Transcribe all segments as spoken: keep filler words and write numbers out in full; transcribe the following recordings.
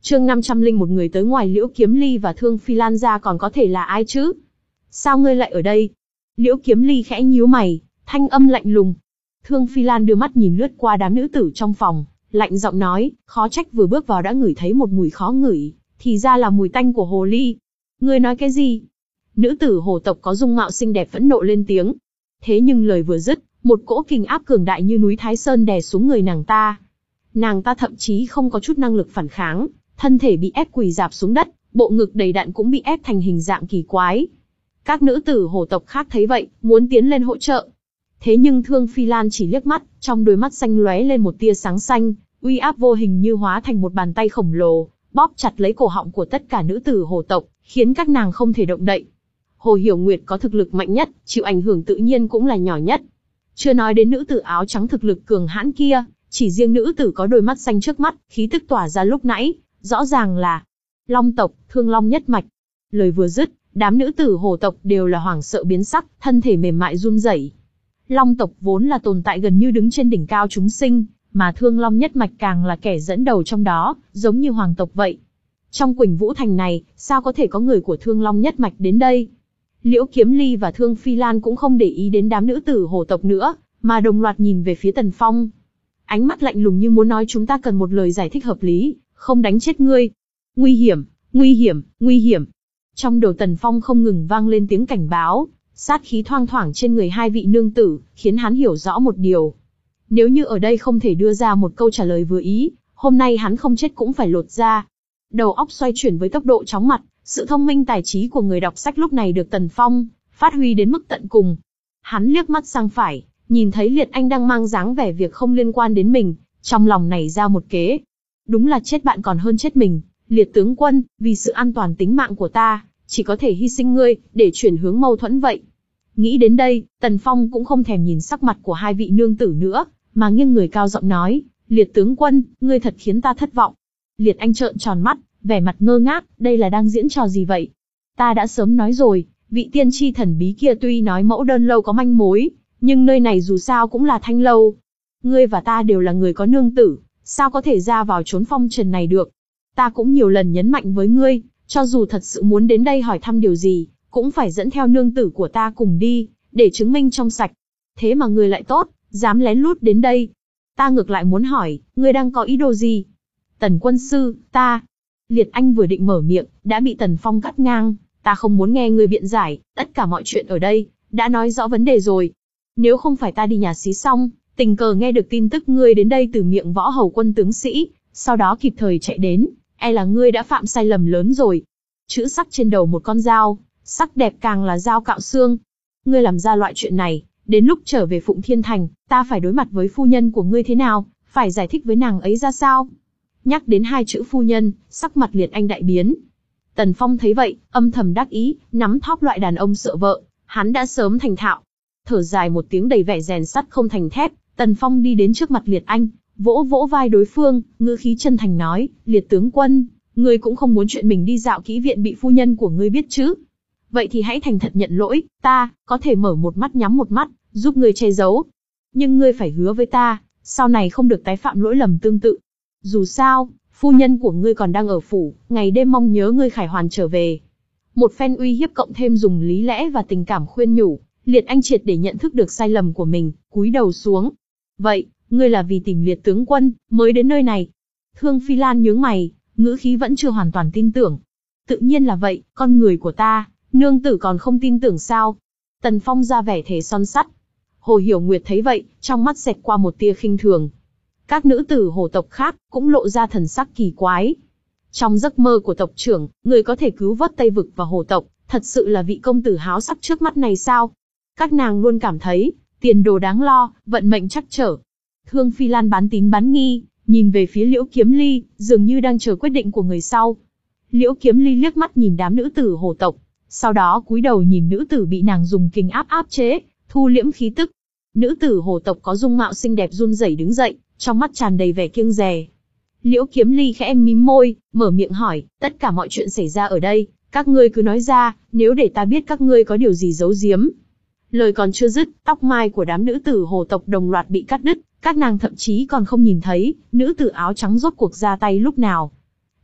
Chương năm trăm lẻ một người tới ngoài Liễu Kiếm Ly và Thương Phi Lan ra còn có thể là ai chứ? Sao ngươi lại ở đây? Liễu Kiếm Ly khẽ nhíu mày, thanh âm lạnh lùng. Thương Phi Lan đưa mắt nhìn lướt qua đám nữ tử trong phòng, lạnh giọng nói, khó trách vừa bước vào đã ngửi thấy một mùi khó ngửi, thì ra là mùi tanh của hồ ly. Ngươi nói cái gì? Nữ tử hồ tộc có dung mạo xinh đẹp phẫn nộ lên tiếng. Thế nhưng lời vừa dứt, một cỗ kình áp cường đại như núi Thái Sơn đè xuống người nàng ta. Nàng ta thậm chí không có chút năng lực phản kháng, thân thể bị ép quỳ rạp xuống đất, bộ ngực đầy đặn cũng bị ép thành hình dạng kỳ quái. Các nữ tử hồ tộc khác thấy vậy, muốn tiến lên hỗ trợ. Thế nhưng Thương Phi Lan chỉ liếc mắt, trong đôi mắt xanh lóe lên một tia sáng xanh, uy áp vô hình như hóa thành một bàn tay khổng lồ, bóp chặt lấy cổ họng của tất cả nữ tử hồ tộc, khiến các nàng không thể động đậy. Hồ Hiểu Nguyệt có thực lực mạnh nhất, chịu ảnh hưởng tự nhiên cũng là nhỏ nhất. Chưa nói đến nữ tử áo trắng thực lực cường hãn kia, chỉ riêng nữ tử có đôi mắt xanh trước mắt, khí tức tỏa ra lúc nãy, rõ ràng là Long tộc, Thương Long nhất mạch. Lời vừa dứt, đám nữ tử hồ tộc đều là hoảng sợ biến sắc, thân thể mềm mại run rẩy. Long tộc vốn là tồn tại gần như đứng trên đỉnh cao chúng sinh, mà Thương Long nhất mạch càng là kẻ dẫn đầu trong đó, giống như hoàng tộc vậy. Trong Quỳnh Vũ Thành này, sao có thể có người của Thương Long nhất mạch đến đây? Liễu Kiếm Ly và Thương Phi Lan cũng không để ý đến đám nữ tử hồ tộc nữa, mà đồng loạt nhìn về phía Tần Phong. Ánh mắt lạnh lùng như muốn nói chúng ta cần một lời giải thích hợp lý, không đánh chết ngươi. Nguy hiểm, nguy hiểm, nguy hiểm. Trong đầu Tần Phong không ngừng vang lên tiếng cảnh báo, sát khí thoang thoảng trên người hai vị nương tử, khiến hắn hiểu rõ một điều. Nếu như ở đây không thể đưa ra một câu trả lời vừa ý, hôm nay hắn không chết cũng phải lột da. Đầu óc xoay chuyển với tốc độ chóng mặt, sự thông minh tài trí của người đọc sách lúc này được Tần Phong phát huy đến mức tận cùng. Hắn liếc mắt sang phải, nhìn thấy Liệt Anh đang mang dáng vẻ việc không liên quan đến mình, trong lòng nảy ra một kế. Đúng là chết bạn còn hơn chết mình, Liệt tướng quân, vì sự an toàn tính mạng của ta, chỉ có thể hy sinh ngươi, để chuyển hướng mâu thuẫn vậy. Nghĩ đến đây, Tần Phong cũng không thèm nhìn sắc mặt của hai vị nương tử nữa, mà nghiêng người cao giọng nói, Liệt tướng quân, ngươi thật khiến ta thất vọng. Liệt Anh trợn tròn mắt, vẻ mặt ngơ ngác, đây là đang diễn trò gì vậy? Ta đã sớm nói rồi, vị tiên tri thần bí kia tuy nói mẫu đơn lâu có manh mối, nhưng nơi này dù sao cũng là Thanh lâu. Ngươi và ta đều là người có nương tử, sao có thể ra vào trốn phong trần này được? Ta cũng nhiều lần nhấn mạnh với ngươi, cho dù thật sự muốn đến đây hỏi thăm điều gì, cũng phải dẫn theo nương tử của ta cùng đi, để chứng minh trong sạch. Thế mà ngươi lại tốt, dám lén lút đến đây. Ta ngược lại muốn hỏi, ngươi đang có ý đồ gì? Tần quân sư, ta... Liệt Anh vừa định mở miệng, đã bị Tần Phong cắt ngang. Ta không muốn nghe ngươi biện giải, tất cả mọi chuyện ở đây, đã nói rõ vấn đề rồi. Nếu không phải ta đi nhà xí xong, tình cờ nghe được tin tức ngươi đến đây từ miệng Võ Hầu quân tướng sĩ, sau đó kịp thời chạy đến, e là ngươi đã phạm sai lầm lớn rồi. Chữ sắc trên đầu một con dao, sắc đẹp càng là dao cạo xương. Ngươi làm ra loại chuyện này, đến lúc trở về Phụng Thiên Thành, ta phải đối mặt với phu nhân của ngươi thế nào, phải giải thích với nàng ấy ra sao? Nhắc đến hai chữ phu nhân, sắc mặt Liệt Anh đại biến. Tần Phong thấy vậy, âm thầm đắc ý, nắm thóp loại đàn ông sợ vợ, hắn đã sớm thành thạo. Thở dài một tiếng đầy vẻ rèn sắt không thành thép, Tần Phong đi đến trước mặt Liệt Anh, vỗ vỗ vai đối phương, ngữ khí chân thành nói, Liệt tướng quân, ngươi cũng không muốn chuyện mình đi dạo kỹ viện bị phu nhân của ngươi biết chứ? Vậy thì hãy thành thật nhận lỗi, ta có thể mở một mắt nhắm một mắt, giúp ngươi che giấu. Nhưng ngươi phải hứa với ta, sau này không được tái phạm lỗi lầm tương tự. Dù sao, phu nhân của ngươi còn đang ở phủ, ngày đêm mong nhớ ngươi khải hoàn trở về. Một phen uy hiếp cộng thêm dùng lý lẽ và tình cảm khuyên nhủ, Liệt Anh triệt để nhận thức được sai lầm của mình, cúi đầu xuống. Vậy, ngươi là vì tìm Liệt tướng quân, mới đến nơi này? Thương Phi Lan nhướng mày, ngữ khí vẫn chưa hoàn toàn tin tưởng. Tự nhiên là vậy, con người của ta, nương tử còn không tin tưởng sao? Tần Phong ra vẻ thể son sắt. Hồ Hiểu Nguyệt thấy vậy, trong mắt xẹt qua một tia khinh thường. Các nữ tử hồ tộc khác cũng lộ ra thần sắc kỳ quái. Trong giấc mơ của tộc trưởng, người có thể cứu vớt Tây Vực và hồ tộc, thật sự là vị công tử háo sắc trước mắt này sao? Các nàng luôn cảm thấy, tiền đồ đáng lo, vận mệnh trắc trở. Thương Phi Lan bán tín bán nghi, nhìn về phía Liễu Kiếm Ly, dường như đang chờ quyết định của người sau. Liễu Kiếm Ly liếc mắt nhìn đám nữ tử hồ tộc, sau đó cúi đầu nhìn nữ tử bị nàng dùng kình áp áp chế, thu liễm khí tức. Nữ tử hồ tộc có dung mạo xinh đẹp run rẩy đứng dậy, trong mắt tràn đầy vẻ kiêng dè. Liễu Kiếm Ly khẽ mím môi, mở miệng hỏi, tất cả mọi chuyện xảy ra ở đây, các ngươi cứ nói ra, nếu để ta biết các ngươi có điều gì giấu giếm. Lời còn chưa dứt, tóc mai của đám nữ tử hồ tộc đồng loạt bị cắt đứt, các nàng thậm chí còn không nhìn thấy, nữ tử áo trắng rốt cuộc ra tay lúc nào.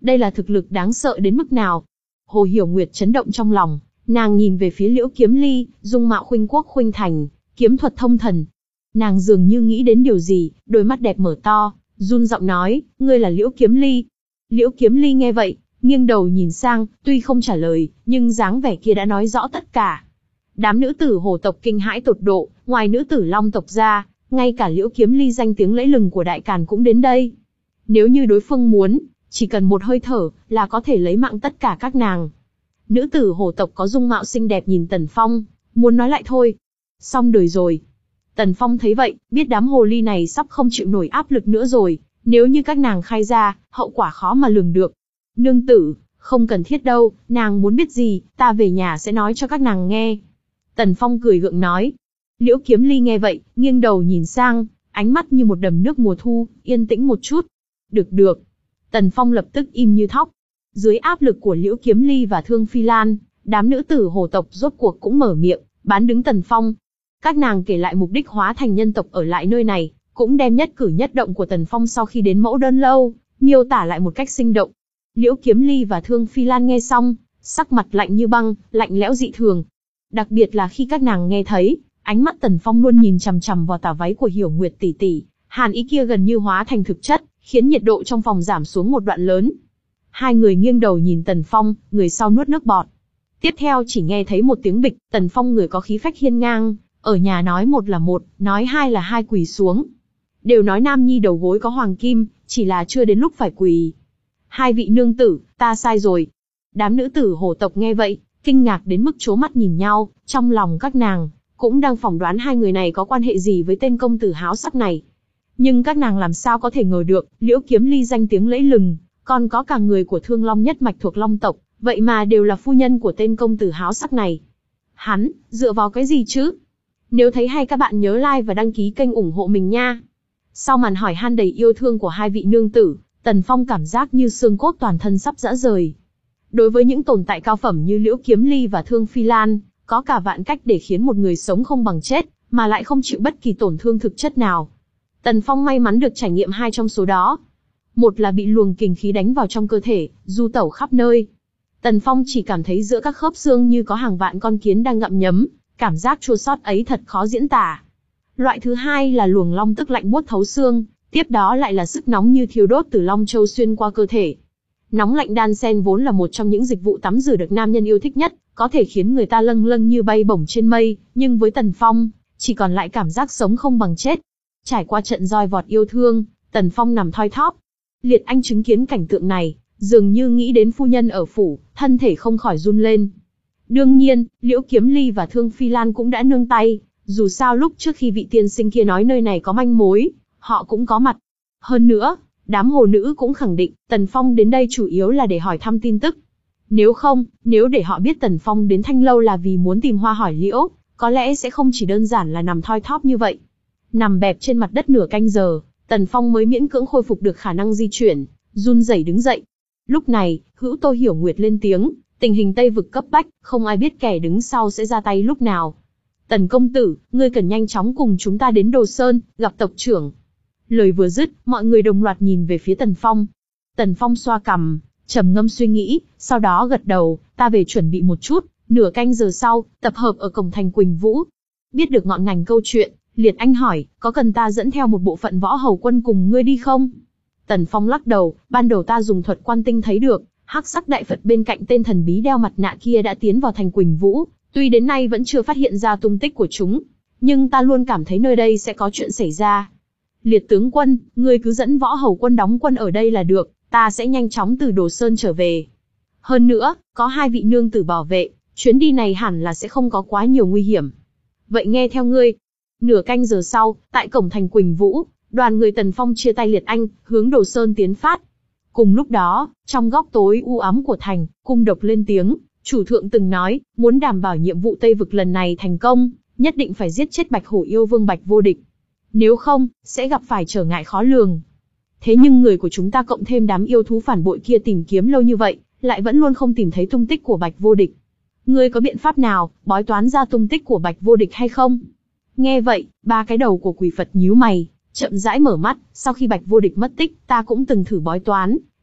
Đây là thực lực đáng sợ đến mức nào? Hồ Hiểu Nguyệt chấn động trong lòng, nàng nhìn về phía Liễu Kiếm Ly, dung mạo khuynh quốc khuynh thành, kiếm thuật thông thần. Nàng dường như nghĩ đến điều gì, đôi mắt đẹp mở to, run giọng nói, ngươi là Liễu Kiếm Ly. Liễu Kiếm Ly nghe vậy, nghiêng đầu nhìn sang, tuy không trả lời, nhưng dáng vẻ kia đã nói rõ tất cả. Đám nữ tử hồ tộc kinh hãi tột độ, ngoài nữ tử long tộc ra, ngay cả Liễu Kiếm Ly danh tiếng lẫy lừng của Đại Càn cũng đến đây. Nếu như đối phương muốn, chỉ cần một hơi thở, là có thể lấy mạng tất cả các nàng. Nữ tử hồ tộc có dung mạo xinh đẹp nhìn Tần Phong, muốn nói lại thôi. Xong đời rồi. Tần Phong thấy vậy, biết đám hồ ly này sắp không chịu nổi áp lực nữa rồi, nếu như các nàng khai ra, hậu quả khó mà lường được. Nương tử, không cần thiết đâu, nàng muốn biết gì, ta về nhà sẽ nói cho các nàng nghe. Tần Phong cười gượng nói. Liễu Kiếm Ly nghe vậy, nghiêng đầu nhìn sang, ánh mắt như một đầm nước mùa thu, yên tĩnh một chút. Được được. Tần Phong lập tức im như thóc. Dưới áp lực của Liễu Kiếm Ly và Thương Phi Lan, đám nữ tử hồ tộc rốt cuộc cũng mở miệng, bán đứng Tần Phong. Các nàng kể lại mục đích hóa thành nhân tộc ở lại nơi này, cũng đem nhất cử nhất động của Tần Phong sau khi đến Mẫu Đơn Lâu, miêu tả lại một cách sinh động. Liễu Kiếm Ly và Thương Phi Lan nghe xong, sắc mặt lạnh như băng, lạnh lẽo dị thường. Đặc biệt là khi các nàng nghe thấy, ánh mắt Tần Phong luôn nhìn chằm chằm vào tà váy của Hiểu Nguyệt tỷ tỷ, hàn ý kia gần như hóa thành thực chất, khiến nhiệt độ trong phòng giảm xuống một đoạn lớn. Hai người nghiêng đầu nhìn Tần Phong, người sau nuốt nước bọt. Tiếp theo chỉ nghe thấy một tiếng bịch, Tần Phong người có khí phách hiên ngang, ở nhà nói một là một, nói hai là hai quỳ xuống. Đều nói nam nhi đầu gối có hoàng kim, chỉ là chưa đến lúc phải quỳ. Hai vị nương tử, ta sai rồi. Đám nữ tử hồ tộc nghe vậy, kinh ngạc đến mức trố mắt nhìn nhau, trong lòng các nàng cũng đang phỏng đoán hai người này có quan hệ gì với tên công tử háo sắc này. Nhưng các nàng làm sao có thể ngờ được, Liễu Kiếm Ly danh tiếng lẫy lừng, còn có cả người của Thương Long nhất mạch thuộc Long tộc, vậy mà đều là phu nhân của tên công tử háo sắc này. Hắn, dựa vào cái gì chứ? Nếu thấy hay các bạn nhớ like và đăng ký kênh ủng hộ mình nha. Sau màn hỏi han đầy yêu thương của hai vị nương tử, Tần Phong cảm giác như xương cốt toàn thân sắp giã rời. Đối với những tồn tại cao phẩm như Liễu Kiếm Ly và Thương Phi Lan, có cả vạn cách để khiến một người sống không bằng chết, mà lại không chịu bất kỳ tổn thương thực chất nào. Tần Phong may mắn được trải nghiệm hai trong số đó. Một là bị luồng kình khí đánh vào trong cơ thể, du tẩu khắp nơi. Tần Phong chỉ cảm thấy giữa các khớp xương như có hàng vạn con kiến đang ngậm nhấm, cảm giác chua xót ấy thật khó diễn tả. Loại thứ hai là luồng long tức lạnh buốt thấu xương, tiếp đó lại là sức nóng như thiêu đốt từ long châu xuyên qua cơ thể. Nóng lạnh đan xen vốn là một trong những dịch vụ tắm rửa được nam nhân yêu thích nhất, có thể khiến người ta lâng lâng như bay bổng trên mây, nhưng với Tần Phong, chỉ còn lại cảm giác sống không bằng chết. Trải qua trận roi vọt yêu thương, Tần Phong nằm thoi thóp. Liệt Anh chứng kiến cảnh tượng này, dường như nghĩ đến phu nhân ở phủ, thân thể không khỏi run lên. Đương nhiên, Liễu Kiếm Ly và Thương Phi Lan cũng đã nương tay, dù sao lúc trước khi vị tiên sinh kia nói nơi này có manh mối, họ cũng có mặt. Hơn nữa, đám hồ nữ cũng khẳng định, Tần Phong đến đây chủ yếu là để hỏi thăm tin tức. Nếu không, nếu để họ biết Tần Phong đến Thanh Lâu là vì muốn tìm hoa hỏi liễu, có lẽ sẽ không chỉ đơn giản là nằm thoi thóp như vậy. Nằm bẹp trên mặt đất nửa canh giờ, Tần Phong mới miễn cưỡng khôi phục được khả năng di chuyển, run rẩy đứng dậy. Lúc này, hữu Tô Hiểu Nguyệt lên tiếng, tình hình Tây vực cấp bách, không ai biết kẻ đứng sau sẽ ra tay lúc nào. Tần công tử, ngươi cần nhanh chóng cùng chúng ta đến Đồ Sơn, gặp tộc trưởng. Lời vừa dứt, mọi người đồng loạt nhìn về phía Tần Phong. Tần Phong xoa cằm, trầm ngâm suy nghĩ, sau đó gật đầu, ta về chuẩn bị một chút, nửa canh giờ sau, tập hợp ở cổng thành Quỳnh Vũ. Biết được ngọn ngành câu chuyện, Liệt Anh hỏi, có cần ta dẫn theo một bộ phận võ hầu quân cùng ngươi đi không? Tần Phong lắc đầu, ban đầu ta dùng thuật quan tinh thấy được, hắc sắc đại Phật bên cạnh tên thần bí đeo mặt nạ kia đã tiến vào thành Quỳnh Vũ, tuy đến nay vẫn chưa phát hiện ra tung tích của chúng, nhưng ta luôn cảm thấy nơi đây sẽ có chuyện xảy ra. Liệt tướng quân, ngươi cứ dẫn võ hầu quân đóng quân ở đây là được, ta sẽ nhanh chóng từ Đồ Sơn trở về. Hơn nữa, có hai vị nương tử bảo vệ, chuyến đi này hẳn là sẽ không có quá nhiều nguy hiểm. Vậy nghe theo ngươi. Nửa canh giờ sau, tại cổng thành Quỳnh Vũ, đoàn người Tần Phong chia tay Liệt Anh, hướng Đồ Sơn tiến phát. Cùng lúc đó, trong góc tối u ám của thành, Cung Độc lên tiếng, chủ thượng từng nói, muốn đảm bảo nhiệm vụ Tây vực lần này thành công, nhất định phải giết chết Bạch Hổ yêu vương Bạch Vô Địch. Nếu không, sẽ gặp phải trở ngại khó lường. Thế nhưng người của chúng ta cộng thêm đám yêu thú phản bội kia tìm kiếm lâu như vậy, lại vẫn luôn không tìm thấy tung tích của Bạch Vô Địch. Ngươi có biện pháp nào, bói toán ra tung tích của Bạch Vô Địch hay không? Nghe vậy, ba cái đầu của quỷ Phật nhíu mày, chậm rãi mở mắt, sau khi Bạch Vô Địch mất tích, ta cũng từng thử bói toán,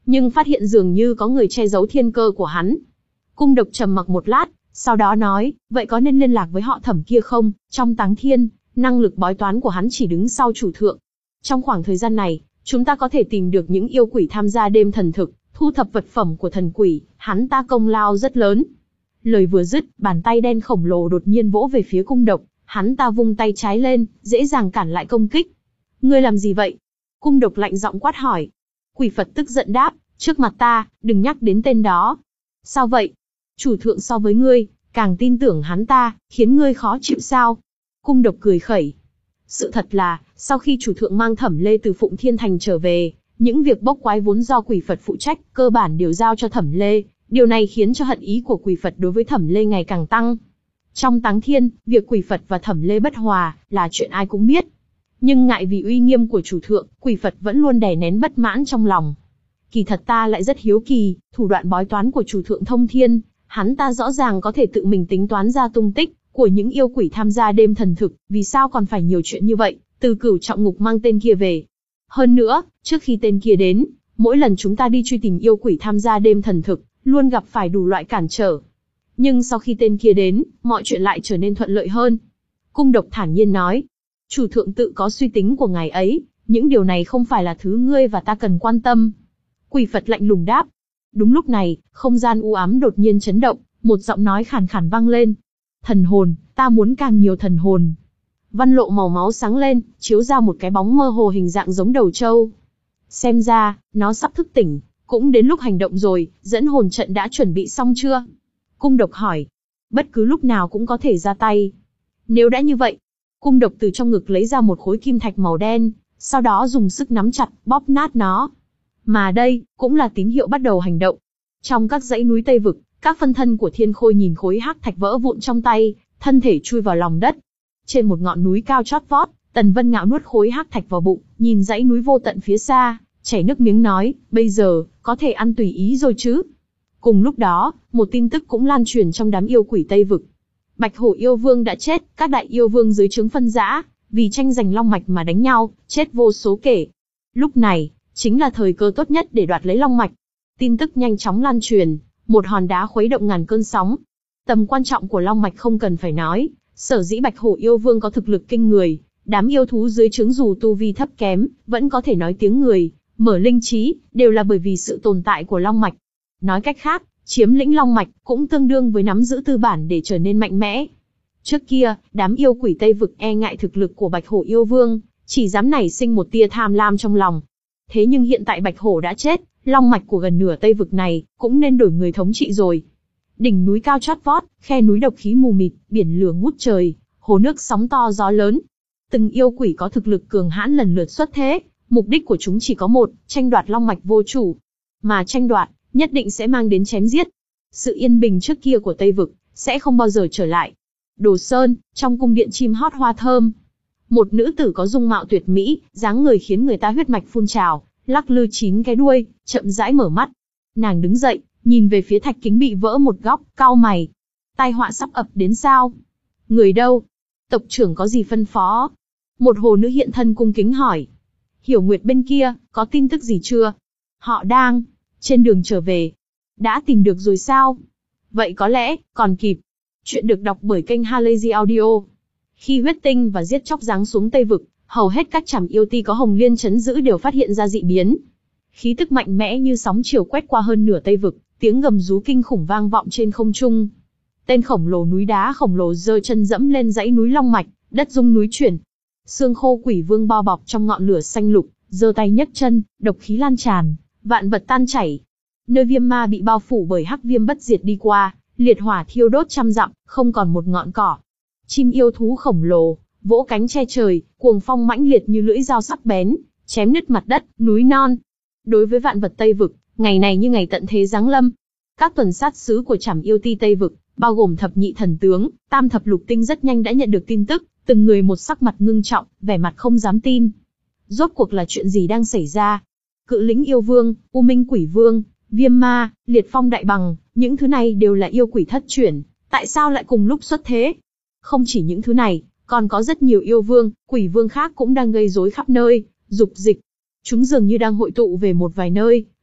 nhưng phát hiện dường như có người che giấu thiên cơ của hắn. Cung Độc trầm mặc một lát, sau đó nói, vậy có nên liên lạc với họ Thẩm kia không? Trong Táng Thiên, năng lực bói toán của hắn chỉ đứng sau chủ thượng. Trong khoảng thời gian này, chúng ta có thể tìm được những yêu quỷ tham gia đêm thần thực, thu thập vật phẩm của thần quỷ, hắn ta công lao rất lớn. Lời vừa dứt, bàn tay đen khổng lồ đột nhiên vỗ về phía Cung Độc, hắn ta vung tay trái lên, dễ dàng cản lại công kích. Ngươi làm gì vậy? Cung Độc lạnh giọng quát hỏi. Quỷ Phật tức giận đáp, trước mặt ta, đừng nhắc đến tên đó. Sao vậy? Chủ thượng so với ngươi, càng tin tưởng hắn ta, khiến ngươi khó chịu sao? Cung Độc cười khẩy. Sự thật là, sau khi chủ thượng mang Thẩm Lê từ Phụng Thiên Thành trở về, những việc bốc quái vốn do Quỷ Phật phụ trách, cơ bản đều giao cho Thẩm Lê. Điều này khiến cho hận ý của Quỷ Phật đối với Thẩm Lê ngày càng tăng. Trong Táng Thiên, việc Quỷ Phật và Thẩm Lê bất hòa là chuyện ai cũng biết. Nhưng ngại vì uy nghiêm của chủ thượng, Quỷ Phật vẫn luôn đè nén bất mãn trong lòng. Kỳ thật ta lại rất hiếu kỳ, thủ đoạn bói toán của chủ thượng thông thiên, hắn ta rõ ràng có thể tự mình tính toán ra tung tích của những yêu quỷ tham gia đêm thần thực, vì sao còn phải nhiều chuyện như vậy, từ Cửu Trọng Ngục mang tên kia về. Hơn nữa, trước khi tên kia đến, mỗi lần chúng ta đi truy tìm yêu quỷ tham gia đêm thần thực, luôn gặp phải đủ loại cản trở. Nhưng sau khi tên kia đến, mọi chuyện lại trở nên thuận lợi hơn. Cung Độc thản nhiên nói, chủ thượng tự có suy tính của ngài ấy, những điều này không phải là thứ ngươi và ta cần quan tâm. Quỷ Phật lạnh lùng đáp. Đúng lúc này, không gian u ám đột nhiên chấn động, một giọng nói khàn khàn vang lên. Thần hồn, ta muốn càng nhiều thần hồn. Văn lộ màu máu sáng lên, chiếu ra một cái bóng mơ hồ hình dạng giống đầu trâu. Xem ra, nó sắp thức tỉnh, cũng đến lúc hành động rồi, dẫn hồn trận đã chuẩn bị xong chưa? Cung Độc hỏi. Bất cứ lúc nào cũng có thể ra tay. Nếu đã như vậy, Cung Độc từ trong ngực lấy ra một khối kim thạch màu đen, sau đó dùng sức nắm chặt, bóp nát nó. Mà đây, cũng là tín hiệu bắt đầu hành động. Trong các dãy núi Tây Vực, các phân thân của Thiên Khôi nhìn khối hắc thạch vỡ vụn trong tay, thân thể chui vào lòng đất. Trên một ngọn núi cao chót vót, Tần Vân Ngạo nuốt khối hắc thạch vào bụng, nhìn dãy núi vô tận phía xa, chảy nước miếng nói, bây giờ, có thể ăn tùy ý rồi chứ. Cùng lúc đó, một tin tức cũng lan truyền trong đám yêu quỷ Tây Vực. Bạch Hổ yêu vương đã chết, các đại yêu vương dưới trướng phân dã, vì tranh giành long mạch mà đánh nhau, chết vô số kể. Lúc này, chính là thời cơ tốt nhất để đoạt lấy long mạch. Tin tức nhanh chóng lan truyền, một hòn đá khuấy động ngàn cơn sóng. Tầm quan trọng của long mạch không cần phải nói, sở dĩ Bạch Hổ yêu vương có thực lực kinh người, đám yêu thú dưới trướng dù tu vi thấp kém, vẫn có thể nói tiếng người, mở linh trí, đều là bởi vì sự tồn tại của long mạch. Nói cách khác, chiếm lĩnh long mạch cũng tương đương với nắm giữ tư bản để trở nên mạnh mẽ. Trước kia, đám yêu quỷ Tây Vực e ngại thực lực của Bạch Hổ yêu vương, chỉ dám nảy sinh một tia tham lam trong lòng. Thế nhưng hiện tại Bạch Hổ đã chết, long mạch của gần nửa Tây Vực này cũng nên đổi người thống trị rồi. Đỉnh núi cao chót vót, khe núi độc khí mù mịt, biển lửa ngút trời, hồ nước sóng to gió lớn. Từng yêu quỷ có thực lực cường hãn lần lượt xuất thế, mục đích của chúng chỉ có một, tranh đoạt long mạch vô chủ. Mà tranh đoạt, nhất định sẽ mang đến chém giết. Sự yên bình trước kia của Tây Vực, sẽ không bao giờ trở lại. Đồ Sơn, trong cung điện chim hót hoa thơm. Một nữ tử có dung mạo tuyệt mỹ, dáng người khiến người ta huyết mạch phun trào, lắc lư chín cái đuôi, chậm rãi mở mắt. Nàng đứng dậy, nhìn về phía thạch kính bị vỡ một góc, cau mày. Tai họa sắp ập đến sao? Người đâu? Tộc trưởng có gì phân phó? Một hồ nữ hiện thân cung kính hỏi. Hiểu Nguyệt bên kia, có tin tức gì chưa? Họ đang trên đường trở về. Đã tìm được rồi sao? Vậy có lẽ, còn kịp. Chuyện được đọc bởi kênh Halazy Audio. Khi huyết tinh và giết chóc giáng xuống Tây Vực, hầu hết các trảm yêu ti có Hồng Liên trấn giữ đều phát hiện ra dị biến. Khí tức mạnh mẽ như sóng chiều quét qua hơn nửa Tây Vực, tiếng gầm rú kinh khủng vang vọng trên không trung. Tên khổng lồ núi đá khổng lồ giơ chân dẫm lên dãy núi Long Mạch, đất rung núi chuyển. Xương khô quỷ vương bao bọc trong ngọn lửa xanh lục, giơ tay nhấc chân, độc khí lan tràn, vạn vật tan chảy. Nơi viêm ma bị bao phủ bởi hắc viêm bất diệt đi qua, liệt hỏa thiêu đốt trăm dặm, không còn một ngọn cỏ. Chim yêu thú khổng lồ, vỗ cánh che trời, cuồng phong mãnh liệt như lưỡi dao sắc bén, chém nứt mặt đất, núi non. Đối với vạn vật Tây Vực, ngày này như ngày tận thế giáng lâm. Các tuần sát sứ của trảm yêu ti Tây Vực, bao gồm thập nhị thần tướng, tam thập lục tinh rất nhanh đã nhận được tin tức, từng người một sắc mặt ngưng trọng, vẻ mặt không dám tin. Rốt cuộc là chuyện gì đang xảy ra? Cự lĩnh yêu vương, u minh quỷ vương, viêm ma, liệt phong đại bằng, những thứ này đều là yêu quỷ thất chuyển, tại sao lại cùng lúc xuất thế? Không chỉ những thứ này, còn có rất nhiều yêu vương, quỷ vương khác cũng đang gây rối khắp nơi, dục dịch. Chúng dường như đang hội tụ về một vài nơi,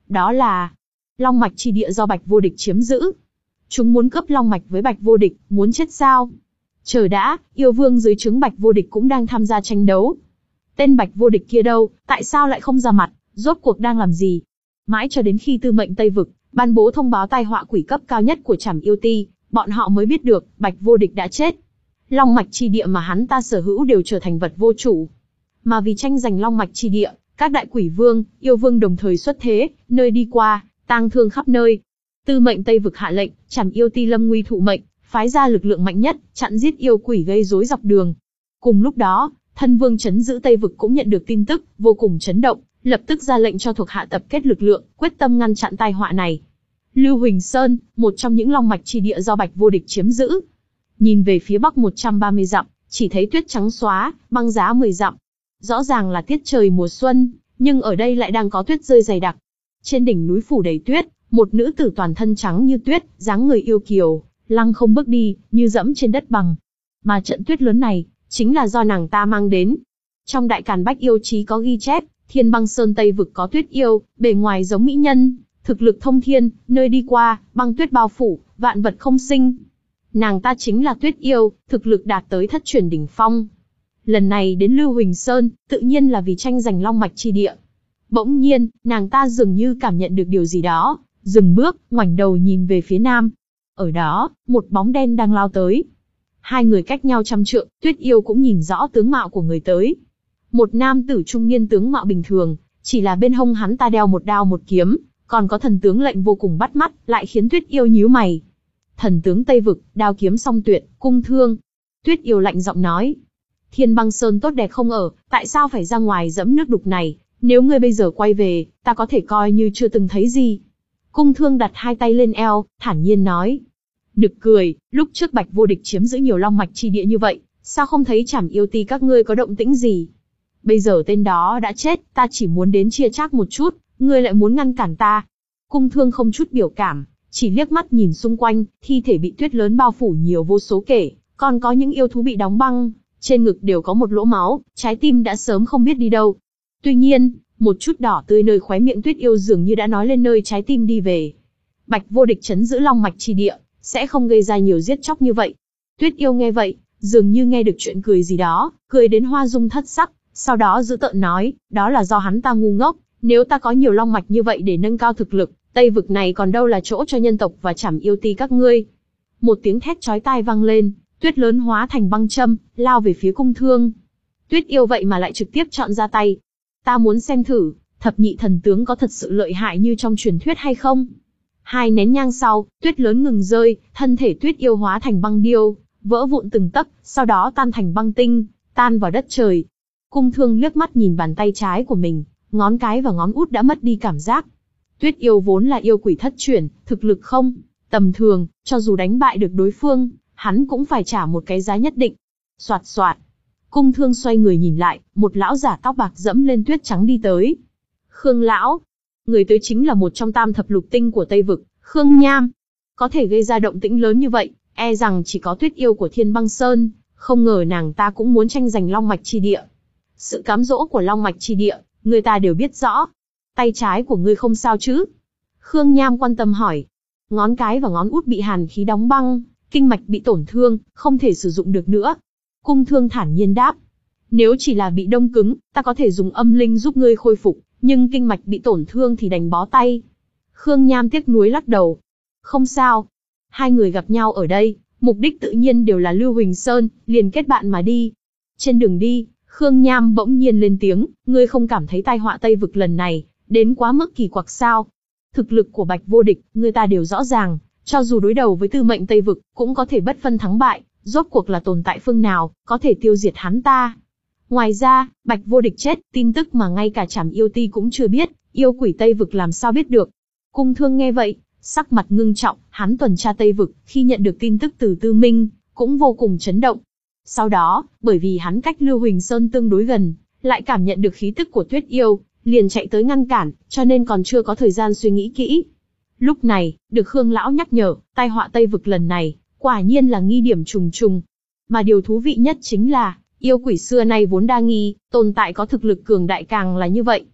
đó là long mạch chi địa do Bạch Vô Địch chiếm giữ. Chúng muốn cướp long mạch với Bạch Vô Địch, muốn chết sao? Chờ đã, yêu vương dưới trướng Bạch Vô Địch cũng đang tham gia tranh đấu. Tên Bạch Vô Địch kia đâu, tại sao lại không ra mặt, rốt cuộc đang làm gì? Mãi cho đến khi Tư Mệnh Tây Vực ban bố thông báo tai họa quỷ cấp cao nhất của Trảm Yêu Ti, bọn họ mới biết được Bạch Vô Địch đã chết. Long mạch chi địa mà hắn ta sở hữu đều trở thành vật vô chủ. Mà vì tranh giành long mạch chi địa, các đại quỷ vương, yêu vương đồng thời xuất thế, nơi đi qua, tang thương khắp nơi. Tư Mệnh Tây Vực hạ lệnh, Trảm Yêu Ti lâm nguy thụ mệnh, phái ra lực lượng mạnh nhất, chặn giết yêu quỷ gây rối dọc đường. Cùng lúc đó, thân vương trấn giữ Tây Vực cũng nhận được tin tức, vô cùng chấn động, lập tức ra lệnh cho thuộc hạ tập kết lực lượng, quyết tâm ngăn chặn tai họa này. Lưu Huỳnh Sơn, một trong những long mạch chi địa do Bạch Vô Địch chiếm giữ. Nhìn về phía bắc một trăm ba mươi dặm, chỉ thấy tuyết trắng xóa, băng giá mười dặm. Rõ ràng là tiết trời mùa xuân, nhưng ở đây lại đang có tuyết rơi dày đặc. Trên đỉnh núi phủ đầy tuyết, một nữ tử toàn thân trắng như tuyết, dáng người yêu kiều, lăng không bước đi, như dẫm trên đất bằng. Mà trận tuyết lớn này, chính là do nàng ta mang đến. Trong Đại Càn Bách Yêu Chí có ghi chép, Thiên Băng Sơn Tây Vực có tuyết yêu, bề ngoài giống mỹ nhân, thực lực thông thiên, nơi đi qua, băng tuyết bao phủ, vạn vật không sinh. Nàng ta chính là tuyết yêu, thực lực đạt tới thất truyền đỉnh phong. Lần này đến Lưu Huỳnh Sơn, tự nhiên là vì tranh giành long mạch chi địa. Bỗng nhiên, nàng ta dường như cảm nhận được điều gì đó, dừng bước, ngoảnh đầu nhìn về phía nam. Ở đó, một bóng đen đang lao tới. Hai người cách nhau trăm trượng, tuyết yêu cũng nhìn rõ tướng mạo của người tới. Một nam tử trung niên tướng mạo bình thường, chỉ là bên hông hắn ta đeo một đao một kiếm, còn có thần tướng lệnh vô cùng bắt mắt, lại khiến tuyết yêu nhíu mày. Thần tướng Tây Vực, đao kiếm song tuyệt, cung thương. Tuyết yêu lạnh giọng nói. Thiên Băng Sơn tốt đẹp không ở, tại sao phải ra ngoài dẫm nước đục này, nếu ngươi bây giờ quay về, ta có thể coi như chưa từng thấy gì. Cung thương đặt hai tay lên eo, thản nhiên nói. Nực cười, lúc trước Bạch Vô Địch chiếm giữ nhiều long mạch chi địa như vậy, sao không thấy Trảm Yêu Ti các ngươi có động tĩnh gì? Bây giờ tên đó đã chết, ta chỉ muốn đến chia chác một chút, ngươi lại muốn ngăn cản ta. Cung thương không chút biểu cảm, chỉ liếc mắt nhìn xung quanh, thi thể bị tuyết lớn bao phủ nhiều vô số kể, còn có những yêu thú bị đóng băng, trên ngực đều có một lỗ máu, trái tim đã sớm không biết đi đâu. Tuy nhiên, một chút đỏ tươi nơi khóe miệng tuyết yêu dường như đã nói lên nơi trái tim đi về. Bạch Vô Địch trấn giữ long mạch chi địa, sẽ không gây ra nhiều giết chóc như vậy. Tuyết yêu nghe vậy, dường như nghe được chuyện cười gì đó, cười đến hoa dung thất sắc, sau đó dữ tợn nói, đó là do hắn ta ngu ngốc, nếu ta có nhiều long mạch như vậy để nâng cao thực lực, Tây Vực này còn đâu là chỗ cho nhân tộc và Trảm Yêu Ti các ngươi. Một tiếng thét chói tai vang lên, tuyết lớn hóa thành băng châm, lao về phía cung thương. Tuyết yêu vậy mà lại trực tiếp chọn ra tay. Ta muốn xem thử, thập nhị thần tướng có thật sự lợi hại như trong truyền thuyết hay không? Hai nén nhang sau, tuyết lớn ngừng rơi, thân thể tuyết yêu hóa thành băng điêu, vỡ vụn từng tấc, sau đó tan thành băng tinh, tan vào đất trời. Cung thương liếc mắt nhìn bàn tay trái của mình, ngón cái và ngón út đã mất đi cảm giác. Tuyết yêu vốn là yêu quỷ thất truyền, thực lực không tầm thường, cho dù đánh bại được đối phương, hắn cũng phải trả một cái giá nhất định. Soạt soạt. Cung thương xoay người nhìn lại, một lão giả tóc bạc dẫm lên tuyết trắng đi tới. Khương lão. Người tới chính là một trong tam thập lục tinh của Tây Vực, Khương Nham. Có thể gây ra động tĩnh lớn như vậy, e rằng chỉ có tuyết yêu của Thiên Băng Sơn, không ngờ nàng ta cũng muốn tranh giành long mạch chi địa. Sự cám dỗ của long mạch chi địa, người ta đều biết rõ. Tay trái của ngươi không sao chứ? Khương Nham quan tâm hỏi. Ngón cái và ngón út bị hàn khí đóng băng, kinh mạch bị tổn thương, không thể sử dụng được nữa. Cung thương thản nhiên đáp. Nếu chỉ là bị đông cứng, ta có thể dùng âm linh giúp ngươi khôi phục, nhưng kinh mạch bị tổn thương thì đành bó tay. Khương Nham tiếc nuối lắc đầu. Không sao. Hai người gặp nhau ở đây, mục đích tự nhiên đều là Lưu Huỳnh Sơn, liền kết bạn mà đi. Trên đường đi, Khương Nham bỗng nhiên lên tiếng, ngươi không cảm thấy tai họa Tây Vực lần này đến quá mức kỳ quặc sao? Thực lực của Bạch Vô Địch, người ta đều rõ ràng, cho dù đối đầu với Tư Mệnh Tây Vực, cũng có thể bất phân thắng bại, rốt cuộc là tồn tại phương nào, có thể tiêu diệt hắn ta. Ngoài ra, Bạch Vô Địch chết, tin tức mà ngay cả Trảm Yêu Ti cũng chưa biết, yêu quỷ Tây Vực làm sao biết được. Cung thương nghe vậy, sắc mặt ngưng trọng, hắn tuần tra Tây Vực, khi nhận được tin tức từ Tư Minh, cũng vô cùng chấn động. Sau đó, bởi vì hắn cách Lưu Huỳnh Sơn tương đối gần, lại cảm nhận được khí tức của tuyết yêu, liền chạy tới ngăn cản, cho nên còn chưa có thời gian suy nghĩ kỹ. Lúc này, được Khương lão nhắc nhở, tai họa Tây Vực lần này, quả nhiên là nghi điểm trùng trùng. Mà điều thú vị nhất chính là, yêu quỷ xưa nay vốn đa nghi, tồn tại có thực lực cường đại càng là như vậy.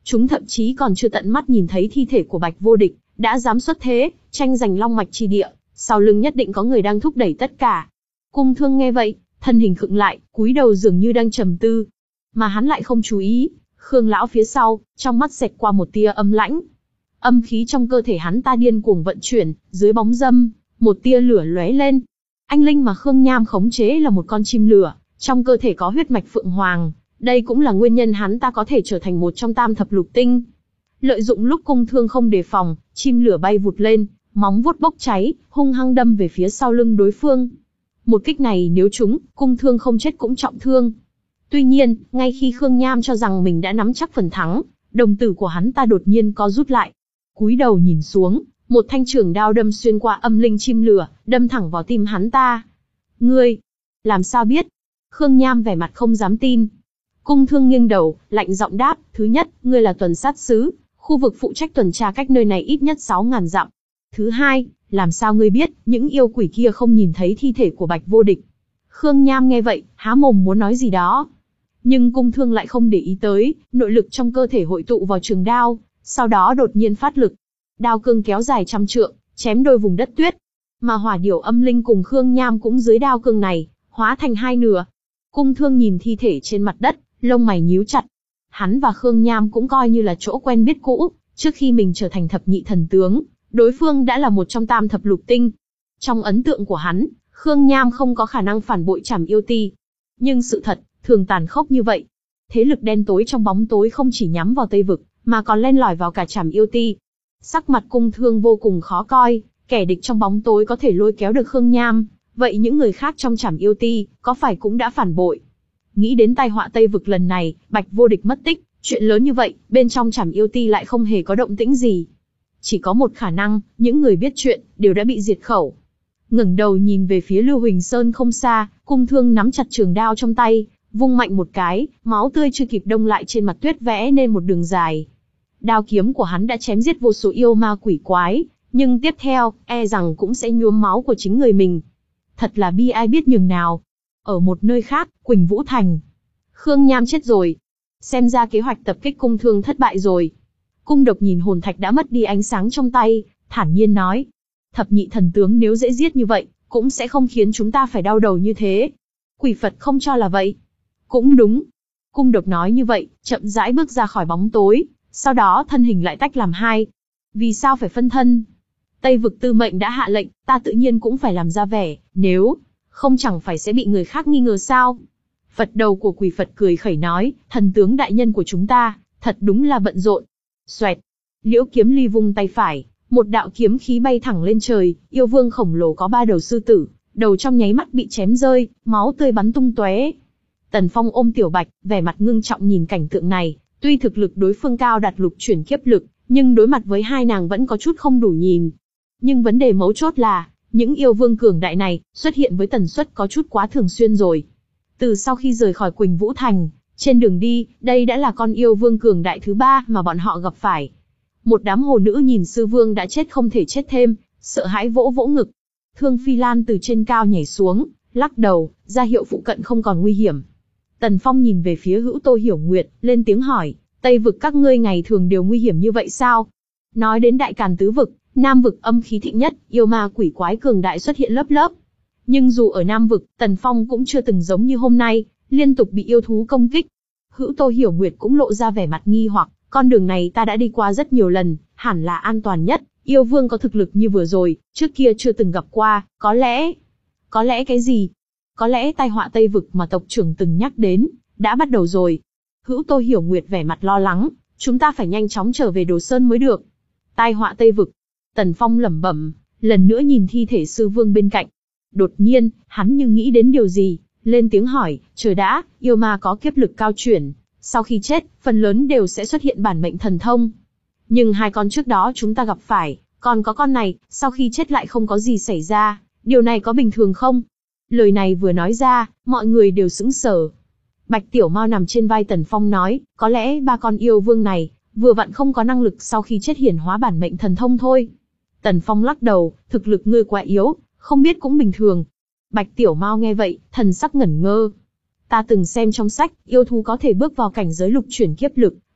chúng thậm chí còn chưa tận mắt nhìn thấy thi thể của Bạch Vô Địch, đã dám xuất thế, tranh giành long mạch chi địa, sau lưng nhất định có người đang thúc đẩy tất cả. Cung Thương nghe vậy, thân hình khựng lại, cúi đầu dường như đang trầm tư. Mà hắn lại không chú ý, Khương lão phía sau, trong mắt xẹt qua một tia âm lãnh. Âm khí trong cơ thể hắn ta điên cuồng vận chuyển, dưới bóng dâm, một tia lửa lóe lên. Anh linh mà Khương Nham khống chế là một con chim lửa, trong cơ thể có huyết mạch phượng hoàng, đây cũng là nguyên nhân hắn ta có thể trở thành một trong tam thập lục tinh. Lợi dụng lúc Cung Thương không đề phòng, chim lửa bay vụt lên, móng vuốt bốc cháy, hung hăng đâm về phía sau lưng đối phương. Một kích này nếu trúng, Cung Thương không chết cũng trọng thương. Tuy nhiên, ngay khi Khương Nham cho rằng mình đã nắm chắc phần thắng, đồng tử của hắn ta đột nhiên co rút lại. Cúi đầu nhìn xuống, một thanh trường đao đâm xuyên qua âm linh chim lửa, đâm thẳng vào tim hắn ta. Ngươi, làm sao biết? Khương Nham vẻ mặt không dám tin. Cung Thương nghiêng đầu, lạnh giọng đáp, thứ nhất, ngươi là tuần sát sứ, khu vực phụ trách tuần tra cách nơi này ít nhất sáu ngàn dặm. Thứ hai, làm sao ngươi biết, những yêu quỷ kia không nhìn thấy thi thể của Bạch Vô Địch? Khương Nham nghe vậy, há mồm muốn nói gì đó. Nhưng Cung Thương lại không để ý tới, nội lực trong cơ thể hội tụ vào trường đao, sau đó đột nhiên phát lực. Đao cương kéo dài trăm trượng, chém đôi vùng đất tuyết. Mà hỏa điểu âm linh cùng Khương Nham cũng dưới đao cương này, hóa thành hai nửa. Cung Thương nhìn thi thể trên mặt đất, lông mày nhíu chặt. Hắn và Khương Nham cũng coi như là chỗ quen biết cũ, trước khi mình trở thành thập nhị thần tướng, đối phương đã là một trong tam thập lục tinh. Trong ấn tượng của hắn, Khương Nham không có khả năng phản bội Trảm Yêu Ti. Nhưng sự thật, thường tàn khốc như vậy. Thế lực đen tối trong bóng tối không chỉ nhắm vào Tây Vực, mà còn len lỏi vào cả Trảm Yêu Ti. Sắc mặt Cung Thương vô cùng khó coi, kẻ địch trong bóng tối có thể lôi kéo được Khương Nham, vậy những người khác trong Trảm Yêu Ti, có phải cũng đã phản bội? Nghĩ đến tai họa Tây Vực lần này, Bạch Vô Địch mất tích, chuyện lớn như vậy, bên trong Trảm Yêu Ti lại không hề có động tĩnh gì. Chỉ có một khả năng, những người biết chuyện, đều đã bị diệt khẩu. Ngẩng đầu nhìn về phía Lưu Huỳnh Sơn không xa, Cung Thương nắm chặt trường đao trong tay, vung mạnh một cái, máu tươi chưa kịp đông lại trên mặt tuyết vẽ nên một đường dài. Đao kiếm của hắn đã chém giết vô số yêu ma quỷ quái, nhưng tiếp theo, e rằng cũng sẽ nhuốm máu của chính người mình. Thật là bi ai biết nhường nào. Ở một nơi khác, Quỳnh Vũ Thành. Khương Nham chết rồi. Xem ra kế hoạch tập kích Cung Thương thất bại rồi. Cung Độc nhìn hồn thạch đã mất đi ánh sáng trong tay, thản nhiên nói. Thập nhị thần tướng nếu dễ giết như vậy, cũng sẽ không khiến chúng ta phải đau đầu như thế. Quỷ Phật không cho là vậy. Cũng đúng. Cung Độc nói như vậy, chậm rãi bước ra khỏi bóng tối, sau đó thân hình lại tách làm hai. Vì sao phải phân thân? Tây Vực Tư Mệnh đã hạ lệnh, ta tự nhiên cũng phải làm ra vẻ, nếu không chẳng phải sẽ bị người khác nghi ngờ sao? Phật đầu của Quỷ Phật cười khẩy nói, thần tướng đại nhân của chúng ta, thật đúng là bận rộn. Xoẹt, Liễu Kiếm Ly vung tay phải, một đạo kiếm khí bay thẳng lên trời, yêu vương khổng lồ có ba đầu sư tử, đầu trong nháy mắt bị chém rơi, máu tươi bắn tung tóe. Tần Phong ôm Tiểu Bạch, vẻ mặt ngưng trọng nhìn cảnh tượng này, tuy thực lực đối phương cao đạt lục chuyển kiếp lực, nhưng đối mặt với hai nàng vẫn có chút không đủ nhìn. Nhưng vấn đề mấu chốt là, những yêu vương cường đại này, xuất hiện với tần suất có chút quá thường xuyên rồi. Từ sau khi rời khỏi Quỳnh Vũ Thành, trên đường đi, đây đã là con yêu vương cường đại thứ ba mà bọn họ gặp phải. Một đám hồ nữ nhìn sư vương đã chết không thể chết thêm, sợ hãi vỗ vỗ ngực. Thương Phi Lan từ trên cao nhảy xuống, lắc đầu, ra hiệu phụ cận không còn nguy hiểm. Tần Phong nhìn về phía Hữu Tô Hiểu Nguyệt, lên tiếng hỏi, Tây Vực các ngươi ngày thường đều nguy hiểm như vậy sao? Nói đến Đại Càn Tứ Vực, Nam Vực âm khí thịnh nhất, yêu ma quỷ quái cường đại xuất hiện lớp lớp. Nhưng dù ở Nam Vực, Tần Phong cũng chưa từng giống như hôm nay, liên tục bị yêu thú công kích. Hữu Tô Hiểu Nguyệt cũng lộ ra vẻ mặt nghi hoặc, con đường này ta đã đi qua rất nhiều lần, hẳn là an toàn nhất, yêu vương có thực lực như vừa rồi, trước kia chưa từng gặp qua, có lẽ... Có lẽ cái gì? Có lẽ tai họa Tây Vực mà tộc trưởng từng nhắc đến, đã bắt đầu rồi. Hữu Tô Hiểu Nguyệt vẻ mặt lo lắng, chúng ta phải nhanh chóng trở về Đồ Sơn mới được. Tai họa Tây Vực. Tần Phong lẩm bẩm, lần nữa nhìn thi thể sư vương bên cạnh. Đột nhiên, hắn như nghĩ đến điều gì, lên tiếng hỏi, chờ đã, yêu ma có kiếp lực cao chuyển, sau khi chết, phần lớn đều sẽ xuất hiện bản mệnh thần thông. Nhưng hai con trước đó chúng ta gặp phải, còn có con này, sau khi chết lại không có gì xảy ra, điều này có bình thường không? Lời này vừa nói ra, mọi người đều sững sờ. Bạch Tiểu Mao nằm trên vai Tần Phong nói, có lẽ ba con yêu vương này, vừa vặn không có năng lực sau khi chết hiển hóa bản mệnh thần thông thôi. Tần Phong lắc đầu, thực lực ngươi quá yếu, không biết cũng bình thường. Bạch Tiểu Mao nghe vậy, thần sắc ngẩn ngơ. Ta từng xem trong sách, yêu thú có thể bước vào cảnh giới lục chuyển kiếp lực,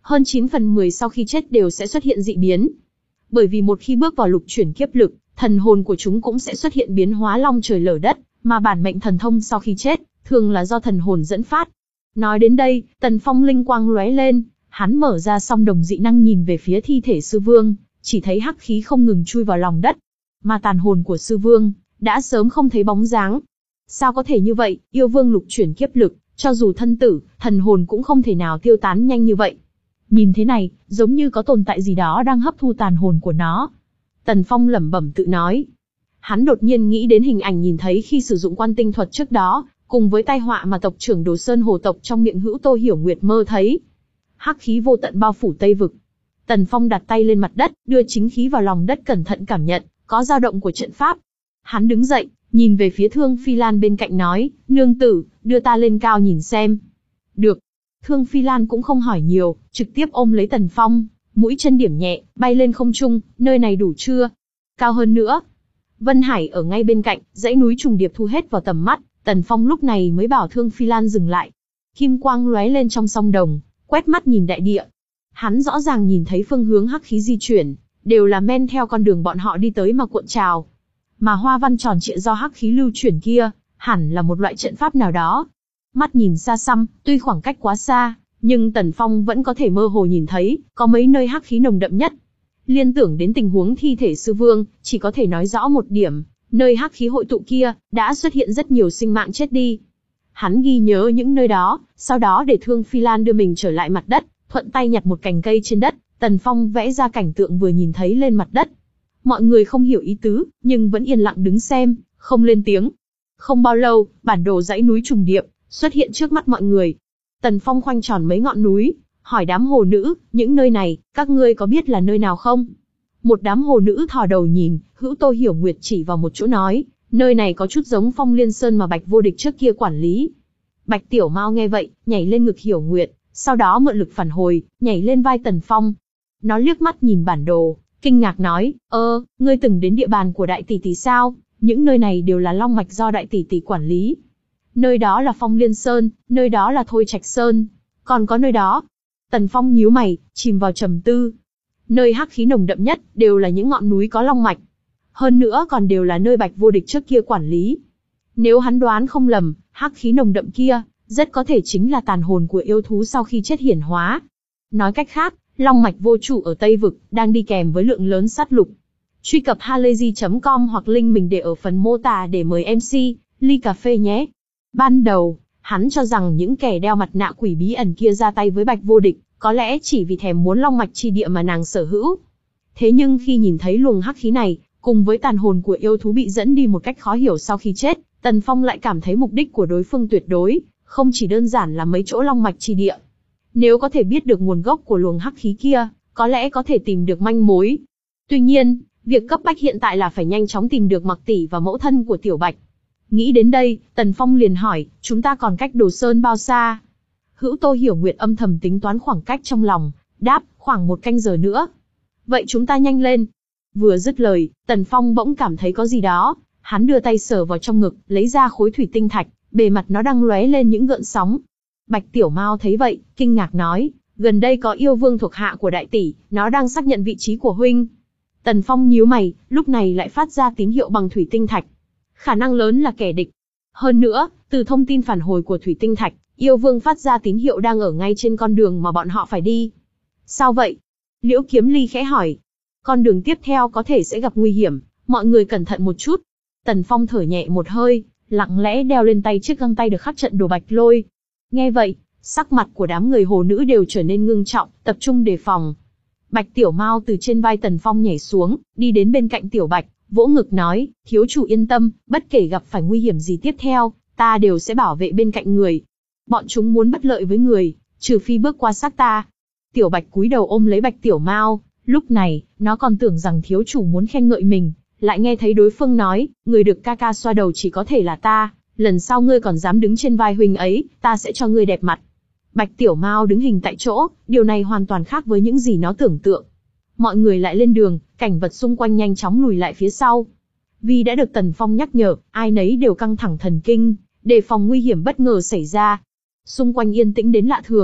hơn chín phần mười sau khi chết đều sẽ xuất hiện dị biến. Bởi vì một khi bước vào lục chuyển kiếp lực, thần hồn của chúng cũng sẽ xuất hiện biến hóa long trời lở đất, mà bản mệnh thần thông sau khi chết, thường là do thần hồn dẫn phát. Nói đến đây, Tần Phong linh quang lóe lên, hắn mở ra song đồng dị năng nhìn về phía thi thể sư vương, chỉ thấy hắc khí không ngừng chui vào lòng đất. Mà tàn hồn của sư vương, đã sớm không thấy bóng dáng. Sao có thể như vậy, yêu vương lục chuyển kiếp lực, cho dù thân tử, thần hồn cũng không thể nào tiêu tán nhanh như vậy. Nhìn thế này, giống như có tồn tại gì đó đang hấp thu tàn hồn của nó. Tần Phong lẩm bẩm tự nói. Hắn đột nhiên nghĩ đến hình ảnh nhìn thấy khi sử dụng quan tinh thuật trước đó, cùng với tai họa mà tộc trưởng Đồ Sơn Hồ tộc trong miệng Hữu Tô Hiểu Nguyệt mơ thấy. Hắc khí vô tận bao phủ Tây vực. Tần Phong đặt tay lên mặt đất, đưa chính khí vào lòng đất cẩn thận cảm nhận, có dao động của trận pháp. Hắn đứng dậy, nhìn về phía Thương Phi Lan bên cạnh nói, nương tử, đưa ta lên cao nhìn xem. Được. Thương Phi Lan cũng không hỏi nhiều, trực tiếp ôm lấy Tần Phong, mũi chân điểm nhẹ, bay lên không trung, nơi này đủ chưa? Cao hơn nữa. Vân Hải ở ngay bên cạnh, dãy núi trùng điệp thu hết vào tầm mắt, Tần Phong lúc này mới bảo Thương Phi Lan dừng lại. Kim quang lóe lên trong song đồng, quét mắt nhìn đại địa. Hắn rõ ràng nhìn thấy phương hướng hắc khí di chuyển, đều là men theo con đường bọn họ đi tới mà cuộn trào. Mà hoa văn tròn trịa do hắc khí lưu chuyển kia, hẳn là một loại trận pháp nào đó. Mắt nhìn xa xăm, tuy khoảng cách quá xa, nhưng Tần Phong vẫn có thể mơ hồ nhìn thấy, có mấy nơi hắc khí nồng đậm nhất. Liên tưởng đến tình huống thi thể sư vương, chỉ có thể nói rõ một điểm, nơi hắc khí hội tụ kia, đã xuất hiện rất nhiều sinh mạng chết đi. Hắn ghi nhớ những nơi đó, sau đó để Thương Phi Lan đưa mình trở lại mặt đất, thuận tay nhặt một cành cây trên đất, Tần Phong vẽ ra cảnh tượng vừa nhìn thấy lên mặt đất. Mọi người không hiểu ý tứ, nhưng vẫn yên lặng đứng xem, không lên tiếng. Không bao lâu, bản đồ dãy núi trùng điệp xuất hiện trước mắt mọi người. Tần Phong khoanh tròn mấy ngọn núi, hỏi đám hồ nữ, những nơi này, các ngươi có biết là nơi nào không? Một đám hồ nữ thò đầu nhìn, Hữu Tô Hiểu Nguyệt chỉ vào một chỗ nói, nơi này có chút giống Phong Liên Sơn mà Bạch Vô Địch trước kia quản lý. Bạch Tiểu Mao nghe vậy, nhảy lên ngực Hiểu Nguyệt, sau đó mượn lực phản hồi, nhảy lên vai Tần Phong. Nó liếc mắt nhìn bản đồ, kinh ngạc nói, ơ, ngươi từng đến địa bàn của đại tỷ tỷ sao? Những nơi này đều là long mạch do đại tỷ tỷ quản lý. Nơi đó là Phong Liên Sơn, nơi đó là Thôi Trạch Sơn, còn có nơi đó. Tần Phong nhíu mày, chìm vào trầm tư. Nơi hắc khí nồng đậm nhất, đều là những ngọn núi có long mạch. Hơn nữa còn đều là nơi Bạch Vô Địch trước kia quản lý. Nếu hắn đoán không lầm, hắc khí nồng đậm kia, rất có thể chính là tàn hồn của yêu thú sau khi chết hiển hóa. Nói cách khác, long mạch vô chủ ở Tây Vực, đang đi kèm với lượng lớn sát lục. Truy cập halayzi chấm com hoặc link mình để ở phần mô tả để mời em xê, ly cà phê nhé. Ban đầu, hắn cho rằng những kẻ đeo mặt nạ quỷ bí ẩn kia ra tay với Bạch Vô Địch, có lẽ chỉ vì thèm muốn long mạch chi địa mà nàng sở hữu. Thế nhưng khi nhìn thấy luồng hắc khí này, cùng với tàn hồn của yêu thú bị dẫn đi một cách khó hiểu sau khi chết, Tần Phong lại cảm thấy mục đích của đối phương tuyệt đối, không chỉ đơn giản là mấy chỗ long mạch chi địa. Nếu có thể biết được nguồn gốc của luồng hắc khí kia, có lẽ có thể tìm được manh mối. Tuy nhiên, việc cấp bách hiện tại là phải nhanh chóng tìm được Mặc Tỷ và mẫu thân của Tiểu Bạch. Nghĩ đến đây, Tần Phong liền hỏi, chúng ta còn cách Đồ Sơn bao xa? Hữu Tô Hiểu Nguyệt âm thầm tính toán khoảng cách trong lòng, đáp, khoảng một canh giờ nữa. Vậy chúng ta nhanh lên. Vừa dứt lời, Tần Phong bỗng cảm thấy có gì đó, hắn đưa tay sờ vào trong ngực, lấy ra khối thủy tinh thạch, bề mặt nó đang lóe lên những gợn sóng. Bạch Tiểu Mao thấy vậy, kinh ngạc nói, gần đây có yêu vương thuộc hạ của đại tỷ, nó đang xác nhận vị trí của huynh. Tần Phong nhíu mày, lúc này lại phát ra tín hiệu bằng thủy tinh thạch. Khả năng lớn là kẻ địch. Hơn nữa, từ thông tin phản hồi của thủy tinh thạch, yêu vương phát ra tín hiệu đang ở ngay trên con đường mà bọn họ phải đi. Sao vậy? Liễu Kiếm Ly khẽ hỏi. Con đường tiếp theo có thể sẽ gặp nguy hiểm, mọi người cẩn thận một chút. Tần Phong thở nhẹ một hơi, lặng lẽ đeo lên tay chiếc găng tay được khắc trận đồ bạch lôi. Nghe vậy, sắc mặt của đám người hồ nữ đều trở nên ngưng trọng, tập trung đề phòng. Bạch Tiểu Mao từ trên vai Tần Phong nhảy xuống, đi đến bên cạnh Tiểu Bạch, vỗ ngực nói, thiếu chủ yên tâm, bất kể gặp phải nguy hiểm gì tiếp theo, ta đều sẽ bảo vệ bên cạnh người. Bọn chúng muốn bất lợi với người, trừ phi bước qua xác ta. Tiểu Bạch cúi đầu ôm lấy Bạch Tiểu Mao, lúc này, nó còn tưởng rằng thiếu chủ muốn khen ngợi mình, lại nghe thấy đối phương nói, người được ca ca xoa đầu chỉ có thể là ta, lần sau ngươi còn dám đứng trên vai huynh ấy, ta sẽ cho ngươi đẹp mặt. Bạch Tiểu Mao đứng hình tại chỗ, điều này hoàn toàn khác với những gì nó tưởng tượng. Mọi người lại lên đường, cảnh vật xung quanh nhanh chóng lùi lại phía sau. Vì đã được Tần Phong nhắc nhở, ai nấy đều căng thẳng thần kinh, đề phòng nguy hiểm bất ngờ xảy ra. Xung quanh yên tĩnh đến lạ thường,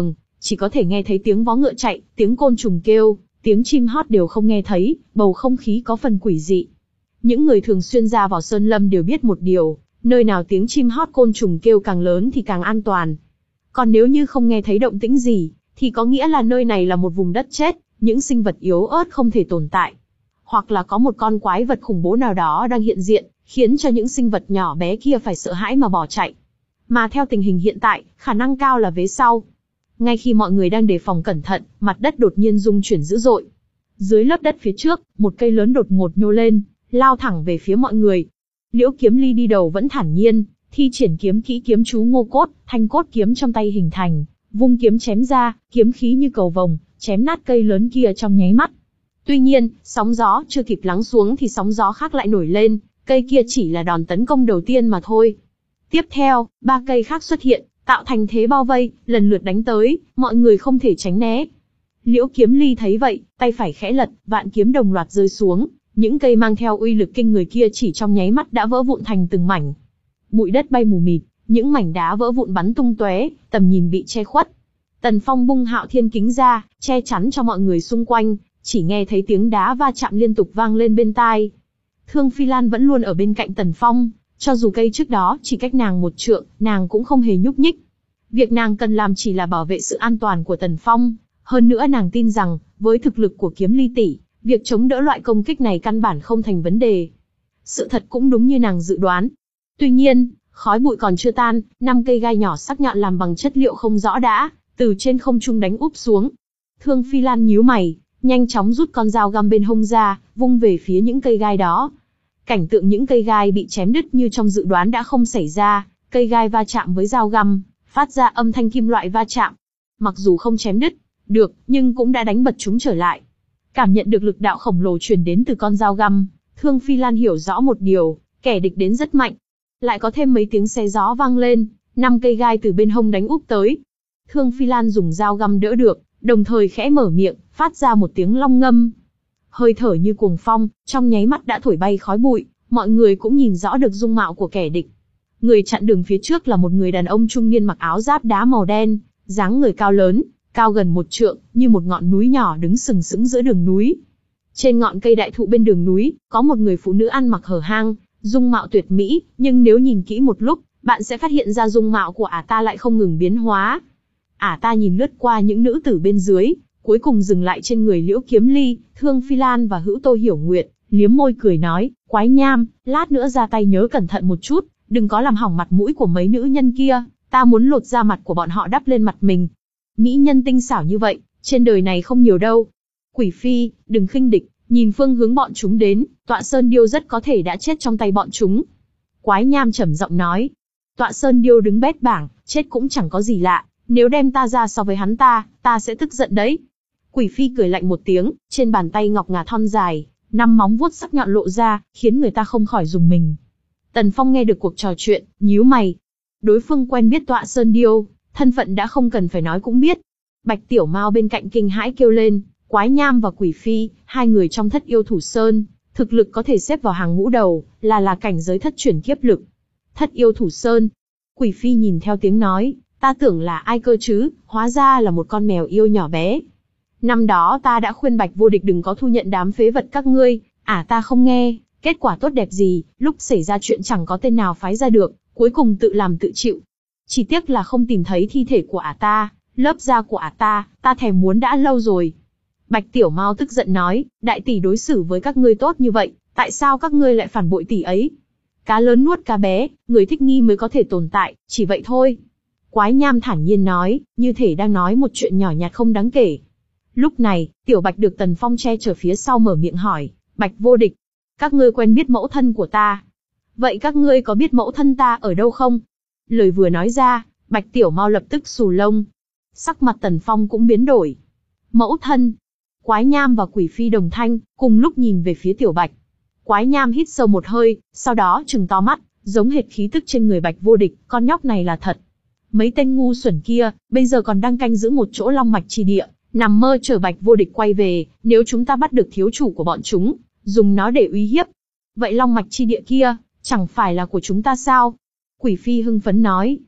chỉ có thể nghe thấy tiếng vó ngựa chạy, tiếng côn trùng kêu, tiếng chim hót đều không nghe thấy, bầu không khí có phần quỷ dị. Những người thường xuyên ra vào sơn lâm đều biết một điều, nơi nào tiếng chim hót côn trùng kêu càng lớn thì càng an toàn. Còn nếu như không nghe thấy động tĩnh gì, thì có nghĩa là nơi này là một vùng đất chết, những sinh vật yếu ớt không thể tồn tại. Hoặc là có một con quái vật khủng bố nào đó đang hiện diện, khiến cho những sinh vật nhỏ bé kia phải sợ hãi mà bỏ chạy. Mà theo tình hình hiện tại, khả năng cao là vế sau. Ngay khi mọi người đang đề phòng cẩn thận, mặt đất đột nhiên rung chuyển dữ dội. Dưới lớp đất phía trước, một cây lớn đột ngột nhô lên, lao thẳng về phía mọi người. Liễu Kiếm Ly đi đầu vẫn thản nhiên, thi triển kiếm kỹ kiếm chú Ngô Cốt, thanh cốt kiếm trong tay hình thành, vung kiếm chém ra, kiếm khí như cầu vồng, chém nát cây lớn kia trong nháy mắt. Tuy nhiên, sóng gió chưa kịp lắng xuống thì sóng gió khác lại nổi lên, cây kia chỉ là đòn tấn công đầu tiên mà thôi. Tiếp theo, ba cây khác xuất hiện, tạo thành thế bao vây, lần lượt đánh tới, mọi người không thể tránh né. Liễu Kiếm Ly thấy vậy, tay phải khẽ lật, vạn kiếm đồng loạt rơi xuống, những cây mang theo uy lực kinh người kia chỉ trong nháy mắt đã vỡ vụn thành từng mảnh. Bụi đất bay mù mịt, những mảnh đá vỡ vụn bắn tung tóe, tầm nhìn bị che khuất. Tần Phong bung Hạo Thiên kính ra, che chắn cho mọi người xung quanh, chỉ nghe thấy tiếng đá va chạm liên tục vang lên bên tai. Thương Phi Lan vẫn luôn ở bên cạnh Tần Phong, cho dù cây trước đó chỉ cách nàng một trượng, nàng cũng không hề nhúc nhích. Việc nàng cần làm chỉ là bảo vệ sự an toàn của Tần Phong, hơn nữa nàng tin rằng, với thực lực của Kiếm Ly tỷ, việc chống đỡ loại công kích này căn bản không thành vấn đề. Sự thật cũng đúng như nàng dự đoán. Tuy nhiên, khói bụi còn chưa tan, năm cây gai nhỏ sắc nhọn làm bằng chất liệu không rõ đã từ trên không trung đánh úp xuống. Thương Phi Lan nhíu mày, nhanh chóng rút con dao găm bên hông ra, vung về phía những cây gai đó. Cảnh tượng những cây gai bị chém đứt như trong dự đoán đã không xảy ra, cây gai va chạm với dao găm, phát ra âm thanh kim loại va chạm. Mặc dù không chém đứt được, nhưng cũng đã đánh bật chúng trở lại. Cảm nhận được lực đạo khổng lồ truyền đến từ con dao găm, Thương Phi Lan hiểu rõ một điều, kẻ địch đến rất mạnh. Lại có thêm mấy tiếng xé gió vang lên, năm cây gai từ bên hông đánh úp tới. Thương Phi Lan dùng dao găm đỡ được, đồng thời khẽ mở miệng, phát ra một tiếng long ngâm. Hơi thở như cuồng phong, trong nháy mắt đã thổi bay khói bụi, mọi người cũng nhìn rõ được dung mạo của kẻ địch. Người chặn đường phía trước là một người đàn ông trung niên mặc áo giáp đá màu đen, dáng người cao lớn, cao gần một trượng, như một ngọn núi nhỏ đứng sừng sững giữa đường núi. Trên ngọn cây đại thụ bên đường núi, có một người phụ nữ ăn mặc hở hang, dung mạo tuyệt mỹ, nhưng nếu nhìn kỹ một lúc, bạn sẽ phát hiện ra dung mạo của ả ta lại không ngừng biến hóa. Ả ta nhìn lướt qua những nữ tử bên dưới, cuối cùng dừng lại trên người Liễu Kiếm Ly, Thương Phi Lan và Hữu Tô Hiểu Nguyệt, liếm môi cười nói, quái nham, lát nữa ra tay nhớ cẩn thận một chút, đừng có làm hỏng mặt mũi của mấy nữ nhân kia, ta muốn lột da mặt của bọn họ đắp lên mặt mình. Mỹ nhân tinh xảo như vậy, trên đời này không nhiều đâu. Quỷ Phi, đừng khinh địch, nhìn phương hướng bọn chúng đến, Tọa Sơn Điêu rất có thể đã chết trong tay bọn chúng. Quái nham trầm giọng nói, Tọa Sơn Điêu đứng bét bảng, chết cũng chẳng có gì lạ, nếu đem ta ra so với hắn ta, ta sẽ tức giận đấy. Quỷ Phi cười lạnh một tiếng, trên bàn tay ngọc ngà thon dài, năm móng vuốt sắc nhọn lộ ra, khiến người ta không khỏi rùng mình. Tần Phong nghe được cuộc trò chuyện, nhíu mày. Đối phương quen biết Tọa Sơn Điêu, thân phận đã không cần phải nói cũng biết. Bạch Tiểu Mao bên cạnh kinh hãi kêu lên, Quái Nham và Quỷ Phi, hai người trong Thất Yêu Thủ Sơn, thực lực có thể xếp vào hàng ngũ đầu, là là cảnh giới thất chuyển kiếp lực. Thất Yêu Thủ Sơn. Quỷ Phi nhìn theo tiếng nói, ta tưởng là ai cơ chứ, hóa ra là một con mèo yêu nhỏ bé. Năm đó ta đã khuyên Bạch Vô Địch đừng có thu nhận đám phế vật các ngươi, ả ta không nghe, kết quả tốt đẹp gì, lúc xảy ra chuyện chẳng có tên nào phái ra được, cuối cùng tự làm tự chịu. Chỉ tiếc là không tìm thấy thi thể của ả ta, lớp da của ả ta, ta thèm muốn đã lâu rồi. Bạch Tiểu Mao tức giận nói, đại tỷ đối xử với các ngươi tốt như vậy, tại sao các ngươi lại phản bội tỷ ấy? Cá lớn nuốt cá bé, người thích nghi mới có thể tồn tại, chỉ vậy thôi. Quái Nham thản nhiên nói, như thể đang nói một chuyện nhỏ nhặt không đáng kể. Lúc này, Tiểu Bạch được Tần Phong che chở phía sau mở miệng hỏi, Bạch Vô Địch, các ngươi quen biết mẫu thân của ta. Vậy các ngươi có biết mẫu thân ta ở đâu không? Lời vừa nói ra, Bạch Tiểu Mao lập tức xù lông. Sắc mặt Tần Phong cũng biến đổi. Mẫu thân. Quái Nham và Quỷ Phi đồng thanh, cùng lúc nhìn về phía Tiểu Bạch. Quái Nham hít sâu một hơi, sau đó trừng to mắt, giống hệt khí tức trên người Bạch Vô Địch, con nhóc này là thật. Mấy tên ngu xuẩn kia, bây giờ còn đang canh giữ một chỗ long mạch chi địa, nằm mơ chờ Bạch Vô Địch quay về, nếu chúng ta bắt được thiếu chủ của bọn chúng, dùng nó để uy hiếp. Vậy long mạch chi địa kia, chẳng phải là của chúng ta sao? Quỷ Phi hưng phấn nói.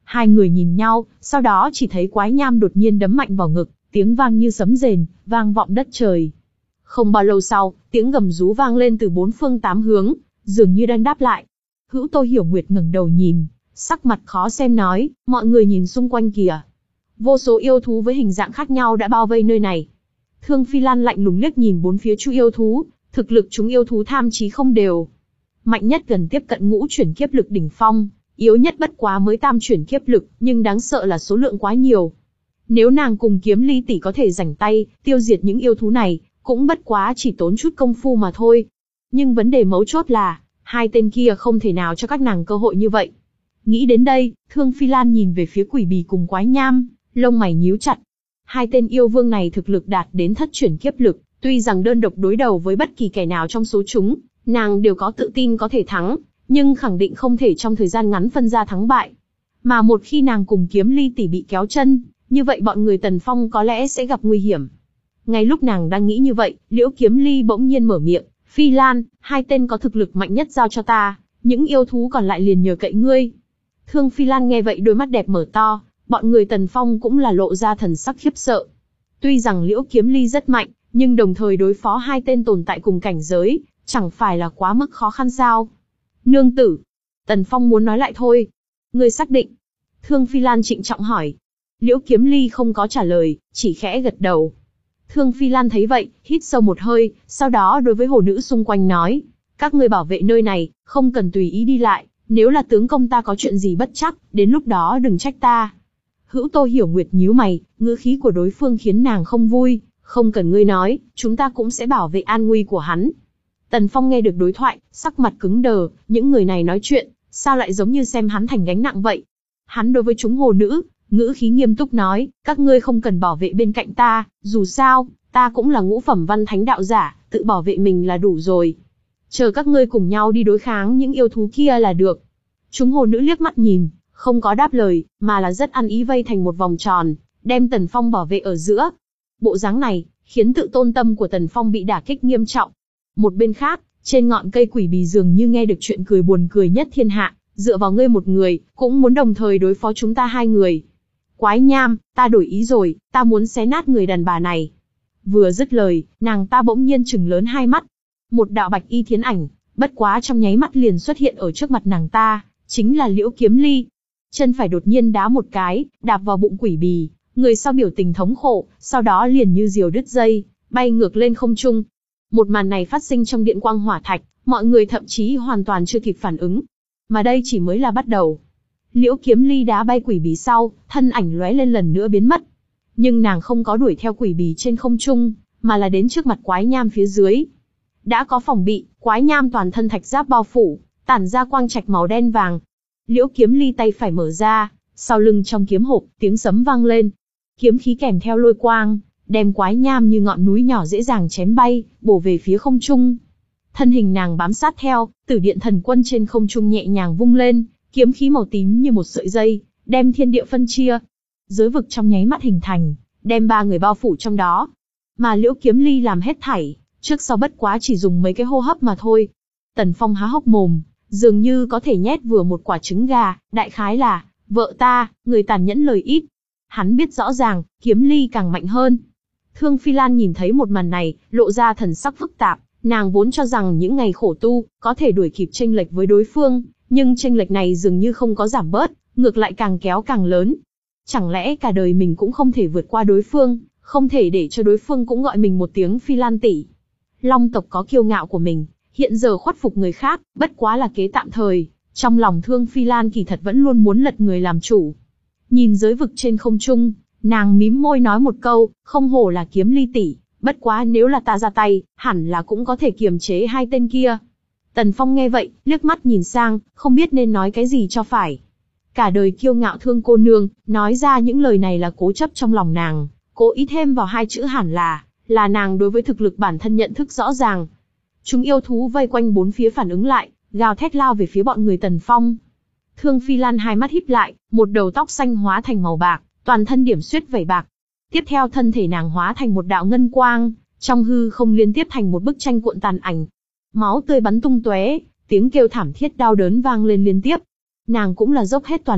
Hai người nhìn nhau, sau đó chỉ thấy Quái Nham đột nhiên đấm mạnh vào ngực, tiếng vang như sấm rền, vang vọng đất trời. Không bao lâu sau, tiếng gầm rú vang lên từ bốn phương tám hướng, dường như đang đáp lại. Hữu Tô Hiểu Nguyệt ngẩng đầu nhìn, sắc mặt khó xem nói, mọi người nhìn xung quanh kìa. Vô số yêu thú với hình dạng khác nhau đã bao vây nơi này. Thương Phi Lan lạnh lùng liếc nhìn bốn phía chu yêu thú, thực lực chúng yêu thú tham chí không đều. Mạnh nhất gần tiếp cận ngũ chuyển kiếp lực đỉnh phong, yếu nhất bất quá mới tam chuyển kiếp lực, nhưng đáng sợ là số lượng quá nhiều. Nếu nàng cùng Kiếm Ly tỷ có thể rảnh tay, tiêu diệt những yêu thú này, cũng bất quá chỉ tốn chút công phu mà thôi. Nhưng vấn đề mấu chốt là, hai tên kia không thể nào cho các nàng cơ hội như vậy. Nghĩ đến đây, Thương Phi Lan nhìn về phía Quỷ Bì cùng Quái Nham, lông mày nhíu chặt. Hai tên yêu vương này thực lực đạt đến thất chuyển kiếp lực, tuy rằng đơn độc đối đầu với bất kỳ kẻ nào trong số chúng, nàng đều có tự tin có thể thắng, nhưng khẳng định không thể trong thời gian ngắn phân ra thắng bại. Mà một khi nàng cùng Kiếm Ly tỷ bị kéo chân, như vậy bọn người Tần Phong có lẽ sẽ gặp nguy hiểm. Ngay lúc nàng đang nghĩ như vậy, Liễu Kiếm Ly bỗng nhiên mở miệng, Phi Lan, hai tên có thực lực mạnh nhất giao cho ta, những yêu thú còn lại liền nhờ cậy ngươi. Thương Phi Lan nghe vậy đôi mắt đẹp mở to, bọn người Tần Phong cũng là lộ ra thần sắc khiếp sợ. Tuy rằng Liễu Kiếm Ly rất mạnh, nhưng đồng thời đối phó hai tên tồn tại cùng cảnh giới, chẳng phải là quá mức khó khăn sao? Nương tử. Tần Phong muốn nói lại thôi. Ngươi xác định? Thương Phi Lan trịnh trọng hỏi. Liễu Kiếm Ly không có trả lời, chỉ khẽ gật đầu. Thương Phi Lan thấy vậy, hít sâu một hơi, sau đó đối với hồ nữ xung quanh nói. Các ngươi bảo vệ nơi này, không cần tùy ý đi lại, nếu là tướng công ta có chuyện gì bất chắc, đến lúc đó đừng trách ta. Hữu Tô Hiểu Nguyệt nhíu mày, ngữ khí của đối phương khiến nàng không vui, không cần ngươi nói, chúng ta cũng sẽ bảo vệ an nguy của hắn. Tần Phong nghe được đối thoại, sắc mặt cứng đờ, những người này nói chuyện, sao lại giống như xem hắn thành gánh nặng vậy? Hắn đối với chúng hồ nữ, ngữ khí nghiêm túc nói, các ngươi không cần bảo vệ bên cạnh ta, dù sao, ta cũng là ngũ phẩm văn thánh đạo giả, tự bảo vệ mình là đủ rồi. Chờ các ngươi cùng nhau đi đối kháng những yêu thú kia là được. Chúng hồ nữ liếc mắt nhìn, không có đáp lời, mà là rất ăn ý vây thành một vòng tròn, đem Tần Phong bảo vệ ở giữa. Bộ dáng này, khiến tự tôn tâm của Tần Phong bị đả kích nghiêm trọng. Một bên khác, trên ngọn cây Quỷ Bì dường như nghe được chuyện cười buồn cười nhất thiên hạ, dựa vào ngươi một người, cũng muốn đồng thời đối phó chúng ta hai người. Quái Nham, ta đổi ý rồi, ta muốn xé nát người đàn bà này. Vừa dứt lời, nàng ta bỗng nhiên trừng lớn hai mắt. Một đạo bạch y thiến ảnh, bất quá trong nháy mắt liền xuất hiện ở trước mặt nàng ta, chính là Liễu Kiếm Ly. Chân phải đột nhiên đá một cái, đạp vào bụng Quỷ Bì, người sau biểu tình thống khổ, sau đó liền như diều đứt dây, bay ngược lên không trung. Một màn này phát sinh trong điện quang hỏa thạch, mọi người thậm chí hoàn toàn chưa kịp phản ứng. Mà đây chỉ mới là bắt đầu. Liễu Kiếm Ly đá bay Quỷ Bì sau, thân ảnh lóe lên lần nữa biến mất. Nhưng nàng không có đuổi theo Quỷ Bì trên không trung, mà là đến trước mặt Quái Nham phía dưới. Đã có phòng bị, Quái Nham toàn thân thạch giáp bao phủ, tản ra quang trạch màu đen vàng. Liễu Kiếm Ly tay phải mở ra, sau lưng trong kiếm hộp, tiếng sấm vang lên. Kiếm khí kèm theo lôi quang, đem Quái Nham như ngọn núi nhỏ dễ dàng chém bay, bổ về phía không trung. Thân hình nàng bám sát theo, Tử Điện Thần Quân trên không trung nhẹ nhàng vung lên, kiếm khí màu tím như một sợi dây, đem thiên địa phân chia. Giới vực trong nháy mắt hình thành, đem ba người bao phủ trong đó. Mà Liễu Kiếm Ly làm hết thảy, trước sau bất quá chỉ dùng mấy cái hô hấp mà thôi. Tần Phong há hốc mồm, dường như có thể nhét vừa một quả trứng gà, đại khái là, vợ ta, người tàn nhẫn lời ít. Hắn biết rõ ràng, Kiếm Ly càng mạnh hơn. Thương Phi Lan nhìn thấy một màn này, lộ ra thần sắc phức tạp, nàng vốn cho rằng những ngày khổ tu, có thể đuổi kịp chênh lệch với đối phương, nhưng chênh lệch này dường như không có giảm bớt, ngược lại càng kéo càng lớn. Chẳng lẽ cả đời mình cũng không thể vượt qua đối phương, không thể để cho đối phương cũng gọi mình một tiếng Phi Lan tỷ. Long tộc có kiêu ngạo của mình, hiện giờ khuất phục người khác, bất quá là kế tạm thời, trong lòng Thương Phi Lan kỳ thật vẫn luôn muốn lật người làm chủ. Nhìn giới vực trên không trung, nàng mím môi nói một câu, không hổ là Kiếm Ly tỷ, bất quá nếu là ta ra tay, hẳn là cũng có thể kiềm chế hai tên kia. Tần Phong nghe vậy, liếc mắt nhìn sang, không biết nên nói cái gì cho phải. Cả đời kiêu ngạo Thương cô nương, nói ra những lời này là cố chấp trong lòng nàng, cố ý thêm vào hai chữ hẳn là, là nàng đối với thực lực bản thân nhận thức rõ ràng. Chúng yêu thú vây quanh bốn phía phản ứng lại, gào thét lao về phía bọn người Tần Phong. Thương Phi Lan hai mắt híp lại, một đầu tóc xanh hóa thành màu bạc, toàn thân điểm xuyết vảy bạc. Tiếp theo thân thể nàng hóa thành một đạo ngân quang, trong hư không liên tiếp thành một bức tranh cuộn tàn ảnh. Máu tươi bắn tung tóe, tiếng kêu thảm thiết đau đớn vang lên liên tiếp. Nàng cũng là dốc hết toàn lực,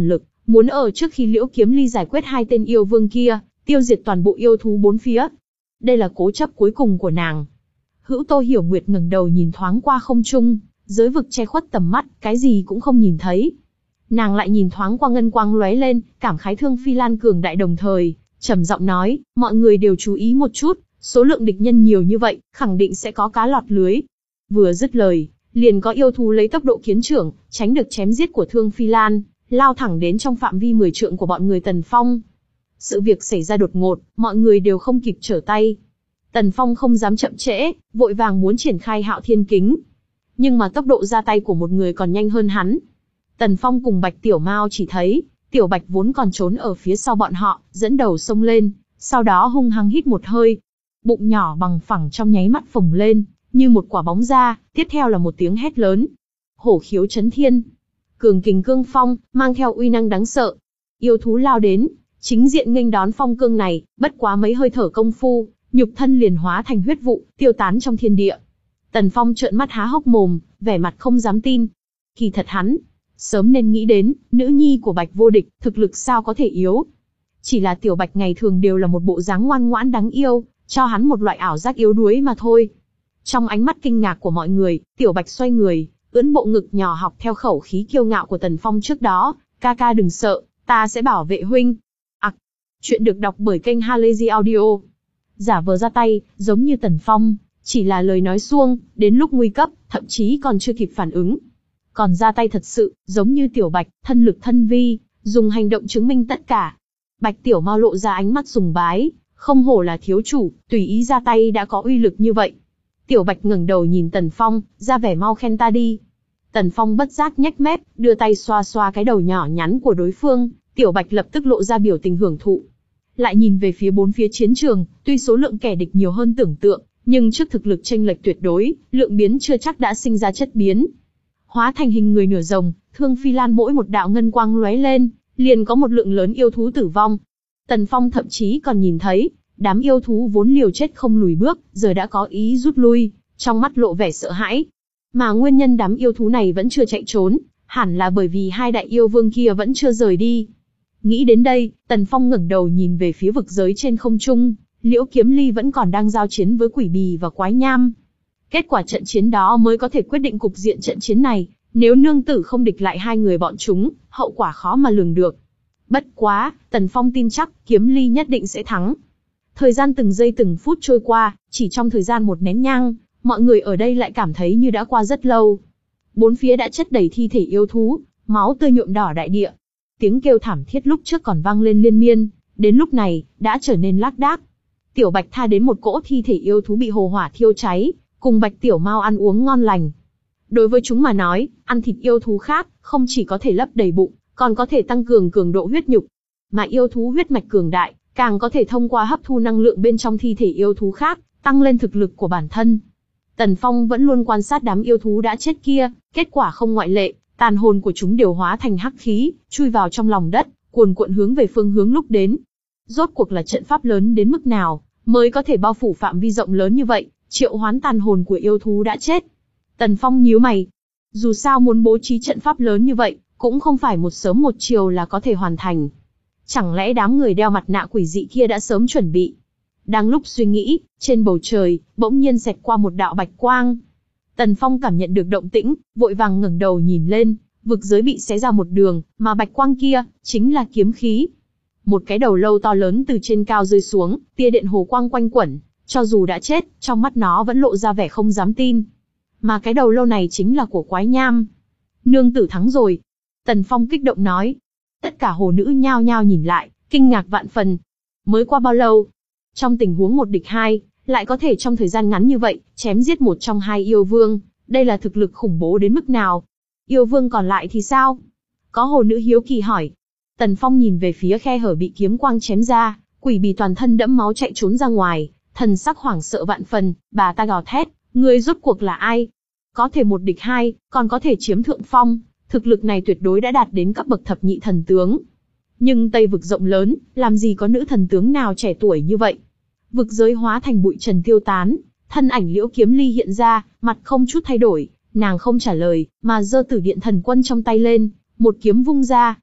muốn ở trước khi Liễu Kiếm Ly giải quyết hai tên yêu vương kia, tiêu diệt toàn bộ yêu thú bốn phía. Đây là cố chấp cuối cùng của nàng. Hữu Tô Hiểu Nguyệt ngẩng đầu nhìn thoáng qua không trung, giới vực che khuất tầm mắt, cái gì cũng không nhìn thấy. Nàng lại nhìn thoáng qua ngân quang lóe lên, cảm khái Thương Phi Lan cường đại, đồng thời trầm giọng nói, mọi người đều chú ý một chút, số lượng địch nhân nhiều như vậy, khẳng định sẽ có cá lọt lưới. Vừa dứt lời, liền có yêu thú lấy tốc độ kiến trưởng, tránh được chém giết của Thương Phi Lan, lao thẳng đến trong phạm vi mười trượng của bọn người Tần Phong. Sự việc xảy ra đột ngột, mọi người đều không kịp trở tay. Tần Phong không dám chậm trễ, vội vàng muốn triển khai Hạo Thiên Kính. Nhưng mà tốc độ ra tay của một người còn nhanh hơn hắn. Tần Phong cùng Bạch Tiểu Mao chỉ thấy, Tiểu Bạch vốn còn trốn ở phía sau bọn họ, dẫn đầu xông lên, sau đó hung hăng hít một hơi. Bụng nhỏ bằng phẳng trong nháy mắt phồng lên, như một quả bóng ra, tiếp theo là một tiếng hét lớn. Hổ khiếu chấn thiên, cường kình cương phong, mang theo uy năng đáng sợ. Yêu thú lao đến, chính diện nghênh đón phong cương này, bất quá mấy hơi thở công phu, nhục thân liền hóa thành huyết vụ, tiêu tán trong thiên địa. Tần Phong trợn mắt há hốc mồm, vẻ mặt không dám tin. Kỳ thật hắn sớm nên nghĩ đến, nữ nhi của Bạch Vô Địch, thực lực sao có thể yếu. Chỉ là Tiểu Bạch ngày thường đều là một bộ dáng ngoan ngoãn đáng yêu, cho hắn một loại ảo giác yếu đuối mà thôi. Trong ánh mắt kinh ngạc của mọi người, Tiểu Bạch xoay người, ưỡn bộ ngực nhỏ học theo khẩu khí kiêu ngạo của Tần Phong trước đó, ca ca đừng sợ, ta sẽ bảo vệ huynh. Ặc, chuyện được đọc bởi kênh Halazy Audio. Giả vờ ra tay, giống như Tần Phong, chỉ là lời nói suông, đến lúc nguy cấp, thậm chí còn chưa kịp phản ứng. Còn ra tay thật sự, giống như Tiểu Bạch, thân lực thân vi, dùng hành động chứng minh tất cả. Bạch Tiểu Mao lộ ra ánh mắt sùng bái, không hổ là thiếu chủ, tùy ý ra tay đã có uy lực như vậy. Tiểu Bạch ngẩng đầu nhìn Tần Phong, ra vẻ mau khen ta đi. Tần Phong bất giác nhếch mép, đưa tay xoa xoa cái đầu nhỏ nhắn của đối phương, Tiểu Bạch lập tức lộ ra biểu tình hưởng thụ. Lại nhìn về phía bốn phía chiến trường, tuy số lượng kẻ địch nhiều hơn tưởng tượng, nhưng trước thực lực chênh lệch tuyệt đối, lượng biến chưa chắc đã sinh ra chất biến. Hóa thành hình người nửa rồng, Thương Phi Lan mỗi một đạo ngân quang lóe lên, liền có một lượng lớn yêu thú tử vong. Tần Phong thậm chí còn nhìn thấy, đám yêu thú vốn liều chết không lùi bước, giờ đã có ý rút lui, trong mắt lộ vẻ sợ hãi. Mà nguyên nhân đám yêu thú này vẫn chưa chạy trốn, hẳn là bởi vì hai đại yêu vương kia vẫn chưa rời đi. Nghĩ đến đây, Tần Phong ngẩng đầu nhìn về phía vực giới trên không trung, Liễu Kiếm Ly vẫn còn đang giao chiến với Quỷ Bì và Quái Nham. Kết quả trận chiến đó mới có thể quyết định cục diện trận chiến này, nếu nương tử không địch lại hai người bọn chúng, hậu quả khó mà lường được. Bất quá, Tần Phong tin chắc, Kiếm Ly nhất định sẽ thắng. Thời gian từng giây từng phút trôi qua, chỉ trong thời gian một nén nhang, mọi người ở đây lại cảm thấy như đã qua rất lâu. Bốn phía đã chất đầy thi thể yêu thú, máu tươi nhuộm đỏ đại địa. Tiếng kêu thảm thiết lúc trước còn vang lên liên miên, đến lúc này, đã trở nên lác đác. Tiểu Bạch tha đến một cỗ thi thể yêu thú bị hồ hỏa thiêu cháy, cùng Bạch Tiểu Mao ăn uống ngon lành. Đối với chúng mà nói, ăn thịt yêu thú khác, không chỉ có thể lấp đầy bụng, còn có thể tăng cường cường độ huyết nhục. Mà yêu thú huyết mạch cường đại, càng có thể thông qua hấp thu năng lượng bên trong thi thể yêu thú khác, tăng lên thực lực của bản thân. Tần Phong vẫn luôn quan sát đám yêu thú đã chết kia, kết quả không ngoại lệ, tàn hồn của chúng đều hóa thành hắc khí, chui vào trong lòng đất, cuồn cuộn hướng về phương hướng lúc đến. Rốt cuộc là trận pháp lớn đến mức nào, mới có thể bao phủ phạm vi rộng lớn như vậy, triệu hoán tàn hồn của yêu thú đã chết. Tần Phong nhíu mày. Dù sao muốn bố trí trận pháp lớn như vậy, cũng không phải một sớm một chiều là có thể hoàn thành. Chẳng lẽ đám người đeo mặt nạ quỷ dị kia đã sớm chuẩn bị? Đang lúc suy nghĩ, trên bầu trời, bỗng nhiên xẹt qua một đạo bạch quang. Tần Phong cảm nhận được động tĩnh, vội vàng ngẩng đầu nhìn lên, vực giới bị xé ra một đường, mà bạch quang kia, chính là kiếm khí. Một cái đầu lâu to lớn từ trên cao rơi xuống, tia điện hồ quang quanh quẩn, cho dù đã chết, trong mắt nó vẫn lộ ra vẻ không dám tin. Mà cái đầu lâu này chính là của Quái Nham. Nương tử thắng rồi. Tần Phong kích động nói. Tất cả hồ nữ nhao nhao nhìn lại, kinh ngạc vạn phần. Mới qua bao lâu? Trong tình huống một địch hai, lại có thể trong thời gian ngắn như vậy, chém giết một trong hai yêu vương, đây là thực lực khủng bố đến mức nào? Yêu vương còn lại thì sao? Có hồ nữ hiếu kỳ hỏi. Tần Phong nhìn về phía khe hở bị kiếm quang chém ra, Quỷ Bì toàn thân đẫm máu chạy trốn ra ngoài, thần sắc hoảng sợ vạn phần, bà ta gào thét, ngươi rốt cuộc là ai? Có thể một địch hai, còn có thể chiếm thượng phong, thực lực này tuyệt đối đã đạt đến cấp bậc thập nhị thần tướng. Nhưng Tây vực rộng lớn, làm gì có nữ thần tướng nào trẻ tuổi như vậy? Vực giới hóa thành bụi trần tiêu tán, thân ảnh Liễu Kiếm Ly hiện ra, mặt không chút thay đổi, nàng không trả lời, mà giơ Tử Điện Thần Quân trong tay lên, một kiếm vung ra.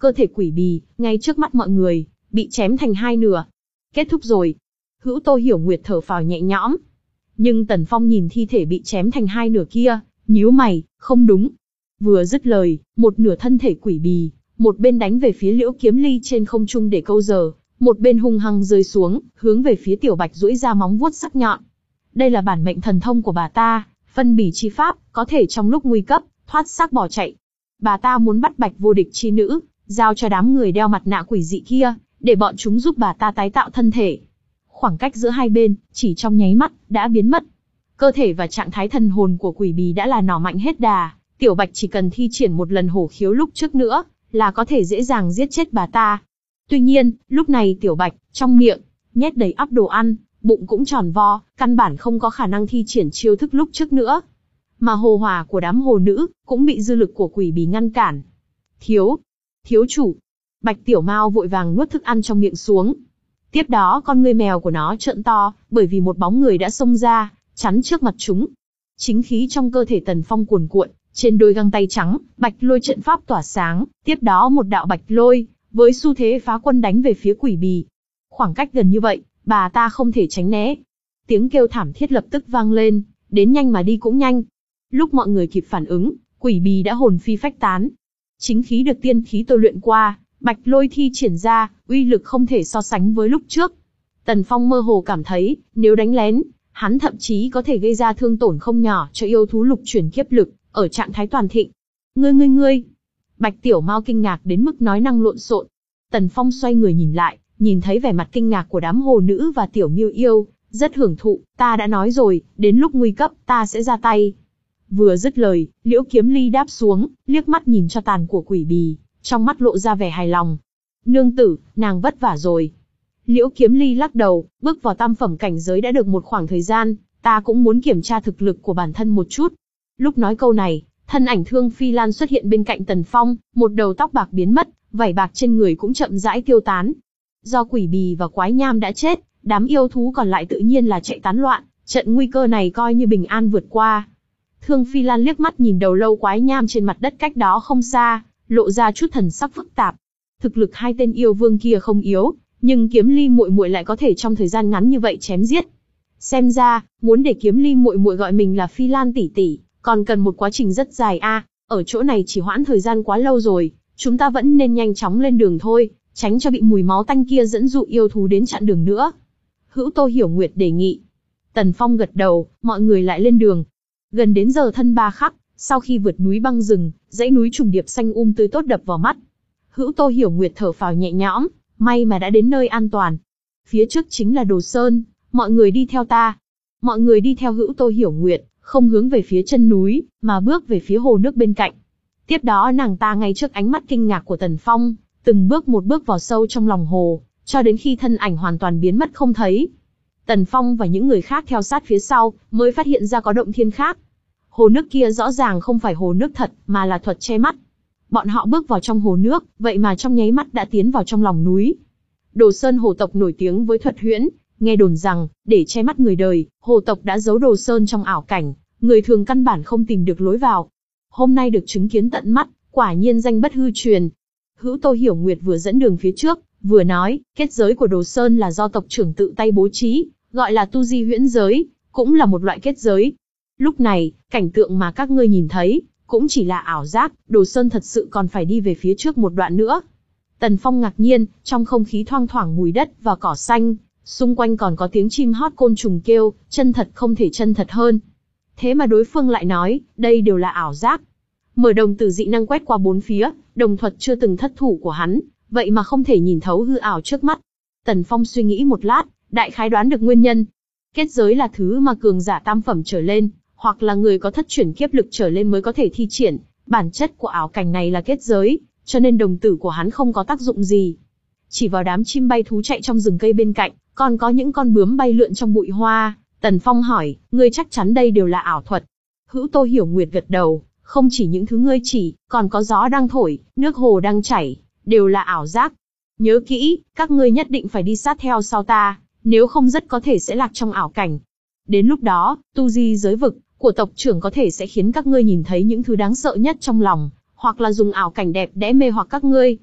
cơ thể quỷ bì, ngay trước mắt mọi người, bị chém thành hai nửa. Kết thúc rồi. Hữu Tô Hiểu Nguyệt thở phào nhẹ nhõm. Nhưng Tần Phong nhìn thi thể bị chém thành hai nửa kia, nhíu mày, không đúng. Vừa dứt lời, một nửa thân thể quỷ bì, một bên đánh về phía Liễu Kiếm Ly trên không trung để câu giờ, một bên hung hăng rơi xuống, hướng về phía Tiểu Bạch duỗi ra móng vuốt sắc nhọn. Đây là bản mệnh thần thông của bà ta, phân bỉ chi pháp, có thể trong lúc nguy cấp, thoát xác bỏ chạy. Bà ta muốn bắt Bạch Vô Địch chi nữ, giao cho đám người đeo mặt nạ quỷ dị kia, để bọn chúng giúp bà ta tái tạo thân thể. Khoảng cách giữa hai bên, chỉ trong nháy mắt, đã biến mất. Cơ thể và trạng thái thần hồn của quỷ bì đã là nỏ mạnh hết đà, Tiểu Bạch chỉ cần thi triển một lần hổ khiếu lúc trước nữa, là có thể dễ dàng giết chết bà ta. Tuy nhiên, lúc này Tiểu Bạch, trong miệng, nhét đầy ắp đồ ăn, bụng cũng tròn vo, căn bản không có khả năng thi triển chiêu thức lúc trước nữa. Mà hồ hỏa của đám hồ nữ, cũng bị dư lực của quỷ bì ngăn cản. Thiếu, thiếu chủ. Bạch Tiểu Mao vội vàng nuốt thức ăn trong miệng xuống. Tiếp đó con ngươi mèo của nó trợn to, bởi vì một bóng người đã xông ra, chắn trước mặt chúng. Chính khí trong cơ thể Tần Phong cuồn cuộn, trên đôi găng tay trắng, bạch lôi trận pháp tỏa sáng, tiếp đó một đạo bạch lôi, với xu thế phá quân đánh về phía quỷ bì. Khoảng cách gần như vậy, bà ta không thể tránh né. Tiếng kêu thảm thiết lập tức vang lên, đến nhanh mà đi cũng nhanh. Lúc mọi người kịp phản ứng, quỷ bì đã hồn phi phách tán. Chính khí được tiên khí tôi luyện qua, bạch lôi thi triển ra, uy lực không thể so sánh với lúc trước. Tần Phong mơ hồ cảm thấy, nếu đánh lén, hắn thậm chí có thể gây ra thương tổn không nhỏ cho yêu thú lục chuyển kiếp lực, ở trạng thái toàn thịnh. Ngươi ngươi ngươi! Bạch Tiểu Mao kinh ngạc đến mức nói năng lộn xộn. Tần Phong xoay người nhìn lại, nhìn thấy vẻ mặt kinh ngạc của đám hồ nữ và Tiểu Miêu Yêu, rất hưởng thụ. Ta đã nói rồi, đến lúc nguy cấp, ta sẽ ra tay. Vừa dứt lời, Liễu Kiếm Ly đáp xuống, liếc mắt nhìn cho tàn của quỷ bì, trong mắt lộ ra vẻ hài lòng. Nương tử, nàng vất vả rồi. Liễu Kiếm Ly lắc đầu, bước vào tam phẩm cảnh giới đã được một khoảng thời gian, ta cũng muốn kiểm tra thực lực của bản thân một chút. Lúc nói câu này, thân ảnh Thương Phi Lan xuất hiện bên cạnh Tần Phong, một đầu tóc bạc biến mất, vảy bạc trên người cũng chậm rãi tiêu tán. Do quỷ bì và quái nham đã chết, đám yêu thú còn lại tự nhiên là chạy tán loạn, trận nguy cơ này coi như bình an vượt qua. Thương Phi Lan liếc mắt nhìn đầu lâu quái nham trên mặt đất cách đó không xa, lộ ra chút thần sắc phức tạp. Thực lực hai tên yêu vương kia không yếu, nhưng Kiếm Ly muội muội lại có thể trong thời gian ngắn như vậy chém giết. Xem ra, muốn để Kiếm Ly muội muội gọi mình là Phi Lan tỷ tỷ, còn cần một quá trình rất dài a. À, ở chỗ này chỉ hoãn thời gian quá lâu rồi, chúng ta vẫn nên nhanh chóng lên đường thôi, tránh cho bị mùi máu tanh kia dẫn dụ yêu thú đến chặn đường nữa. Hữu Tô Hiểu Nguyệt đề nghị. Tần Phong gật đầu, mọi người lại lên đường. Gần đến giờ thân ba khắc, sau khi vượt núi băng rừng, dãy núi trùng điệp xanh um tươi tốt đập vào mắt. Hữu Tô Hiểu Nguyệt thở phào nhẹ nhõm, may mà đã đến nơi an toàn. Phía trước chính là Đồ Sơn, mọi người đi theo ta. Mọi người đi theo Hữu Tô Hiểu Nguyệt, không hướng về phía chân núi, mà bước về phía hồ nước bên cạnh. Tiếp đó nàng ta ngay trước ánh mắt kinh ngạc của Tần Phong, từng bước một bước vào sâu trong lòng hồ, cho đến khi thân ảnh hoàn toàn biến mất không thấy. Tần Phong và những người khác theo sát phía sau, mới phát hiện ra có động thiên khác. Hồ nước kia rõ ràng không phải hồ nước thật, mà là thuật che mắt. Bọn họ bước vào trong hồ nước, vậy mà trong nháy mắt đã tiến vào trong lòng núi. Đồ Sơn hồ tộc nổi tiếng với thuật huyễn, nghe đồn rằng, để che mắt người đời, hồ tộc đã giấu Đồ Sơn trong ảo cảnh, người thường căn bản không tìm được lối vào. Hôm nay được chứng kiến tận mắt, quả nhiên danh bất hư truyền. Hữu Tô Hiểu Nguyệt vừa dẫn đường phía trước, vừa nói, kết giới của Đồ Sơn là do tộc trưởng tự tay bố trí, gọi là tu di huyễn giới, cũng là một loại kết giới. Lúc này, cảnh tượng mà các ngươi nhìn thấy, cũng chỉ là ảo giác, Đồ Sơn thật sự còn phải đi về phía trước một đoạn nữa. Tần Phong ngạc nhiên, trong không khí thoang thoảng mùi đất và cỏ xanh, xung quanh còn có tiếng chim hót côn trùng kêu, chân thật không thể chân thật hơn. Thế mà đối phương lại nói, đây đều là ảo giác. Mở đồng tử dị năng quét qua bốn phía, đồng thuật chưa từng thất thủ của hắn, vậy mà không thể nhìn thấu hư ảo trước mắt. Tần Phong suy nghĩ một lát, đại khái đoán được nguyên nhân. Kết giới là thứ mà cường giả tam phẩm trở lên, hoặc là người có thất chuyển kiếp lực trở lên mới có thể thi triển. Bản chất của ảo cảnh này là kết giới, cho nên đồng tử của hắn không có tác dụng gì. Chỉ vào đám chim bay thú chạy trong rừng cây bên cạnh, còn có những con bướm bay lượn trong bụi hoa. Tần Phong hỏi, ngươi chắc chắn đây đều là ảo thuật? Hữu Tô Hiểu Nguyệt gật đầu, không chỉ những thứ ngươi chỉ, còn có gió đang thổi, nước hồ đang chảy, đều là ảo giác. Nhớ kỹ, các ngươi nhất định phải đi sát theo sau ta, nếu không rất có thể sẽ lạc trong ảo cảnh. Đến lúc đó, tu di giới vực của tộc trưởng có thể sẽ khiến các ngươi nhìn thấy những thứ đáng sợ nhất trong lòng, hoặc là dùng ảo cảnh đẹp đẽ mê hoặc các ngươi.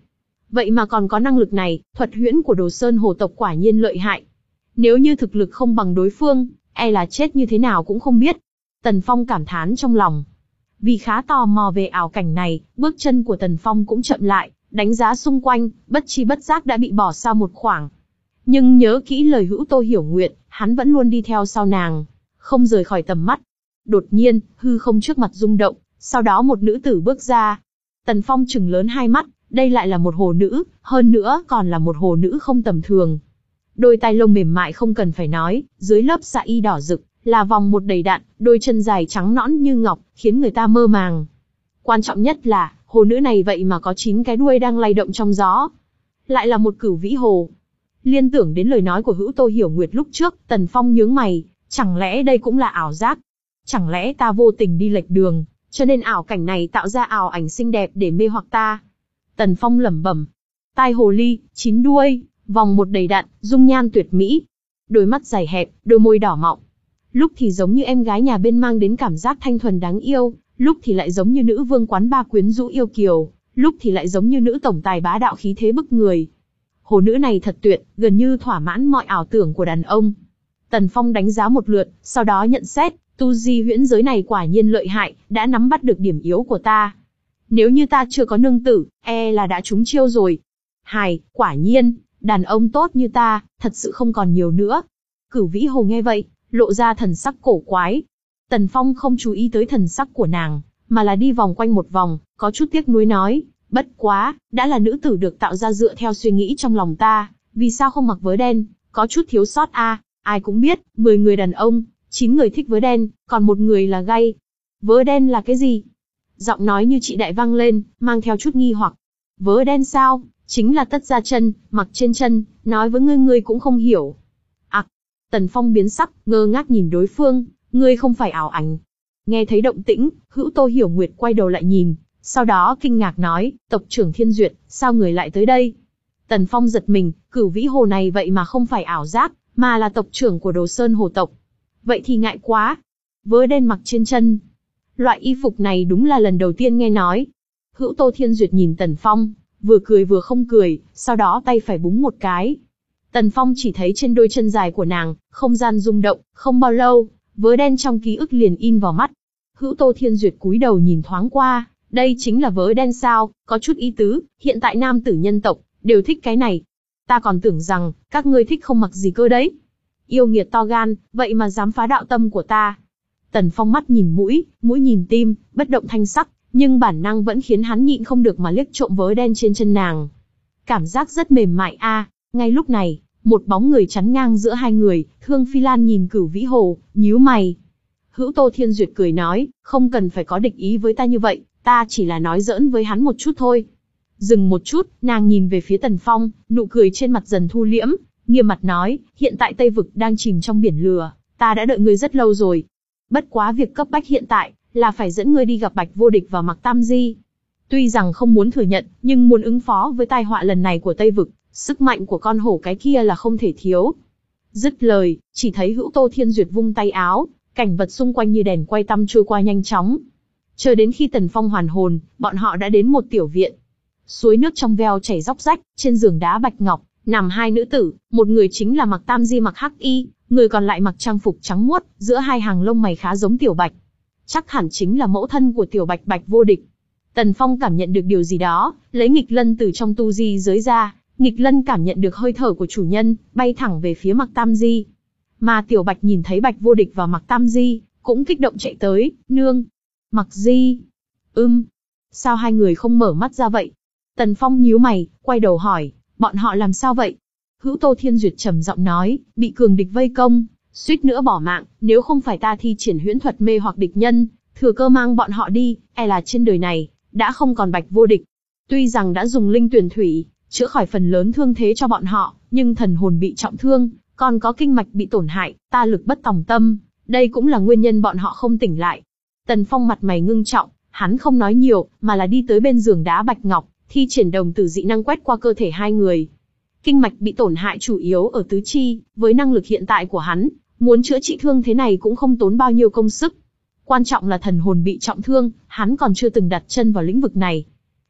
Vậy mà còn có năng lực này, thuật huyễn của Đồ Sơn hồ tộc quả nhiên lợi hại. Nếu như thực lực không bằng đối phương, e là chết như thế nào cũng không biết. Tần Phong cảm thán trong lòng. Vì khá tò mò về ảo cảnh này, bước chân của Tần Phong cũng chậm lại, đánh giá xung quanh, bất chi bất giác đã bị bỏ xa một khoảng. Nhưng nhớ kỹ lời Hữu Tô Hiểu Nguyệt, hắn vẫn luôn đi theo sau nàng, không rời khỏi tầm mắt. Đột nhiên, hư không trước mặt rung động, sau đó một nữ tử bước ra. Tần Phong trừng lớn hai mắt, đây lại là một hồ nữ, hơn nữa còn là một hồ nữ không tầm thường. Đôi tai lông mềm mại không cần phải nói, dưới lớp dạ y đỏ rực, là vòng một đầy đặn, đôi chân dài trắng nõn như ngọc, khiến người ta mơ màng. Quan trọng nhất là, hồ nữ này vậy mà có chín cái đuôi đang lay động trong gió. Lại là một cửu vĩ hồ. Liên tưởng đến lời nói của Hữu Tô Hiểu Nguyệt lúc trước, Tần Phong nhướng mày, chẳng lẽ đây cũng là ảo giác? Chẳng lẽ ta vô tình đi lệch đường, cho nên ảo cảnh này tạo ra ảo ảnh xinh đẹp để mê hoặc ta? Tần Phong lẩm bẩm. Tai hồ ly, chín đuôi, vòng một đầy đặn, dung nhan tuyệt mỹ. Đôi mắt dài hẹp, đôi môi đỏ mọng. Lúc thì giống như em gái nhà bên mang đến cảm giác thanh thuần đáng yêu, lúc thì lại giống như nữ vương quán ba quyến rũ yêu kiều, lúc thì lại giống như nữ tổng tài bá đạo khí thế bức người. Hồ nữ này thật tuyệt, gần như thỏa mãn mọi ảo tưởng của đàn ông. Tần Phong đánh giá một lượt, sau đó nhận xét, tu di huyễn giới này quả nhiên lợi hại, đã nắm bắt được điểm yếu của ta. Nếu như ta chưa có nương tử, e là đã trúng chiêu rồi. Hài, quả nhiên, đàn ông tốt như ta, thật sự không còn nhiều nữa. Cửu vĩ hồ nghe vậy, lộ ra thần sắc cổ quái. Tần Phong không chú ý tới thần sắc của nàng, mà là đi vòng quanh một vòng, có chút tiếc nuối nói, bất quá, đã là nữ tử được tạo ra dựa theo suy nghĩ trong lòng ta, vì sao không mặc vớ đen, có chút thiếu sót a. À, ai cũng biết, mười người đàn ông, chín người thích vớ đen, còn một người là gay. Vớ đen là cái gì? Giọng nói như chị đại vang lên, mang theo chút nghi hoặc. Vớ đen sao? Chính là tất ra chân, mặc trên chân, nói với ngươi ngươi cũng không hiểu. À, Tần Phong biến sắc, ngơ ngác nhìn đối phương, ngươi không phải ảo ảnh. Nghe thấy động tĩnh, Hữu Tô Hiểu Nguyệt quay đầu lại nhìn, sau đó kinh ngạc nói, tộc trưởng Thiên Duyệt, sao người lại tới đây? Tần Phong giật mình, cửu vĩ hồ này vậy mà không phải ảo giác, mà là tộc trưởng của Đồ Sơn hồ tộc. Vậy thì ngại quá. Vớ đen mặc trên chân. Loại y phục này đúng là lần đầu tiên nghe nói. Hữu Tô Thiên Duyệt nhìn Tần Phong, vừa cười vừa không cười, sau đó tay phải búng một cái. Tần Phong chỉ thấy trên đôi chân dài của nàng, không gian rung động, không bao lâu, vớ đen trong ký ức liền in vào mắt. Hữu Tô Thiên Duyệt cúi đầu nhìn thoáng qua, đây chính là vớ đen sao, có chút ý tứ, hiện tại nam tử nhân tộc, đều thích cái này. Ta còn tưởng rằng, các ngươi thích không mặc gì cơ đấy. Yêu nghiệt to gan, vậy mà dám phá đạo tâm của ta. Tần Phong mắt nhìn mũi, mũi nhìn tim, bất động thanh sắc, nhưng bản năng vẫn khiến hắn nhịn không được mà liếc trộm vớ đen trên chân nàng. Cảm giác rất mềm mại a. À. Ngay lúc này, một bóng người chắn ngang giữa hai người, Thương Phi Lan nhìn Cửu Vĩ Hồ, nhíu mày. Hữu Tô Thiên Duyệt cười nói, không cần phải có địch ý với ta như vậy, ta chỉ là nói giỡn với hắn một chút thôi. Dừng một chút, nàng nhìn về phía Tần Phong, nụ cười trên mặt dần thu liễm, nghiêm mặt nói, hiện tại Tây Vực đang chìm trong biển lửa, ta đã đợi ngươi rất lâu rồi. Bất quá việc cấp bách hiện tại, là phải dẫn ngươi đi gặp Bạch Vô Địch và Mạc Tam Di. Tuy rằng không muốn thừa nhận, nhưng muốn ứng phó với tai họa lần này của Tây Vực, sức mạnh của con hổ cái kia là không thể thiếu. Dứt lời, chỉ thấy Hữu Tô Thiên Duyệt vung tay áo, cảnh vật xung quanh như đèn quay tăm trôi qua nhanh chóng. Chờ đến khi Tần Phong hoàn hồn, bọn họ đã đến một tiểu viện. Suối nước trong veo chảy róc rách, trên giường đá bạch ngọc, nằm hai nữ tử, một người chính là Mạc Tam Di mặc hắc y, người còn lại mặc trang phục trắng muốt, giữa hai hàng lông mày khá giống Tiểu Bạch. Chắc hẳn chính là mẫu thân của Tiểu Bạch Bạch Vô Địch. Tần Phong cảm nhận được điều gì đó, lấy nghịch lân từ trong tu di giới ra, nghịch lân cảm nhận được hơi thở của chủ nhân, bay thẳng về phía Mạc Tam Di. Mà Tiểu Bạch nhìn thấy Bạch Vô Địch và Mạc Tam Di, cũng kích động chạy tới, nương. Mạc Di. Ưm. Sao hai người không mở mắt ra vậy? Tần Phong nhíu mày, quay đầu hỏi, bọn họ làm sao vậy? Hữu Tô Thiên Duyệt trầm giọng nói, bị cường địch vây công, suýt nữa bỏ mạng, nếu không phải ta thi triển huyễn thuật mê hoặc địch nhân, thừa cơ mang bọn họ đi, e là trên đời này, đã không còn Bạch Vô Địch. Tuy rằng đã dùng linh tuyển thủy, chữa khỏi phần lớn thương thế cho bọn họ, nhưng thần hồn bị trọng thương, còn có kinh mạch bị tổn hại, ta lực bất tòng tâm, đây cũng là nguyên nhân bọn họ không tỉnh lại. Tần Phong mặt mày ngưng trọng, hắn không nói nhiều, mà là đi tới bên giường đá bạch ngọc, thi triển đồng tử dị năng quét qua cơ thể hai người. Kinh mạch bị tổn hại chủ yếu ở tứ chi, với năng lực hiện tại của hắn, muốn chữa trị thương thế này cũng không tốn bao nhiêu công sức. Quan trọng là thần hồn bị trọng thương, hắn còn chưa từng đặt chân vào lĩnh vực này.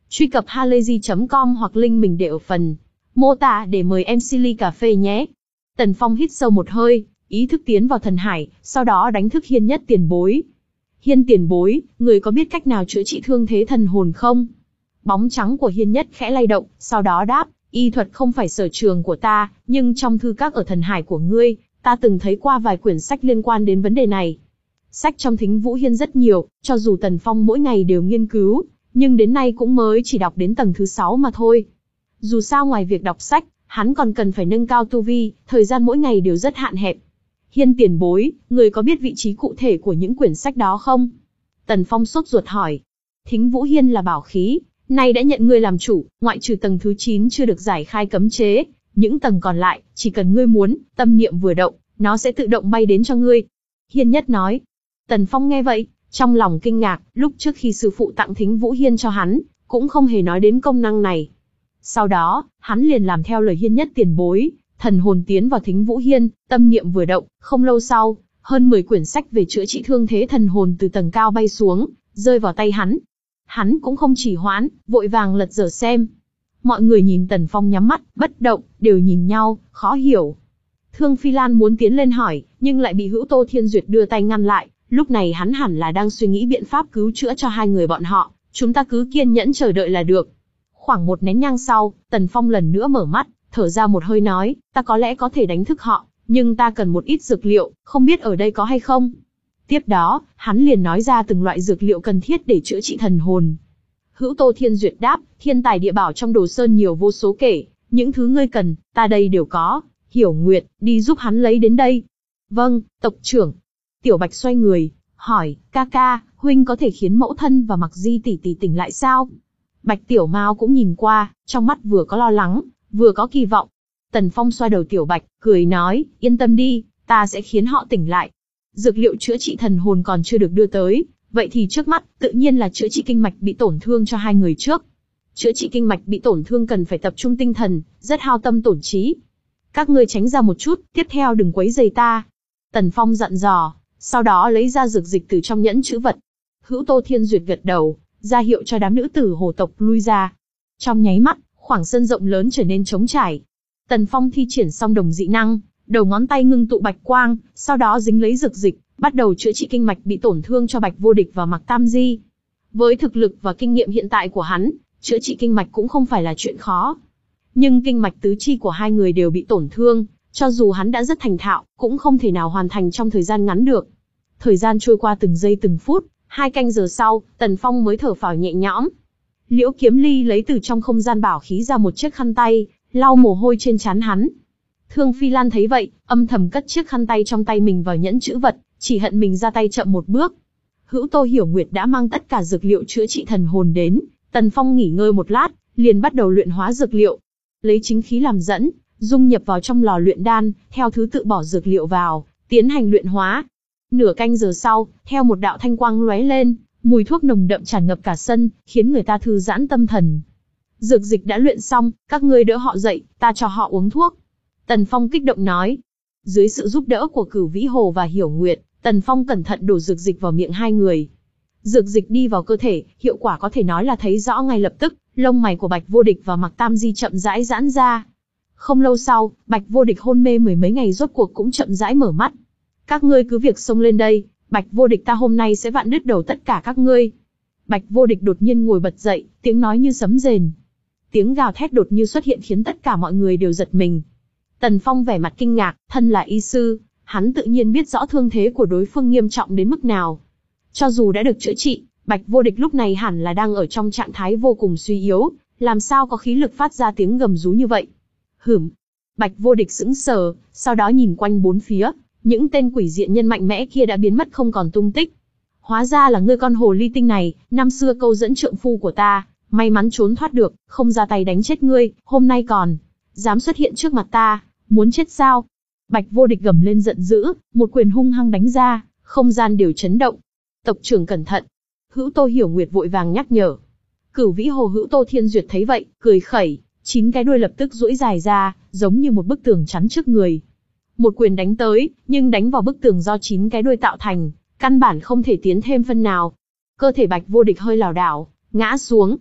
Truy cập halayzi chấm com hoặc link mình để ở phần mô tả để mời em xê ly cà phê nhé. Tần Phong hít sâu một hơi, ý thức tiến vào thần hải, sau đó đánh thức Hiên Nhất tiền bối. Hiên tiền bối, người có biết cách nào chữa trị thương thế thần hồn không? Bóng trắng của Hiên Nhất khẽ lay động, sau đó đáp, y thuật không phải sở trường của ta, nhưng trong thư các ở thần hải của ngươi, ta từng thấy qua vài quyển sách liên quan đến vấn đề này. Sách trong Thính Vũ Hiên rất nhiều, cho dù Tần Phong mỗi ngày đều nghiên cứu, nhưng đến nay cũng mới chỉ đọc đến tầng thứ sáu mà thôi. Dù sao ngoài việc đọc sách, hắn còn cần phải nâng cao tu vi, thời gian mỗi ngày đều rất hạn hẹp. Hiên tiền bối, người có biết vị trí cụ thể của những quyển sách đó không? Tần Phong sốt ruột hỏi. Thính Vũ Hiên là bảo khí, nay đã nhận ngươi làm chủ, ngoại trừ tầng thứ chín chưa được giải khai cấm chế, những tầng còn lại, chỉ cần ngươi muốn, tâm niệm vừa động, nó sẽ tự động bay đến cho ngươi. Hiên Nhất nói. Tần Phong nghe vậy, trong lòng kinh ngạc, lúc trước khi sư phụ tặng Thính Vũ Hiên cho hắn, cũng không hề nói đến công năng này. Sau đó, hắn liền làm theo lời Hiên Nhất tiền bối, thần hồn tiến vào Thính Vũ Hiên, tâm niệm vừa động, không lâu sau, hơn mười quyển sách về chữa trị thương thế thần hồn từ tầng cao bay xuống, rơi vào tay hắn. Hắn cũng không chỉ hoãn, vội vàng lật dở xem. Mọi người nhìn Tần Phong nhắm mắt, bất động, đều nhìn nhau, khó hiểu. Thương Phi Lan muốn tiến lên hỏi, nhưng lại bị Hữu Tô Thiên Duyệt đưa tay ngăn lại, lúc này hắn hẳn là đang suy nghĩ biện pháp cứu chữa cho hai người bọn họ, chúng ta cứ kiên nhẫn chờ đợi là được. Khoảng một nén nhang sau, Tần Phong lần nữa mở mắt, thở ra một hơi nói, ta có lẽ có thể đánh thức họ, nhưng ta cần một ít dược liệu, không biết ở đây có hay không. Tiếp đó, hắn liền nói ra từng loại dược liệu cần thiết để chữa trị thần hồn. Hữu Tô Thiên Duyệt đáp, thiên tài địa bảo trong Đồ Sơn nhiều vô số kể, những thứ ngươi cần, ta đây đều có. Hiểu Nguyệt, đi giúp hắn lấy đến đây. Vâng, tộc trưởng. Tiểu Bạch xoay người, hỏi, ca ca, huynh có thể khiến mẫu thân và Mặc Di tỷ tỷ tỉnh lại sao? Bạch Tiểu Mao cũng nhìn qua, trong mắt vừa có lo lắng, vừa có kỳ vọng. Tần Phong xoa đầu Tiểu Bạch, cười nói, yên tâm đi, ta sẽ khiến họ tỉnh lại. Dược liệu chữa trị thần hồn còn chưa được đưa tới, vậy thì trước mắt, tự nhiên là chữa trị kinh mạch bị tổn thương cho hai người trước. Chữa trị kinh mạch bị tổn thương cần phải tập trung tinh thần, rất hao tâm tổn trí. Các ngươi tránh ra một chút, tiếp theo đừng quấy rầy ta. Tần Phong dặn dò, sau đó lấy ra dược dịch từ trong nhẫn chữ vật. Hữu Tô Thiên Duyệt gật đầu, ra hiệu cho đám nữ tử hồ tộc lui ra. Trong nháy mắt, khoảng sân rộng lớn trở nên trống trải. Tần Phong thi triển xong đồng dị năng, đầu ngón tay ngưng tụ bạch quang, sau đó dính lấy dược dịch, bắt đầu chữa trị kinh mạch bị tổn thương cho Bạch Vô Địch và Mạc Tam Di. Với thực lực và kinh nghiệm hiện tại của hắn, chữa trị kinh mạch cũng không phải là chuyện khó. Nhưng kinh mạch tứ chi của hai người đều bị tổn thương, cho dù hắn đã rất thành thạo, cũng không thể nào hoàn thành trong thời gian ngắn được. Thời gian trôi qua từng giây từng phút, hai canh giờ sau, Tần Phong mới thở phào nhẹ nhõm. Liễu Kiếm Ly lấy từ trong không gian bảo khí ra một chiếc khăn tay, lau mồ hôi trên trán hắn. Thương Phi Lan thấy vậy, âm thầm cất chiếc khăn tay trong tay mình vào nhẫn chữ vật, chỉ hận mình ra tay chậm một bước. Hữu Tô Hiểu Nguyệt đã mang tất cả dược liệu chữa trị thần hồn đến, Tần Phong nghỉ ngơi một lát, liền bắt đầu luyện hóa dược liệu. Lấy chính khí làm dẫn, dung nhập vào trong lò luyện đan, theo thứ tự bỏ dược liệu vào, tiến hành luyện hóa. Nửa canh giờ sau, theo một đạo thanh quang lóe lên, mùi thuốc nồng đậm tràn ngập cả sân, khiến người ta thư giãn tâm thần. Dược dịch đã luyện xong, các ngươi đỡ họ dậy, ta cho họ uống thuốc. Tần Phong kích động nói. Dưới sự giúp đỡ của Cửu Vĩ Hồ và Hiểu Nguyệt, Tần Phong cẩn thận đổ dược dịch vào miệng hai người. Dược dịch đi vào cơ thể, hiệu quả có thể nói là thấy rõ ngay lập tức, lông mày của Bạch Vô Địch và Mạc Tam Di chậm rãi giãn ra. Không lâu sau, Bạch Vô Địch hôn mê mười mấy ngày rốt cuộc cũng chậm rãi mở mắt. Các ngươi cứ việc xông lên đây, Bạch Vô Địch ta hôm nay sẽ vạn đứt đầu tất cả các ngươi. Bạch Vô Địch đột nhiên ngồi bật dậy, tiếng nói như sấm rền. Tiếng gào thét đột như xuất hiện khiến tất cả mọi người đều giật mình. Tần Phong vẻ mặt kinh ngạc, thân là y sư, hắn tự nhiên biết rõ thương thế của đối phương nghiêm trọng đến mức nào. Cho dù đã được chữa trị, Bạch Vô Địch lúc này hẳn là đang ở trong trạng thái vô cùng suy yếu, làm sao có khí lực phát ra tiếng gầm rú như vậy. Hửm. Bạch Vô Địch sững sờ, sau đó nhìn quanh bốn phía, những tên quỷ diện nhân mạnh mẽ kia đã biến mất không còn tung tích. Hóa ra là ngươi con hồ ly tinh này, năm xưa câu dẫn trượng phu của ta, may mắn trốn thoát được, không ra tay đánh chết ngươi, hôm nay còn dám xuất hiện trước mặt ta, muốn chết sao? Bạch Vô Địch gầm lên giận dữ, một quyền hung hăng đánh ra, không gian đều chấn động. Tộc trưởng cẩn thận. Hữu Tô Hiểu Nguyệt vội vàng nhắc nhở. Cửu Vĩ Hồ Hữu Tô Thiên Duyệt thấy vậy, cười khẩy, chín cái đuôi lập tức duỗi dài ra, giống như một bức tường chắn trước người. Một quyền đánh tới, nhưng đánh vào bức tường do chín cái đuôi tạo thành, căn bản không thể tiến thêm phân nào. Cơ thể Bạch Vô Địch hơi lảo đảo, ngã xuống.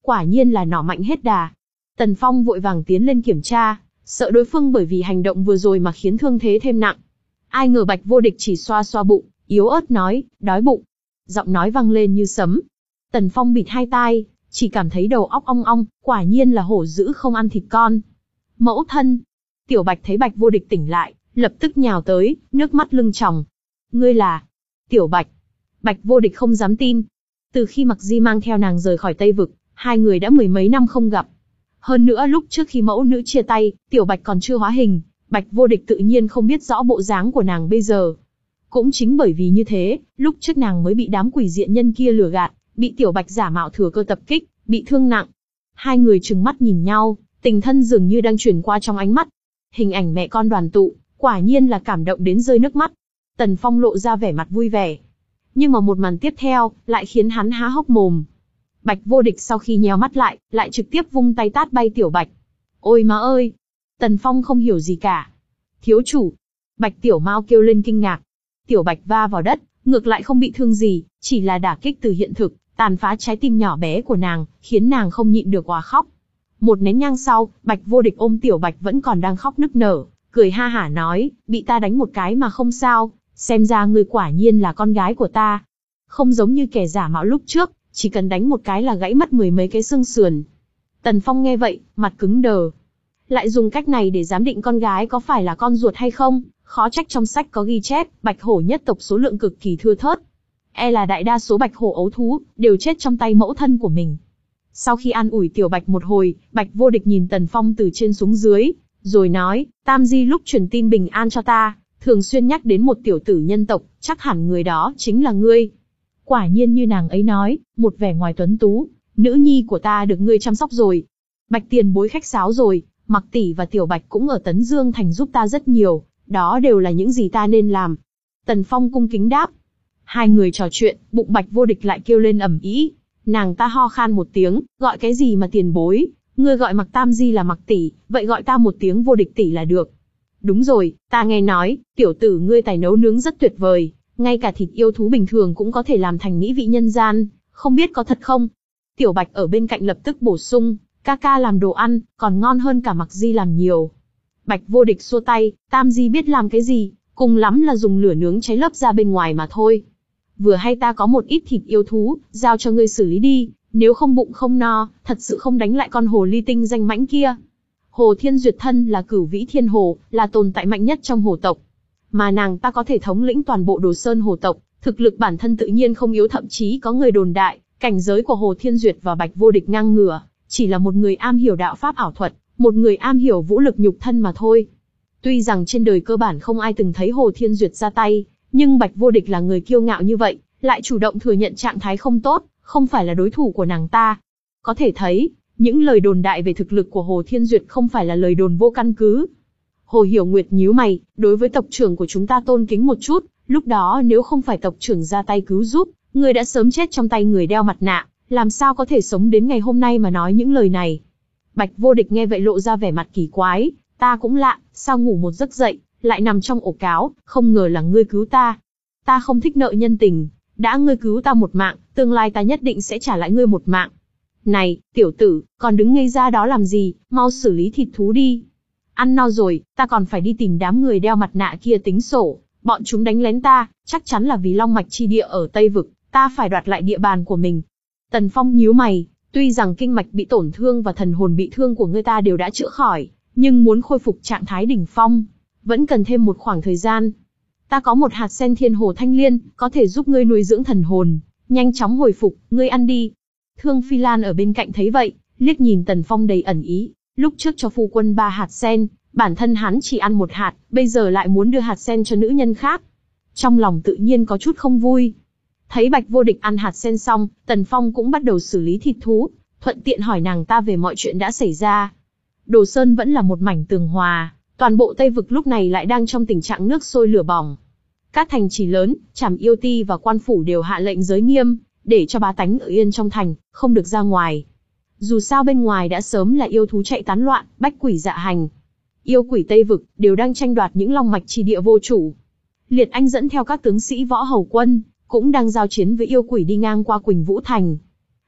quả nhiên là nỏ mạnh hết đà. Tần Phong vội vàng tiến lên kiểm tra, sợ đối phương bởi vì hành động vừa rồi mà khiến thương thế thêm nặng. Ai ngờ Bạch Vô Địch chỉ xoa xoa bụng, yếu ớt nói, đói bụng. Giọng nói vang lên như sấm. Tần Phong bịt hai tai, chỉ cảm thấy đầu óc ong ong, quả nhiên là hổ dữ không ăn thịt con. Mẫu thân. Tiểu Bạch thấy Bạch Vô Địch tỉnh lại, lập tức nhào tới, nước mắt lưng tròng. Ngươi là... Tiểu Bạch. Bạch Vô Địch không dám tin. Từ khi Mặc Di mang theo nàng rời khỏi Tây Vực, hai người đã mười mấy năm không gặp. Hơn nữa lúc trước khi mẫu nữ chia tay, Tiểu Bạch còn chưa hóa hình, Bạch Vô Địch tự nhiên không biết rõ bộ dáng của nàng bây giờ. Cũng chính bởi vì như thế, lúc trước nàng mới bị đám quỷ diện nhân kia lừa gạt, bị Tiểu Bạch giả mạo thừa cơ tập kích, bị thương nặng. Hai người trừng mắt nhìn nhau, tình thân dường như đang chuyển qua trong ánh mắt. Hình ảnh mẹ con đoàn tụ, quả nhiên là cảm động đến rơi nước mắt. Tần Phong lộ ra vẻ mặt vui vẻ. Nhưng mà một màn tiếp theo, lại khiến hắn há hốc mồm. Bạch Vô Địch sau khi nheo mắt lại, lại trực tiếp vung tay tát bay Tiểu Bạch. Ôi má ơi! Tần Phong không hiểu gì cả. Thiếu chủ! Bạch Tiểu Mao kêu lên kinh ngạc. Tiểu Bạch va vào đất, ngược lại không bị thương gì, chỉ là đả kích từ hiện thực, tàn phá trái tim nhỏ bé của nàng, khiến nàng không nhịn được òa khóc. Một nén nhang sau, Bạch Vô Địch ôm Tiểu Bạch vẫn còn đang khóc nức nở, cười ha hả nói, bị ta đánh một cái mà không sao, xem ra ngươi quả nhiên là con gái của ta. Không giống như kẻ giả mạo lúc trước, chỉ cần đánh một cái là gãy mất mười mấy cái xương sườn. Tần Phong nghe vậy, mặt cứng đờ. Lại dùng cách này để giám định con gái có phải là con ruột hay không, khó trách trong sách có ghi chép, bạch hổ nhất tộc số lượng cực kỳ thưa thớt. E là đại đa số bạch hổ ấu thú, đều chết trong tay mẫu thân của mình. Sau khi an ủi Tiểu Bạch một hồi, Bạch Vô Địch nhìn Tần Phong từ trên xuống dưới, rồi nói, Tam Di lúc truyền tin bình an cho ta, thường xuyên nhắc đến một tiểu tử nhân tộc, chắc hẳn người đó chính là ngươi. Quả nhiên như nàng ấy nói, một vẻ ngoài tuấn tú, nữ nhi của ta được ngươi chăm sóc rồi. Bạch tiền bối khách sáo rồi, Mặc tỷ và Tiểu Bạch cũng ở Tấn Dương Thành giúp ta rất nhiều, đó đều là những gì ta nên làm. Tần Phong cung kính đáp. Hai người trò chuyện, bụng Bạch Vô Địch lại kêu lên ầm ĩ. Nàng ta ho khan một tiếng, gọi cái gì mà tiền bối, ngươi gọi Mặc Tam Di là Mặc tỷ, vậy gọi ta một tiếng Vô Địch tỷ là được. Đúng rồi, ta nghe nói, tiểu tử ngươi tài nấu nướng rất tuyệt vời, ngay cả thịt yêu thú bình thường cũng có thể làm thành mỹ vị nhân gian, không biết có thật không? Tiểu Bạch ở bên cạnh lập tức bổ sung, ca ca làm đồ ăn, còn ngon hơn cả Mặc Di làm nhiều. Bạch Vô Địch xua tay, Tam Di biết làm cái gì, cùng lắm là dùng lửa nướng cháy lớp da bên ngoài mà thôi. Vừa hay ta có một ít thịt yêu thú, giao cho ngươi xử lý đi, nếu không bụng không no, thật sự không đánh lại con hồ ly tinh danh mãnh kia. Hồ Thiên Duyệt thân là cửu vĩ thiên hồ, là tồn tại mạnh nhất trong hồ tộc. Mà nàng ta có thể thống lĩnh toàn bộ Đồ Sơn hồ tộc, thực lực bản thân tự nhiên không yếu, thậm chí có người đồn đại, cảnh giới của Hồ Thiên Duyệt và Bạch Vô Địch ngang ngửa, chỉ là một người am hiểu đạo pháp ảo thuật, một người am hiểu vũ lực nhục thân mà thôi. Tuy rằng trên đời cơ bản không ai từng thấy Hồ Thiên Duyệt ra tay, nhưng Bạch Vô Địch là người kiêu ngạo như vậy, lại chủ động thừa nhận trạng thái không tốt, không phải là đối thủ của nàng ta. Có thể thấy, những lời đồn đại về thực lực của Hồ Thiên Duyệt không phải là lời đồn vô căn cứ. Hồ Hiểu Nguyệt nhíu mày, đối với tộc trưởng của chúng ta tôn kính một chút, lúc đó nếu không phải tộc trưởng ra tay cứu giúp, người đã sớm chết trong tay người đeo mặt nạ, làm sao có thể sống đến ngày hôm nay mà nói những lời này. Bạch Vô Địch nghe vậy lộ ra vẻ mặt kỳ quái, ta cũng lạ, sao ngủ một giấc dậy, lại nằm trong ổ cáo, không ngờ là ngươi cứu ta. Ta không thích nợ nhân tình, đã ngươi cứu ta một mạng, tương lai ta nhất định sẽ trả lại ngươi một mạng. Này, tiểu tử, còn đứng ngây ra đó làm gì, mau xử lý thịt thú đi. Ăn no rồi, ta còn phải đi tìm đám người đeo mặt nạ kia tính sổ, bọn chúng đánh lén ta, chắc chắn là vì long mạch chi địa ở Tây Vực, ta phải đoạt lại địa bàn của mình. Tần Phong nhíu mày, tuy rằng kinh mạch bị tổn thương và thần hồn bị thương của người ta đều đã chữa khỏi, nhưng muốn khôi phục trạng thái đỉnh phong, vẫn cần thêm một khoảng thời gian. Ta có một hạt sen thiên hồ thanh liên, có thể giúp ngươi nuôi dưỡng thần hồn, nhanh chóng hồi phục, ngươi ăn đi. Thương Phi Lan ở bên cạnh thấy vậy, liếc nhìn Tần Phong đầy ẩn ý, lúc trước cho phu quân ba hạt sen, bản thân hắn chỉ ăn một hạt, bây giờ lại muốn đưa hạt sen cho nữ nhân khác. Trong lòng tự nhiên có chút không vui. Thấy Bạch Vô Địch ăn hạt sen xong, Tần Phong cũng bắt đầu xử lý thịt thú, thuận tiện hỏi nàng ta về mọi chuyện đã xảy ra. Đồ Sơn vẫn là một mảnh tường hòa, toàn bộ Tây Vực lúc này lại đang trong tình trạng nước sôi lửa bỏng. Các thành trì lớn, Trảm Yêu Ti và Quan Phủ đều hạ lệnh giới nghiêm, để cho bá tánh ở yên trong thành, không được ra ngoài. Dù sao bên ngoài đã sớm là yêu thú chạy tán loạn, bách quỷ dạ hành. Yêu quỷ Tây Vực đều đang tranh đoạt những long mạch chi địa vô chủ. Liệt Anh dẫn theo các tướng sĩ võ hầu quân, cũng đang giao chiến với yêu quỷ đi ngang qua Quỳnh Vũ Thành.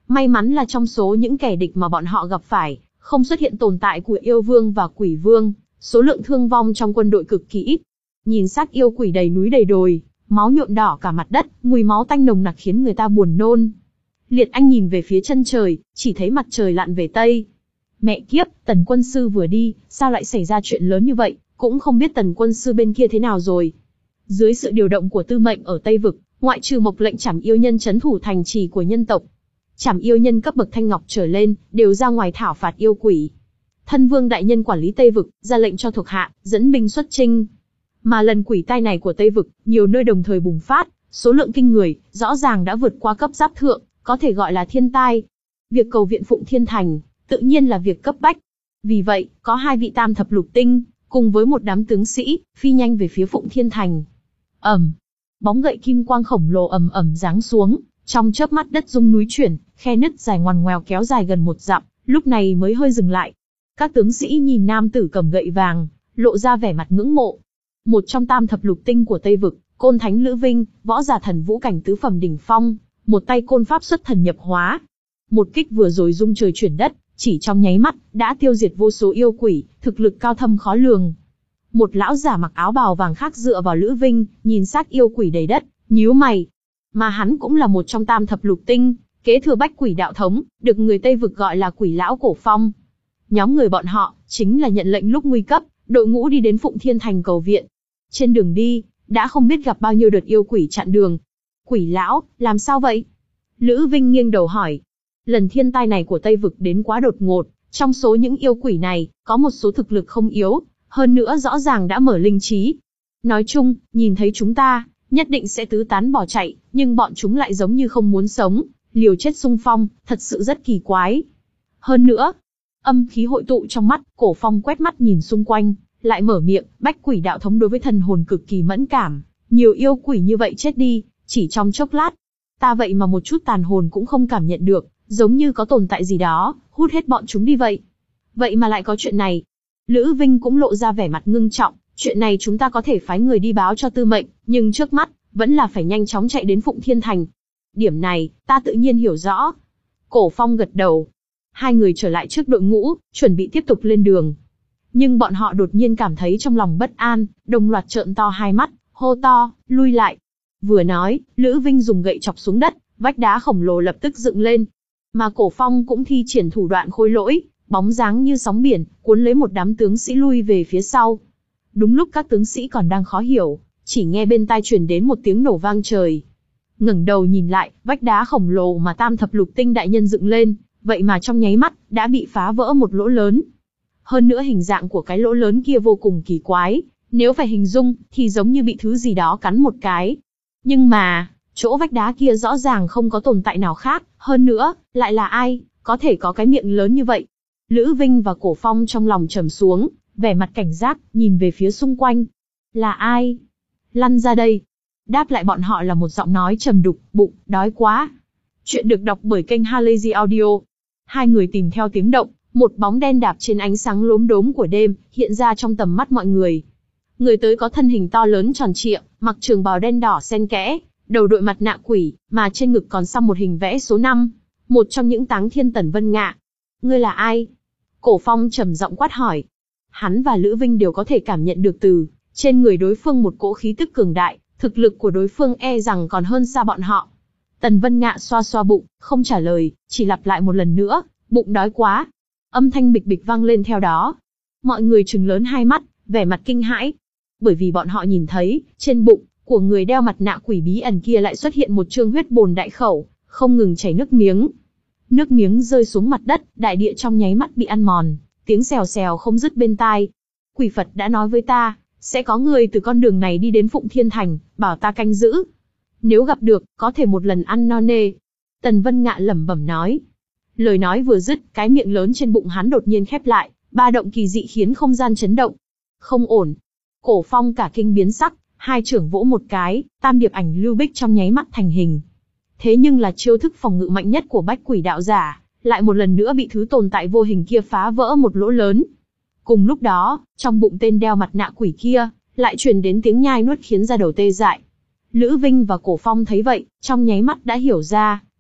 May mắn là trong số những kẻ địch mà bọn họ gặp phải, không xuất hiện tồn tại của yêu vương và quỷ vương, số lượng thương vong trong quân đội cực kỳ ít. Nhìn xác yêu quỷ đầy núi đầy đồi, máu nhuộm đỏ cả mặt đất, mùi máu tanh nồng nặc khiến người ta buồn nôn. Liệt Anh nhìn về phía chân trời, chỉ thấy mặt trời lặn về tây. Mẹ kiếp, Tần quân sư vừa đi, sao lại xảy ra chuyện lớn như vậy, cũng không biết Tần quân sư bên kia thế nào rồi. Dưới sự điều động của tư mệnh ở Tây Vực, ngoại trừ Mộc lệnh trảm yêu nhân trấn thủ thành trì của nhân tộc, trảm yêu nhân cấp bậc thanh ngọc trở lên, đều ra ngoài thảo phạt yêu quỷ. Thân vương đại nhân quản lý Tây Vực, ra lệnh cho thuộc hạ, dẫn binh xuất chinh. Mà lần quỷ tai này của Tây Vực, nhiều nơi đồng thời bùng phát, số lượng kinh người, rõ ràng đã vượt qua cấp giáp thượng, có thể gọi là thiên tai. Việc cầu viện Phụng Thiên Thành, tự nhiên là việc cấp bách. Vì vậy, có hai vị tam thập lục tinh, cùng với một đám tướng sĩ, phi nhanh về phía Phụng Thiên Thành. ầm, bóng gậy kim quang khổng lồ ầm ầm giáng xuống, trong chớp mắt đất rung núi chuyển, khe nứt dài ngoằn ngoèo kéo dài gần một dặm, lúc này mới hơi dừng lại. Các tướng sĩ nhìn nam tử cầm gậy vàng, lộ ra vẻ mặt ngưỡng mộ. Một trong tam thập lục tinh của Tây Vực, Côn Thánh Lữ Vinh, võ giả thần vũ cảnh tứ phẩm đỉnh phong, một tay côn pháp xuất thần nhập hóa. Một kích vừa rồi rung trời chuyển đất, chỉ trong nháy mắt, đã tiêu diệt vô số yêu quỷ, thực lực cao thâm khó lường. Một lão giả mặc áo bào vàng khác dựa vào Lữ Vinh, nhìn xác yêu quỷ đầy đất, nhíu mày. Mà hắn cũng là một trong tam thập lục tinh, kế thừa bách quỷ đạo thống, được người Tây Vực gọi là quỷ lão Cổ Phong. Nhóm người bọn họ, chính là nhận lệnh lúc nguy cấp, đội ngũ đi đến Phụng Thiên Thành cầu viện. Trên đường đi, đã không biết gặp bao nhiêu đợt yêu quỷ chặn đường. Quỷ lão, làm sao vậy? Lữ Vinh nghiêng đầu hỏi. Lần thiên tai này của Tây Vực đến quá đột ngột, trong số những yêu quỷ này, có một số thực lực không yếu, hơn nữa rõ ràng đã mở linh trí. Nói chung, nhìn thấy chúng ta, nhất định sẽ tứ tán bỏ chạy, nhưng bọn chúng lại giống như không muốn sống, liều chết xung phong, thật sự rất kỳ quái. Hơn nữa, âm khí hội tụ trong mắt, Cổ Phong quét mắt nhìn xung quanh, lại mở miệng, bách quỷ đạo thống đối với thần hồn cực kỳ mẫn cảm, nhiều yêu quỷ như vậy chết đi, chỉ trong chốc lát. Ta vậy mà một chút tàn hồn cũng không cảm nhận được, giống như có tồn tại gì đó, hút hết bọn chúng đi vậy. Vậy mà lại có chuyện này. Lữ Vinh cũng lộ ra vẻ mặt ngưng trọng, chuyện này chúng ta có thể phái người đi báo cho tư mệnh, nhưng trước mắt, vẫn là phải nhanh chóng chạy đến Phụng Thiên Thành. Điểm này, ta tự nhiên hiểu rõ. Cổ Phong gật đầu. Hai người trở lại trước đội ngũ, chuẩn bị tiếp tục lên đường. Nhưng bọn họ đột nhiên cảm thấy trong lòng bất an, đồng loạt trợn to hai mắt, hô to, lui lại. Vừa nói, Lữ Vinh dùng gậy chọc xuống đất, vách đá khổng lồ lập tức dựng lên. Mà Cổ Phong cũng thi triển thủ đoạn khôi lỗi, bóng dáng như sóng biển, cuốn lấy một đám tướng sĩ lui về phía sau. Đúng lúc các tướng sĩ còn đang khó hiểu, chỉ nghe bên tai truyền đến một tiếng nổ vang trời. Ngẩng đầu nhìn lại, vách đá khổng lồ mà tam thập lục tinh đại nhân dựng lên, vậy mà trong nháy mắt, đã bị phá vỡ một lỗ lớn. Hơn nữa hình dạng của cái lỗ lớn kia vô cùng kỳ quái, nếu phải hình dung, thì giống như bị thứ gì đó cắn một cái. Nhưng mà, chỗ vách đá kia rõ ràng không có tồn tại nào khác, hơn nữa, lại là ai, có thể có cái miệng lớn như vậy. Lữ Vinh và Cổ Phong trong lòng trầm xuống, vẻ mặt cảnh giác, nhìn về phía xung quanh. Là ai? Lăn ra đây. Đáp lại bọn họ là một giọng nói trầm đục, bụng, đói quá. Chuyện được đọc bởi kênh Halazy Audio. Hai người tìm theo tiếng động, một bóng đen đạp trên ánh sáng lốm đốm của đêm, hiện ra trong tầm mắt mọi người. Người tới có thân hình to lớn tròn trịa, mặc trường bào đen đỏ xen kẽ, đầu đội mặt nạ quỷ, mà trên ngực còn xăm một hình vẽ số năm, một trong những táng thiên Tần Vân Ngạ. Ngươi là ai? Cổ Phong trầm giọng quát hỏi. Hắn và Lữ Vinh đều có thể cảm nhận được từ trên người đối phương một cỗ khí tức cường đại, thực lực của đối phương e rằng còn hơn xa bọn họ. Tần Vân Ngạ xoa xoa bụng, không trả lời, chỉ lặp lại một lần nữa, bụng đói quá. Âm thanh bịch bịch vang lên theo đó. Mọi người trừng lớn hai mắt, vẻ mặt kinh hãi. Bởi vì bọn họ nhìn thấy, trên bụng của người đeo mặt nạ quỷ bí ẩn kia lại xuất hiện một trương huyết bồn đại khẩu, không ngừng chảy nước miếng. Nước miếng rơi xuống mặt đất, đại địa trong nháy mắt bị ăn mòn, tiếng xèo xèo không dứt bên tai. Quỷ Phật đã nói với ta, sẽ có người từ con đường này đi đến Phụng Thiên Thành, bảo ta canh giữ. Nếu gặp được, có thể một lần ăn no nê. Tần Vân Ngạ lẩm bẩm nói. Lời nói vừa dứt, cái miệng lớn trên bụng hắn đột nhiên khép lại, ba động kỳ dị khiến không gian chấn động. Không ổn. Cổ Phong cả kinh biến sắc, hai trưởng vỗ một cái, tam điệp ảnh lưu bích trong nháy mắt thành hình. Thế nhưng là chiêu thức phòng ngự mạnh nhất của bách quỷ đạo giả, lại một lần nữa bị thứ tồn tại vô hình kia phá vỡ một lỗ lớn. Cùng lúc đó, trong bụng tên đeo mặt nạ quỷ kia, lại truyền đến tiếng nhai nuốt khiến da đầu tê dại. Lữ Vinh và Cổ Phong thấy vậy, trong nháy mắt đã hiểu ra,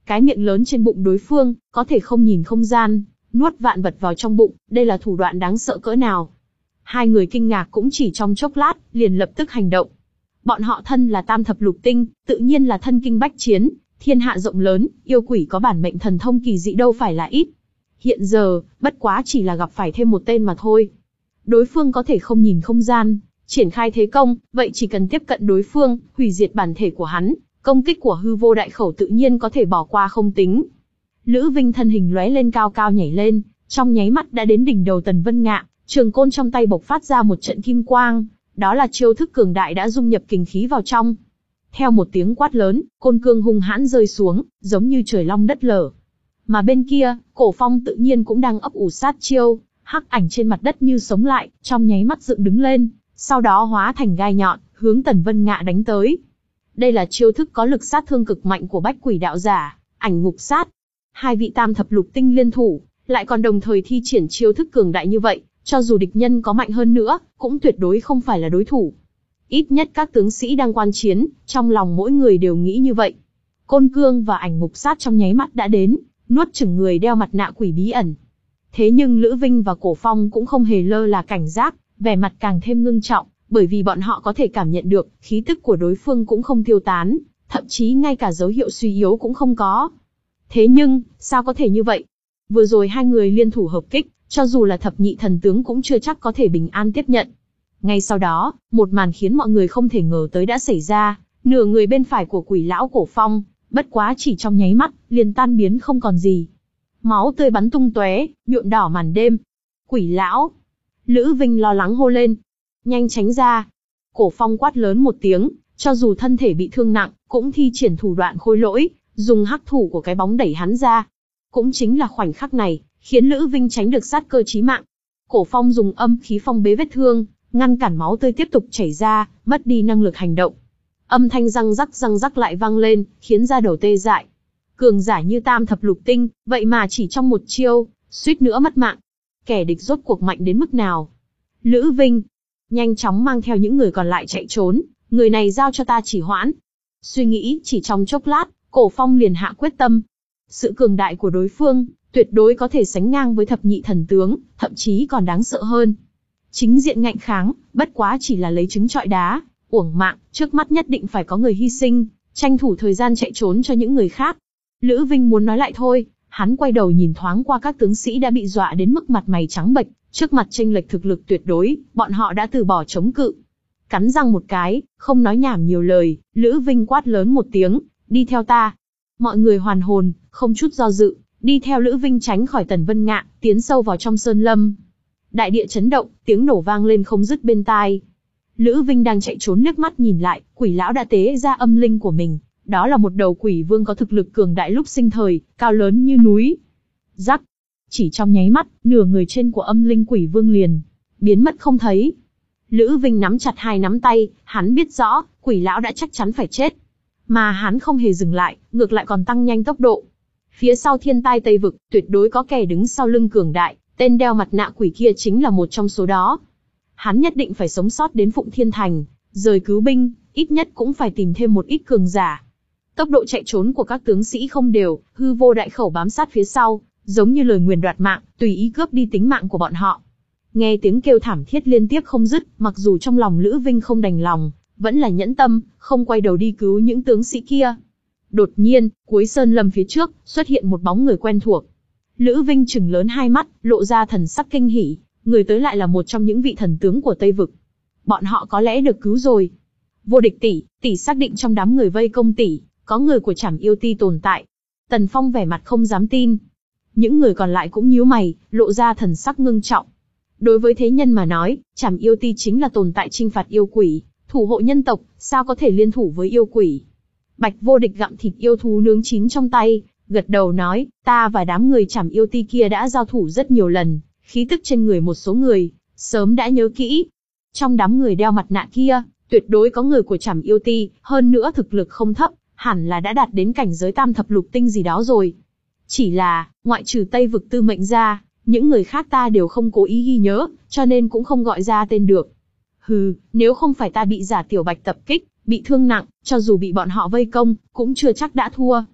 Cái miệng lớn trên bụng đối phương, có thể không nhìn không gian, nuốt vạn vật vào trong bụng, đây là thủ đoạn đáng sợ cỡ nào. Hai người kinh ngạc cũng chỉ trong chốc lát, liền lập tức hành động. Bọn họ thân là tam thập lục tinh, tự nhiên là thân kinh bách chiến, thiên hạ rộng lớn, yêu quỷ có bản mệnh thần thông kỳ dị đâu phải là ít. Hiện giờ, bất quá chỉ là gặp phải thêm một tên mà thôi. Đối phương có thể không nhìn không gian, triển khai thế công, vậy chỉ cần tiếp cận đối phương, hủy diệt bản thể của hắn, công kích của hư vô đại khẩu tự nhiên có thể bỏ qua không tính. Lữ Vinh thân hình lóe lên cao cao nhảy lên, trong nháy mắt đã đến đỉnh đầu Tần Vân Ngạ, trường côn trong tay bộc phát ra một trận kim quang, đó là chiêu thức cường đại đã dung nhập kình khí vào trong. Theo một tiếng quát lớn, côn cương hung hãn rơi xuống, giống như trời long đất lở. Mà bên kia, Cổ Phong tự nhiên cũng đang ấp ủ sát chiêu, hắc ảnh trên mặt đất như sống lại, trong nháy mắt dựng đứng lên, sau đó hóa thành gai nhọn, hướng Tần Vân Ngạ đánh tới. Đây là chiêu thức có lực sát thương cực mạnh của Bách Quỷ đạo giả, Ảnh Ngục Sát. Hai vị tam thập lục tinh liên thủ, lại còn đồng thời thi triển chiêu thức cường đại như vậy, cho dù địch nhân có mạnh hơn nữa, cũng tuyệt đối không phải là đối thủ. Ít nhất các tướng sĩ đang quan chiến, trong lòng mỗi người đều nghĩ như vậy. Côn cương và Ảnh Ngục Sát trong nháy mắt đã đến, nuốt chửng người đeo mặt nạ quỷ bí ẩn. Thế nhưng Lữ Vinh và Cổ Phong cũng không hề lơ là cảnh giác, vẻ mặt càng thêm ngưng trọng, bởi vì bọn họ có thể cảm nhận được, khí tức của đối phương cũng không tiêu tán, thậm chí ngay cả dấu hiệu suy yếu cũng không có. Thế nhưng, sao có thể như vậy? Vừa rồi hai người liên thủ hợp kích, cho dù là thập nhị thần tướng cũng chưa chắc có thể bình an tiếp nhận. Ngay sau đó, một màn khiến mọi người không thể ngờ tới đã xảy ra, nửa người bên phải của quỷ lão Cổ Phong, bất quá chỉ trong nháy mắt, liền tan biến không còn gì. Máu tươi bắn tung tóe, nhuộm đỏ màn đêm. Quỷ lão! Lữ Vinh lo lắng hô lên. Nhanh tránh ra! Cổ Phong quát lớn một tiếng, cho dù thân thể bị thương nặng, cũng thi triển thủ đoạn khôi lỗi, dùng hắc thủ của cái bóng đẩy hắn ra. Cũng chính là khoảnh khắc này, khiến Lữ Vinh tránh được sát cơ chí mạng. Cổ Phong dùng âm khí phong bế vết thương, ngăn cản máu tươi tiếp tục chảy ra, mất đi năng lực hành động. Âm thanh răng rắc răng rắc lại vang lên, khiến da đầu tê dại. Cường giả như tam thập lục tinh, vậy mà chỉ trong một chiêu, suýt nữa mất mạng. Kẻ địch rốt cuộc mạnh đến mức nào? Lữ Vinh nhanh chóng mang theo những người còn lại chạy trốn, người này giao cho ta chỉ hoãn. Suy nghĩ chỉ trong chốc lát, Cổ Phong liền hạ quyết tâm. Sự cường đại của đối phương, tuyệt đối có thể sánh ngang với thập nhị thần tướng, thậm chí còn đáng sợ hơn. Chính diện ngạnh kháng, bất quá chỉ là lấy trứng trọi đá, uổng mạng, trước mắt nhất định phải có người hy sinh, tranh thủ thời gian chạy trốn cho những người khác. Lữ Vinh muốn nói lại thôi, hắn quay đầu nhìn thoáng qua các tướng sĩ đã bị dọa đến mức mặt mày trắng bệch, trước mặt chênh lệch thực lực tuyệt đối, bọn họ đã từ bỏ chống cự. Cắn răng một cái, không nói nhảm nhiều lời, Lữ Vinh quát lớn một tiếng, đi theo ta. Mọi người hoàn hồn, không chút do dự, đi theo Lữ Vinh tránh khỏi Tần Vân Ngạ, tiến sâu vào trong sơn lâm. Đại địa chấn động, tiếng nổ vang lên không dứt bên tai. Lữ Vinh đang chạy trốn liếc mắt nhìn lại, quỷ lão đã tế ra âm linh của mình. Đó là một đầu quỷ vương có thực lực cường đại lúc sinh thời, cao lớn như núi. Rắc! Chỉ trong nháy mắt, nửa người trên của âm linh quỷ vương liền biến mất không thấy. Lữ Vinh nắm chặt hai nắm tay, hắn biết rõ, quỷ lão đã chắc chắn phải chết. Mà hắn không hề dừng lại, ngược lại còn tăng nhanh tốc độ. Phía sau thiên tai Tây Vực, tuyệt đối có kẻ đứng sau lưng cường đại, tên đeo mặt nạ quỷ kia chính là một trong số đó. Hắn nhất định phải sống sót đến Phụng Thiên Thành, rời cứu binh, ít nhất cũng phải tìm thêm một ít cường giả. Tốc độ chạy trốn của các tướng sĩ không đều, hư vô đại khẩu bám sát phía sau, giống như lời nguyền đoạt mạng, tùy ý cướp đi tính mạng của bọn họ. Nghe tiếng kêu thảm thiết liên tiếp không dứt, mặc dù trong lòng Lữ Vinh không đành lòng, vẫn là nhẫn tâm, không quay đầu đi cứu những tướng sĩ kia. Đột nhiên, cuối sơn lâm phía trước, xuất hiện một bóng người quen thuộc. Lữ Vinh trừng lớn hai mắt, lộ ra thần sắc kinh hỉ, người tới lại là một trong những vị thần tướng của Tây Vực. Bọn họ có lẽ được cứu rồi. Vô Địch tỷ, tỷ xác định trong đám người vây công tỷ, có người của Trảm Yêu Ti tồn tại. Tần Phong vẻ mặt không dám tin. Những người còn lại cũng nhíu mày, lộ ra thần sắc ngưng trọng. Đối với thế nhân mà nói, Trảm Yêu Ti chính là tồn tại trinh phạt yêu quỷ, thủ hộ nhân tộc, sao có thể liên thủ với yêu quỷ. Bạch Vô Địch gặm thịt yêu thú nướng chín trong tay, gật đầu nói, ta và đám người Trảm Yêu Ti kia đã giao thủ rất nhiều lần, khí tức trên người một số người, sớm đã nhớ kỹ. Trong đám người đeo mặt nạ kia, tuyệt đối có người của Trảm Yêu Ti, hơn nữa thực lực không thấp, hẳn là đã đạt đến cảnh giới tam thập lục tinh gì đó rồi. Chỉ là, ngoại trừ Tây Vực Tư Mệnh ra, những người khác ta đều không cố ý ghi nhớ, cho nên cũng không gọi ra tên được. Hừ, nếu không phải ta bị giả tiểu Bạch tập kích, bị thương nặng, cho dù bị bọn họ vây công, cũng chưa chắc đã thua.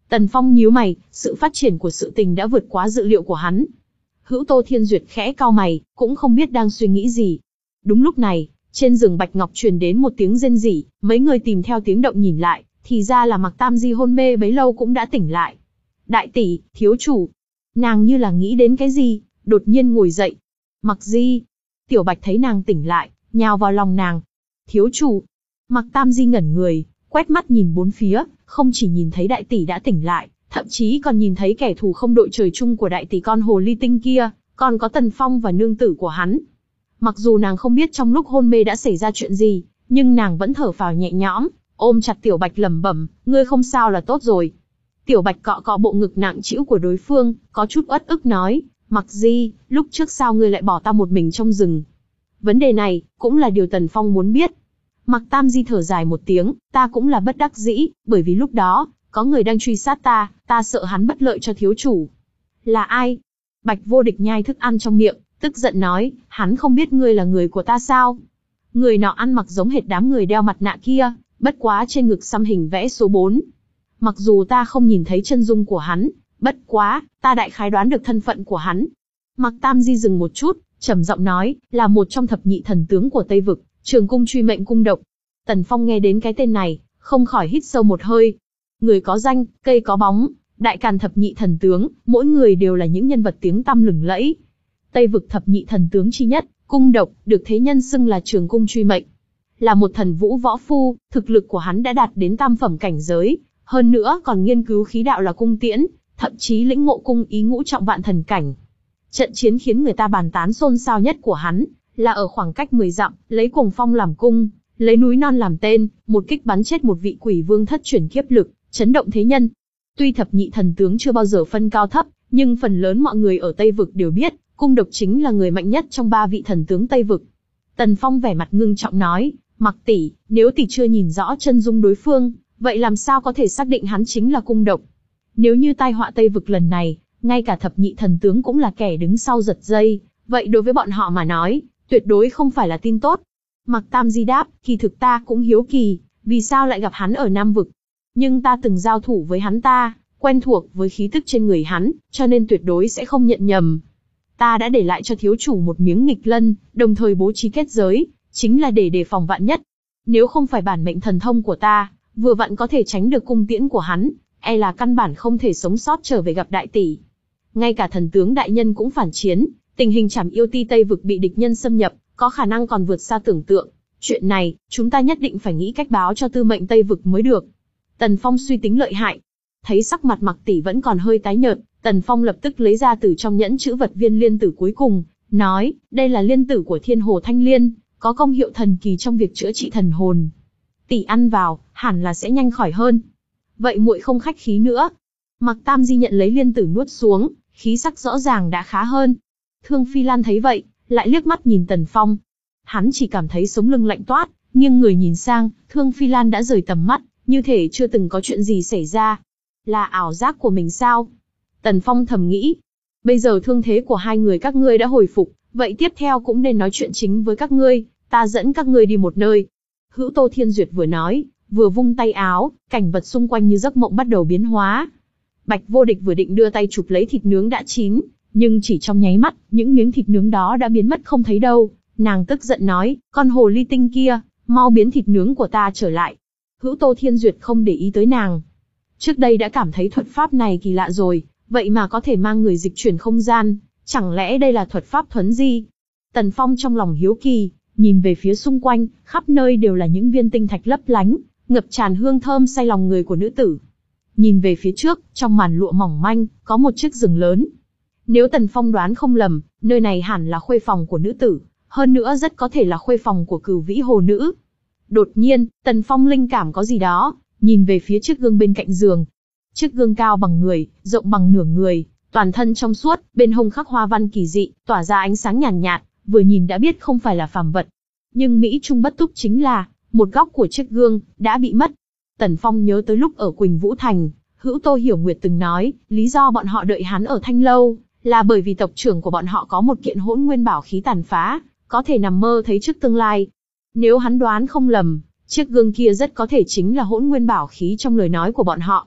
Tần Phong nhíu mày, sự phát triển của sự tình đã vượt quá dự liệu của hắn. Hữu Tô Thiên Duyệt khẽ cau mày, cũng không biết đang suy nghĩ gì. Đúng lúc này, trên giường Bạch Ngọc truyền đến một tiếng rên rỉ, mấy người tìm theo tiếng động nhìn lại, thì ra là Mạc Tam Di hôn mê bấy lâu cũng đã tỉnh lại. Đại tỷ, thiếu chủ. Nàng như là nghĩ đến cái gì, đột nhiên ngồi dậy. Mạc Di. Tiểu Bạch thấy nàng tỉnh lại, nhào vào lòng nàng. Thiếu chủ. Mạc Tam Di ngẩn người, quét mắt nhìn bốn phía, không chỉ nhìn thấy đại tỷ đã tỉnh lại, thậm chí còn nhìn thấy kẻ thù không đội trời chung của đại tỷ con hồ ly tinh kia, còn có Tần Phong và nương tử của hắn. Mặc dù nàng không biết trong lúc hôn mê đã xảy ra chuyện gì, nhưng nàng vẫn thở phào nhẹ nhõm, ôm chặt Tiểu Bạch lẩm bẩm, ngươi không sao là tốt rồi. Tiểu Bạch cọ cọ bộ ngực nặng trĩu của đối phương, có chút uất ức nói, Mạc Di, lúc trước sao ngươi lại bỏ ta một mình trong rừng? Vấn đề này, cũng là điều Tần Phong muốn biết. Mạc Tam Di thở dài một tiếng, ta cũng là bất đắc dĩ, bởi vì lúc đó, có người đang truy sát ta, ta sợ hắn bất lợi cho thiếu chủ. Là ai? Bạch Vô Địch nhai thức ăn trong miệng, tức giận nói, hắn không biết ngươi là người của ta sao? Người nọ ăn mặc giống hệt đám người đeo mặt nạ kia, bất quá trên ngực xăm hình vẽ số bốn. Mặc dù ta không nhìn thấy chân dung của hắn, bất quá, ta đại khái đoán được thân phận của hắn. Mạc Tam Di dừng một chút, trầm giọng nói, là một trong thập nhị thần tướng của Tây Vực, Trường Cung Truy Mệnh Cung Độc. Tần Phong nghe đến cái tên này, không khỏi hít sâu một hơi. Người có danh, cây có bóng, đại càn thập nhị thần tướng, mỗi người đều là những nhân vật tiếng tăm lừng lẫy. Tây Vực thập nhị thần tướng chi nhất, Cung Độc, được thế nhân xưng là Trường Cung Truy Mệnh. Là một thần vũ võ phu, thực lực của hắn đã đạt đến tam phẩm cảnh giới, hơn nữa còn nghiên cứu khí đạo là cung tiễn, thậm chí lĩnh ngộ cung ý ngũ trọng vạn thần cảnh. Trận chiến khiến người ta bàn tán xôn xao nhất của hắn, là ở khoảng cách mười dặm, lấy cuồng phong làm cung, lấy núi non làm tên, một kích bắn chết một vị quỷ vương thất chuyển kiếp lực, chấn động thế nhân. Tuy thập nhị thần tướng chưa bao giờ phân cao thấp, nhưng phần lớn mọi người ở Tây Vực đều biết, Cung Độc chính là người mạnh nhất trong ba vị thần tướng Tây Vực. Tần Phong vẻ mặt ngưng trọng nói, Mạc tỷ, nếu tỷ chưa nhìn rõ chân dung đối phương, vậy làm sao có thể xác định hắn chính là Cung Độc? Nếu như tai họa Tây Vực lần này, ngay cả thập nhị thần tướng cũng là kẻ đứng sau giật dây, vậy đối với bọn họ mà nói, tuyệt đối không phải là tin tốt. Mạc Tam Di đáp, kỳ thực ta cũng hiếu kỳ, vì sao lại gặp hắn ở Nam Vực. Nhưng ta từng giao thủ với hắn ta, quen thuộc với khí tức trên người hắn, cho nên tuyệt đối sẽ không nhận nhầm. Ta đã để lại cho thiếu chủ một miếng nghịch lân, đồng thời bố trí kết giới, chính là để đề phòng vạn nhất. Nếu không phải bản mệnh thần thông của ta, vừa vặn có thể tránh được cung tiễn của hắn, e là căn bản không thể sống sót trở về gặp đại tỷ. Ngay cả thần tướng đại nhân cũng phản chiến, tình hình Trảm Yêu Ti Tây Vực bị địch nhân xâm nhập, có khả năng còn vượt xa tưởng tượng. Chuyện này, chúng ta nhất định phải nghĩ cách báo cho tư mệnh Tây Vực mới được. Tần Phong suy tính lợi hại. Thấy sắc mặt Mạc tỷ vẫn còn hơi tái nhợt, Tần Phong lập tức lấy ra từ trong nhẫn chữ vật viên liên tử cuối cùng, nói, đây là liên tử của Thiên Hồ Thanh Liên, có công hiệu thần kỳ trong việc chữa trị thần hồn. Tỷ ăn vào, hẳn là sẽ nhanh khỏi hơn. Vậy muội không khách khí nữa. Mạc Tam Di nhận lấy liên tử nuốt xuống, khí sắc rõ ràng đã khá hơn. Thương Phi Lan thấy vậy, lại liếc mắt nhìn Tần Phong. Hắn chỉ cảm thấy sống lưng lạnh toát, nghiêng người nhìn sang, Thương Phi Lan đã rời tầm mắt, như thể chưa từng có chuyện gì xảy ra. Là ảo giác của mình sao? Tần Phong thầm nghĩ. Bây giờ thương thế của hai người các ngươi đã hồi phục, vậy tiếp theo cũng nên nói chuyện chính với các ngươi, ta dẫn các ngươi đi một nơi. Hữu Tô Thiên Duyệt vừa nói, vừa vung tay áo, cảnh vật xung quanh như giấc mộng bắt đầu biến hóa. Bạch Vô Địch vừa định đưa tay chụp lấy thịt nướng đã chín, nhưng chỉ trong nháy mắt, những miếng thịt nướng đó đã biến mất không thấy đâu. Nàng tức giận nói, con hồ ly tinh kia, mau biến thịt nướng của ta trở lại. Hữu Tô Thiên Duyệt không để ý tới nàng. Trước đây đã cảm thấy thuật pháp này kỳ lạ rồi, vậy mà có thể mang người dịch chuyển không gian, chẳng lẽ đây là thuật pháp thuấn di? Tần Phong trong lòng hiếu kỳ, nhìn về phía xung quanh, khắp nơi đều là những viên tinh thạch lấp lánh, ngập tràn hương thơm say lòng người của nữ tử. Nhìn về phía trước, trong màn lụa mỏng manh, có một chiếc giường lớn. Nếu Tần Phong đoán không lầm, nơi này hẳn là khuê phòng của nữ tử, hơn nữa rất có thể là khuê phòng của Cửu Vĩ Hồ Nữ. Đột nhiên, Tần Phong linh cảm có gì đó, nhìn về phía chiếc gương bên cạnh giường. Chiếc gương cao bằng người, rộng bằng nửa người, toàn thân trong suốt, bên hông khắc hoa văn kỳ dị, tỏa ra ánh sáng nhàn nhạt, nhạt, vừa nhìn đã biết không phải là phàm vật. Nhưng mỹ trung bất túc chính là, một góc của chiếc gương đã bị mất. Tần Phong nhớ tới lúc ở Quỳnh Vũ Thành, Hữu Tô Hiểu Nguyệt từng nói, lý do bọn họ đợi hắn ở Thanh Lâu, là bởi vì tộc trưởng của bọn họ có một kiện hỗn nguyên bảo khí tàn phá, có thể nằm mơ thấy trước tương lai. Nếu hắn đoán không lầm, chiếc gương kia rất có thể chính là hỗn nguyên bảo khí trong lời nói của bọn họ.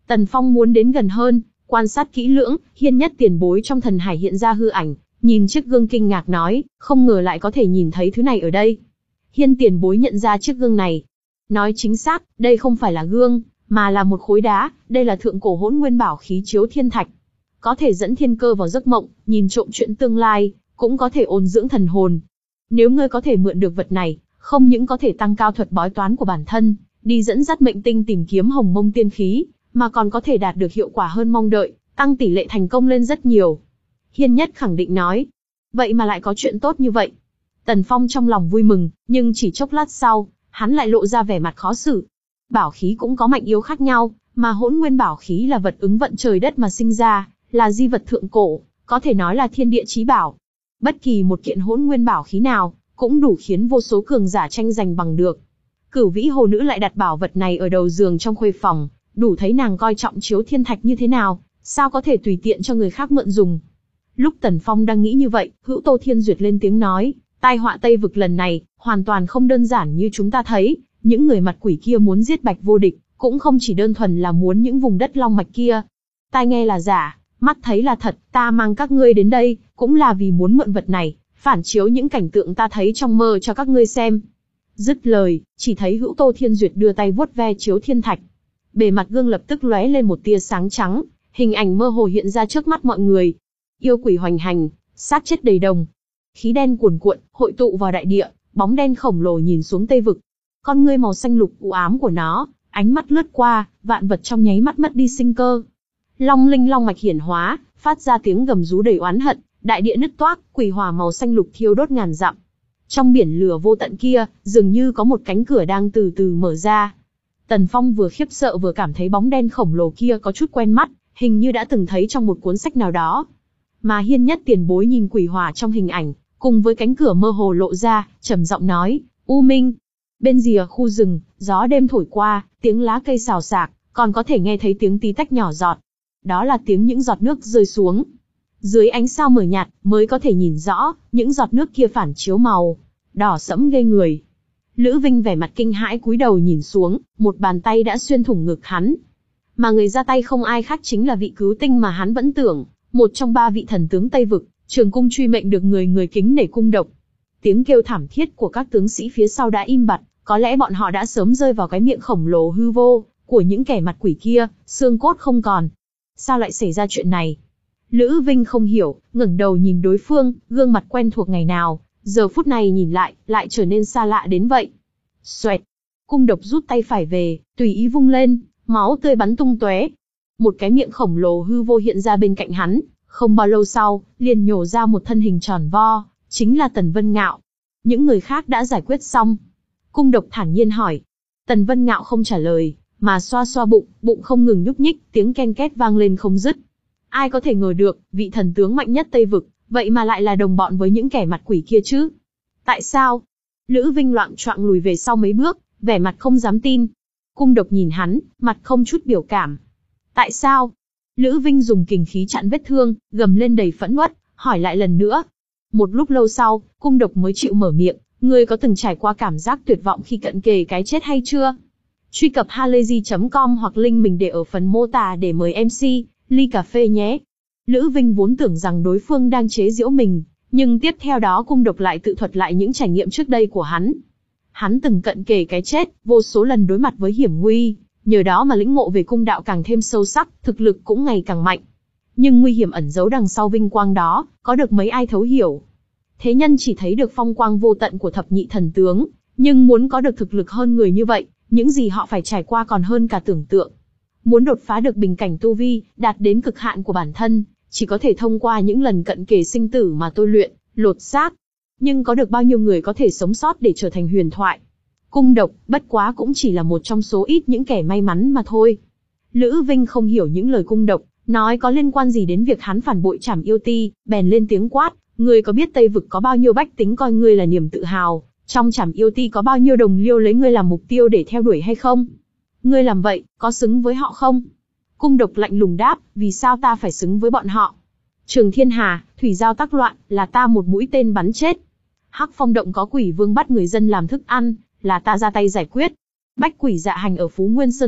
Tần Phong muốn đến gần hơn, quan sát kỹ lưỡng, Hiên Nhất tiền bối trong thần hải hiện ra hư ảnh, nhìn chiếc gương kinh ngạc nói, không ngờ lại có thể nhìn thấy thứ này ở đây. Hiên tiền bối nhận ra chiếc gương này. Nói chính xác, đây không phải là gương, mà là một khối đá, đây là thượng cổ hỗn nguyên bảo khí chiếu thiên thạch. Có thể dẫn thiên cơ vào giấc mộng, nhìn trộm chuyện tương lai, cũng có thể ôn dưỡng thần hồn. Nếu ngươi có thể mượn được vật này, không những có thể tăng cao thuật bói toán của bản thân, đi dẫn dắt mệnh tinh tìm kiếm hồng mông tiên khí, mà còn có thể đạt được hiệu quả hơn mong đợi, tăng tỷ lệ thành công lên rất nhiều. Hiên Nhất khẳng định nói. Vậy mà lại có chuyện tốt như vậy. Tần Phong trong lòng vui mừng, nhưng chỉ chốc lát sau, hắn lại lộ ra vẻ mặt khó xử. Bảo khí cũng có mạnh yếu khác nhau, mà hỗn nguyên bảo khí là vật ứng vận trời đất mà sinh ra, là di vật thượng cổ, có thể nói là thiên địa chí bảo. Bất kỳ một kiện hỗn nguyên bảo khí nào, cũng đủ khiến vô số cường giả tranh giành bằng được. Cửu Vĩ Hồ Nữ lại đặt bảo vật này ở đầu giường trong khuê phòng, đủ thấy nàng coi trọng chiếu thiên thạch như thế nào, sao có thể tùy tiện cho người khác mượn dùng. Lúc Tần Phong đang nghĩ như vậy, Hữu Tô Thiên Duyệt lên tiếng nói, tai họa Tây Vực lần này, hoàn toàn không đơn giản như chúng ta thấy, những người mặt quỷ kia muốn giết Bạch Vô Địch, cũng không chỉ đơn thuần là muốn những vùng đất long mạch kia. Tai nghe là giả, mắt thấy là thật, ta mang các ngươi đến đây, cũng là vì muốn mượn vật này, phản chiếu những cảnh tượng ta thấy trong mơ cho các ngươi xem. Dứt lời, chỉ thấy Hữu Tô Thiên Duyệt đưa tay vuốt ve chiếu thiên thạch. Bề mặt gương lập tức lóe lên một tia sáng trắng, hình ảnh mơ hồ hiện ra trước mắt mọi người. Yêu quỷ hoành hành, xác chết đầy đồng. Khí đen cuồn cuộn, hội tụ vào đại địa, bóng đen khổng lồ nhìn xuống Tây Vực. Con ngươi màu xanh lục u ám của nó, ánh mắt lướt qua, vạn vật trong nháy mắt mất đi sinh cơ. Long linh long mạch hiển hóa, phát ra tiếng gầm rú đầy oán hận, đại địa nứt toác, quỷ hỏa màu xanh lục thiêu đốt ngàn dặm. Trong biển lửa vô tận kia, dường như có một cánh cửa đang từ từ mở ra. Tần Phong vừa khiếp sợ vừa cảm thấy bóng đen khổng lồ kia có chút quen mắt, hình như đã từng thấy trong một cuốn sách nào đó. Mà Hiên Nhất tiền bối nhìn quỷ hỏa trong hình ảnh, cùng với cánh cửa mơ hồ lộ ra, trầm giọng nói, U Minh. Bên rìa khu rừng, gió đêm thổi qua, tiếng lá cây xào xạc, còn có thể nghe thấy tiếng tí tách nhỏ giọt. Đó là tiếng những giọt nước rơi xuống. Dưới ánh sao mờ nhạt, mới có thể nhìn rõ, những giọt nước kia phản chiếu màu đỏ sẫm ghê người. Lữ Vinh vẻ mặt kinh hãi cúi đầu nhìn xuống, một bàn tay đã xuyên thủng ngực hắn. Mà người ra tay không ai khác chính là vị cứu tinh mà hắn vẫn tưởng, một trong ba vị thần tướng Tây Vực, trường cung truy mệnh được người người kính nể cung độc. Tiếng kêu thảm thiết của các tướng sĩ phía sau đã im bặt, có lẽ bọn họ đã sớm rơi vào cái miệng khổng lồ hư vô của những kẻ mặt quỷ kia, xương cốt không còn. Sao lại xảy ra chuyện này? Lữ Vinh không hiểu, ngẩng đầu nhìn đối phương, gương mặt quen thuộc ngày nào, giờ phút này nhìn lại, lại trở nên xa lạ đến vậy. Xoẹt, cung độc rút tay phải về, tùy ý vung lên, máu tươi bắn tung tóe. Một cái miệng khổng lồ hư vô hiện ra bên cạnh hắn, không bao lâu sau, liền nhổ ra một thân hình tròn vo, chính là Tần Vân Ngạo. Những người khác đã giải quyết xong. Cung độc thản nhiên hỏi. Tần Vân Ngạo không trả lời, mà xoa xoa bụng, bụng không ngừng nhúc nhích, tiếng ken két vang lên không dứt. Ai có thể ngờ được, vị thần tướng mạnh nhất Tây Vực, vậy mà lại là đồng bọn với những kẻ mặt quỷ kia chứ? Tại sao? Lữ Vinh loạng choạng lùi về sau mấy bước, vẻ mặt không dám tin. Cung độc nhìn hắn, mặt không chút biểu cảm. Tại sao? Lữ Vinh dùng kình khí chặn vết thương, gầm lên đầy phẫn uất, hỏi lại lần nữa. Một lúc lâu sau, cung độc mới chịu mở miệng, ngươi có từng trải qua cảm giác tuyệt vọng khi cận kề cái chết hay chưa? Truy cập halayzi chấm com hoặc link mình để ở phần mô tả để mời em xê, ly cà phê nhé. Lữ Vinh vốn tưởng rằng đối phương đang chế giễu mình, nhưng tiếp theo đó cung độc lại tự thuật lại những trải nghiệm trước đây của hắn. Hắn từng cận kề cái chết, vô số lần đối mặt với hiểm nguy, nhờ đó mà lĩnh ngộ về cung đạo càng thêm sâu sắc, thực lực cũng ngày càng mạnh. Nhưng nguy hiểm ẩn giấu đằng sau vinh quang đó, có được mấy ai thấu hiểu. Thế nhân chỉ thấy được phong quang vô tận của thập nhị thần tướng, nhưng muốn có được thực lực hơn người như vậy, những gì họ phải trải qua còn hơn cả tưởng tượng. Muốn đột phá được bình cảnh tu vi, đạt đến cực hạn của bản thân, chỉ có thể thông qua những lần cận kề sinh tử mà tôi luyện, lột xác. Nhưng có được bao nhiêu người có thể sống sót để trở thành huyền thoại? Cung độc, bất quá cũng chỉ là một trong số ít những kẻ may mắn mà thôi. Lữ Vinh không hiểu những lời cung độc, nói có liên quan gì đến việc hắn phản bội Trảm Yêu Ti, bèn lên tiếng quát, ngươi có biết Tây Vực có bao nhiêu bách tính coi ngươi là niềm tự hào, trong Trảm Yêu Ti có bao nhiêu đồng liêu lấy ngươi làm mục tiêu để theo đuổi hay không? Ngươi làm vậy, có xứng với họ không? Cung độc lạnh lùng đáp, vì sao ta phải xứng với bọn họ? Trường Thiên Hà, thủy giao tác loạn, là ta một mũi tên bắn chết. Hắc Phong động có quỷ vương bắt người dân làm thức ăn, là ta ra tay giải quyết. Bách quỷ dạ hành ở Phú Nguyên Sơn Mạch,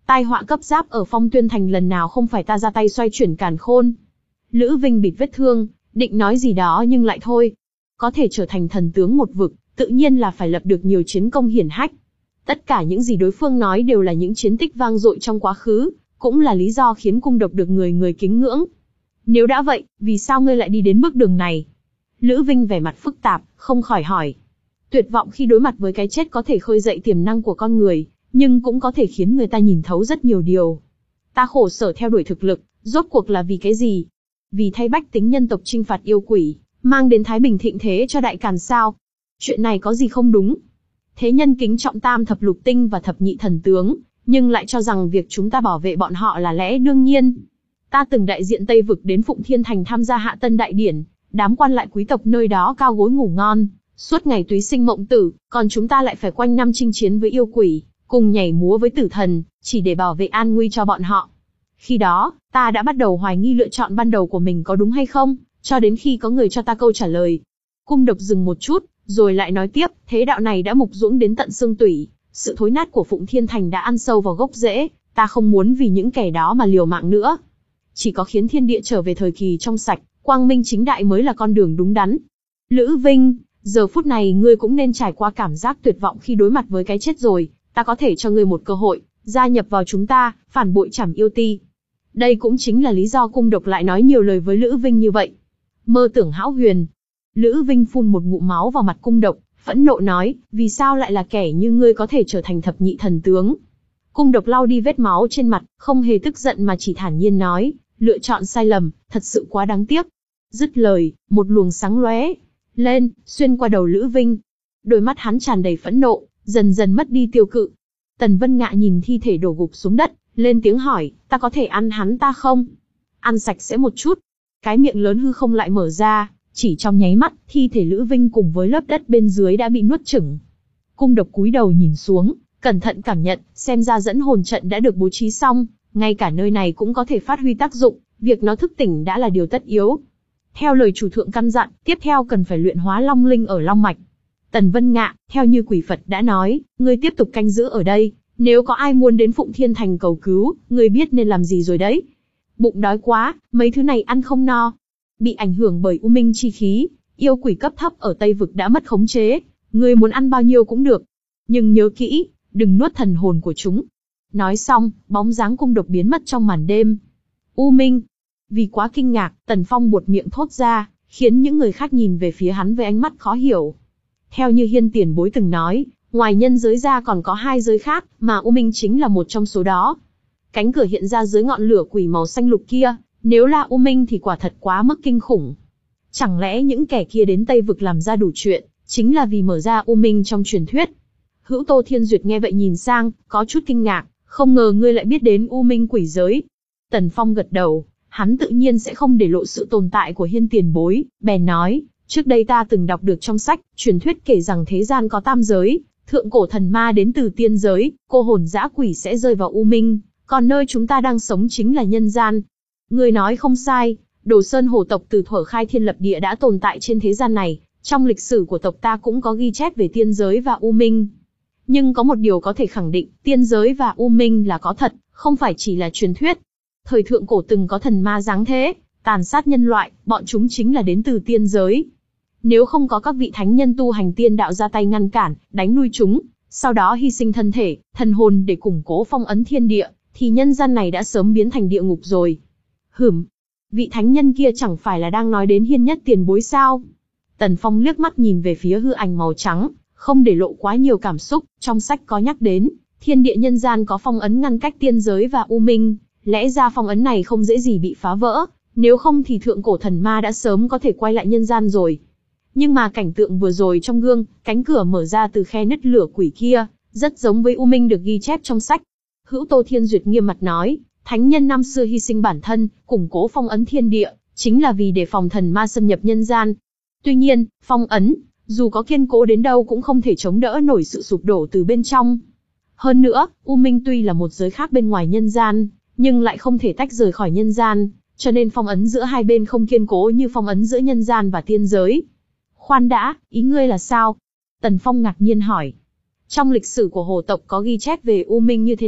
Tai họa cấp giáp ở Phong Tuyên Thành lần nào không phải ta ra tay xoay chuyển càn khôn. Lữ Vinh bịt vết thương, định nói gì đó nhưng lại thôi. Có thể trở thành thần tướng một vực, tự nhiên là phải lập được nhiều chiến công hiển hách. Tất cả những gì đối phương nói đều là những chiến tích vang dội trong quá khứ, cũng là lý do khiến cung độc được người người kính ngưỡng. Nếu đã vậy, vì sao ngươi lại đi đến bước đường này? Lữ Vinh vẻ mặt phức tạp, không khỏi hỏi. Tuyệt vọng khi đối mặt với cái chết có thể khơi dậy tiềm năng của con người, nhưng cũng có thể khiến người ta nhìn thấu rất nhiều điều. Ta khổ sở theo đuổi thực lực, rốt cuộc là vì cái gì? Vì thay bách tính nhân tộc chinh phạt yêu quỷ, mang đến thái bình thịnh thế cho đại càn sao? Chuyện này có gì không đúng? Thế nhân kính trọng tam thập lục tinh và thập nhị thần tướng, nhưng lại cho rằng việc chúng ta bảo vệ bọn họ là lẽ đương nhiên. Ta từng đại diện Tây Vực đến Phụng Thiên Thành tham gia Hạ Tân Đại Điển, đám quan lại quý tộc nơi đó cao gối ngủ ngon, suốt ngày túy sinh mộng tử, còn chúng ta lại phải quanh năm chinh chiến với yêu quỷ, cùng nhảy múa với tử thần, chỉ để bảo vệ an nguy cho bọn họ. Khi đó, ta đã bắt đầu hoài nghi lựa chọn ban đầu của mình có đúng hay không, cho đến khi có người cho ta câu trả lời. Cung độc dừng một chút, rồi lại nói tiếp, thế đạo này đã mục ruỗng đến tận xương tủy, sự thối nát của Phụng Thiên Thành đã ăn sâu vào gốc rễ, ta không muốn vì những kẻ đó mà liều mạng nữa. Chỉ có khiến thiên địa trở về thời kỳ trong sạch, quang minh chính đại mới là con đường đúng đắn. Lữ Vinh, giờ phút này ngươi cũng nên trải qua cảm giác tuyệt vọng khi đối mặt với cái chết rồi, ta có thể cho ngươi một cơ hội, gia nhập vào chúng ta, phản bội Trảm Yêu Ti. Đây cũng chính là lý do cung độc lại nói nhiều lời với Lữ Vinh như vậy. Mơ tưởng hão huyền. Lữ Vinh phun một ngụm máu vào mặt cung độc, phẫn nộ nói, vì sao lại là kẻ như ngươi có thể trở thành thập nhị thần tướng? Cung độc lau đi vết máu trên mặt, không hề tức giận mà chỉ thản nhiên nói, lựa chọn sai lầm, thật sự quá đáng tiếc. Dứt lời, một luồng sáng lóe lên, xuyên qua đầu Lữ Vinh. Đôi mắt hắn tràn đầy phẫn nộ, dần dần mất đi tiêu cự. Tần Vân Ngạ nhìn thi thể đổ gục xuống đất, lên tiếng hỏi, ta có thể ăn hắn ta không? Ăn sạch sẽ một chút. Cái miệng lớn hư không lại mở ra, chỉ trong nháy mắt, thi thể Lữ Vinh cùng với lớp đất bên dưới đã bị nuốt chửng. Cung độc cúi đầu nhìn xuống, cẩn thận cảm nhận, xem ra dẫn hồn trận đã được bố trí xong, ngay cả nơi này cũng có thể phát huy tác dụng, việc nó thức tỉnh đã là điều tất yếu. Theo lời chủ thượng căn dặn, tiếp theo cần phải luyện hóa long linh ở long mạch. Tần Vân Ngạ, theo như quỷ Phật đã nói, ngươi tiếp tục canh giữ ở đây, nếu có ai muốn đến Phụng Thiên Thành cầu cứu, ngươi biết nên làm gì rồi đấy. Bụng đói quá, mấy thứ này ăn không no. Bị ảnh hưởng bởi u minh chi khí, yêu quỷ cấp thấp ở Tây Vực đã mất khống chế, ngươi muốn ăn bao nhiêu cũng được. Nhưng nhớ kỹ, đừng nuốt thần hồn của chúng. Nói xong, bóng dáng cung độc biến mất trong màn đêm. U minh. Vì quá kinh ngạc, Tần Phong buột miệng thốt ra, khiến những người khác nhìn về phía hắn với ánh mắt khó hiểu. Theo như Hiên Tiền Bối từng nói, ngoài nhân giới ra còn có hai giới khác, mà U Minh chính là một trong số đó. Cánh cửa hiện ra dưới ngọn lửa quỷ màu xanh lục kia, nếu là U Minh thì quả thật quá mức kinh khủng. Chẳng lẽ những kẻ kia đến Tây Vực làm ra đủ chuyện, chính là vì mở ra U Minh trong truyền thuyết? Hữu Tô Thiên Duyệt nghe vậy nhìn sang, có chút kinh ngạc, không ngờ ngươi lại biết đến U Minh quỷ giới. Tần Phong gật đầu, hắn tự nhiên sẽ không để lộ sự tồn tại của Hiên Tiền Bối, bèn nói, trước đây ta từng đọc được trong sách, truyền thuyết kể rằng thế gian có tam giới, thượng cổ thần ma đến từ tiên giới, cô hồn dã quỷ sẽ rơi vào U Minh, còn nơi chúng ta đang sống chính là nhân gian. Ngươi nói không sai, Đồ Sơn hổ tộc từ thuở khai thiên lập địa đã tồn tại trên thế gian này, trong lịch sử của tộc ta cũng có ghi chép về tiên giới và U Minh. Nhưng có một điều có thể khẳng định, tiên giới và U Minh là có thật, không phải chỉ là truyền thuyết. Thời thượng cổ từng có thần ma giáng thế, tàn sát nhân loại, bọn chúng chính là đến từ tiên giới. Nếu không có các vị thánh nhân tu hành tiên đạo ra tay ngăn cản, đánh nuôi chúng, sau đó hy sinh thân thể, thần hồn để củng cố phong ấn thiên địa, thì nhân gian này đã sớm biến thành địa ngục rồi. Hửm, vị thánh nhân kia chẳng phải là đang nói đến Hiên Nhất Tiền Bối sao? Tần Phong liếc mắt nhìn về phía hư ảnh màu trắng, không để lộ quá nhiều cảm xúc, trong sách có nhắc đến, thiên địa nhân gian có phong ấn ngăn cách tiên giới và U Minh, lẽ ra phong ấn này không dễ gì bị phá vỡ, nếu không thì thượng cổ thần ma đã sớm có thể quay lại nhân gian rồi. Nhưng mà cảnh tượng vừa rồi trong gương, cánh cửa mở ra từ khe nứt lửa quỷ kia, rất giống với U Minh được ghi chép trong sách. Hữu Tô Thiên Duyệt nghiêm mặt nói, thánh nhân năm xưa hy sinh bản thân, củng cố phong ấn thiên địa, chính là vì để phòng thần ma xâm nhập nhân gian. Tuy nhiên, phong ấn, dù có kiên cố đến đâu cũng không thể chống đỡ nổi sự sụp đổ từ bên trong. Hơn nữa, U Minh tuy là một giới khác bên ngoài nhân gian, nhưng lại không thể tách rời khỏi nhân gian, cho nên phong ấn giữa hai bên không kiên cố như phong ấn giữa nhân gian và tiên giới. Khoan đã, ý ngươi là sao? Tần Phong ngạc nhiên hỏi. Trong lịch sử của hồ tộc có ghi chép về U Minh như thế này,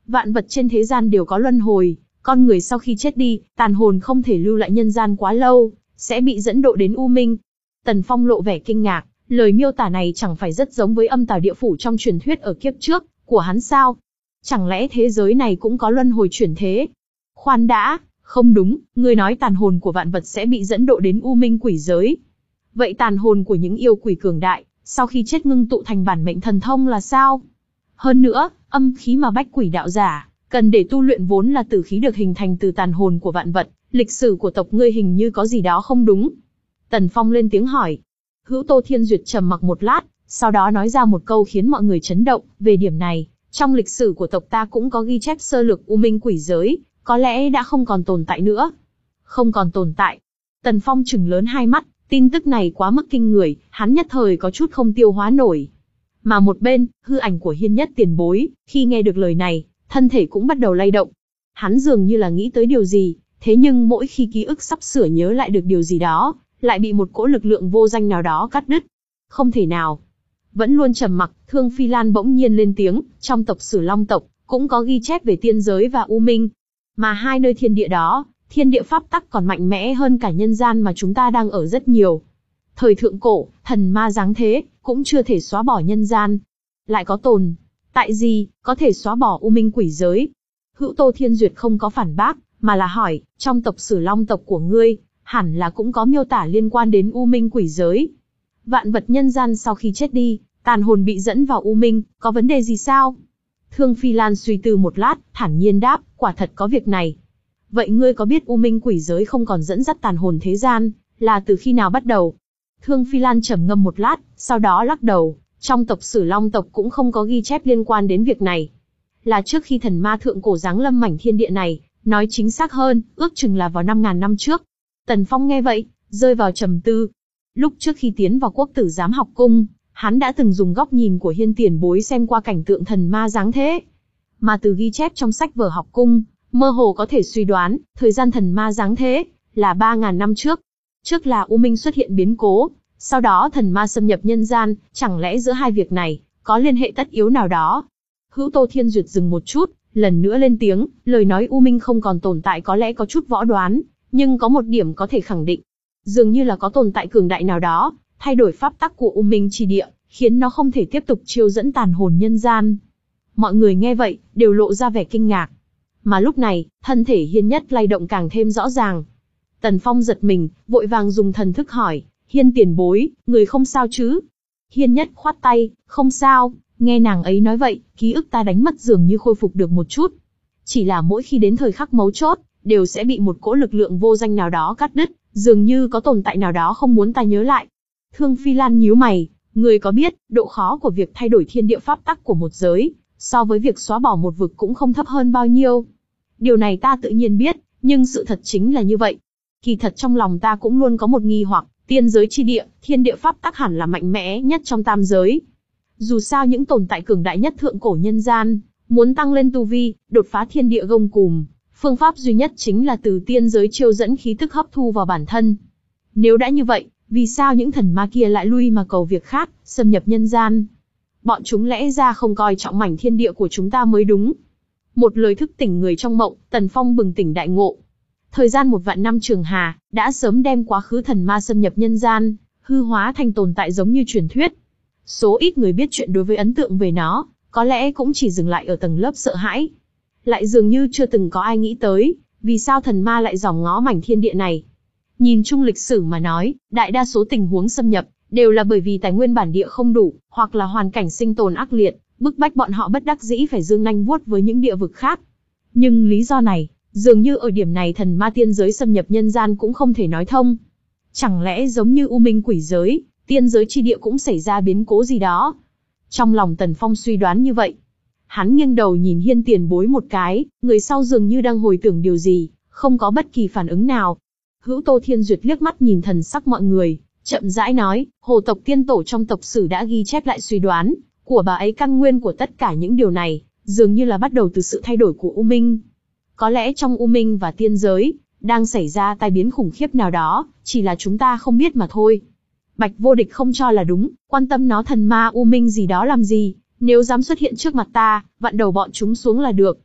Vạn vật trên thế gian đều có luân hồi, con người sau khi chết đi, tàn hồn không thể lưu lại nhân gian quá lâu, sẽ bị dẫn độ đến U Minh. Tần Phong lộ vẻ kinh ngạc, lời miêu tả này chẳng phải rất giống với âm tào địa phủ trong truyền thuyết ở kiếp trước của hắn sao? Chẳng lẽ thế giới này cũng có luân hồi chuyển thế? Khoan đã, không đúng, ngươi nói tàn hồn của vạn vật sẽ bị dẫn độ đến U Minh quỷ giới. Vậy tàn hồn của những yêu quỷ cường đại, sau khi chết ngưng tụ thành bản mệnh thần thông là sao? Hơn nữa, âm khí mà bách quỷ đạo giả cần để tu luyện vốn là tử khí được hình thành từ tàn hồn của vạn vật, lịch sử của tộc ngươi hình như có gì đó không đúng. Tần Phong lên tiếng hỏi. Hữu Tô Thiên Duyệt trầm mặc một lát, sau đó nói ra một câu khiến mọi người chấn động, về điểm này, trong lịch sử của tộc ta cũng có ghi chép sơ lược U Minh quỷ giới, có lẽ đã không còn tồn tại nữa. Không còn tồn tại. Tần Phong trừng lớn hai mắt, tin tức này quá mức kinh người, hắn nhất thời có chút không tiêu hóa nổi. Mà một bên, hư ảnh của Hiên Nhất tiền bối, khi nghe được lời này, thân thể cũng bắt đầu lay động. Hắn dường như là nghĩ tới điều gì, thế nhưng mỗi khi ký ức sắp sửa nhớ lại được điều gì đó, lại bị một cỗ lực lượng vô danh nào đó cắt đứt. Không thể nào. Vẫn luôn trầm mặc, Thương Phi Lan bỗng nhiên lên tiếng, trong tộc Sử Long tộc, cũng có ghi chép về tiên giới và U Minh. Mà hai nơi thiên địa đó, thiên địa pháp tắc còn mạnh mẽ hơn cả nhân gian mà chúng ta đang ở rất nhiều. Thời thượng cổ, thần ma giáng thế, cũng chưa thể xóa bỏ nhân gian. Lại có tồn tại gì, có thể xóa bỏ U Minh quỷ giới? Hữu Tô Thiên Duyệt không có phản bác, mà là hỏi, trong tộc Sử Long tộc của ngươi, hẳn là cũng có miêu tả liên quan đến U Minh quỷ giới. Vạn vật nhân gian sau khi chết đi, tàn hồn bị dẫn vào U Minh, có vấn đề gì sao? Thương Phi Lan suy tư một lát, thản nhiên đáp, quả thật có việc này. Vậy ngươi có biết U Minh quỷ giới không còn dẫn dắt tàn hồn thế gian, là từ khi nào bắt đầu? Thương Phi Lan trầm ngâm một lát, sau đó lắc đầu, trong tộc Sử Long tộc cũng không có ghi chép liên quan đến việc này. Là trước khi thần ma thượng cổ giáng lâm mảnh thiên địa này, nói chính xác hơn, ước chừng là vào năm ngàn năm trước. Tần Phong nghe vậy, rơi vào trầm tư. Lúc trước khi tiến vào Quốc Tử Giám học cung, hắn đã từng dùng góc nhìn của Hiên tiền bối xem qua cảnh tượng thần ma giáng thế. Mà từ ghi chép trong sách vở học cung, mơ hồ có thể suy đoán, thời gian thần ma giáng thế là ba ngàn năm trước. Trước là U Minh xuất hiện biến cố, sau đó thần ma xâm nhập nhân gian, chẳng lẽ giữa hai việc này có liên hệ tất yếu nào đó? Hữu Tô Thiên Duyệt dừng một chút, lần nữa lên tiếng, lời nói U Minh không còn tồn tại có lẽ có chút võ đoán, nhưng có một điểm có thể khẳng định, dường như là có tồn tại cường đại nào đó, thay đổi pháp tắc của U Minh chi địa, khiến nó không thể tiếp tục chiêu dẫn tàn hồn nhân gian. Mọi người nghe vậy, đều lộ ra vẻ kinh ngạc. Mà lúc này, thân thể Hiên Nhất lay động càng thêm rõ ràng. Tần Phong giật mình, vội vàng dùng thần thức hỏi, Hiên tiền bối, người không sao chứ? Hiên Nhất khoát tay, không sao, nghe nàng ấy nói vậy, ký ức ta đánh mất dường như khôi phục được một chút. Chỉ là mỗi khi đến thời khắc mấu chốt, đều sẽ bị một cỗ lực lượng vô danh nào đó cắt đứt, dường như có tồn tại nào đó không muốn ta nhớ lại. Thương Phi Lan nhíu mày, người có biết, độ khó của việc thay đổi thiên địa pháp tắc của một giới, so với việc xóa bỏ một vực cũng không thấp hơn bao nhiêu. Điều này ta tự nhiên biết, nhưng sự thật chính là như vậy. Kỳ thật trong lòng ta cũng luôn có một nghi hoặc, tiên giới chi địa, thiên địa pháp tắc hẳn là mạnh mẽ nhất trong tam giới. Dù sao những tồn tại cường đại nhất thượng cổ nhân gian, muốn tăng lên tu vi, đột phá thiên địa gông cùm, phương pháp duy nhất chính là từ tiên giới chiêu dẫn khí tức hấp thu vào bản thân. Nếu đã như vậy, vì sao những thần ma kia lại lui mà cầu việc khác, xâm nhập nhân gian? Bọn chúng lẽ ra không coi trọng mảnh thiên địa của chúng ta mới đúng. Một lời thức tỉnh người trong mộng, Tần Phong bừng tỉnh đại ngộ. Thời gian một vạn năm trường hà, đã sớm đem quá khứ thần ma xâm nhập nhân gian, hư hóa thành tồn tại giống như truyền thuyết. Số ít người biết chuyện đối với ấn tượng về nó, có lẽ cũng chỉ dừng lại ở tầng lớp sợ hãi. Lại dường như chưa từng có ai nghĩ tới, vì sao thần ma lại dòm ngó mảnh thiên địa này. Nhìn chung lịch sử mà nói, đại đa số tình huống xâm nhập, đều là bởi vì tài nguyên bản địa không đủ, hoặc là hoàn cảnh sinh tồn ác liệt, bức bách bọn họ bất đắc dĩ phải giương nanh vuốt với những địa vực khác. Nhưng lý do này, dường như ở điểm này thần ma tiên giới xâm nhập nhân gian cũng không thể nói thông. Chẳng lẽ giống như U Minh quỷ giới, tiên giới chi địa cũng xảy ra biến cố gì đó? Trong lòng Tần Phong suy đoán như vậy. Hắn nghiêng đầu nhìn Hiên tiền bối một cái, người sau dường như đang hồi tưởng điều gì, không có bất kỳ phản ứng nào. Hữu Tô Thiên Duyệt liếc mắt nhìn thần sắc mọi người, chậm rãi nói, hồ tộc tiên tổ trong tộc sử đã ghi chép lại suy đoán của bà ấy, căn nguyên của tất cả những điều này, dường như là bắt đầu từ sự thay đổi của U Minh. Có lẽ trong U Minh và tiên giới, đang xảy ra tai biến khủng khiếp nào đó, chỉ là chúng ta không biết mà thôi. Bạch Vô Địch không cho là đúng, quan tâm nó thần ma U Minh gì đó làm gì, nếu dám xuất hiện trước mặt ta, vặn đầu bọn chúng xuống là được.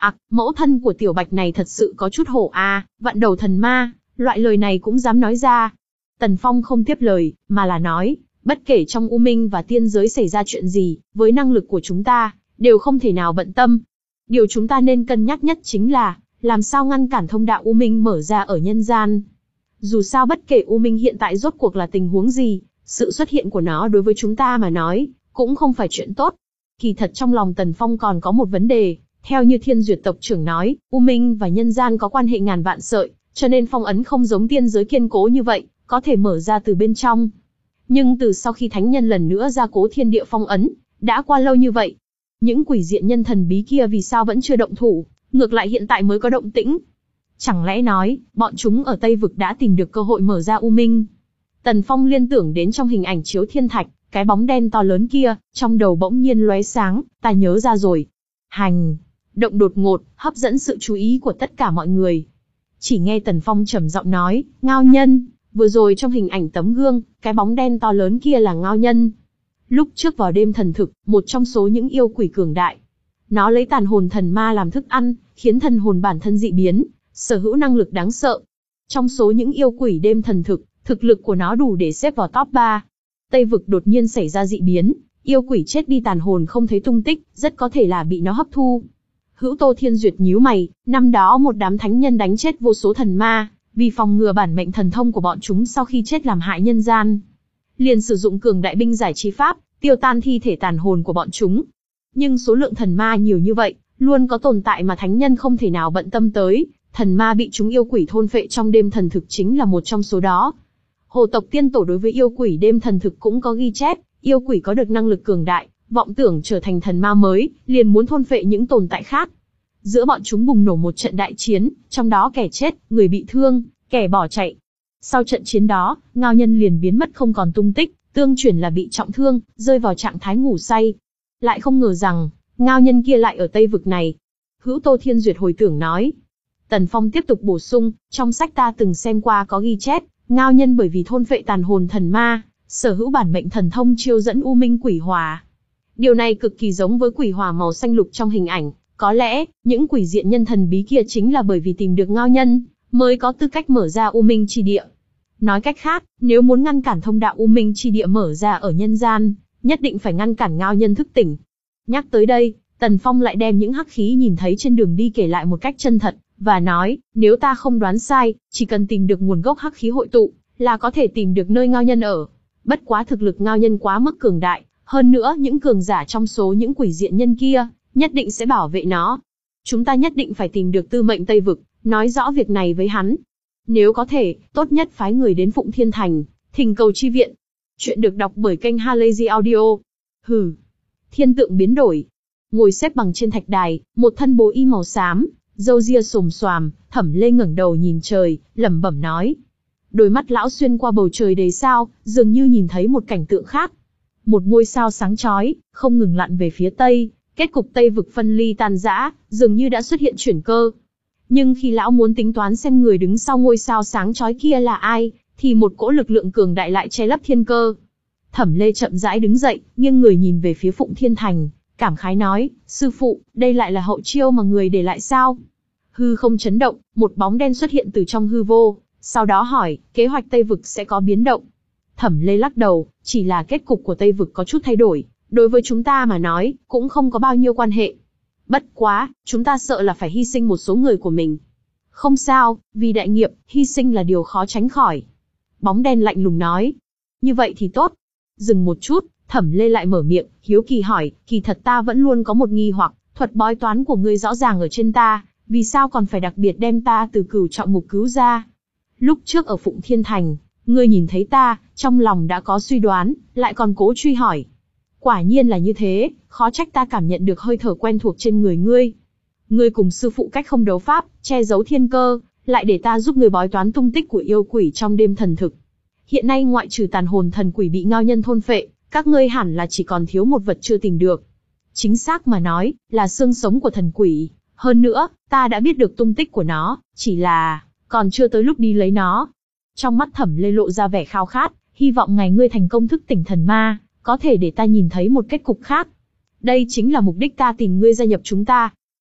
Ặc, mẫu thân của tiểu bạch này thật sự có chút hổ a, vạn đầu thần ma, loại lời này cũng dám nói ra. Tần Phong không tiếp lời, mà là nói, bất kể trong U Minh và tiên giới xảy ra chuyện gì, với năng lực của chúng ta, đều không thể nào bận tâm. Điều chúng ta nên cân nhắc nhất chính là, làm sao ngăn cản thông đạo U Minh mở ra ở nhân gian. Dù sao bất kể U Minh hiện tại rốt cuộc là tình huống gì, sự xuất hiện của nó đối với chúng ta mà nói, cũng không phải chuyện tốt. Kỳ thật trong lòng Tần Phong còn có một vấn đề, theo như Thiên Duyệt tộc trưởng nói, U Minh và nhân gian có quan hệ ngàn vạn sợi, cho nên phong ấn không giống tiên giới kiên cố như vậy, có thể mở ra từ bên trong. Nhưng từ sau khi thánh nhân lần nữa gia cố thiên địa phong ấn, đã qua lâu như vậy, những quỷ diện nhân thần bí kia vì sao vẫn chưa động thủ, ngược lại hiện tại mới có động tĩnh? Chẳng lẽ nói, bọn chúng ở Tây Vực đã tìm được cơ hội mở ra U Minh? Tần Phong liên tưởng đến trong hình ảnh chiếu thiên thạch, cái bóng đen to lớn kia, trong đầu bỗng nhiên lóe sáng, ta nhớ ra rồi. Hành động đột ngột, hấp dẫn sự chú ý của tất cả mọi người. Chỉ nghe Tần Phong trầm giọng nói, Ngao Nhân, vừa rồi trong hình ảnh tấm gương, cái bóng đen to lớn kia là Ngao Nhân. Lúc trước vào đêm thần thực, một trong số những yêu quỷ cường đại. Nó lấy tàn hồn thần ma làm thức ăn, khiến thần hồn bản thân dị biến, sở hữu năng lực đáng sợ. Trong số những yêu quỷ đêm thần thực, thực lực của nó đủ để xếp vào top ba. Tây Vực đột nhiên xảy ra dị biến, yêu quỷ chết đi tàn hồn không thấy tung tích, rất có thể là bị nó hấp thu. Hữu Tô Thiên Duyệt nhíu mày, năm đó một đám thánh nhân đánh chết vô số thần ma, vì phòng ngừa bản mệnh thần thông của bọn chúng sau khi chết làm hại nhân gian, liền sử dụng cường đại binh giải trí pháp, tiêu tan thi thể tàn hồn của bọn chúng. Nhưng số lượng thần ma nhiều như vậy, luôn có tồn tại mà thánh nhân không thể nào bận tâm tới, thần ma bị chúng yêu quỷ thôn phệ trong đêm thần thực chính là một trong số đó. Hồ tộc tiên tổ đối với yêu quỷ đêm thần thực cũng có ghi chép, yêu quỷ có được năng lực cường đại, vọng tưởng trở thành thần ma mới, liền muốn thôn phệ những tồn tại khác. Giữa bọn chúng bùng nổ một trận đại chiến, trong đó kẻ chết, người bị thương, kẻ bỏ chạy. Sau trận chiến đó, Ngao Nhân liền biến mất không còn tung tích, tương truyền là bị trọng thương, rơi vào trạng thái ngủ say. Lại không ngờ rằng, Ngao Nhân kia lại ở Tây Vực này. Hữu Tô Thiên Duyệt hồi tưởng nói. Tần Phong tiếp tục bổ sung, trong sách ta từng xem qua có ghi chép, Ngao Nhân bởi vì thôn phệ tàn hồn thần ma, sở hữu bản mệnh thần thông chiêu dẫn U Minh quỷ hỏa. Điều này cực kỳ giống với quỷ hỏa màu xanh lục trong hình ảnh, có lẽ, những quỷ diện nhân thần bí kia chính là bởi vì tìm được Ngao Nhân, mới có tư cách mở ra U Minh chi địa. Nói cách khác, nếu muốn ngăn cản thông đạo U Minh chi địa mở ra ở nhân gian, nhất định phải ngăn cản Ngao Nhân thức tỉnh. Nhắc tới đây, Tần Phong lại đem những hắc khí nhìn thấy trên đường đi kể lại một cách chân thật, và nói, nếu ta không đoán sai, chỉ cần tìm được nguồn gốc hắc khí hội tụ, là có thể tìm được nơi Ngao Nhân ở. Bất quá thực lực Ngao Nhân quá mức cường đại, hơn nữa những cường giả trong số những quỷ diện nhân kia, nhất định sẽ bảo vệ nó. Chúng ta nhất định phải tìm được Tư Mệnh Tây Vực, nói rõ việc này với hắn. Nếu có thể, tốt nhất phái người đến Phụng Thiên Thành, thỉnh cầu chi viện. Chuyện được đọc bởi kênh Halazy Audio. Hừ. Thiên tượng biến đổi. Ngồi xếp bằng trên thạch đài, một thân bố y màu xám, râu ria xồm xoàm, Thẩm Lê ngẩng đầu nhìn trời, lẩm bẩm nói. Đôi mắt lão xuyên qua bầu trời đầy sao, dường như nhìn thấy một cảnh tượng khác. Một ngôi sao sáng chói, không ngừng lặn về phía tây, kết cục Tây Vực phân ly tan rã, dường như đã xuất hiện chuyển cơ. Nhưng khi lão muốn tính toán xem người đứng sau ngôi sao sáng chói kia là ai, thì một cỗ lực lượng cường đại lại che lấp thiên cơ. Thẩm Lê chậm rãi đứng dậy, nghiêng người nhìn về phía Phụng Thiên Thành, cảm khái nói, sư phụ, đây lại là hậu chiêu mà người để lại sao? Hư không chấn động, một bóng đen xuất hiện từ trong hư vô, sau đó hỏi, kế hoạch Tây Vực sẽ có biến động. Thẩm Lê lắc đầu, chỉ là kết cục của Tây Vực có chút thay đổi, đối với chúng ta mà nói, cũng không có bao nhiêu quan hệ. Bất quá, chúng ta sợ là phải hy sinh một số người của mình. Không sao, vì đại nghiệp, hy sinh là điều khó tránh khỏi. Bóng đen lạnh lùng nói. Như vậy thì tốt. Dừng một chút, Thẩm Lê lại mở miệng, hiếu kỳ hỏi, kỳ thật ta vẫn luôn có một nghi hoặc, thuật bói toán của ngươi rõ ràng ở trên ta, vì sao còn phải đặc biệt đem ta từ Cửu Trọng Ngục cứu ra? Lúc trước ở Phụng Thiên Thành, ngươi nhìn thấy ta, trong lòng đã có suy đoán, lại còn cố truy hỏi. Quả nhiên là như thế, khó trách ta cảm nhận được hơi thở quen thuộc trên người ngươi. Ngươi cùng sư phụ cách không đấu pháp, che giấu thiên cơ, lại để ta giúp ngươi bói toán tung tích của yêu quỷ trong đêm thần thực. Hiện nay ngoại trừ tàn hồn thần quỷ bị Ngao Nhân thôn phệ, các ngươi hẳn là chỉ còn thiếu một vật chưa tìm được. Chính xác mà nói, là xương sống của thần quỷ. Hơn nữa, ta đã biết được tung tích của nó, chỉ là, còn chưa tới lúc đi lấy nó. Trong mắt Thẩm Lê lộ ra vẻ khao khát, hy vọng ngày ngươi thành công thức tỉnh thần ma, có thể để ta nhìn thấy một kết cục khác. Đây chính là mục đích ta tìm ngươi gia nhập chúng ta.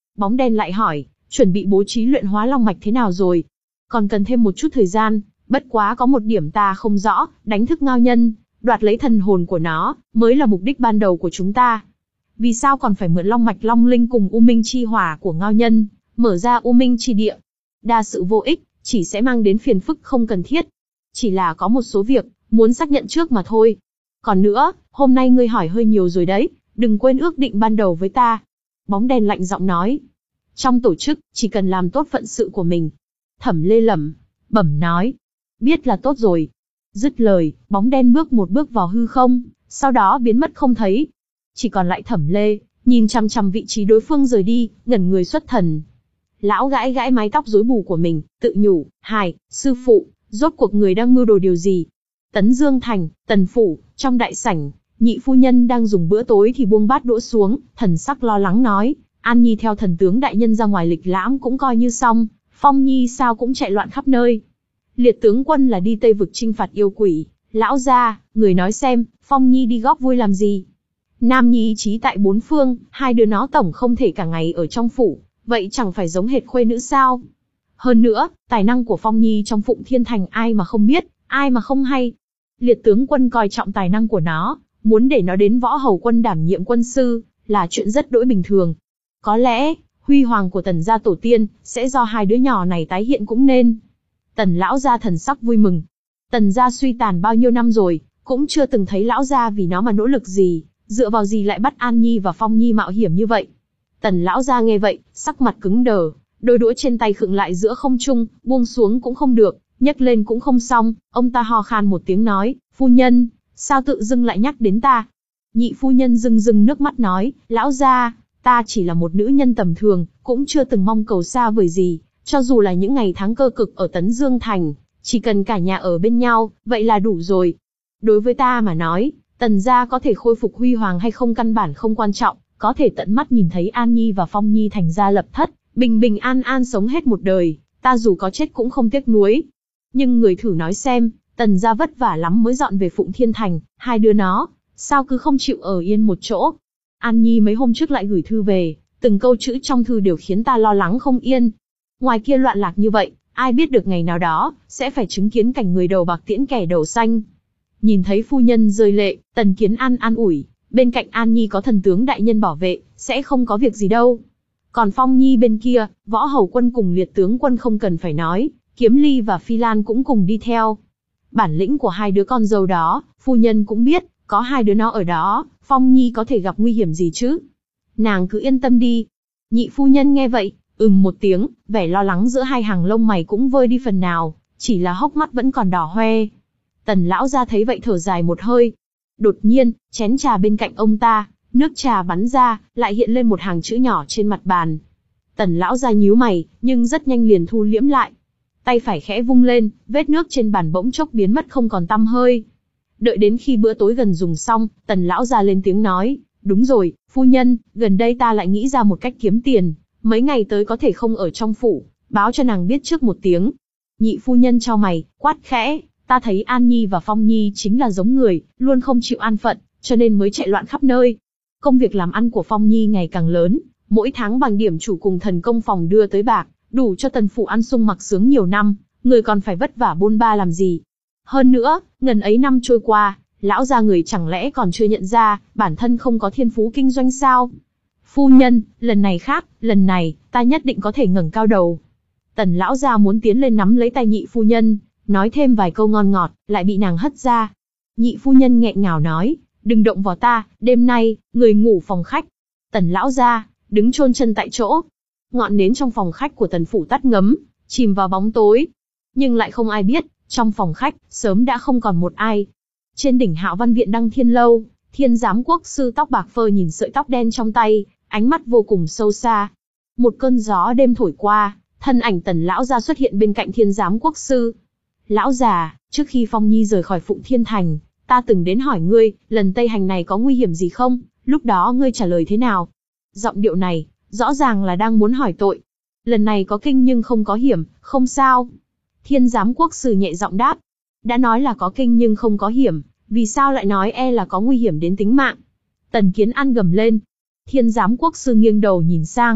Bóng đen lại hỏi, chuẩn bị bố trí luyện hóa long mạch thế nào rồi? Còn cần thêm một chút thời gian, bất quá có một điểm ta không rõ, đánh thức ngao nhân, đoạt lấy thần hồn của nó, mới là mục đích ban đầu của chúng ta. Vì sao còn phải mượn long mạch long linh cùng u minh chi hỏa của ngao nhân, mở ra u minh chi địa? Đa sự vô ích, chỉ sẽ mang đến phiền phức không cần thiết. Chỉ là có một số việc, muốn xác nhận trước mà thôi. Còn nữa, hôm nay ngươi hỏi hơi nhiều rồi đấy, đừng quên ước định ban đầu với ta. Bóng đen lạnh giọng nói. Trong tổ chức, chỉ cần làm tốt phận sự của mình. Thẩm Lê lẩm bẩm nói. Biết là tốt rồi. Dứt lời, bóng đen bước một bước vào hư không, sau đó biến mất không thấy. Chỉ còn lại Thẩm Lê, nhìn chằm chằm vị trí đối phương rời đi, ngẩn người xuất thần. Lão gãi gãi mái tóc rối bù của mình, tự nhủ, hài, sư phụ, rốt cuộc người đang mưu đồ điều gì? Tấn Dương Thành, Tần Phủ, trong đại sảnh, nhị phu nhân đang dùng bữa tối thì buông bát đũa xuống, thần sắc lo lắng nói, An Nhi theo thần tướng đại nhân ra ngoài lịch lãm cũng coi như xong, Phong Nhi sao cũng chạy loạn khắp nơi. Liệt tướng quân là đi Tây vực chinh phạt yêu quỷ, lão gia, người nói xem, Phong Nhi đi góp vui làm gì? Nam Nhi ý chí tại bốn phương, hai đứa nó tổng không thể cả ngày ở trong phủ, vậy chẳng phải giống hệt khuê nữ sao? Hơn nữa, tài năng của Phong Nhi trong Phụng Thiên Thành ai mà không biết, ai mà không hay. Liệt tướng quân coi trọng tài năng của nó, muốn để nó đến võ hầu quân đảm nhiệm quân sư, là chuyện rất đỗi bình thường. Có lẽ, huy hoàng của Tần gia tổ tiên, sẽ do hai đứa nhỏ này tái hiện cũng nên. Tần lão gia thần sắc vui mừng. Tần gia suy tàn bao nhiêu năm rồi, cũng chưa từng thấy lão gia vì nó mà nỗ lực gì, dựa vào gì lại bắt An Nhi và Phong Nhi mạo hiểm như vậy. Tần lão gia nghe vậy, sắc mặt cứng đờ, đôi đũa trên tay khựng lại giữa không trung, buông xuống cũng không được, nhấc lên cũng không xong, ông ta ho khan một tiếng nói, phu nhân, sao tự dưng lại nhắc đến ta? Nhị phu nhân rưng rưng nước mắt nói, lão gia, ta chỉ là một nữ nhân tầm thường, cũng chưa từng mong cầu xa vời gì, cho dù là những ngày tháng cơ cực ở Tấn Dương Thành, chỉ cần cả nhà ở bên nhau, vậy là đủ rồi. Đối với ta mà nói, Tần gia có thể khôi phục huy hoàng hay không căn bản không quan trọng, có thể tận mắt nhìn thấy An Nhi và Phong Nhi thành gia lập thất, bình bình an an sống hết một đời, ta dù có chết cũng không tiếc nuối. Nhưng người thử nói xem, Tần gia vất vả lắm mới dọn về Phụng Thiên Thành, hai đứa nó, sao cứ không chịu ở yên một chỗ? An Nhi mấy hôm trước lại gửi thư về, từng câu chữ trong thư đều khiến ta lo lắng không yên. Ngoài kia loạn lạc như vậy, ai biết được ngày nào đó, sẽ phải chứng kiến cảnh người đầu bạc tiễn kẻ đầu xanh. Nhìn thấy phu nhân rơi lệ, Tần Kiến An an ủi, bên cạnh An Nhi có thần tướng đại nhân bảo vệ, sẽ không có việc gì đâu. Còn Phong Nhi bên kia, võ hầu quân cùng liệt tướng quân không cần phải nói, Kiếm Ly và Phi Lan cũng cùng đi theo. Bản lĩnh của hai đứa con dâu đó, phu nhân cũng biết, có hai đứa nó ở đó, Phong Nhi có thể gặp nguy hiểm gì chứ? Nàng cứ yên tâm đi. Nhị phu nhân nghe vậy, ừm một tiếng, vẻ lo lắng giữa hai hàng lông mày cũng vơi đi phần nào, chỉ là hốc mắt vẫn còn đỏ hoe. Tần lão gia thấy vậy thở dài một hơi. Đột nhiên, chén trà bên cạnh ông ta, nước trà bắn ra, lại hiện lên một hàng chữ nhỏ trên mặt bàn. Tần lão gia nhíu mày, nhưng rất nhanh liền thu liễm lại. Tay phải khẽ vung lên, vết nước trên bàn bỗng chốc biến mất không còn tăm hơi. Đợi đến khi bữa tối gần dùng xong, Tần lão gia lên tiếng nói, đúng rồi, phu nhân, gần đây ta lại nghĩ ra một cách kiếm tiền, mấy ngày tới có thể không ở trong phủ, báo cho nàng biết trước một tiếng. Nhị phu nhân chau mày, quát khẽ, ta thấy An Nhi và Phong Nhi chính là giống người, luôn không chịu an phận, cho nên mới chạy loạn khắp nơi. Công việc làm ăn của Phong Nhi ngày càng lớn, mỗi tháng bằng điểm chủ cùng thần công phòng đưa tới bạc, đủ cho Tần phủ ăn sung mặc sướng nhiều năm, người còn phải vất vả bôn ba làm gì. Hơn nữa, ngần ấy năm trôi qua, lão gia người chẳng lẽ còn chưa nhận ra, bản thân không có thiên phú kinh doanh sao? Phu nhân, lần này khác, lần này, ta nhất định có thể ngẩng cao đầu. Tần lão gia muốn tiến lên nắm lấy tay nhị phu nhân, nói thêm vài câu ngon ngọt, lại bị nàng hất ra. Nhị phu nhân nghẹn ngào nói, đừng động vào ta, đêm nay, người ngủ phòng khách. Tần lão gia, đứng chôn chân tại chỗ. Ngọn nến trong phòng khách của Tần phủ tắt ngấm, chìm vào bóng tối. Nhưng lại không ai biết, trong phòng khách, sớm đã không còn một ai. Trên đỉnh Hạo Văn Viện Đăng Thiên Lâu, Thiên Giám Quốc sư tóc bạc phơ nhìn sợi tóc đen trong tay, ánh mắt vô cùng sâu xa. Một cơn gió đêm thổi qua, thân ảnh Tần lão gia xuất hiện bên cạnh Thiên Giám Quốc sư. Lão già, trước khi Phong Nhi rời khỏi Phụng Thiên Thành, ta từng đến hỏi ngươi, lần Tây hành này có nguy hiểm gì không? Lúc đó ngươi trả lời thế nào? Giọng điệu này, rõ ràng là đang muốn hỏi tội. Lần này có kinh nhưng không có hiểm, không sao. Thiên Giám Quốc sư nhẹ giọng đáp. Đã nói là có kinh nhưng không có hiểm, vì sao lại nói e là có nguy hiểm đến tính mạng? Tần Kiến An gầm lên. Thiên Giám Quốc sư nghiêng đầu nhìn sang,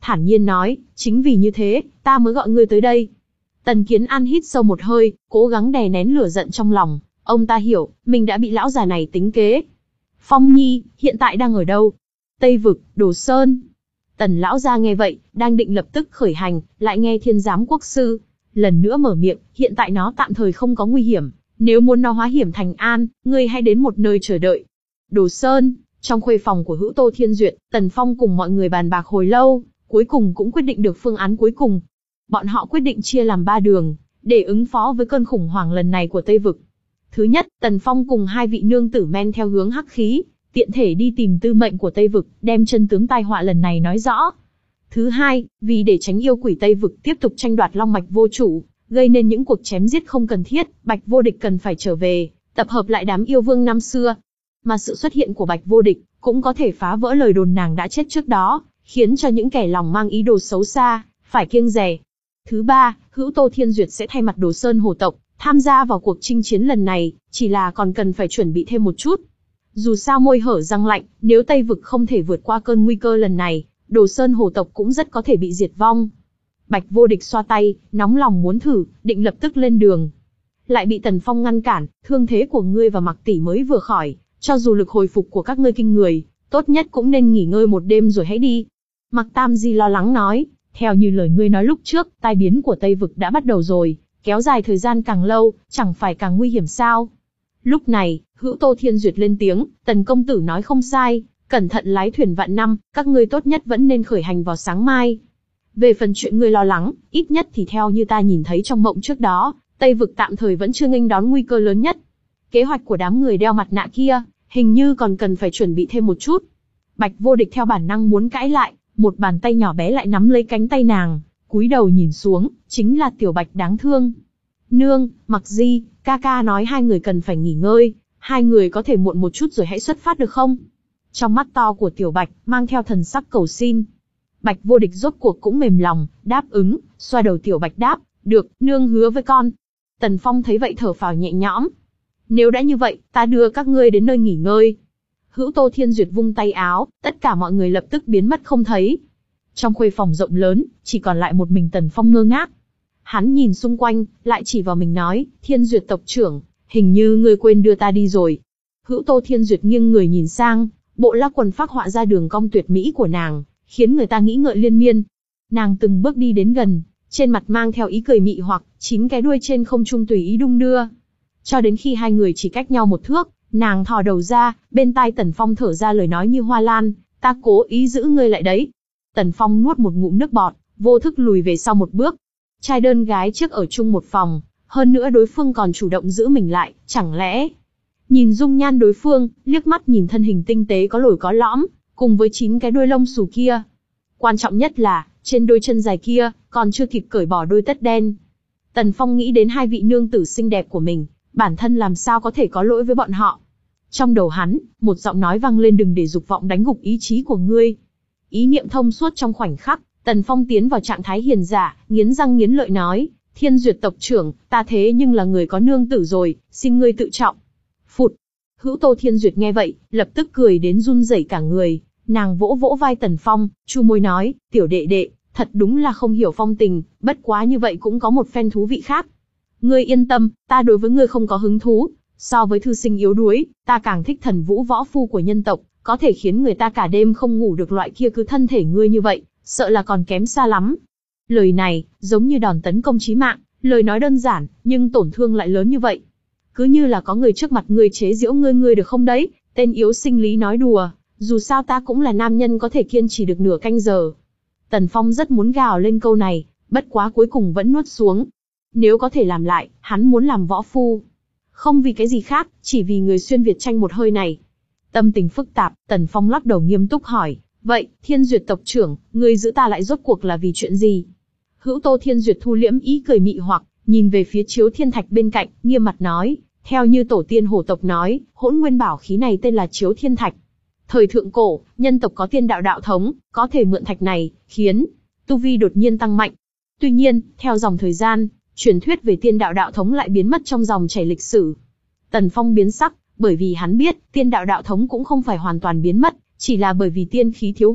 thản nhiên nói, chính vì như thế, ta mới gọi ngươi tới đây. Tần Kiến An hít sâu một hơi, cố gắng đè nén lửa giận trong lòng, ông ta hiểu, mình đã bị lão già này tính kế. Phong Nhi, hiện tại đang ở đâu? Tây Vực, Đồ Sơn. Tần lão gia nghe vậy, đang định lập tức khởi hành, lại nghe Thiên Giám Quốc sư lần nữa mở miệng, hiện tại nó tạm thời không có nguy hiểm, nếu muốn nó hóa hiểm thành an, ngươi hãy đến một nơi chờ đợi. Đồ Sơn, trong khuê phòng của Hữu Tô Thiên Duyệt, Tần Phong cùng mọi người bàn bạc hồi lâu, cuối cùng cũng quyết định được phương án cuối cùng. Bọn họ quyết định chia làm ba đường, để ứng phó với cơn khủng hoảng lần này của Tây Vực. Thứ nhất, Tần Phong cùng hai vị nương tử men theo hướng hắc khí, tiện thể đi tìm tư mệnh của Tây Vực, đem chân tướng tai họa lần này nói rõ. Thứ hai, vì để tránh yêu quỷ Tây Vực tiếp tục tranh đoạt Long Mạch Vô Chủ, gây nên những cuộc chém giết không cần thiết, Bạch Vô Địch cần phải trở về, tập hợp lại đám yêu vương năm xưa. Mà sự xuất hiện của Bạch Vô Địch cũng có thể phá vỡ lời đồn nàng đã chết trước đó, khiến cho những kẻ lòng mang ý đồ xấu xa phải kiêng dè. Thứ ba, Hữu Tô Thiên Duyệt sẽ thay mặt Đồ Sơn Hồ tộc tham gia vào cuộc chinh chiến lần này, chỉ là còn cần phải chuẩn bị thêm một chút. Dù sao môi hở răng lạnh, nếu Tây Vực không thể vượt qua cơn nguy cơ lần này, Đồ Sơn Hồ tộc cũng rất có thể bị diệt vong. Bạch Vô Địch xoa tay, nóng lòng muốn thử, định lập tức lên đường. Lại bị Tần Phong ngăn cản, thương thế của ngươi và Mặc tỷ mới vừa khỏi, cho dù lực hồi phục của các ngươi kinh người, tốt nhất cũng nên nghỉ ngơi một đêm rồi hãy đi. Mặc Tam Di lo lắng nói, theo như lời ngươi nói lúc trước, tai biến của Tây Vực đã bắt đầu rồi, kéo dài thời gian càng lâu, chẳng phải càng nguy hiểm sao? Lúc này, Hữu Tô Thiên Duyệt lên tiếng, Tần công tử nói không sai, cẩn thận lái thuyền vạn năm, các ngươi tốt nhất vẫn nên khởi hành vào sáng mai. Về phần chuyện ngươi lo lắng, ít nhất thì theo như ta nhìn thấy trong mộng trước đó, Tây Vực tạm thời vẫn chưa nghênh đón nguy cơ lớn nhất. Kế hoạch của đám người đeo mặt nạ kia, hình như còn cần phải chuẩn bị thêm một chút. Bạch Vô Địch theo bản năng muốn cãi lại, một bàn tay nhỏ bé lại nắm lấy cánh tay nàng, cúi đầu nhìn xuống, chính là Tiểu Bạch đáng thương. Nương, Mặc Di, ca ca nói hai người cần phải nghỉ ngơi, hai người có thể muộn một chút rồi hãy xuất phát được không? Trong mắt to của Tiểu Bạch, mang theo thần sắc cầu xin. Bạch Vô Địch rốt cuộc cũng mềm lòng, đáp ứng, xoa đầu Tiểu Bạch đáp, được, nương hứa với con. Tần Phong thấy vậy thở phào nhẹ nhõm. Nếu đã như vậy, ta đưa các ngươi đến nơi nghỉ ngơi. Hữu Tô Thiên Duyệt vung tay áo, tất cả mọi người lập tức biến mất không thấy. Trong khuê phòng rộng lớn, chỉ còn lại một mình Tần Phong ngơ ngác. Hắn nhìn xung quanh, lại chỉ vào mình nói, Thiên Duyệt tộc trưởng, hình như ngươi quên đưa ta đi rồi. Hữu Tô Thiên Duyệt nghiêng người nhìn sang, bộ la quần phác họa ra đường cong tuyệt mỹ của nàng, khiến người ta nghĩ ngợi liên miên. Nàng từng bước đi đến gần, trên mặt mang theo ý cười mị hoặc, chín cái đuôi trên không trung tùy ý đung đưa. Cho đến khi hai người chỉ cách nhau một thước, nàng thò đầu ra, bên tai Tần Phong thở ra lời nói như hoa lan, ta cố ý giữ ngươi lại đấy. Tần Phong nuốt một ngụm nước bọt, vô thức lùi về sau một bước. Trai đơn gái trước ở chung một phòng, hơn nữa đối phương còn chủ động giữ mình lại, chẳng lẽ... Nhìn dung nhan đối phương, liếc mắt nhìn thân hình tinh tế có lồi có lõm, cùng với chín cái đuôi lông xù kia. Quan trọng nhất là, trên đôi chân dài kia, còn chưa kịp cởi bỏ đôi tất đen. Tần Phong nghĩ đến hai vị nương tử xinh đẹp của mình, bản thân làm sao có thể có lỗi với bọn họ. Trong đầu hắn, một giọng nói vang lên đừng để dục vọng đánh gục ý chí của ngươi. Ý niệm thông suốt trong khoảnh khắc, Tần Phong tiến vào trạng thái hiền giả, nghiến răng nghiến lợi nói, Thiên Duyệt tộc trưởng, ta thế nhưng là người có nương tử rồi, xin ngươi tự trọng. Phụt! Hữu Tô Thiên Duyệt nghe vậy, lập tức cười đến run rẩy cả người, nàng vỗ vỗ vai Tần Phong, chu môi nói, tiểu đệ đệ, thật đúng là không hiểu phong tình, bất quá như vậy cũng có một phen thú vị khác. Ngươi yên tâm, ta đối với ngươi không có hứng thú, so với thư sinh yếu đuối, ta càng thích thần vũ võ phu của nhân tộc, có thể khiến người ta cả đêm không ngủ được loại kia cứ thân thể ngươi như vậy, sợ là còn kém xa lắm. Lời này, giống như đòn tấn công chí mạng, lời nói đơn giản, nhưng tổn thương lại lớn như vậy. Cứ như là có người trước mặt ngươi chế giễu ngươi ngươi được không đấy, tên yếu sinh lý nói đùa, dù sao ta cũng là nam nhân có thể kiên trì được nửa canh giờ. Tần Phong rất muốn gào lên câu này, bất quá cuối cùng vẫn nuốt xuống. Nếu có thể làm lại, hắn muốn làm võ phu. Không vì cái gì khác, chỉ vì người xuyên Việt tranh một hơi này. Tâm tình phức tạp, Tần Phong lắc đầu nghiêm túc hỏi, vậy, Thiên Duyệt tộc trưởng, ngươi giữ ta lại rốt cuộc là vì chuyện gì? Hữu Tô Thiên Duyệt thu liễm ý cười mị hoặc, nhìn về phía chiếu thiên thạch bên cạnh, nghiêm mặt nói, theo như tổ tiên hổ tộc nói, hỗn nguyên bảo khí này tên là chiếu thiên thạch. Thời thượng cổ, nhân tộc có tiên đạo đạo thống, có thể mượn thạch này, khiến tu vi đột nhiên tăng mạnh. Tuy nhiên, theo dòng thời gian, truyền thuyết về tiên đạo đạo thống lại biến mất trong dòng chảy lịch sử. Tần Phong biến sắc, bởi vì hắn biết, tiên đạo đạo thống cũng không phải hoàn toàn biến mất, chỉ là bởi vì tiên khí thiếu hụt,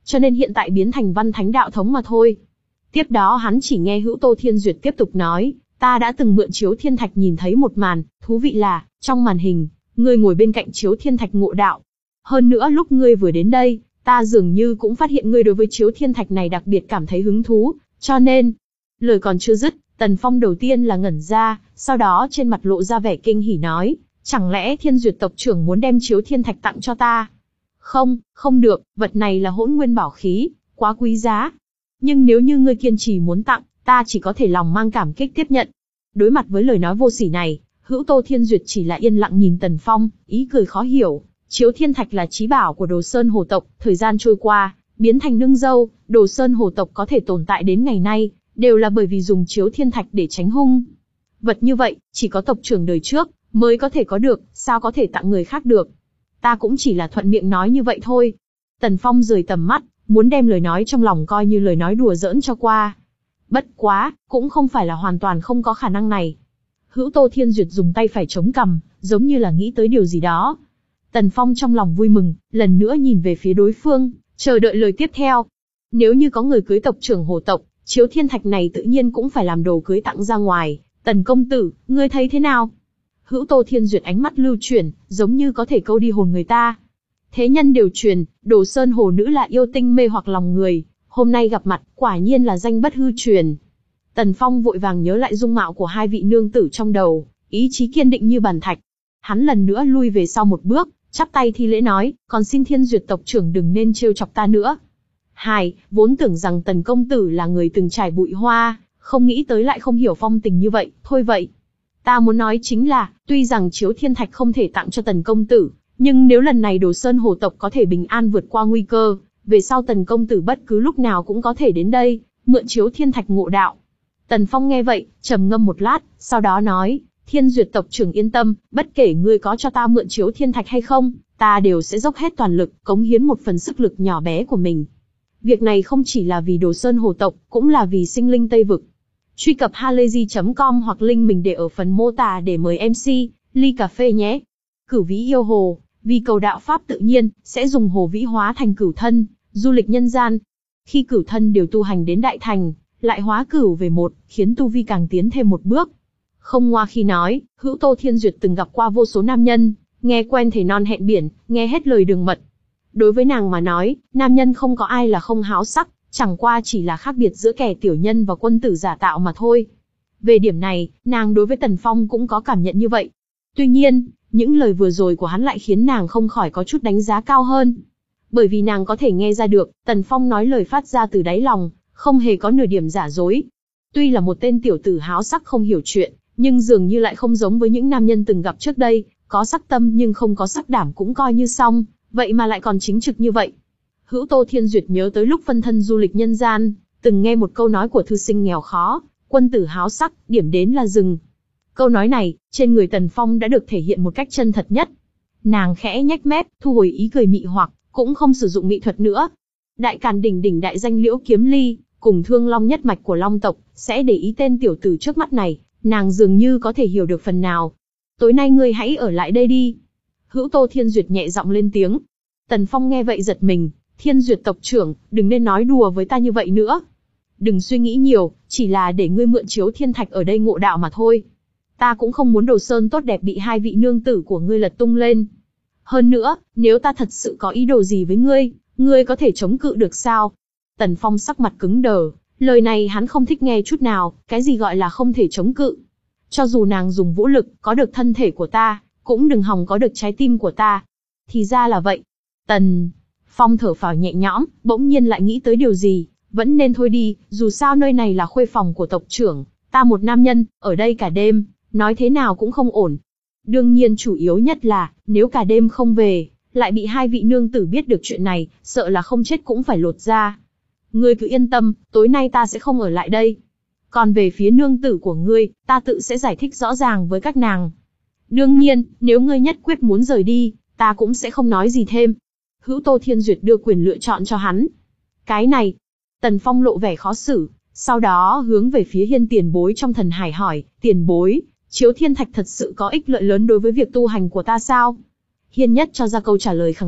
cho nên hiện tại biến thành văn thánh đạo thống mà thôi. Tiếp đó hắn chỉ nghe Hữu Tô Thiên Duyệt tiếp tục nói, ta đã từng mượn chiếu thiên thạch nhìn thấy một màn, thú vị là, trong màn hình, ngươi ngồi bên cạnh chiếu thiên thạch ngộ đạo. Hơn nữa lúc ngươi vừa đến đây, ta dường như cũng phát hiện ngươi đối với chiếu thiên thạch này đặc biệt cảm thấy hứng thú, cho nên... Lời còn chưa dứt, Tần Phong đầu tiên là ngẩn ra, sau đó trên mặt lộ ra vẻ kinh hỉ nói, chẳng lẽ Thiên Duyệt tộc trưởng muốn đem chiếu thiên thạch tặng cho ta? Không, không được, vật này là hỗn nguyên bảo khí, quá quý giá. Nhưng nếu như ngươi kiên trì muốn tặng, ta chỉ có thể lòng mang cảm kích tiếp nhận. Đối mặt với lời nói vô sỉ này, Hữu Tô Thiên Duyệt chỉ là yên lặng nhìn Tần Phong, ý cười khó hiểu. Chiếu thiên thạch là chí bảo của Đồ Sơn Hồ tộc, thời gian trôi qua, biến thành nương dâu, Đồ Sơn Hồ tộc có thể tồn tại đến ngày nay, đều là bởi vì dùng chiếu thiên thạch để tránh hung. Vật như vậy, chỉ có tộc trưởng đời trước mới có thể có được, sao có thể tặng người khác được. Ta cũng chỉ là thuận miệng nói như vậy thôi. Tần Phong rời tầm mắt, muốn đem lời nói trong lòng coi như lời nói đùa giỡn cho qua. Bất quá, cũng không phải là hoàn toàn không có khả năng này. Hữu Tô Thiên Duyệt dùng tay phải chống cằm, giống như là nghĩ tới điều gì đó. Tần Phong trong lòng vui mừng, lần nữa nhìn về phía đối phương, chờ đợi lời tiếp theo. Nếu như có người cưới tộc trưởng Hồ tộc, chiếu thiên thạch này tự nhiên cũng phải làm đồ cưới tặng ra ngoài. Tần công tử, ngươi thấy thế nào? Hữu Tô Thiên Duyệt ánh mắt lưu chuyển, giống như có thể câu đi hồn người ta. Thế nhân đều truyền, Đồ Sơn Hồ nữ là yêu tinh mê hoặc lòng người, hôm nay gặp mặt, quả nhiên là danh bất hư truyền. Tần Phong vội vàng nhớ lại dung mạo của hai vị nương tử trong đầu, ý chí kiên định như bàn thạch. Hắn lần nữa lui về sau một bước, chắp tay thi lễ nói, còn xin Thiên Duyệt tộc trưởng đừng nên trêu chọc ta nữa. Hai, vốn tưởng rằng Tần công tử là người từng trải bụi hoa, không nghĩ tới lại không hiểu phong tình như vậy, thôi vậy. Ta muốn nói chính là, tuy rằng chiếu thiên thạch không thể tặng cho Tần công tử, nhưng nếu lần này Đồ Sơn Hồ tộc có thể bình an vượt qua nguy cơ, về sau Tần công tử bất cứ lúc nào cũng có thể đến đây, mượn chiếu thiên thạch ngộ đạo. Tần Phong nghe vậy, trầm ngâm một lát, sau đó nói, Thiên Duyệt tộc trưởng yên tâm, bất kể ngươi có cho ta mượn chiếu thiên thạch hay không, ta đều sẽ dốc hết toàn lực, cống hiến một phần sức lực nhỏ bé của mình. Việc này không chỉ là vì Đồ Sơn Hồ tộc, cũng là vì sinh linh Tây Vực. Truy cập halayzi chấm com hoặc link mình để ở phần mô tả để mời em xê, ly cà phê nhé. Cửu Vĩ yêu hồ, vì cầu đạo pháp tự nhiên, sẽ dùng hồ vĩ hóa thành cửu thân, du lịch nhân gian. Khi cửu thân đều tu hành đến đại thành, lại hóa cửu về một, khiến tu vi càng tiến thêm một bước. Không ngoa khi nói, Hữu Tô Thiên Duyệt từng gặp qua vô số nam nhân, nghe quen thề non hẹn biển, nghe hết lời đường mật. Đối với nàng mà nói, nam nhân không có ai là không háo sắc, chẳng qua chỉ là khác biệt giữa kẻ tiểu nhân và quân tử giả tạo mà thôi. Về điểm này, nàng đối với Tần Phong cũng có cảm nhận như vậy. Tuy nhiên, những lời vừa rồi của hắn lại khiến nàng không khỏi có chút đánh giá cao hơn. Bởi vì nàng có thể nghe ra được, Tần Phong nói lời phát ra từ đáy lòng, không hề có nửa điểm giả dối. Tuy là một tên tiểu tử háo sắc không hiểu chuyện, nhưng dường như lại không giống với những nam nhân từng gặp trước đây, có sắc tâm nhưng không có sắc đảm cũng coi như xong, vậy mà lại còn chính trực như vậy. Hữu Tô Thiên Duyệt nhớ tới lúc phân thân du lịch nhân gian, từng nghe một câu nói của thư sinh nghèo khó, quân tử háo sắc, điểm đến là rừng. Câu nói này, trên người Tần Phong đã được thể hiện một cách chân thật nhất. Nàng khẽ nhếch mép, thu hồi ý cười mị hoặc, cũng không sử dụng mỹ thuật nữa. Đại Càn đỉnh đỉnh đại danh Liễu Kiếm Ly, cùng Thương Long nhất mạch của Long tộc, sẽ để ý tên tiểu tử trước mắt này, nàng dường như có thể hiểu được phần nào. Tối nay ngươi hãy ở lại đây đi. Hữu Tô Thiên Duyệt nhẹ giọng lên tiếng. Tần Phong nghe vậy giật mình, Thiên Duyệt tộc trưởng, đừng nên nói đùa với ta như vậy nữa. Đừng suy nghĩ nhiều, chỉ là để ngươi mượn chiếu thiên thạch ở đây ngộ đạo mà thôi. Ta cũng không muốn Đồ Sơn tốt đẹp bị hai vị nương tử của ngươi lật tung lên. Hơn nữa, nếu ta thật sự có ý đồ gì với ngươi, ngươi có thể chống cự được sao? Tần Phong sắc mặt cứng đờ, lời này hắn không thích nghe chút nào, cái gì gọi là không thể chống cự. Cho dù nàng dùng vũ lực, có được thân thể của ta, cũng đừng hòng có được trái tim của ta. Thì ra là vậy. Tần Phong thở phào nhẹ nhõm, bỗng nhiên lại nghĩ tới điều gì, vẫn nên thôi đi, dù sao nơi này là khuê phòng của tộc trưởng, ta một nam nhân, ở đây cả đêm, nói thế nào cũng không ổn. Đương nhiên chủ yếu nhất là, nếu cả đêm không về, lại bị hai vị nương tử biết được chuyện này, sợ là không chết cũng phải lột da. Ngươi cứ yên tâm, tối nay ta sẽ không ở lại đây. Còn về phía nương tử của ngươi, ta tự sẽ giải thích rõ ràng với các nàng. Đương nhiên, nếu ngươi nhất quyết muốn rời đi, ta cũng sẽ không nói gì thêm. Hữu Tô Thiên Duyệt đưa quyền lựa chọn cho hắn. Cái này, Tần Phong lộ vẻ khó xử, sau đó hướng về phía Hiên tiền bối trong thần hải hỏi, tiền bối, chiếu thiên thạch thật sự có ích lợi lớn đối với việc tu hành của ta sao? Hiên nhất cho ra câu trả lời khẳng định,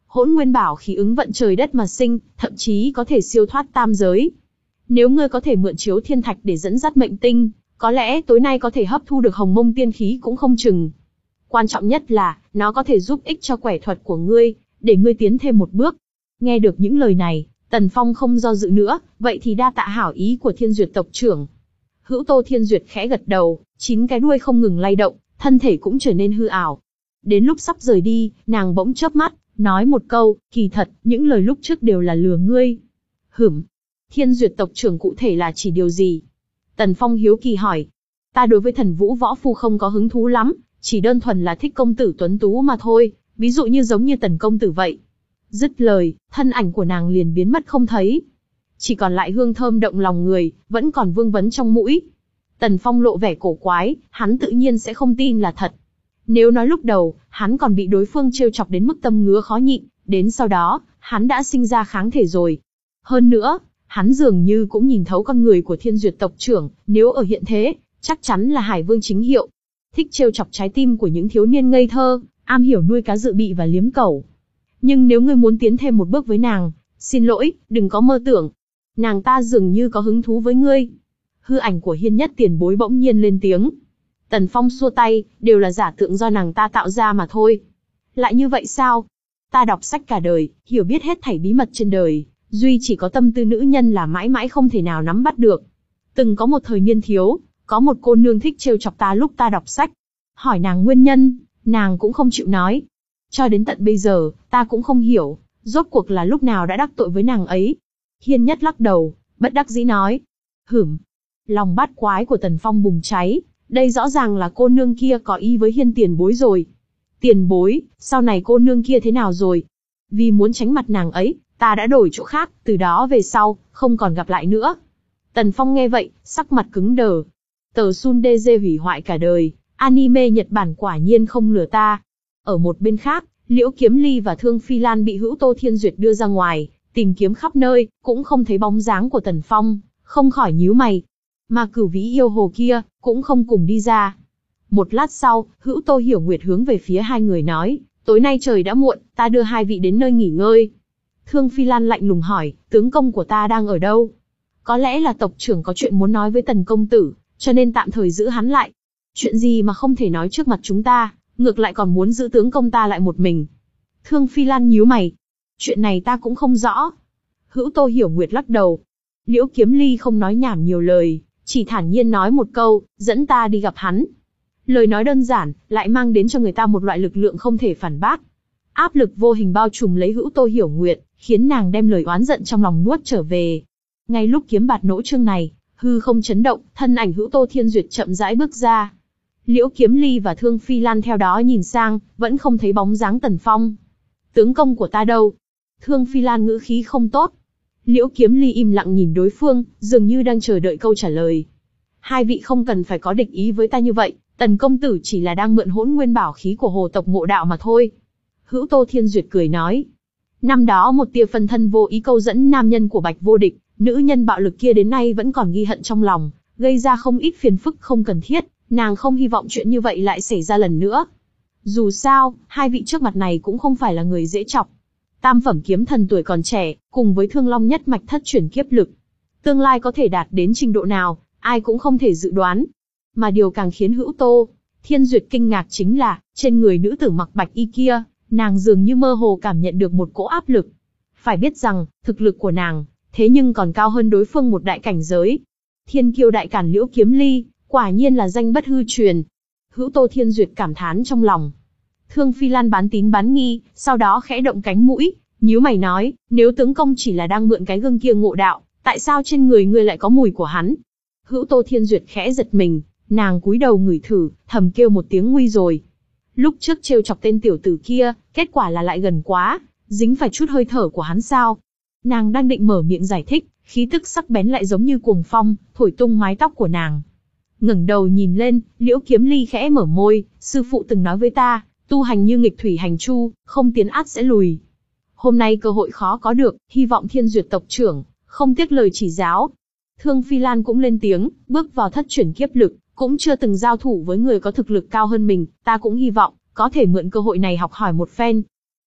Hỗn nguyên bảo khí ứng vận trời đất mà sinh, thậm chí có thể siêu thoát tam giới. Nếu ngươi có thể mượn chiếu thiên thạch để dẫn dắt mệnh tinh, có lẽ tối nay có thể hấp thu được hồng mông tiên khí cũng không chừng. Quan trọng nhất là, nó có thể giúp ích cho quẻ thuật của ngươi, để ngươi tiến thêm một bước. Nghe được những lời này, Tần Phong không do dự nữa, vậy thì đa tạ hảo ý của Thiên Duyệt tộc trưởng. Hữu Tô Thiên Duyệt khẽ gật đầu, chín cái đuôi không ngừng lay động, thân thể cũng trở nên hư ảo. Đến lúc sắp rời đi, nàng bỗng chớp mắt, nói một câu, kỳ thật, những lời lúc trước đều là lừa ngươi. Hửm, Thiên Duyệt tộc trưởng cụ thể là chỉ điều gì? Tần Phong hiếu kỳ hỏi. Ta đối với thần vũ võ phu không có hứng thú lắm, chỉ đơn thuần là thích công tử tuấn tú mà thôi, ví dụ như giống như Tần công tử vậy. Dứt lời, thân ảnh của nàng liền biến mất không thấy. Chỉ còn lại hương thơm động lòng người, vẫn còn vương vấn trong mũi. Tần Phong lộ vẻ cổ quái, hắn tự nhiên sẽ không tin là thật. Nếu nói lúc đầu, hắn còn bị đối phương trêu chọc đến mức tâm ngứa khó nhịn, đến sau đó, hắn đã sinh ra kháng thể rồi. Hơn nữa, hắn dường như cũng nhìn thấu con người của Thiên Duyệt tộc trưởng, nếu ở hiện thế, chắc chắn là Hải Vương chính hiệu. Thích trêu chọc trái tim của những thiếu niên ngây thơ, am hiểu nuôi cá dự bị và liếm cẩu. Nhưng nếu ngươi muốn tiến thêm một bước với nàng, xin lỗi, đừng có mơ tưởng. Nàng ta dường như có hứng thú với ngươi. Hư ảnh của Hiên Nhất tiền bối bỗng nhiên lên tiếng. Tần Phong xua tay, đều là giả tượng do nàng ta tạo ra mà thôi. Lại như vậy sao? Ta đọc sách cả đời, hiểu biết hết thảy bí mật trên đời, duy chỉ có tâm tư nữ nhân là mãi mãi không thể nào nắm bắt được. Từng có một thời niên thiếu, có một cô nương thích trêu chọc ta lúc ta đọc sách. Hỏi nàng nguyên nhân, nàng cũng không chịu nói. Cho đến tận bây giờ, ta cũng không hiểu, rốt cuộc là lúc nào đã đắc tội với nàng ấy. Hiên Nhất lắc đầu, bất đắc dĩ nói. Hửm. Lòng bát quái của Tần Phong bùng cháy, đây rõ ràng là cô nương kia có ý với Hiên tiền bối rồi. Tiền bối, sau này cô nương kia thế nào rồi? Vì muốn tránh mặt nàng ấy, ta đã đổi chỗ khác, từ đó về sau, không còn gặp lại nữa. Tần Phong nghe vậy, sắc mặt cứng đờ. Tờ Sundeze hủy hoại cả đời, anime Nhật Bản quả nhiên không lừa ta. Ở một bên khác, Liễu Kiếm Ly và Thương Phi Lan bị Hữu Tô Thiên Duyệt đưa ra ngoài, tìm kiếm khắp nơi, cũng không thấy bóng dáng của Tần Phong, không khỏi nhíu mày. Mà Cửu Vĩ yêu hồ kia, cũng không cùng đi ra. Một lát sau, Hữu Tô Hiểu Nguyệt hướng về phía hai người nói, tối nay trời đã muộn, ta đưa hai vị đến nơi nghỉ ngơi. Thương Phi Lan lạnh lùng hỏi, tướng công của ta đang ở đâu? Có lẽ là tộc trưởng có chuyện muốn nói với Tần công tử, cho nên tạm thời giữ hắn lại. Chuyện gì mà không thể nói trước mặt chúng ta, ngược lại còn muốn giữ tướng công ta lại một mình. Thương Phi Lan nhíu mày. Chuyện này ta cũng không rõ. Hữu Tô Hiểu Nguyệt lắc đầu. Liễu Kiếm Ly không nói nhảm nhiều lời, chỉ thản nhiên nói một câu, dẫn ta đi gặp hắn. Lời nói đơn giản, lại mang đến cho người ta một loại lực lượng không thể phản bác. Áp lực vô hình bao trùm lấy Hữu Tô Hiểu Nguyệt, khiến nàng đem lời oán giận trong lòng nuốt trở về. Ngay lúc kiếm bạt nỗ chương này, hư không chấn động, thân ảnh Hữu Tô Thiên Duyệt chậm rãi bước ra. Liễu Kiếm Ly và Thương Phi Lan theo đó nhìn sang, vẫn không thấy bóng dáng Tần Phong. Tướng công của ta đâu? Thương Phi Lan ngữ khí không tốt. Liễu Kiếm Ly im lặng nhìn đối phương, dường như đang chờ đợi câu trả lời. Hai vị không cần phải có địch ý với ta như vậy, Tần công tử chỉ là đang mượn hỗn nguyên bảo khí của hồ tộc Ngộ Đạo mà thôi. Hữu Tô Thiên Duyệt cười nói. Năm đó một tia phân thân vô ý câu dẫn nam nhân của Bạch Vô Địch, nữ nhân bạo lực kia đến nay vẫn còn ghi hận trong lòng, gây ra không ít phiền phức không cần thiết, nàng không hy vọng chuyện như vậy lại xảy ra lần nữa. Dù sao, hai vị trước mặt này cũng không phải là người dễ chọc. Tam phẩm kiếm thần tuổi còn trẻ, cùng với Thương Long nhất mạch thất chuyển kiếp lực. Tương lai có thể đạt đến trình độ nào, ai cũng không thể dự đoán. Mà điều càng khiến Hữu Tô Thiên Duyệt kinh ngạc chính là, trên người nữ tử mặc bạch y kia, nàng dường như mơ hồ cảm nhận được một cỗ áp lực. Phải biết rằng, thực lực của nàng, thế nhưng còn cao hơn đối phương một đại cảnh giới. Thiên kiêu đại cản Liễu Kiếm Ly, quả nhiên là danh bất hư truyền. Hữu Tô Thiên Duyệt cảm thán trong lòng. Thương Phi Lan bán tín bán nghi, sau đó khẽ động cánh mũi, nhíu mày nói, nếu tướng công chỉ là đang mượn cái gương kia ngộ đạo, tại sao trên người ngươi lại có mùi của hắn? Hữu Tô Thiên Duyệt khẽ giật mình, nàng cúi đầu ngửi thử, thầm kêu một tiếng nguy rồi. Lúc trước trêu chọc tên tiểu tử kia, kết quả là lại gần quá, dính phải chút hơi thở của hắn sao? Nàng đang định mở miệng giải thích, khí tức sắc bén lại giống như cuồng phong, thổi tung mái tóc của nàng. Ngẩng đầu nhìn lên, Liễu Kiếm Ly khẽ mở môi, sư phụ từng nói với ta, tu hành như nghịch thủy hành chu, không tiến át sẽ lùi. Hôm nay cơ hội khó có được, hy vọng Thiên Duyệt tộc trưởng không tiếc lời chỉ giáo. Thương Phi Lan cũng lên tiếng, bước vào thất chuyển kiếp lực, cũng chưa từng giao thủ với người có thực lực cao hơn mình, ta cũng hy vọng có thể mượn cơ hội này học hỏi một phen.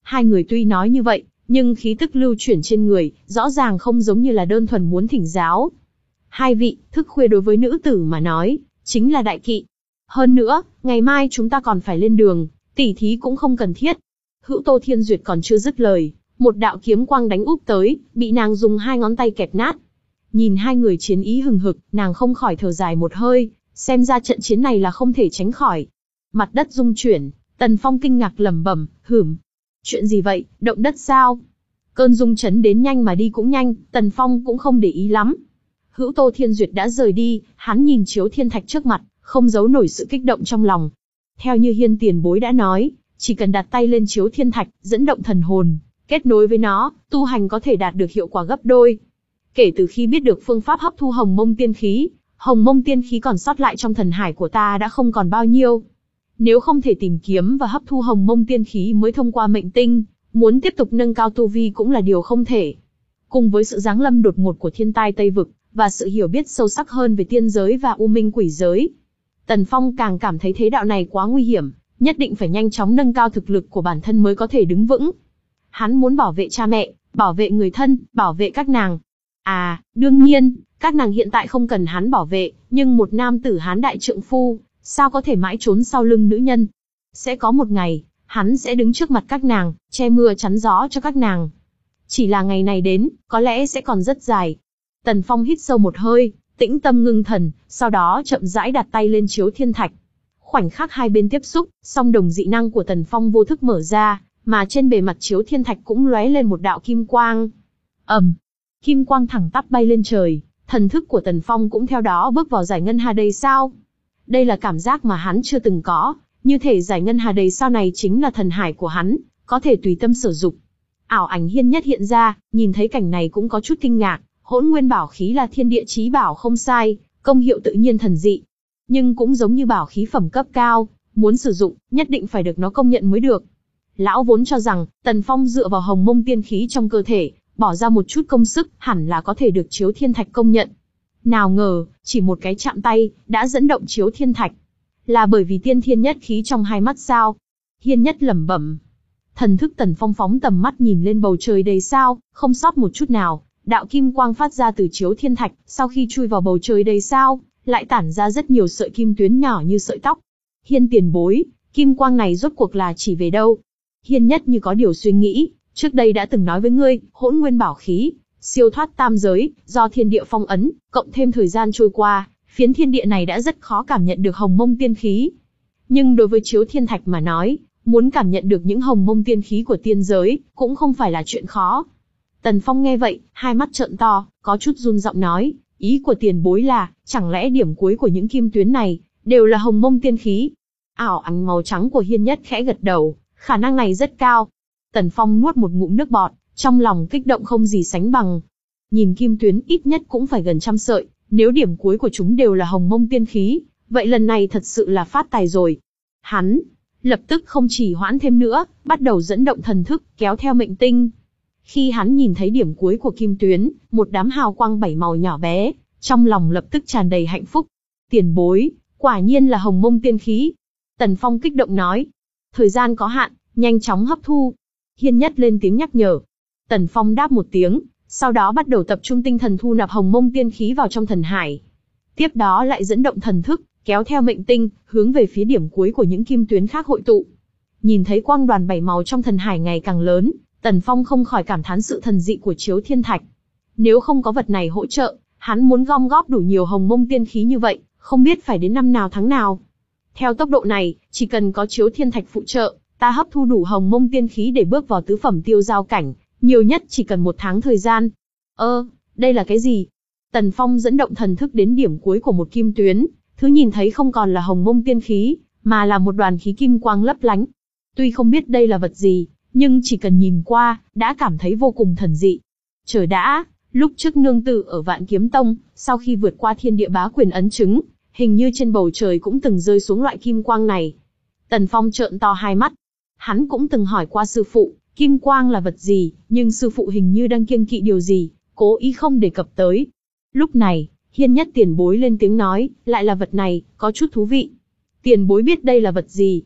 Hai người tuy nói như vậy, nhưng khí tức lưu chuyển trên người, rõ ràng không giống như là đơn thuần muốn thỉnh giáo. Hai vị, thức khuya đối với nữ tử mà nói, chính là đại kỵ. Hơn nữa, ngày mai chúng ta còn phải lên đường, tỉ thí cũng không cần thiết. Hữu Tô Thiên Duyệt còn chưa dứt lời, một đạo kiếm quang đánh úp tới, bị nàng dùng hai ngón tay kẹp nát. Nhìn hai người chiến ý hừng hực, nàng không khỏi thở dài một hơi, xem ra trận chiến này là không thể tránh khỏi. Mặt đất rung chuyển, Tần Phong kinh ngạc lẩm bẩm, hửm. Chuyện gì vậy, động đất sao? Cơn rung chấn đến nhanh mà đi cũng nhanh, Tần Phong cũng không để ý lắm. Hữu Tô Thiên Duyệt đã rời đi, hắn nhìn chiếu thiên thạch trước mặt, không giấu nổi sự kích động trong lòng. Theo như Hiên tiền bối đã nói, chỉ cần đặt tay lên chiếu thiên thạch, dẫn động thần hồn, kết nối với nó, tu hành có thể đạt được hiệu quả gấp đôi. Kể từ khi biết được phương pháp hấp thu hồng mông tiên khí, hồng mông tiên khí còn sót lại trong thần hải của ta đã không còn bao nhiêu. Nếu không thể tìm kiếm và hấp thu hồng mông tiên khí mới thông qua mệnh tinh, muốn tiếp tục nâng cao tu vi cũng là điều không thể. Cùng với sự giáng lâm đột ngột của thiên tai Tây Vực, và sự hiểu biết sâu sắc hơn về tiên giới và u minh quỷ giới, Tần Phong càng cảm thấy thế đạo này quá nguy hiểm, nhất định phải nhanh chóng nâng cao thực lực của bản thân mới có thể đứng vững. Hắn muốn bảo vệ cha mẹ, bảo vệ người thân, bảo vệ các nàng. À, đương nhiên, các nàng hiện tại không cần hắn bảo vệ, nhưng một nam tử hán đại trượng phu, sao có thể mãi trốn sau lưng nữ nhân? Sẽ có một ngày, hắn sẽ đứng trước mặt các nàng, che mưa chắn gió cho các nàng. Chỉ là ngày này đến, có lẽ sẽ còn rất dài. Tần Phong hít sâu một hơi, tĩnh tâm ngưng thần, sau đó chậm rãi đặt tay lên chiếu thiên thạch. Khoảnh khắc hai bên tiếp xúc, song đồng dị năng của Tần Phong vô thức mở ra, mà trên bề mặt chiếu thiên thạch cũng lóe lên một đạo kim quang. ầm, um, kim quang thẳng tắp bay lên trời, thần thức của Tần Phong cũng theo đó bước vào giải ngân hà đầy sao. Đây là cảm giác mà hắn chưa từng có, như thể giải ngân hà đầy sao này chính là thần hải của hắn, có thể tùy tâm sử dụng. Ảo ảnh Hiên Nhất hiện ra, nhìn thấy cảnh này cũng có chút kinh ngạc. Hỗn nguyên bảo khí là thiên địa chí bảo không sai, công hiệu tự nhiên thần dị. Nhưng cũng giống như bảo khí phẩm cấp cao, muốn sử dụng, nhất định phải được nó công nhận mới được. Lão vốn cho rằng, Tần Phong dựa vào hồng mông tiên khí trong cơ thể, bỏ ra một chút công sức, hẳn là có thể được chiếu thiên thạch công nhận. Nào ngờ, chỉ một cái chạm tay, đã dẫn động chiếu thiên thạch. Là bởi vì tiên thiên nhất khí trong hai mắt sao? Hiên Nhất lẩm bẩm. Thần thức Tần Phong phóng tầm mắt nhìn lên bầu trời đầy sao, không sót một chút nào. Đạo kim quang phát ra từ chiếu thiên thạch, sau khi chui vào bầu trời đầy sao, lại tản ra rất nhiều sợi kim tuyến nhỏ như sợi tóc. Hiên tiền bối, kim quang này rốt cuộc là chỉ về đâu? Hiên Nhất như có điều suy nghĩ, trước đây đã từng nói với ngươi, hỗn nguyên bảo khí, siêu thoát tam giới, do thiên địa phong ấn, cộng thêm thời gian trôi qua, phiến thiên địa này đã rất khó cảm nhận được hồng mông tiên khí. Nhưng đối với chiếu thiên thạch mà nói, muốn cảm nhận được những hồng mông tiên khí của tiên giới, cũng không phải là chuyện khó. Tần Phong nghe vậy, hai mắt trợn to, có chút run giọng nói, ý của tiền bối là, chẳng lẽ điểm cuối của những kim tuyến này, đều là hồng mông tiên khí? Ảo ảnh màu trắng của Hiên Nhất khẽ gật đầu, khả năng này rất cao. Tần Phong nuốt một ngụm nước bọt, trong lòng kích động không gì sánh bằng. Nhìn kim tuyến ít nhất cũng phải gần trăm sợi, nếu điểm cuối của chúng đều là hồng mông tiên khí, vậy lần này thật sự là phát tài rồi. Hắn, lập tức không chỉ hoãn thêm nữa, bắt đầu dẫn động thần thức, kéo theo mệnh tinh. Khi hắn nhìn thấy điểm cuối của kim tuyến, một đám hào quang bảy màu nhỏ bé, trong lòng lập tức tràn đầy hạnh phúc. Tiền bối, quả nhiên là hồng mông tiên khí. Tần Phong kích động nói. Thời gian có hạn, nhanh chóng hấp thu. Hiên Nhất lên tiếng nhắc nhở. Tần Phong đáp một tiếng, sau đó bắt đầu tập trung tinh thần thu nạp hồng mông tiên khí vào trong thần hải. Tiếp đó lại dẫn động thần thức, kéo theo mệnh tinh, hướng về phía điểm cuối của những kim tuyến khác hội tụ. Nhìn thấy quang đoàn bảy màu trong thần hải ngày càng lớn, Tần Phong không khỏi cảm thán sự thần dị của chiếu thiên thạch. Nếu không có vật này hỗ trợ, hắn muốn gom góp đủ nhiều hồng mông tiên khí như vậy, không biết phải đến năm nào tháng nào. Theo tốc độ này, chỉ cần có chiếu thiên thạch phụ trợ, ta hấp thu đủ hồng mông tiên khí để bước vào tứ phẩm tiêu giao cảnh, nhiều nhất chỉ cần một tháng thời gian. Ơ, đây là cái gì? Tần Phong dẫn động thần thức đến điểm cuối của một kim tuyến, thứ nhìn thấy không còn là hồng mông tiên khí, mà là một đoàn khí kim quang lấp lánh. Tuy không biết đây là vật gì, nhưng chỉ cần nhìn qua, đã cảm thấy vô cùng thần dị. Chờ đã, lúc trước nương tử ở Vạn Kiếm Tông, sau khi vượt qua thiên địa bá quyền ấn chứng, hình như trên bầu trời cũng từng rơi xuống loại kim quang này. Tần Phong trợn to hai mắt. Hắn cũng từng hỏi qua sư phụ, kim quang là vật gì, nhưng sư phụ hình như đang kiêng kỵ điều gì, cố ý không đề cập tới. Lúc này, Hiên Nhất tiền bối lên tiếng nói, lại là vật này, có chút thú vị. Tiền bối biết đây là vật gì?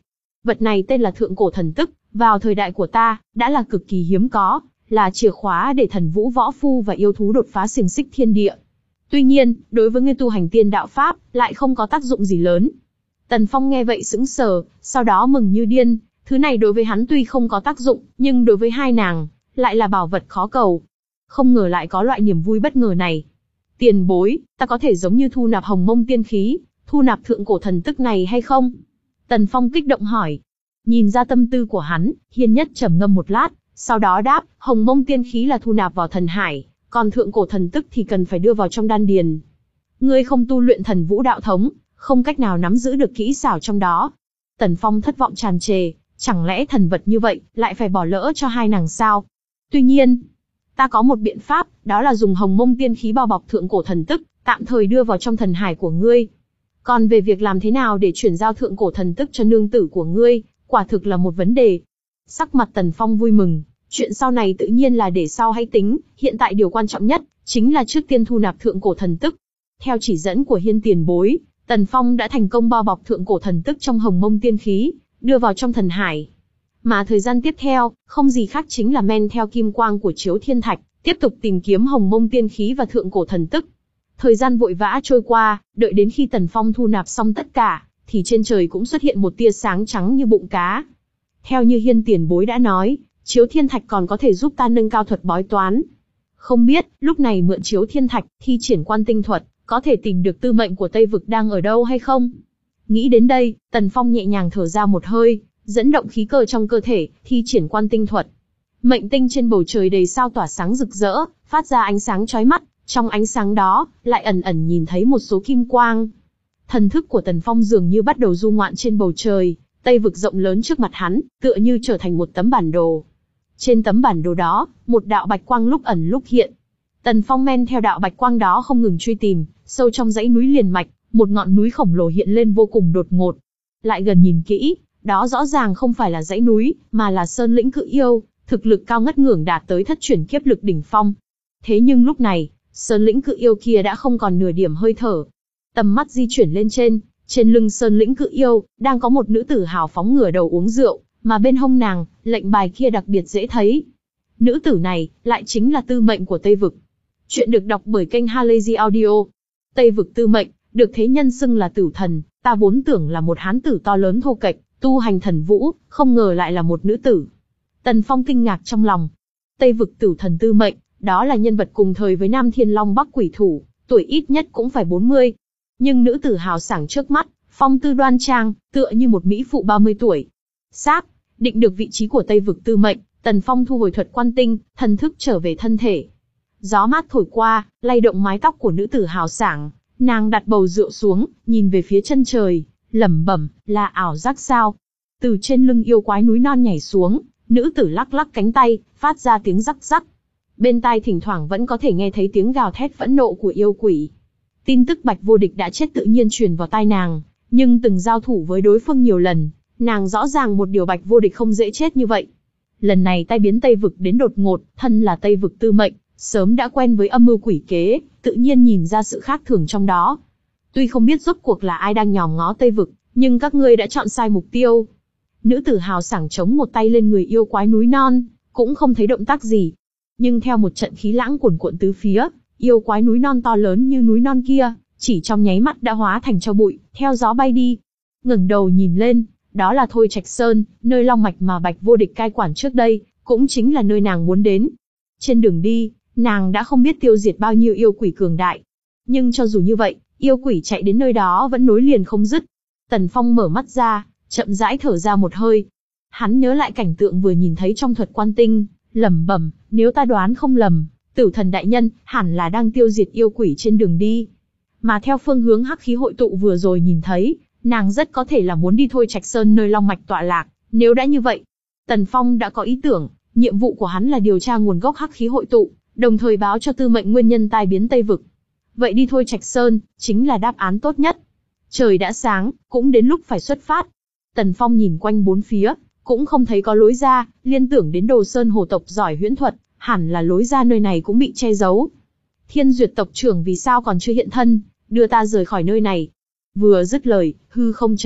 Vật này tên là thượng cổ thần tức, vào thời đại của ta, đã là cực kỳ hiếm có, là chìa khóa để thần vũ võ phu và yêu thú đột phá xiềng xích thiên địa. Tuy nhiên, đối với người tu hành tiên đạo pháp, lại không có tác dụng gì lớn. Tần Phong nghe vậy sững sờ, sau đó mừng như điên, thứ này đối với hắn tuy không có tác dụng, nhưng đối với hai nàng, lại là bảo vật khó cầu. Không ngờ lại có loại niềm vui bất ngờ này. Tiền bối, ta có thể giống như thu nạp hồng mông tiên khí, thu nạp thượng cổ thần tức này hay không? Tần Phong kích động hỏi. Nhìn ra tâm tư của hắn, Hiên Nhất trầm ngâm một lát, sau đó đáp, hồng mông tiên khí là thu nạp vào thần hải, còn thượng cổ thần tức thì cần phải đưa vào trong đan điền. Ngươi không tu luyện thần vũ đạo thống, không cách nào nắm giữ được kỹ xảo trong đó. Tần Phong thất vọng tràn trề, chẳng lẽ thần vật như vậy, lại phải bỏ lỡ cho hai nàng sao? Tuy nhiên, ta có một biện pháp, đó là dùng hồng mông tiên khí bao bọc thượng cổ thần tức, tạm thời đưa vào trong thần hải của ngươi. Còn về việc làm thế nào để chuyển giao thượng cổ thần tức cho nương tử của ngươi, quả thực là một vấn đề. Sắc mặt Tần Phong vui mừng, chuyện sau này tự nhiên là để sau hãy tính, hiện tại điều quan trọng nhất, chính là trước tiên thu nạp thượng cổ thần tức. Theo chỉ dẫn của Hiên tiền bối, Tần Phong đã thành công bao bọc thượng cổ thần tức trong hồng mông tiên khí, đưa vào trong thần hải. Mà thời gian tiếp theo, không gì khác chính là men theo kim quang của chiếu thiên thạch, tiếp tục tìm kiếm hồng mông tiên khí và thượng cổ thần tức. Thời gian vội vã trôi qua, đợi đến khi Tần Phong thu nạp xong tất cả, thì trên trời cũng xuất hiện một tia sáng trắng như bụng cá. Theo như Hiên tiền bối đã nói, chiếu thiên thạch còn có thể giúp ta nâng cao thuật bói toán. Không biết, lúc này mượn chiếu thiên thạch, thi triển quan tinh thuật, có thể tìm được tư mệnh của Tây Vực đang ở đâu hay không? Nghĩ đến đây, Tần Phong nhẹ nhàng thở ra một hơi, dẫn động khí cơ trong cơ thể, thi triển quan tinh thuật. Mệnh tinh trên bầu trời đầy sao tỏa sáng rực rỡ, phát ra ánh sáng chói mắt, trong ánh sáng đó, lại ẩn ẩn nhìn thấy một số kim quang. Thần thức của Tần Phong dường như bắt đầu du ngoạn trên bầu trời, Tây Vực rộng lớn trước mặt hắn, tựa như trở thành một tấm bản đồ. Trên tấm bản đồ đó, một đạo bạch quang lúc ẩn lúc hiện. Tần Phong men theo đạo bạch quang đó không ngừng truy tìm, sâu trong dãy núi liền mạch, một ngọn núi khổng lồ hiện lên vô cùng đột ngột. Lại gần nhìn kỹ, đó rõ ràng không phải là dãy núi, mà là sơn lĩnh cự yêu, thực lực cao ngất ngưỡng đạt tới thất chuyển kiếp lực đỉnh phong. Thế nhưng lúc này, sơn lĩnh cự yêu kia đã không còn nửa điểm hơi thở. Tầm mắt di chuyển lên trên, trên lưng sơn lĩnh cự yêu, đang có một nữ tử hào phóng ngửa đầu uống rượu, mà bên hông nàng, lệnh bài kia đặc biệt dễ thấy. Nữ tử này, lại chính là tư mệnh của Tây Vực. Chuyện được đọc bởi kênh Halazy Audio. Tây Vực tư mệnh, được thế nhân xưng là tử thần, ta vốn tưởng là một hán tử to lớn thô kệch, tu hành thần vũ, không ngờ lại là một nữ tử. Tần Phong kinh ngạc trong lòng. Tây Vực tử thần tư mệnh, đó là nhân vật cùng thời với Nam Thiên Long Bắc Quỷ Thủ, tuổi ít nhất cũng phải bốn mươi. Nhưng nữ tử hào sảng trước mắt, phong tư đoan trang, tựa như một mỹ phụ ba mươi tuổi. Xác định được vị trí của Tây Vực tư mệnh, Tần Phong thu hồi thuật quan tinh, thần thức trở về thân thể. Gió mát thổi qua, lay động mái tóc của nữ tử hào sảng, nàng đặt bầu rượu xuống, nhìn về phía chân trời, lẩm bẩm, là ảo giác sao? Từ trên lưng yêu quái núi non nhảy xuống, nữ tử lắc lắc cánh tay, phát ra tiếng rắc rắc. Bên tai thỉnh thoảng vẫn có thể nghe thấy tiếng gào thét phẫn nộ của yêu quỷ. Tin tức Bạch Vô Địch đã chết tự nhiên truyền vào tai nàng, nhưng từng giao thủ với đối phương nhiều lần, nàng rõ ràng một điều Bạch Vô Địch không dễ chết như vậy. Lần này tai biến Tây Vực đến đột ngột, thân là Tây Vực tư mệnh, sớm đã quen với âm mưu quỷ kế, tự nhiên nhìn ra sự khác thường trong đó. Tuy không biết rốt cuộc là ai đang nhòm ngó Tây Vực, nhưng các ngươi đã chọn sai mục tiêu. Nữ tử hào sảng chống một tay lên người yêu quái núi non, cũng không thấy động tác gì. Nhưng theo một trận khí lãng cuồn cuộn tứ phía, yêu quái núi non to lớn như núi non kia, chỉ trong nháy mắt đã hóa thành tro bụi, theo gió bay đi. Ngẩng đầu nhìn lên, đó là Thôi Trạch Sơn, nơi long mạch mà Bạch Vô Địch cai quản trước đây, cũng chính là nơi nàng muốn đến. Trên đường đi, nàng đã không biết tiêu diệt bao nhiêu yêu quỷ cường đại. Nhưng cho dù như vậy, yêu quỷ chạy đến nơi đó vẫn nối liền không dứt. Tần Phong mở mắt ra, chậm rãi thở ra một hơi. Hắn nhớ lại cảnh tượng vừa nhìn thấy trong thuật quan tinh, lẩm bẩm, nếu ta đoán không lầm, Tử Thần đại nhân hẳn là đang tiêu diệt yêu quỷ trên đường đi. Mà theo phương hướng hắc khí hội tụ vừa rồi nhìn thấy, nàng rất có thể là muốn đi Thôi Trạch Sơn nơi long mạch tọa lạc. Nếu đã như vậy, Tần Phong đã có ý tưởng, nhiệm vụ của hắn là điều tra nguồn gốc hắc khí hội tụ, đồng thời báo cho tư mệnh nguyên nhân tai biến Tây Vực. Vậy đi Thôi Trạch Sơn, chính là đáp án tốt nhất. Trời đã sáng, cũng đến lúc phải xuất phát. Tần Phong nhìn quanh bốn phía, cũng không thấy có lối ra, liên tưởng đến Đồ Sơn hồ tộc giỏi huyễn thuật, hẳn là lối ra nơi này cũng bị che giấu. Thiên Duyệt tộc trưởng vì sao còn chưa hiện thân, đưa ta rời khỏi nơi này. Vừa dứt lời, hư không chấn động,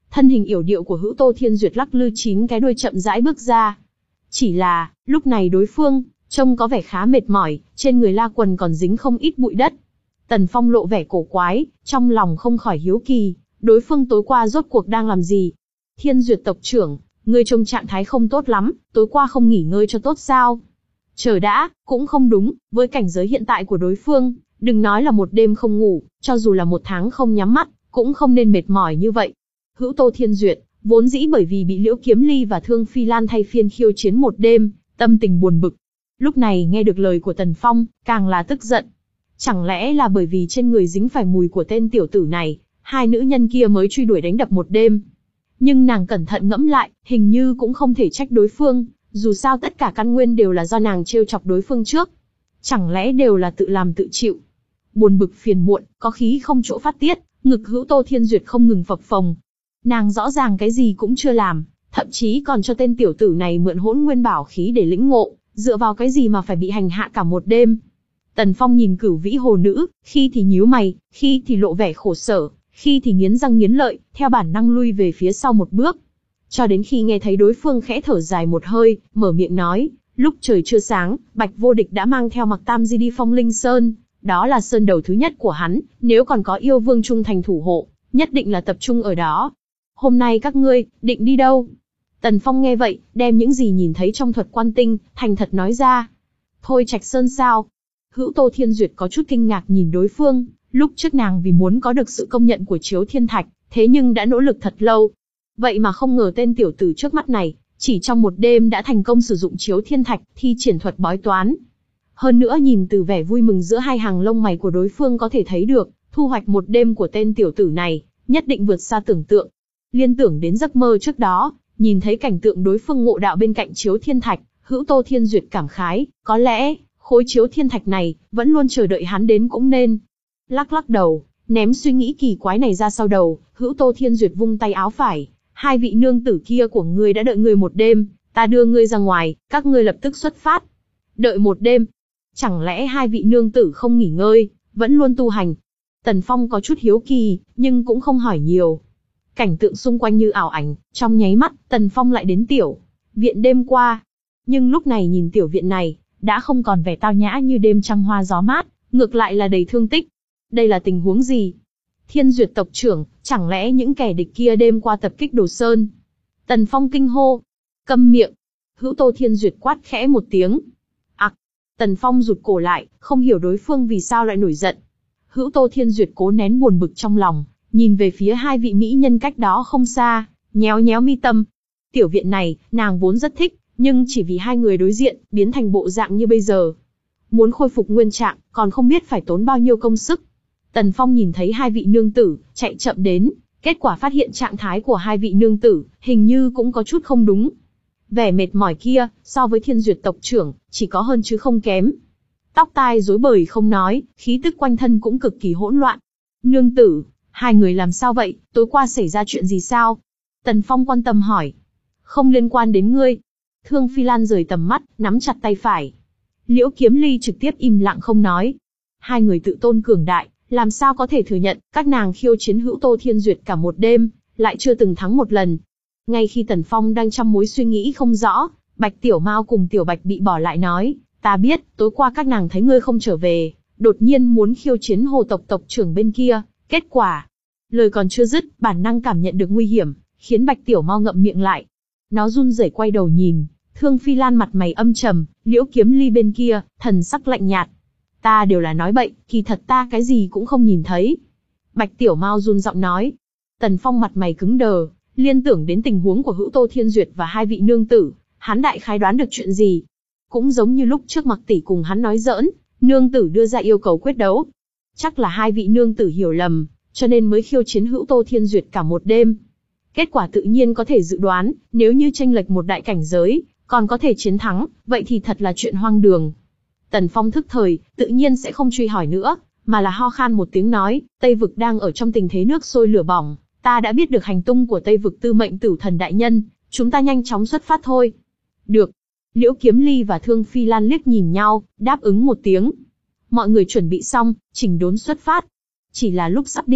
thân hình yểu điệu của Hữu Tô Thiên Duyệt lắc lư chín cái đuôi chậm rãi bước ra. Chỉ là, lúc này đối phương, trông có vẻ khá mệt mỏi, trên người La Quần còn dính không ít bụi đất. Tần Phong lộ vẻ cổ quái, trong lòng không khỏi hiếu kỳ, đối phương tối qua rốt cuộc đang làm gì? Thiên Duyệt tộc trưởng, ngươi trông trạng thái không tốt lắm, tối qua không nghỉ ngơi cho tốt sao? Chờ đã, cũng không đúng, với cảnh giới hiện tại của đối phương, đừng nói là một đêm không ngủ, cho dù là một tháng không nhắm mắt, cũng không nên mệt mỏi như vậy. Hữu Tô Thiên Duyệt, vốn dĩ bởi vì bị Liễu Kiếm Ly và Thương Phi Lan thay phiên khiêu chiến một đêm, tâm tình buồn bực. Lúc này nghe được lời của Tần Phong, càng là tức giận. Chẳng lẽ là bởi vì trên người dính phải mùi của tên tiểu tử này, hai nữ nhân kia mới truy đuổi đánh đập một đêm. Nhưng nàng cẩn thận ngẫm lại, hình như cũng không thể trách đối phương, dù sao tất cả căn nguyên đều là do nàng trêu chọc đối phương trước. Chẳng lẽ đều là tự làm tự chịu. Buồn bực phiền muộn, có khí không chỗ phát tiết, ngực Hữu Tô Thiên Duyệt không ngừng phập phồng. Nàng rõ ràng cái gì cũng chưa làm, thậm chí còn cho tên tiểu tử này mượn Hỗn Nguyên Bảo khí để lĩnh ngộ, dựa vào cái gì mà phải bị hành hạ cả một đêm. Tần Phong nhìn Cửu Vĩ Hồ Nữ, khi thì nhíu mày, khi thì lộ vẻ khổ sở, khi thì nghiến răng nghiến lợi, theo bản năng lui về phía sau một bước. Cho đến khi nghe thấy đối phương khẽ thở dài một hơi, mở miệng nói, lúc trời chưa sáng, Bạch Vô Địch đã mang theo Mặc Tam Di đi Phong Linh Sơn, đó là sơn đầu thứ nhất của hắn, nếu còn có yêu vương trung thành thủ hộ, nhất định là tập trung ở đó. Hôm nay các ngươi, định đi đâu? Tần Phong nghe vậy, đem những gì nhìn thấy trong thuật quan tinh, thành thật nói ra. Thôi Trạch Sơn sao? Hữu Tô Thiên Duyệt có chút kinh ngạc nhìn đối phương, lúc trước nàng vì muốn có được sự công nhận của Chiếu Thiên Thạch, thế nhưng đã nỗ lực thật lâu. Vậy mà không ngờ tên tiểu tử trước mắt này, chỉ trong một đêm đã thành công sử dụng Chiếu Thiên Thạch, thi triển thuật bói toán. Hơn nữa nhìn từ vẻ vui mừng giữa hai hàng lông mày của đối phương có thể thấy được, thu hoạch một đêm của tên tiểu tử này, nhất định vượt xa tưởng tượng. Liên tưởng đến giấc mơ trước đó, nhìn thấy cảnh tượng đối phương ngộ đạo bên cạnh Chiếu Thiên Thạch, Hữu Tô Thiên Duyệt cảm khái, có lẽ, khối Chiếu Thiên Thạch này, vẫn luôn chờ đợi hắn đến cũng nên. Lắc lắc đầu, ném suy nghĩ kỳ quái này ra sau đầu, Hữu Tô Thiên Duyệt vung tay áo phải, hai vị nương tử kia của ngươi đã đợi ngươi một đêm, ta đưa ngươi ra ngoài, các ngươi lập tức xuất phát. Đợi một đêm? Chẳng lẽ hai vị nương tử không nghỉ ngơi, vẫn luôn tu hành? Tần Phong có chút hiếu kỳ, nhưng cũng không hỏi nhiều. Cảnh tượng xung quanh như ảo ảnh, trong nháy mắt, Tần Phong lại đến tiểu viện đêm qua. Nhưng lúc này nhìn tiểu viện này, đã không còn vẻ tao nhã như đêm trăng hoa gió mát, ngược lại là đầy thương tích. Đây là tình huống gì? Thiên Duyệt tộc trưởng, chẳng lẽ những kẻ địch kia đêm qua tập kích Đồ Sơn? Tần Phong kinh hô. Câm miệng. Hữu Tô Thiên Duyệt quát khẽ một tiếng. Ặc. Tần Phong rụt cổ lại, không hiểu đối phương vì sao lại nổi giận. Hữu Tô Thiên Duyệt cố nén buồn bực trong lòng, nhìn về phía hai vị mỹ nhân cách đó không xa, nhéo nhéo mi tâm. Tiểu viện này, nàng vốn rất thích, nhưng chỉ vì hai người đối diện, biến thành bộ dạng như bây giờ. Muốn khôi phục nguyên trạng, còn không biết phải tốn bao nhiêu công sức. Tần Phong nhìn thấy hai vị nương tử, chạy chậm đến, kết quả phát hiện trạng thái của hai vị nương tử, hình như cũng có chút không đúng. Vẻ mệt mỏi kia, so với Thiên Duyệt tộc trưởng, chỉ có hơn chứ không kém. Tóc tai rối bời không nói, khí tức quanh thân cũng cực kỳ hỗn loạn. Nương tử, hai người làm sao vậy, tối qua xảy ra chuyện gì sao? Tần Phong quan tâm hỏi. Không liên quan đến ngươi. Thương Phi Lan rời tầm mắt, nắm chặt tay phải. Liễu Kiếm Ly trực tiếp im lặng không nói. Hai người tự tôn cường đại, làm sao có thể thừa nhận, các nàng khiêu chiến Hữu Tô Thiên Duyệt cả một đêm, lại chưa từng thắng một lần. Ngay khi Tần Phong đang trong mối suy nghĩ không rõ, Bạch Tiểu Mao cùng Tiểu Bạch bị bỏ lại nói, ta biết, tối qua các nàng thấy ngươi không trở về, đột nhiên muốn khiêu chiến Hồ tộc tộc trưởng bên kia, kết quả. Lời còn chưa dứt, bản năng cảm nhận được nguy hiểm, khiến Bạch Tiểu Mao ngậm miệng lại. Nó run rẩy quay đầu nhìn, Thương Phi Lan mặt mày âm trầm, Liễu Kiếm Ly bên kia, thần sắc lạnh nhạt. Ta đều là nói bậy, kỳ thật ta cái gì cũng không nhìn thấy. Bạch Tiểu Mao run giọng nói. Tần Phong mặt mày cứng đờ, liên tưởng đến tình huống của Hữu Tô Thiên Duyệt và hai vị nương tử, hắn đại khái đoán được chuyện gì. Cũng giống như lúc trước Mặc tỷ cùng hắn nói giỡn, nương tử đưa ra yêu cầu quyết đấu. Chắc là hai vị nương tử hiểu lầm, cho nên mới khiêu chiến Hữu Tô Thiên Duyệt cả một đêm. Kết quả tự nhiên có thể dự đoán, nếu như chênh lệch một đại cảnh giới, còn có thể chiến thắng, vậy thì thật là chuyện hoang đường. Tần Phong thức thời, tự nhiên sẽ không truy hỏi nữa, mà là ho khan một tiếng nói, Tây Vực đang ở trong tình thế nước sôi lửa bỏng, ta đã biết được hành tung của Tây Vực tư mệnh Tửu Thần đại nhân, chúng ta nhanh chóng xuất phát thôi. Được. Liễu Kiếm Ly và Thương Phi Lan liếc nhìn nhau, đáp ứng một tiếng. Mọi người chuẩn bị xong, chỉnh đốn xuất phát. Chỉ là lúc sắp đi,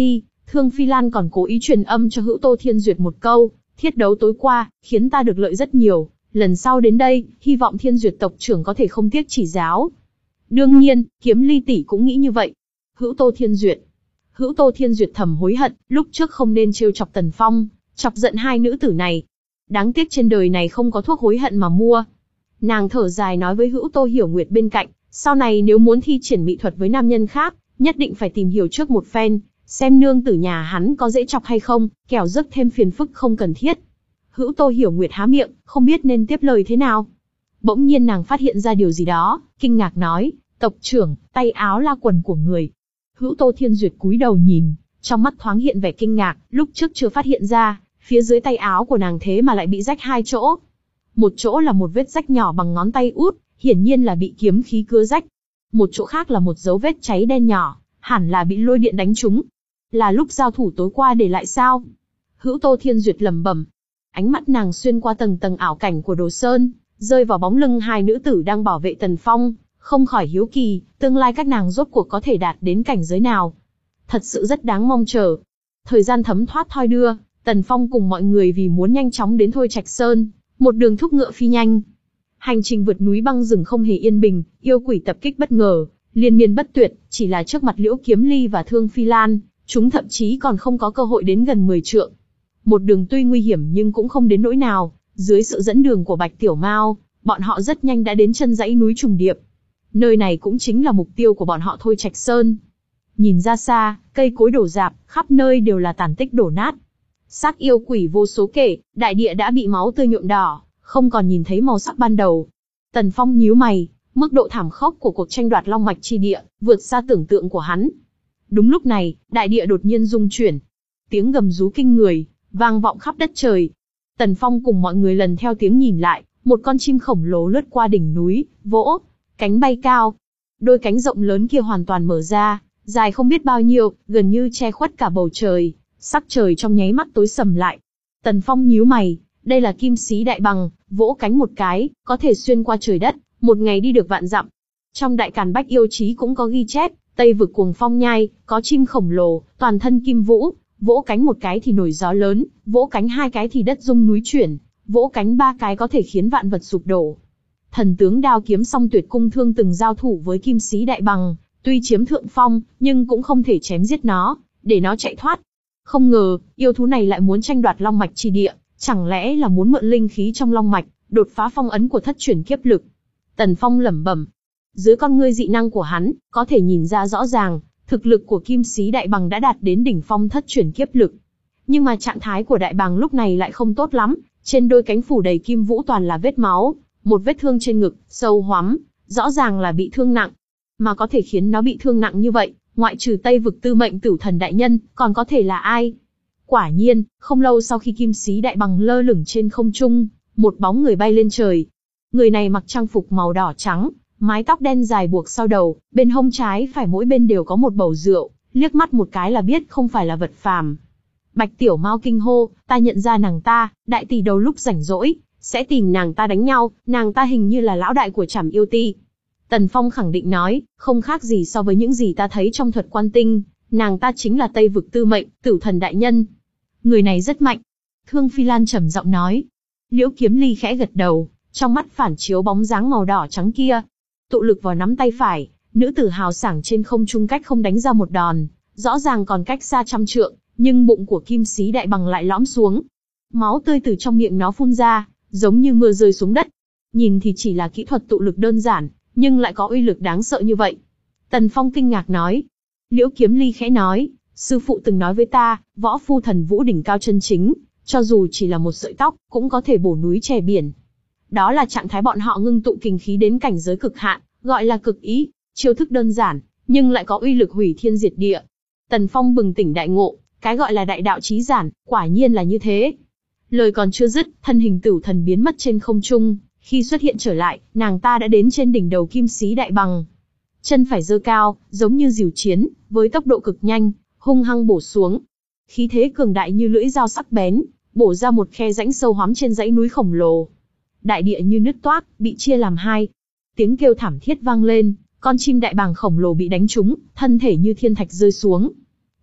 Thương Phi Lan còn cố ý truyền âm cho Hữu Tô Thiên Duyệt một câu, thiết đấu tối qua, khiến ta được lợi rất nhiều, lần sau đến đây, hy vọng Thiên Duyệt tộc trưởng có thể không tiếc chỉ giáo. Đương nhiên, Kiếm Ly tỷ cũng nghĩ như vậy. Hữu Tô Thiên Duyệt. Hữu Tô Thiên Duyệt thầm hối hận, lúc trước không nên trêu chọc Tần Phong, chọc giận hai nữ tử này. Đáng tiếc trên đời này không có thuốc hối hận mà mua. Nàng thở dài nói với Hữu Tô Hiểu Nguyệt bên cạnh, sau này nếu muốn thi triển mỹ thuật với nam nhân khác, nhất định phải tìm hiểu trước một phen, xem nương tử nhà hắn có dễ chọc hay không, kẻo rước thêm phiền phức không cần thiết. Hữu Tô Hiểu Nguyệt há miệng, không biết nên tiếp lời thế nào. Bỗng nhiên nàng phát hiện ra điều gì đó, kinh ngạc nói, tộc trưởng, tay áo là quần của người. Hữu Tô Thiên Duyệt cúi đầu nhìn, trong mắt thoáng hiện vẻ kinh ngạc, lúc trước chưa phát hiện ra, phía dưới tay áo của nàng thế mà lại bị rách hai chỗ. Một chỗ là một vết rách nhỏ bằng ngón tay út, hiển nhiên là bị kiếm khí cưa rách. Một chỗ khác là một dấu vết cháy đen nhỏ, hẳn là bị lôi điện đánh trúng. Là lúc giao thủ tối qua để lại sao? Hữu Tô Thiên Duyệt lẩm bẩm. Ánh mắt nàng xuyên qua tầng tầng ảo cảnh của Đồ Sơn, rơi vào bóng lưng hai nữ tử đang bảo vệ Tần Phong, không khỏi hiếu kỳ, tương lai các nàng rốt cuộc có thể đạt đến cảnh giới nào. Thật sự rất đáng mong chờ. Thời gian thấm thoát thoi đưa, Tần Phong cùng mọi người vì muốn nhanh chóng đến Thôi Trạch Sơn, một đường thúc ngựa phi nhanh. Hành trình vượt núi băng rừng không hề yên bình, yêu quỷ tập kích bất ngờ, liên miên bất tuyệt, chỉ là trước mặt Liễu Kiếm Ly và Thương Phi Lan, chúng thậm chí còn không có cơ hội đến gần mười trượng. Một đường tuy nguy hiểm nhưng cũng không đến nỗi nào, dưới sự dẫn đường của Bạch Tiểu Mao, bọn họ rất nhanh đã đến chân dãy núi trùng điệp. Nơi này cũng chính là mục tiêu của bọn họ Thôi Trạch Sơn. Nhìn ra xa, cây cối đổ rạp, khắp nơi đều là tàn tích đổ nát. Xác yêu quỷ vô số kể, đại địa đã bị máu tươi nhuộm đỏ, không còn nhìn thấy màu sắc ban đầu. Tần Phong nhíu mày, mức độ thảm khốc của cuộc tranh đoạt long mạch chi địa, vượt xa tưởng tượng của hắn. Đúng lúc này, đại địa đột nhiên rung chuyển. Tiếng gầm rú kinh người, vang vọng khắp đất trời. Tần Phong cùng mọi người lần theo tiếng nhìn lại, một con chim khổng lồ lướt qua đỉnh núi, vỗ cánh bay cao. Đôi cánh rộng lớn kia hoàn toàn mở ra, dài không biết bao nhiêu, gần như che khuất cả bầu trời, sắc trời trong nháy mắt tối sầm lại. Tần Phong nhíu mày, đây là kim sĩ đại bằng, vỗ cánh một cái, có thể xuyên qua trời đất, một ngày đi được vạn dặm. Trong đại càn bách yêu chí cũng có ghi chép, Tây vực cuồng phong nhai, có chim khổng lồ, toàn thân kim vũ, vỗ cánh một cái thì nổi gió lớn, vỗ cánh hai cái thì đất rung núi chuyển, vỗ cánh ba cái có thể khiến vạn vật sụp đổ. Thần tướng đao kiếm song tuyệt cung thương từng giao thủ với kim sĩ đại bằng, tuy chiếm thượng phong, nhưng cũng không thể chém giết nó, để nó chạy thoát. Không ngờ, yêu thú này lại muốn tranh đoạt long mạch chi địa, chẳng lẽ là muốn mượn linh khí trong long mạch, đột phá phong ấn của thất chuyển kiếp lực. Tần Phong lẩm bẩm. Dưới con ngươi dị năng của hắn, có thể nhìn ra rõ ràng, thực lực của kim sĩ đại bằng đã đạt đến đỉnh phong thất chuyển kiếp lực. Nhưng mà trạng thái của đại bằng lúc này lại không tốt lắm, trên đôi cánh phủ đầy kim vũ toàn là vết máu, một vết thương trên ngực, sâu hoắm, rõ ràng là bị thương nặng. Mà có thể khiến nó bị thương nặng như vậy, ngoại trừ Tây vực tư mệnh Tửu Thần đại nhân, còn có thể là ai? Quả nhiên, không lâu sau khi kim sĩ đại bằng lơ lửng trên không trung, một bóng người bay lên trời. Người này mặc trang phục màu đỏ trắng, mái tóc đen dài buộc sau đầu, bên hông trái phải mỗi bên đều có một bầu rượu, liếc mắt một cái là biết không phải là vật phàm. Bạch Tiểu Mao kinh hô, ta nhận ra nàng ta, đại tỷ đầu lúc rảnh rỗi, sẽ tìm nàng ta đánh nhau, nàng ta hình như là lão đại của Trảm Yêu Ti. Tần Phong khẳng định nói, không khác gì so với những gì ta thấy trong thuật quan tinh, nàng ta chính là Tây vực tư mệnh, Tửu Thần đại nhân. Người này rất mạnh. Thương Phi Lan trầm giọng nói. Liễu Kiếm Ly khẽ gật đầu, trong mắt phản chiếu bóng dáng màu đỏ trắng kia. Tụ lực vào nắm tay phải, nữ tử hào sảng trên không trung cách không đánh ra một đòn, rõ ràng còn cách xa trăm trượng, nhưng bụng của kim sĩ đại bằng lại lõm xuống. Máu tươi từ trong miệng nó phun ra, giống như mưa rơi xuống đất. Nhìn thì chỉ là kỹ thuật tụ lực đơn giản, nhưng lại có uy lực đáng sợ như vậy. Tần Phong kinh ngạc nói. Liễu Kiếm Ly khẽ nói, sư phụ từng nói với ta, võ phu thần vũ đỉnh cao chân chính, cho dù chỉ là một sợi tóc, cũng có thể bổ núi chè biển. Đó là trạng thái bọn họ ngưng tụ kình khí đến cảnh giới cực hạn, gọi là cực ý, chiêu thức đơn giản, nhưng lại có uy lực hủy thiên diệt địa. Tần Phong bừng tỉnh đại ngộ, cái gọi là đại đạo chí giản, quả nhiên là như thế. Lời còn chưa dứt, thân hình Tửu Thần biến mất trên không trung, khi xuất hiện trở lại, nàng ta đã đến trên đỉnh đầu kim sĩ đại bằng. Chân phải giơ cao, giống như diều chiến, với tốc độ cực nhanh, hung hăng bổ xuống. Khí thế cường đại như lưỡi dao sắc bén, bổ ra một khe rãnh sâu hoắm trên dãy núi khổng lồ. Đại địa như nứt toác, bị chia làm hai. Tiếng kêu thảm thiết vang lên, con chim đại bàng khổng lồ bị đánh trúng, thân thể như thiên thạch rơi xuống.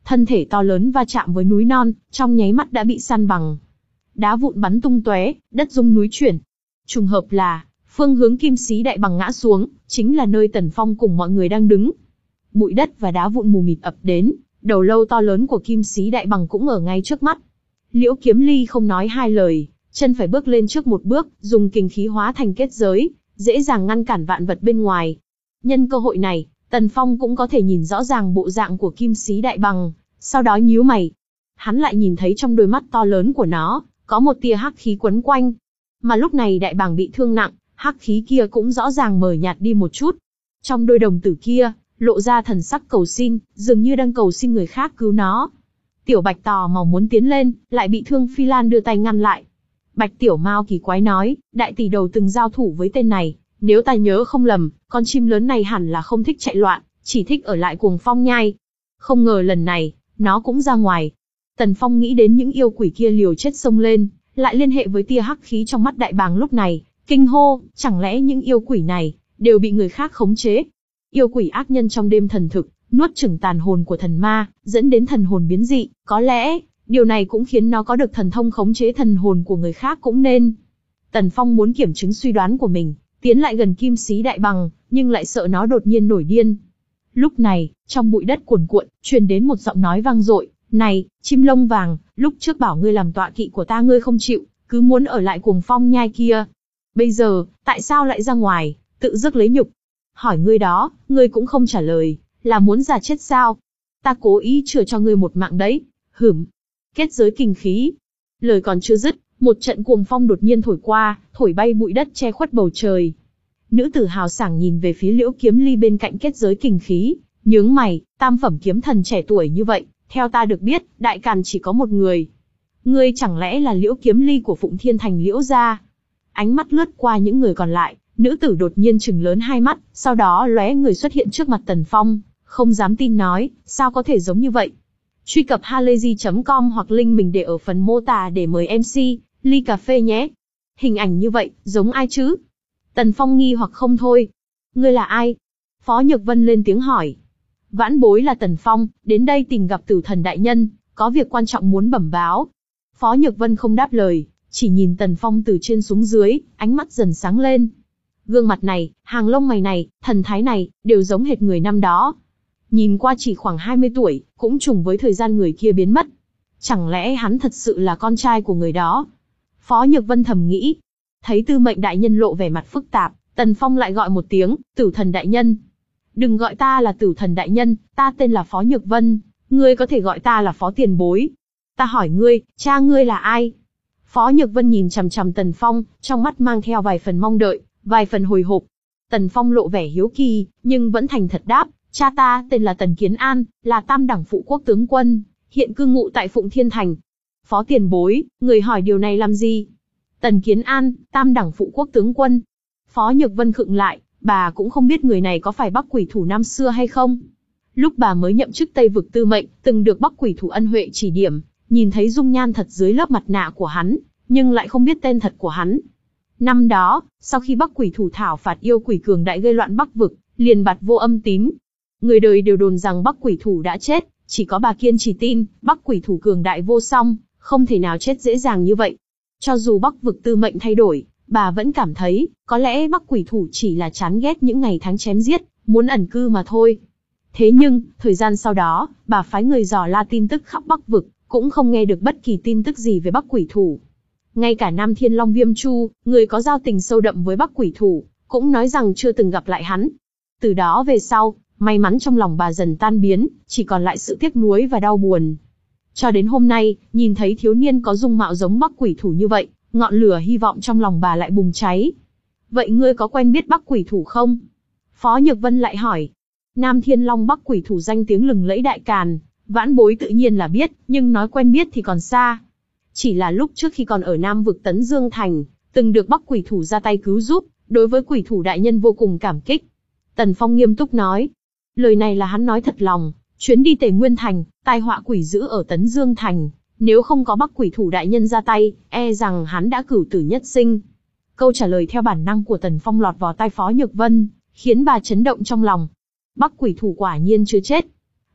thân thể to lớn va chạm với núi non, trong nháy mắt đã bị san bằng. Đá vụn bắn tung tóe, đất rung núi chuyển. Trùng hợp là, phương hướng Kim Sĩ Đại Bằng ngã xuống, chính là nơi Tần Phong cùng mọi người đang đứng. Bụi đất và đá vụn mù mịt ập đến, đầu lâu to lớn của Kim Sĩ Đại Bằng cũng ở ngay trước mắt. Liễu Kiếm Ly không nói hai lời, chân phải bước lên trước một bước, dùng kình khí hóa thành kết giới, dễ dàng ngăn cản vạn vật bên ngoài. Nhân cơ hội này, Tần Phong cũng có thể nhìn rõ ràng bộ dạng của Kim Sĩ Đại Bằng, sau đó nhíu mày. Hắn lại nhìn thấy trong đôi mắt to lớn của nó, có một tia hắc khí quấn quanh. Mà lúc này Đại Bàng bị thương nặng, hắc khí kia cũng rõ ràng mờ nhạt đi một chút. Trong đôi đồng tử kia, lộ ra thần sắc cầu xin, dường như đang cầu xin người khác cứu nó. Tiểu Bạch tò mò muốn tiến lên, lại bị Thương Phi Lan đưa tay ngăn lại. Bạch Tiểu Mao kỳ quái nói, đại tỷ đầu từng giao thủ với tên này, nếu ta nhớ không lầm, con chim lớn này hẳn là không thích chạy loạn, chỉ thích ở lại Cuồng Phong Nhai. Không ngờ lần này, nó cũng ra ngoài. Tần Phong nghĩ đến những yêu quỷ kia liều chết xông lên, lại liên hệ với tia hắc khí trong mắt Đại Bàng lúc này, kinh hô, chẳng lẽ những yêu quỷ này đều bị người khác khống chế? Yêu quỷ ác nhân trong đêm thần thực, nuốt chửng tàn hồn của thần ma, dẫn đến thần hồn biến dị, có lẽ điều này cũng khiến nó có được thần thông khống chế thần hồn của người khác cũng nên. Tần Phong muốn kiểm chứng suy đoán của mình, tiến lại gần Kim Sĩ Đại Bằng, nhưng lại sợ nó đột nhiên nổi điên. Lúc này, trong bụi đất cuồn cuộn, truyền đến một giọng nói vang dội, "Này, chim lông vàng, lúc trước bảo ngươi làm tọa kỵ của ta ngươi không chịu, cứ muốn ở lại Cuồng Phong Nhai kia. Bây giờ, tại sao lại ra ngoài, tự rước lấy nhục? Hỏi ngươi đó, ngươi cũng không trả lời, là muốn già chết sao? Ta cố ý chừa cho ngươi một mạng đấy." Hửm. Kết giới kinh khí. Lời còn chưa dứt, một trận cuồng phong đột nhiên thổi qua, thổi bay bụi đất che khuất bầu trời. Nữ tử hào sảng nhìn về phía Liễu Kiếm Ly bên cạnh kết giới kinh khí, nhướng mày, tam phẩm kiếm thần trẻ tuổi như vậy, theo ta được biết, đại càn chỉ có một người. Ngươi chẳng lẽ là Liễu Kiếm Ly của Phụng Thiên Thành Liễu gia? Ánh mắt lướt qua những người còn lại, nữ tử đột nhiên trừng lớn hai mắt, sau đó lóe người xuất hiện trước mặt Tần Phong, không dám tin nói, sao có thể giống như vậy? Truy cập halayzi chấm com hoặc link mình để ở phần mô tả để mời em xê, ly cà phê nhé. Hình ảnh như vậy, giống ai chứ? Tần Phong nghi hoặc không thôi. Ngươi là ai? Phó Nhược Vân lên tiếng hỏi. Vãn bối là Tần Phong, đến đây tìm gặp Tử Thần đại nhân, có việc quan trọng muốn bẩm báo. Phó Nhược Vân không đáp lời, chỉ nhìn Tần Phong từ trên xuống dưới, ánh mắt dần sáng lên. Gương mặt này, hàng lông mày này, thần thái này, đều giống hệt người năm đó. Nhìn qua chỉ khoảng hai mươi tuổi, cũng trùng với thời gian người kia biến mất. Chẳng lẽ hắn thật sự là con trai của người đó? Phó Nhược Vân thầm nghĩ. Thấy Tư Mệnh đại nhân lộ vẻ mặt phức tạp, Tần Phong lại gọi một tiếng, Tử Thần đại nhân. Đừng gọi ta là Tử Thần đại nhân, ta tên là Phó Nhược Vân, ngươi có thể gọi ta là Phó Tiền Bối. Ta hỏi ngươi, cha ngươi là ai? Phó Nhược Vân nhìn chằm chằm Tần Phong, trong mắt mang theo vài phần mong đợi, vài phần hồi hộp. Tần Phong lộ vẻ hiếu kỳ, nhưng vẫn thành thật đáp, cha ta tên là Tần Kiến An, là tam đẳng phụ quốc tướng quân, hiện cư ngụ tại Phụng Thiên Thành. Phó Tiền Bối, người hỏi điều này làm gì? Tần Kiến An, tam đẳng phụ quốc tướng quân. Phó Nhược Vân khựng lại, bà cũng không biết người này có phải Bắc Quỷ Thủ năm xưa hay không. Lúc bà mới nhậm chức Tây Vực Tư Mệnh, từng được Bắc Quỷ Thủ ân huệ chỉ điểm, nhìn thấy dung nhan thật dưới lớp mặt nạ của hắn, nhưng lại không biết tên thật của hắn. Năm đó, sau khi Bắc Quỷ Thủ thảo phạt yêu quỷ cường đại gây loạn Bắc Vực, liền bạt vô âm tín. Người đời đều đồn rằng Bắc Quỷ Thủ đã chết, chỉ có bà kiên trì tin, Bắc Quỷ Thủ cường đại vô song, không thể nào chết dễ dàng như vậy. Cho dù Bắc Vực Tư Mệnh thay đổi, bà vẫn cảm thấy, có lẽ Bắc Quỷ Thủ chỉ là chán ghét những ngày tháng chém giết, muốn ẩn cư mà thôi. Thế nhưng, thời gian sau đó, bà phái người dò la tin tức khắp Bắc Vực, cũng không nghe được bất kỳ tin tức gì về Bắc Quỷ Thủ. Ngay cả Nam Thiên Long Viêm Chu, người có giao tình sâu đậm với Bắc Quỷ Thủ, cũng nói rằng chưa từng gặp lại hắn. Từ đó về sau, may mắn trong lòng bà dần tan biến, chỉ còn lại sự tiếc nuối và đau buồn. Cho đến hôm nay, nhìn thấy thiếu niên có dung mạo giống Bắc Quỷ Thủ như vậy, ngọn lửa hy vọng trong lòng bà lại bùng cháy. Vậy ngươi có quen biết Bắc Quỷ Thủ không? Phó Nhược Vân lại hỏi. Nam Thiên Long Bắc Quỷ Thủ danh tiếng lừng lẫy đại càn, vãn bối tự nhiên là biết, nhưng nói quen biết thì còn xa. Chỉ là lúc trước khi còn ở Nam Vực Tấn Dương Thành, từng được Bắc Quỷ Thủ ra tay cứu giúp, đối với Quỷ Thủ đại nhân vô cùng cảm kích. Tần Phong nghiêm túc nói. Lời này là hắn nói thật lòng, chuyến đi Tề Nguyên Thành, tai họa quỷ dữ ở Tấn Dương Thành, nếu không có Bắc Quỷ Thủ đại nhân ra tay, e rằng hắn đã cửu tử nhất sinh. Câu trả lời theo bản năng của Tần Phong lọt vào tai Phó Nhược Vân, khiến bà chấn động trong lòng. Bắc Quỷ Thủ quả nhiên chưa chết.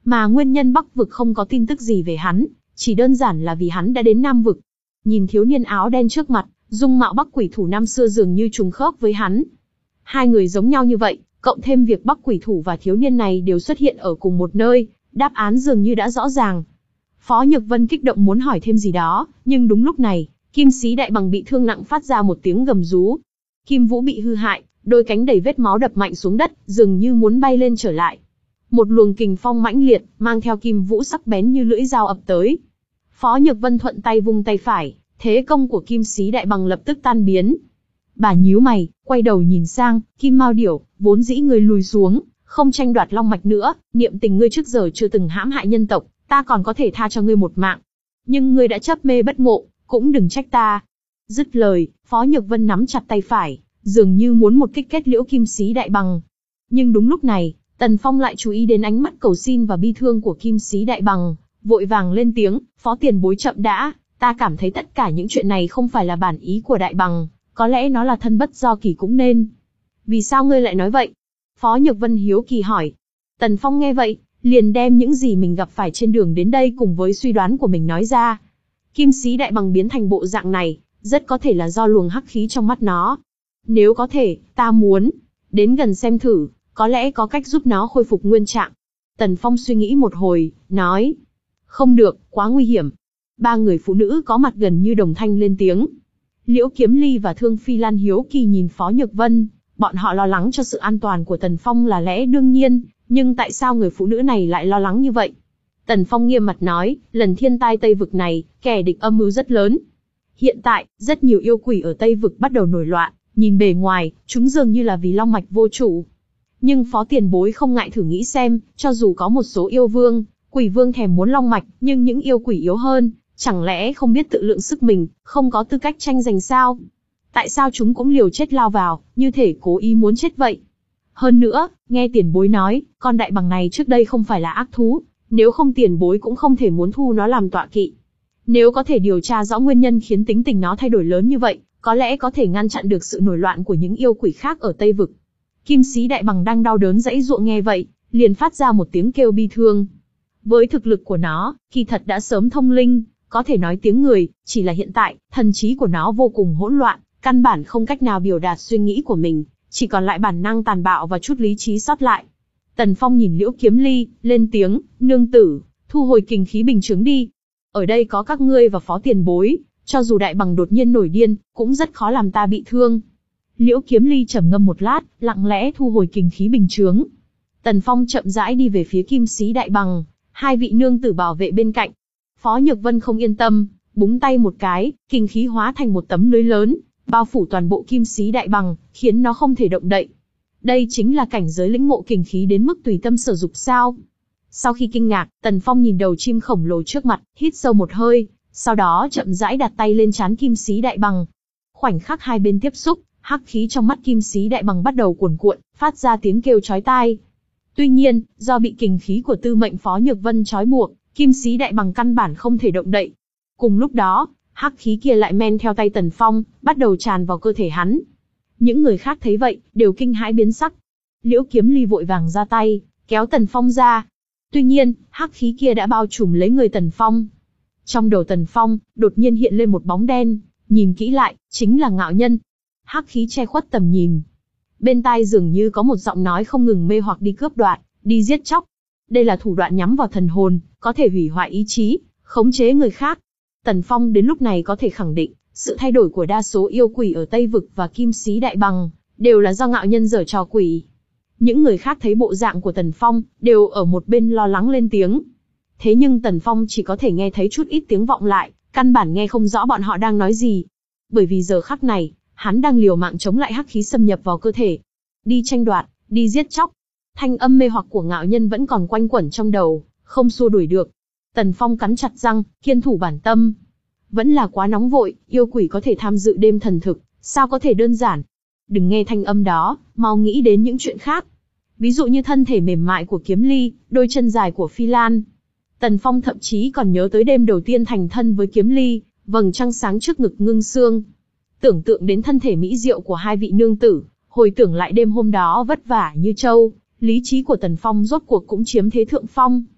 Mà nguyên nhân Bắc vực không có tin tức gì về hắn, chỉ đơn giản là vì hắn đã đến Nam vực. Nhìn thiếu niên áo đen trước mặt, dung mạo Bắc quỷ thủ năm xưa dường như trùng khớp với hắn. Hai người giống nhau như vậy, cộng thêm việc Bắc quỷ thủ và thiếu niên này đều xuất hiện ở cùng một nơi, đáp án dường như đã rõ ràng. Phó Nhược Vân kích động muốn hỏi thêm gì đó, nhưng đúng lúc này, Kim Sĩ Đại Bằng bị thương nặng phát ra một tiếng gầm rú. Kim Vũ bị hư hại, đôi cánh đầy vết máu đập mạnh xuống đất, dường như muốn bay lên trở lại. Một luồng kình phong mãnh liệt, mang theo Kim Vũ sắc bén như lưỡi dao ập tới. Phó Nhược Vân thuận tay vung tay phải, thế công của Kim Sĩ Đại Bằng lập tức tan biến. Bà nhíu mày, quay đầu nhìn sang, Kim Mao Điểu, vốn dĩ ngươi lùi xuống, không tranh đoạt long mạch nữa, niệm tình ngươi trước giờ chưa từng hãm hại nhân tộc, ta còn có thể tha cho ngươi một mạng. Nhưng ngươi đã chấp mê bất ngộ, cũng đừng trách ta. Dứt lời, Phó Nhược Vân nắm chặt tay phải, dường như muốn một kích kết liễu Kim Sĩ Đại Bằng. Nhưng đúng lúc này, Tần Phong lại chú ý đến ánh mắt cầu xin và bi thương của Kim Sĩ Đại Bằng, vội vàng lên tiếng, Phó tiền bối chậm đã, ta cảm thấy tất cả những chuyện này không phải là bản ý của Đại Bằng, có lẽ nó là thân bất do kỳ cũng nên. Vì sao ngươi lại nói vậy? Phó Nhược Vân hiếu kỳ hỏi. Tần Phong nghe vậy, liền đem những gì mình gặp phải trên đường đến đây cùng với suy đoán của mình nói ra. Kim Sĩ Đại Bằng biến thành bộ dạng này, rất có thể là do luồng hắc khí trong mắt nó. Nếu có thể, ta muốn đến gần xem thử, có lẽ có cách giúp nó khôi phục nguyên trạng. Tần Phong suy nghĩ một hồi, nói. Không được, quá nguy hiểm. Ba người phụ nữ có mặt gần như đồng thanh lên tiếng. Liễu Kiếm Ly và Thương Phi Lan hiếu kỳ nhìn Phó Nhược Vân, bọn họ lo lắng cho sự an toàn của Tần Phong là lẽ đương nhiên, nhưng tại sao người phụ nữ này lại lo lắng như vậy? Tần Phong nghiêm mặt nói, lần thiên tai Tây vực này, kẻ địch âm mưu rất lớn. Hiện tại, rất nhiều yêu quỷ ở Tây vực bắt đầu nổi loạn, nhìn bề ngoài, chúng dường như là vì long mạch vô chủ. Nhưng Phó tiền bối không ngại thử nghĩ xem, cho dù có một số yêu vương, quỷ vương thèm muốn long mạch, nhưng những yêu quỷ yếu hơn, chẳng lẽ không biết tự lượng sức mình, không có tư cách tranh giành sao? Tại sao chúng cũng liều chết lao vào, như thể cố ý muốn chết vậy? Hơn nữa, nghe tiền bối nói, con đại bằng này trước đây không phải là ác thú, nếu không tiền bối cũng không thể muốn thu nó làm tọa kỵ. Nếu có thể điều tra rõ nguyên nhân khiến tính tình nó thay đổi lớn như vậy, có lẽ có thể ngăn chặn được sự nổi loạn của những yêu quỷ khác ở Tây vực. Kim Sĩ Đại Bằng đang đau đớn giãy giụa nghe vậy, liền phát ra một tiếng kêu bi thương. Với thực lực của nó, kỳ thật đã sớm thông linh, có thể nói tiếng người, chỉ là hiện tại, thần trí của nó vô cùng hỗn loạn, căn bản không cách nào biểu đạt suy nghĩ của mình, chỉ còn lại bản năng tàn bạo và chút lý trí sót lại. Tần Phong nhìn Liễu Kiếm Ly, lên tiếng, nương tử, thu hồi kình khí bình chứng đi. Ở đây có các ngươi và Phó tiền bối, cho dù Đại Bằng đột nhiên nổi điên, cũng rất khó làm ta bị thương. Liễu Kiếm Ly trầm ngâm một lát, lặng lẽ thu hồi kình khí bình chướng. Tần Phong chậm rãi đi về phía Kim Sĩ Đại Bằng, hai vị nương tử bảo vệ bên cạnh. Phó Nhược Vân không yên tâm, búng tay một cái, kình khí hóa thành một tấm lưới lớn, bao phủ toàn bộ Kim Sĩ Đại Bằng, khiến nó không thể động đậy. Đây chính là cảnh giới lĩnh ngộ kình khí đến mức tùy tâm sở dục sao? Sau khi kinh ngạc, Tần Phong nhìn đầu chim khổng lồ trước mặt, hít sâu một hơi, sau đó chậm rãi đặt tay lên trán Kim Sĩ Đại Bằng. Khoảnh khắc hai bên tiếp xúc, hắc khí trong mắt Kim Sĩ Đại Bằng bắt đầu cuồn cuộn, phát ra tiếng kêu chói tai. Tuy nhiên, do bị kình khí của tư mệnh Phó Nhược Vân trói buộc, Kim Sĩ Đại Bằng căn bản không thể động đậy. Cùng lúc đó, hắc khí kia lại men theo tay Tần Phong, bắt đầu tràn vào cơ thể hắn. Những người khác thấy vậy, đều kinh hãi biến sắc. Liễu Kiếm Ly vội vàng ra tay, kéo Tần Phong ra. Tuy nhiên, hắc khí kia đã bao trùm lấy người Tần Phong. Trong đầu Tần Phong, đột nhiên hiện lên một bóng đen, nhìn kỹ lại, chính là Ngạo Nhân. Hắc khí che khuất tầm nhìn. Bên tai dường như có một giọng nói không ngừng mê hoặc đi cướp đoạt, đi giết chóc. Đây là thủ đoạn nhắm vào thần hồn, có thể hủy hoại ý chí, khống chế người khác. Tần Phong đến lúc này có thể khẳng định, sự thay đổi của đa số yêu quỷ ở Tây Vực và Kim Sĩ Đại Bằng, đều là do Ngạo Nhân giở trò quỷ. Những người khác thấy bộ dạng của Tần Phong, đều ở một bên lo lắng lên tiếng. Thế nhưng Tần Phong chỉ có thể nghe thấy chút ít tiếng vọng lại, căn bản nghe không rõ bọn họ đang nói gì. Bởi vì giờ khắc này, hắn đang liều mạng chống lại hắc khí xâm nhập vào cơ thể. Đi tranh đoạt, đi giết chóc. Thanh âm mê hoặc của Ngạo Nhân vẫn còn quanh quẩn trong đầu, không xua đuổi được. Tần Phong cắn chặt răng, kiên thủ bản tâm. Vẫn là quá nóng vội, yêu quỷ có thể tham dự đêm thần thực, sao có thể đơn giản. Đừng nghe thanh âm đó, mau nghĩ đến những chuyện khác. Ví dụ như thân thể mềm mại của Kiếm Ly, đôi chân dài của Phi Lan. Tần Phong thậm chí còn nhớ tới đêm đầu tiên thành thân với Kiếm Ly, vầng trăng sáng trước ngực ngưng xương. Tưởng tượng đến thân thể mỹ diệu của hai vị nương tử, hồi tưởng lại đêm hôm đó vất vả như trâu, lý trí của Tần Phong rốt cuộc cũng chiếm thế thượng phong.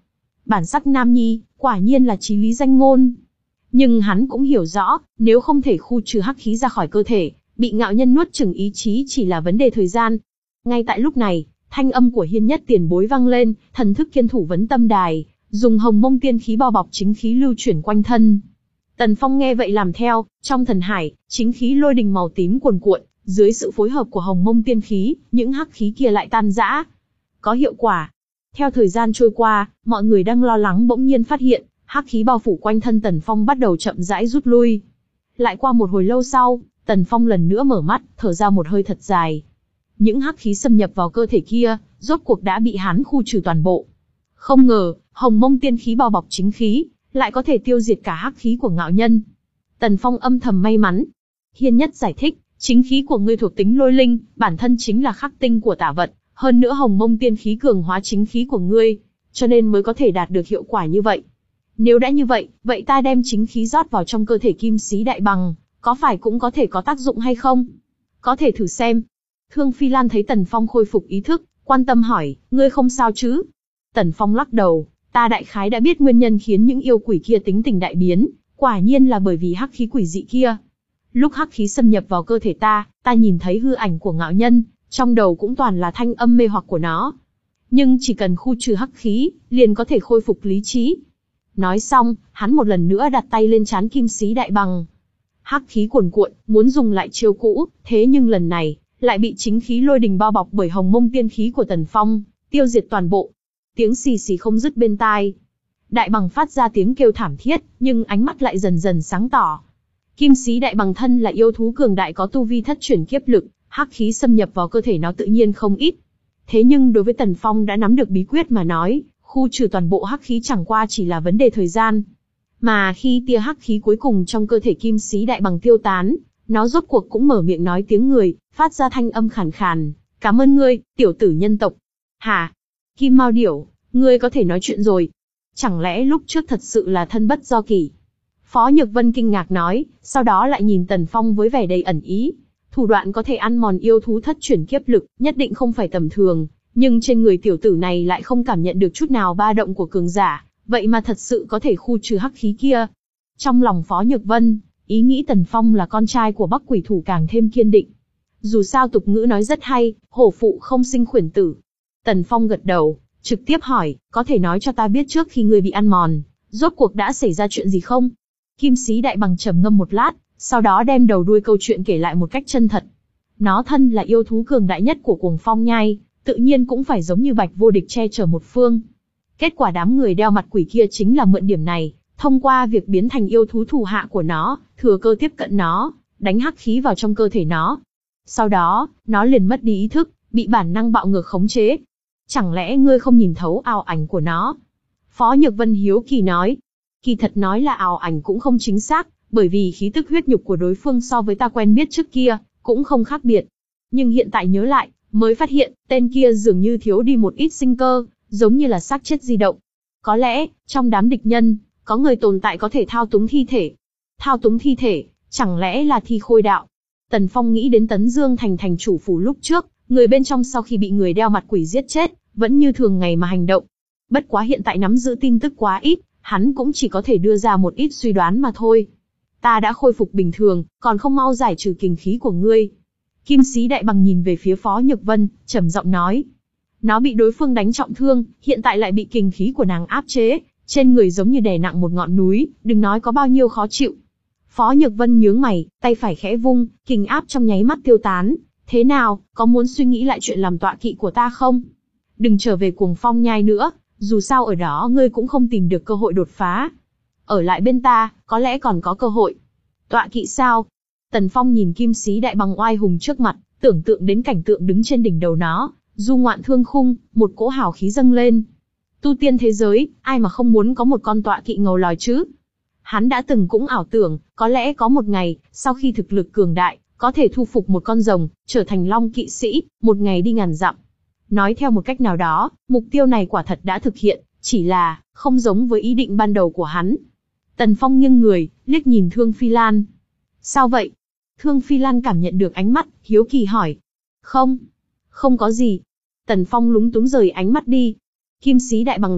Bản sắc nam nhi, quả nhiên là chí lý danh ngôn. Nhưng hắn cũng hiểu rõ, nếu không thể khu trừ hắc khí ra khỏi cơ thể, bị ngạo nhân nuốt chửng ý chí chỉ là vấn đề thời gian. Ngay tại lúc này, thanh âm của Hiên Nhất tiền bối vang lên, thần thức kiên thủ vấn tâm đài, dùng hồng mông tiên khí bao bọc chính khí lưu chuyển quanh thân. Tần Phong nghe vậy làm theo, trong thần hải, chính khí lôi đình màu tím cuồn cuộn, dưới sự phối hợp của hồng mông tiên khí, những hắc khí kia lại tan rã. Có hiệu quả. Theo thời gian trôi qua, mọi người đang lo lắng bỗng nhiên phát hiện, hắc khí bao phủ quanh thân Tần Phong bắt đầu chậm rãi rút lui. Lại qua một hồi lâu sau, Tần Phong lần nữa mở mắt, thở ra một hơi thật dài. Những hắc khí xâm nhập vào cơ thể kia, rốt cuộc đã bị hắn khu trừ toàn bộ. Không ngờ, hồng mông tiên khí bao bọc chính khí, lại có thể tiêu diệt cả hắc khí của ngạo nhân. Tần Phong âm thầm may mắn. Hiên Nhất giải thích, chính khí của ngươi thuộc tính lôi linh, bản thân chính là khắc tinh của tả vật, hơn nữa hồng mông tiên khí cường hóa chính khí của ngươi, cho nên mới có thể đạt được hiệu quả như vậy. Nếu đã như vậy, vậy ta đem chính khí rót vào trong cơ thể Kim Sĩ Đại Bằng, có phải cũng có thể có tác dụng hay không? Có thể thử xem. Thương Phi Lan thấy Tần Phong khôi phục ý thức, quan tâm hỏi, ngươi không sao chứ? Tần Phong lắc đầu, ta đại khái đã biết nguyên nhân khiến những yêu quỷ kia tính tình đại biến, quả nhiên là bởi vì hắc khí quỷ dị kia. Lúc hắc khí xâm nhập vào cơ thể ta, ta nhìn thấy hư ảnh của ngạo nhân, trong đầu cũng toàn là thanh âm mê hoặc của nó. Nhưng chỉ cần khu trừ hắc khí, liền có thể khôi phục lý trí. Nói xong, hắn một lần nữa đặt tay lên trán Kim Sĩ Đại Bằng. Hắc khí cuồn cuộn, muốn dùng lại chiêu cũ, thế nhưng lần này, lại bị chính khí lôi đình bao bọc bởi hồng mông tiên khí của Tần Phong, tiêu diệt toàn bộ. Tiếng xì xì không dứt bên tai. Đại Bằng phát ra tiếng kêu thảm thiết, nhưng ánh mắt lại dần dần sáng tỏ. Kim Sĩ Đại Bằng thân là yêu thú cường đại có tu vi thất chuyển kiếp lực, hắc khí xâm nhập vào cơ thể nó tự nhiên không ít. Thế nhưng đối với Tần Phong đã nắm được bí quyết mà nói, khu trừ toàn bộ hắc khí chẳng qua chỉ là vấn đề thời gian. Mà khi tia hắc khí cuối cùng trong cơ thể Kim Sĩ Đại Bằng tiêu tán, nó rốt cuộc cũng mở miệng nói tiếng người, phát ra thanh âm khàn khàn. Cảm ơn ngươi, tiểu tử nhân tộc. Hả? Kim Mao Điểu, ngươi có thể nói chuyện rồi. Chẳng lẽ lúc trước thật sự là thân bất do kỷ? Phó Nhược Vân kinh ngạc nói, sau đó lại nhìn Tần Phong với vẻ đầy ẩn ý. Thủ đoạn có thể ăn mòn yêu thú thất chuyển kiếp lực, nhất định không phải tầm thường. Nhưng trên người tiểu tử này lại không cảm nhận được chút nào ba động của cường giả, vậy mà thật sự có thể khu trừ hắc khí kia. Trong lòng Phó Nhược Vân, ý nghĩ Tần Phong là con trai của Bắc Quỷ Thủ càng thêm kiên định. Dù sao tục ngữ nói rất hay, hổ phụ không sinh khuyển tử. Tần Phong gật đầu, trực tiếp hỏi, có thể nói cho ta biết trước khi ngươi bị ăn mòn, rốt cuộc đã xảy ra chuyện gì không? Kim Sĩ Đại Bằng trầm ngâm một lát, sau đó đem đầu đuôi câu chuyện kể lại một cách chân thật. Nó thân là yêu thú cường đại nhất của Cuồng Phong Nhai, tự nhiên cũng phải giống như Bạch Vô Địch che chở một phương. Kết quả đám người đeo mặt quỷ kia chính là mượn điểm này, thông qua việc biến thành yêu thú thủ hạ của nó, thừa cơ tiếp cận nó, đánh hắc khí vào trong cơ thể nó. Sau đó, nó liền mất đi ý thức, bị bản năng bạo ngược khống chế. Chẳng lẽ ngươi không nhìn thấu ảo ảnh của nó? Phó Nhược Vân hiếu kỳ nói. Kỳ thật nói là ảo ảnh cũng không chính xác, bởi vì khí tức huyết nhục của đối phương so với ta quen biết trước kia, cũng không khác biệt. Nhưng hiện tại nhớ lại, mới phát hiện, tên kia dường như thiếu đi một ít sinh cơ, giống như là xác chết di động. Có lẽ, trong đám địch nhân, có người tồn tại có thể thao túng thi thể. Thao túng thi thể, chẳng lẽ là thi khôi đạo? Tần Phong nghĩ đến Tấn Dương thành thành chủ phủ lúc trước, người bên trong sau khi bị người đeo mặt quỷ giết chết, vẫn như thường ngày mà hành động. Bất quá hiện tại nắm giữ tin tức quá ít, hắn cũng chỉ có thể đưa ra một ít suy đoán mà thôi. Ta đã khôi phục bình thường, còn không mau giải trừ kình khí của ngươi. Kim Sĩ Đại Bằng nhìn về phía Phó Nhược Vân, trầm giọng nói. Nó bị đối phương đánh trọng thương, hiện tại lại bị kình khí của nàng áp chế, trên người giống như đè nặng một ngọn núi, đừng nói có bao nhiêu khó chịu. Phó Nhược Vân nhướng mày, tay phải khẽ vung, kình áp trong nháy mắt tiêu tán. Thế nào, có muốn suy nghĩ lại chuyện làm tọa kỵ của ta không? Đừng trở về Cuồng Phong Nhai nữa, dù sao ở đó ngươi cũng không tìm được cơ hội đột phá. Ở lại bên ta, có lẽ còn có cơ hội. Tọa kỵ sao? Tần Phong nhìn Kim Sĩ Đại Bằng oai hùng trước mặt, tưởng tượng đến cảnh tượng đứng trên đỉnh đầu nó, du ngoạn thương khung, một cỗ hào khí dâng lên. Tu tiên thế giới, ai mà không muốn có một con tọa kỵ ngầu lòi chứ? Hắn đã từng cũng ảo tưởng, có lẽ có một ngày, sau khi thực lực cường đại, có thể thu phục một con rồng, trở thành long kỵ sĩ, một ngày đi ngàn dặm. Nói theo một cách nào đó, mục tiêu này quả thật đã thực hiện, chỉ là, không giống với ý định ban đầu của hắn. Tần Phong nghiêng người, liếc nhìn Thương Phi Lan. Sao vậy? Thương Phi Lan cảm nhận được ánh mắt, hiếu kỳ hỏi. Không, không có gì. Tần Phong lúng túng rời ánh mắt đi. Kim Sĩ Đại Bằng đáp,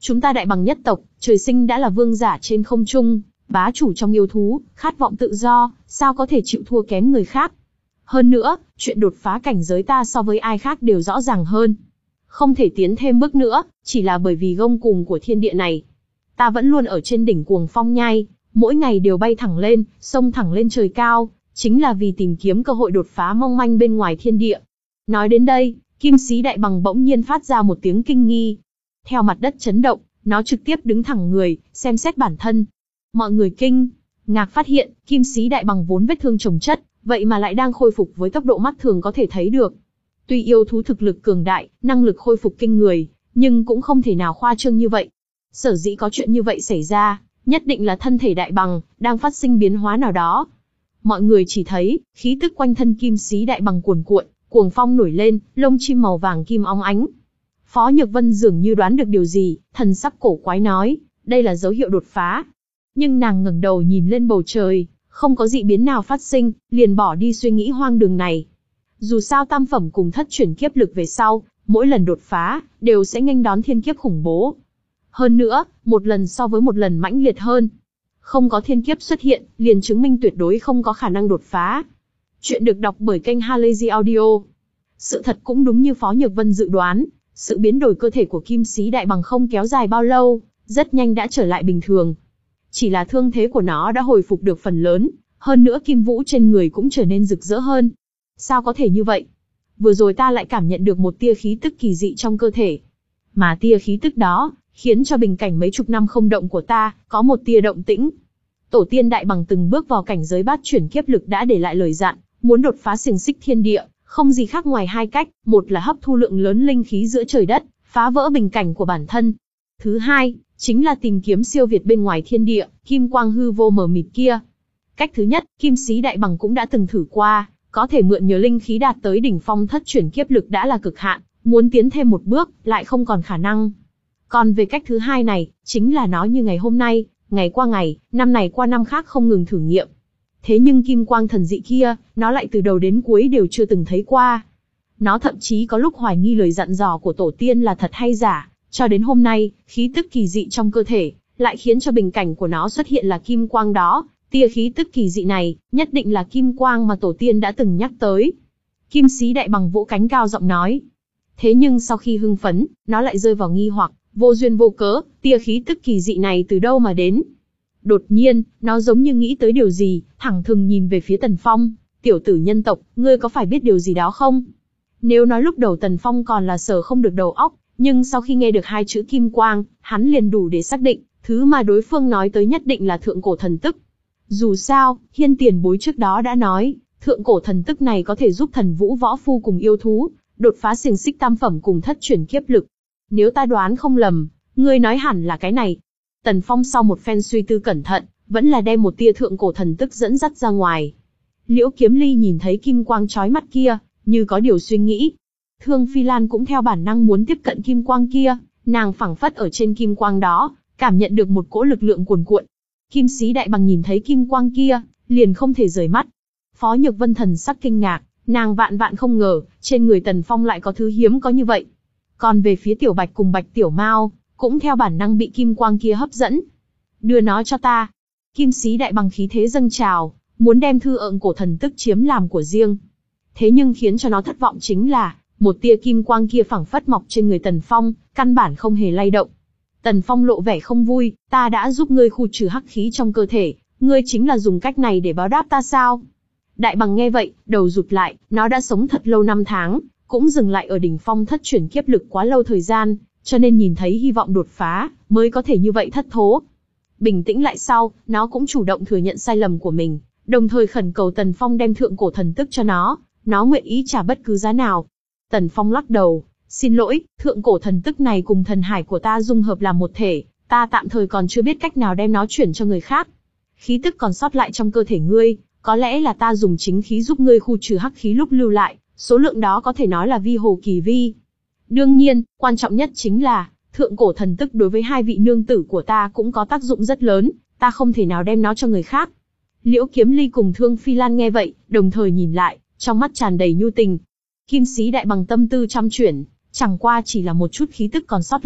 Chúng ta đại bằng nhất tộc, trời sinh đã là vương giả trên không trung, bá chủ trong yêu thú, khát vọng tự do, sao có thể chịu thua kém người khác. Hơn nữa, chuyện đột phá cảnh giới ta so với ai khác đều rõ ràng hơn. Không thể tiến thêm bước nữa, chỉ là bởi vì gông cùm của thiên địa này. Ta vẫn luôn ở trên đỉnh Cuồng Phong Nhai, mỗi ngày đều bay thẳng lên, xông thẳng lên trời cao, chính là vì tìm kiếm cơ hội đột phá mong manh bên ngoài thiên địa. Nói đến đây, Kim Sĩ Đại Bằng bỗng nhiên phát ra một tiếng kinh nghi. Theo mặt đất chấn động, nó trực tiếp đứng thẳng người, xem xét bản thân. Mọi người kinh ngạc phát hiện, Kim Sĩ Đại Bằng vốn vết thương chồng chất, vậy mà lại đang khôi phục với tốc độ mắt thường có thể thấy được. Tuy yêu thú thực lực cường đại, năng lực khôi phục kinh người, nhưng cũng không thể nào khoa trương như vậy. Sở dĩ có chuyện như vậy xảy ra, nhất định là thân thể Đại Bằng đang phát sinh biến hóa nào đó. Mọi người chỉ thấy, khí tức quanh thân Kim Sĩ Đại Bằng cuồn cuộn, cuồng phong nổi lên, lông chim màu vàng kim óng ánh. Phó Nhược Vân dường như đoán được điều gì, thần sắc cổ quái nói, đây là dấu hiệu đột phá. Nhưng nàng ngẩng đầu nhìn lên bầu trời, không có dị biến nào phát sinh, liền bỏ đi suy nghĩ hoang đường này. Dù sao tam phẩm cùng thất chuyển kiếp lực về sau, mỗi lần đột phá, đều sẽ nghênh đón thiên kiếp khủng bố. Hơn nữa, một lần so với một lần mãnh liệt hơn. Không có thiên kiếp xuất hiện, liền chứng minh tuyệt đối không có khả năng đột phá. Chuyện được đọc bởi kênh Halazy Audio. Sự thật cũng đúng như Phó Nhược Vân dự đoán, sự biến đổi cơ thể của Kim Sĩ Đại Bằng không kéo dài bao lâu, rất nhanh đã trở lại bình thường. Chỉ là thương thế của nó đã hồi phục được phần lớn, hơn nữa kim vũ trên người cũng trở nên rực rỡ hơn. Sao có thể như vậy? Vừa rồi ta lại cảm nhận được một tia khí tức kỳ dị trong cơ thể. Mà tia khí tức đó, khiến cho bình cảnh mấy chục năm không động của ta, có một tia động tĩnh. Tổ tiên Đại Bằng từng bước vào cảnh giới bát chuyển kiếp lực đã để lại lời dặn, muốn đột phá xiềng xích thiên địa, không gì khác ngoài hai cách, một là hấp thu lượng lớn linh khí giữa trời đất, phá vỡ bình cảnh của bản thân. Thứ hai, chính là tìm kiếm siêu việt bên ngoài thiên địa, kim quang hư vô mờ mịt kia. Cách thứ nhất, Kim Sĩ Đại Bằng cũng đã từng thử qua, có thể mượn nhờ linh khí đạt tới đỉnh phong thất chuyển kiếp lực đã là cực hạn, muốn tiến thêm một bước, lại không còn khả năng. Còn về cách thứ hai này, chính là nó như ngày hôm nay, ngày qua ngày, năm này qua năm khác không ngừng thử nghiệm. Thế nhưng kim quang thần dị kia, nó lại từ đầu đến cuối đều chưa từng thấy qua. Nó thậm chí có lúc hoài nghi lời dặn dò của tổ tiên là thật hay giả, cho đến hôm nay, khí tức kỳ dị trong cơ thể, lại khiến cho bình cảnh của nó xuất hiện là kim quang đó, tia khí tức kỳ dị này, nhất định là kim quang mà tổ tiên đã từng nhắc tới. Kim Sĩ Đại Bằng vỗ cánh cao giọng nói. Thế nhưng sau khi hưng phấn, nó lại rơi vào nghi hoặc, vô duyên vô cớ, tia khí tức kỳ dị này từ đâu mà đến. Đột nhiên, nó giống như nghĩ tới điều gì, thẳng thừng nhìn về phía Tần Phong, tiểu tử nhân tộc, ngươi có phải biết điều gì đó không? Nếu nói lúc đầu Tần Phong còn là sờ không được đầu óc, nhưng sau khi nghe được hai chữ kim quang, hắn liền đủ để xác định, thứ mà đối phương nói tới nhất định là thượng cổ thần tức. Dù sao, Hiên tiền bối trước đó đã nói, thượng cổ thần tức này có thể giúp thần vũ võ phu cùng yêu thú, đột phá xiềng xích tam phẩm cùng thất chuyển kiếp lực. Nếu ta đoán không lầm, ngươi nói hẳn là cái này. Tần Phong sau một phen suy tư cẩn thận, vẫn là đem một tia thượng cổ thần tức dẫn dắt ra ngoài. Liễu Kiếm Ly nhìn thấy kim quang chói mắt kia, như có điều suy nghĩ. Thương Phi Lan cũng theo bản năng muốn tiếp cận kim quang kia, nàng phảng phất ở trên kim quang đó, cảm nhận được một cỗ lực lượng cuồn cuộn. Kim Sĩ Đại Bằng nhìn thấy kim quang kia, liền không thể rời mắt. Phó Nhược Vân thần sắc kinh ngạc, nàng vạn vạn không ngờ, trên người Tần Phong lại có thứ hiếm có như vậy. Còn về phía Tiểu Bạch cùng Bạch Tiểu Mao, cũng theo bản năng bị kim quang kia hấp dẫn. Đưa nó cho ta. Kim Sĩ Đại Bằng khí thế dâng trào, muốn đem thư ượng cổ thần tức chiếm làm của riêng. Thế nhưng khiến cho nó thất vọng chính là, một tia kim quang kia phảng phất mọc trên người Tần Phong, căn bản không hề lay động. Tần Phong lộ vẻ không vui, ta đã giúp ngươi khu trừ hắc khí trong cơ thể, ngươi chính là dùng cách này để báo đáp ta sao? Đại Bằng nghe vậy, đầu rụt lại, nó đã sống thật lâu năm tháng, cũng dừng lại ở đỉnh phong thất chuyển kiếp lực quá lâu thời gian, cho nên nhìn thấy hy vọng đột phá, mới có thể như vậy thất thố. Bình tĩnh lại sau, nó cũng chủ động thừa nhận sai lầm của mình, đồng thời khẩn cầu Tần Phong đem thượng cổ thần tức cho nó, nó nguyện ý trả bất cứ giá nào. Tần Phong lắc đầu, xin lỗi, thượng cổ thần tức này cùng thần hải của ta dung hợp làm một thể, ta tạm thời còn chưa biết cách nào đem nó chuyển cho người khác. Khí tức còn sót lại trong cơ thể ngươi, có lẽ là ta dùng chính khí giúp ngươi khu trừ hắc khí lúc lưu lại, số lượng đó có thể nói là vi hồ kỳ vi. Đương nhiên, quan trọng nhất chính là, thượng cổ thần tức đối với hai vị nương tử của ta cũng có tác dụng rất lớn, ta không thể nào đem nó cho người khác. Liễu Kiếm Ly cùng Thương Phi Lan nghe vậy, đồng thời nhìn lại, trong mắt tràn đầy nhu tình. Kim Sĩ Đại Bằng tâm tư trăm chuyển, chẳng qua chỉ là một chút khí tức còn sót lại,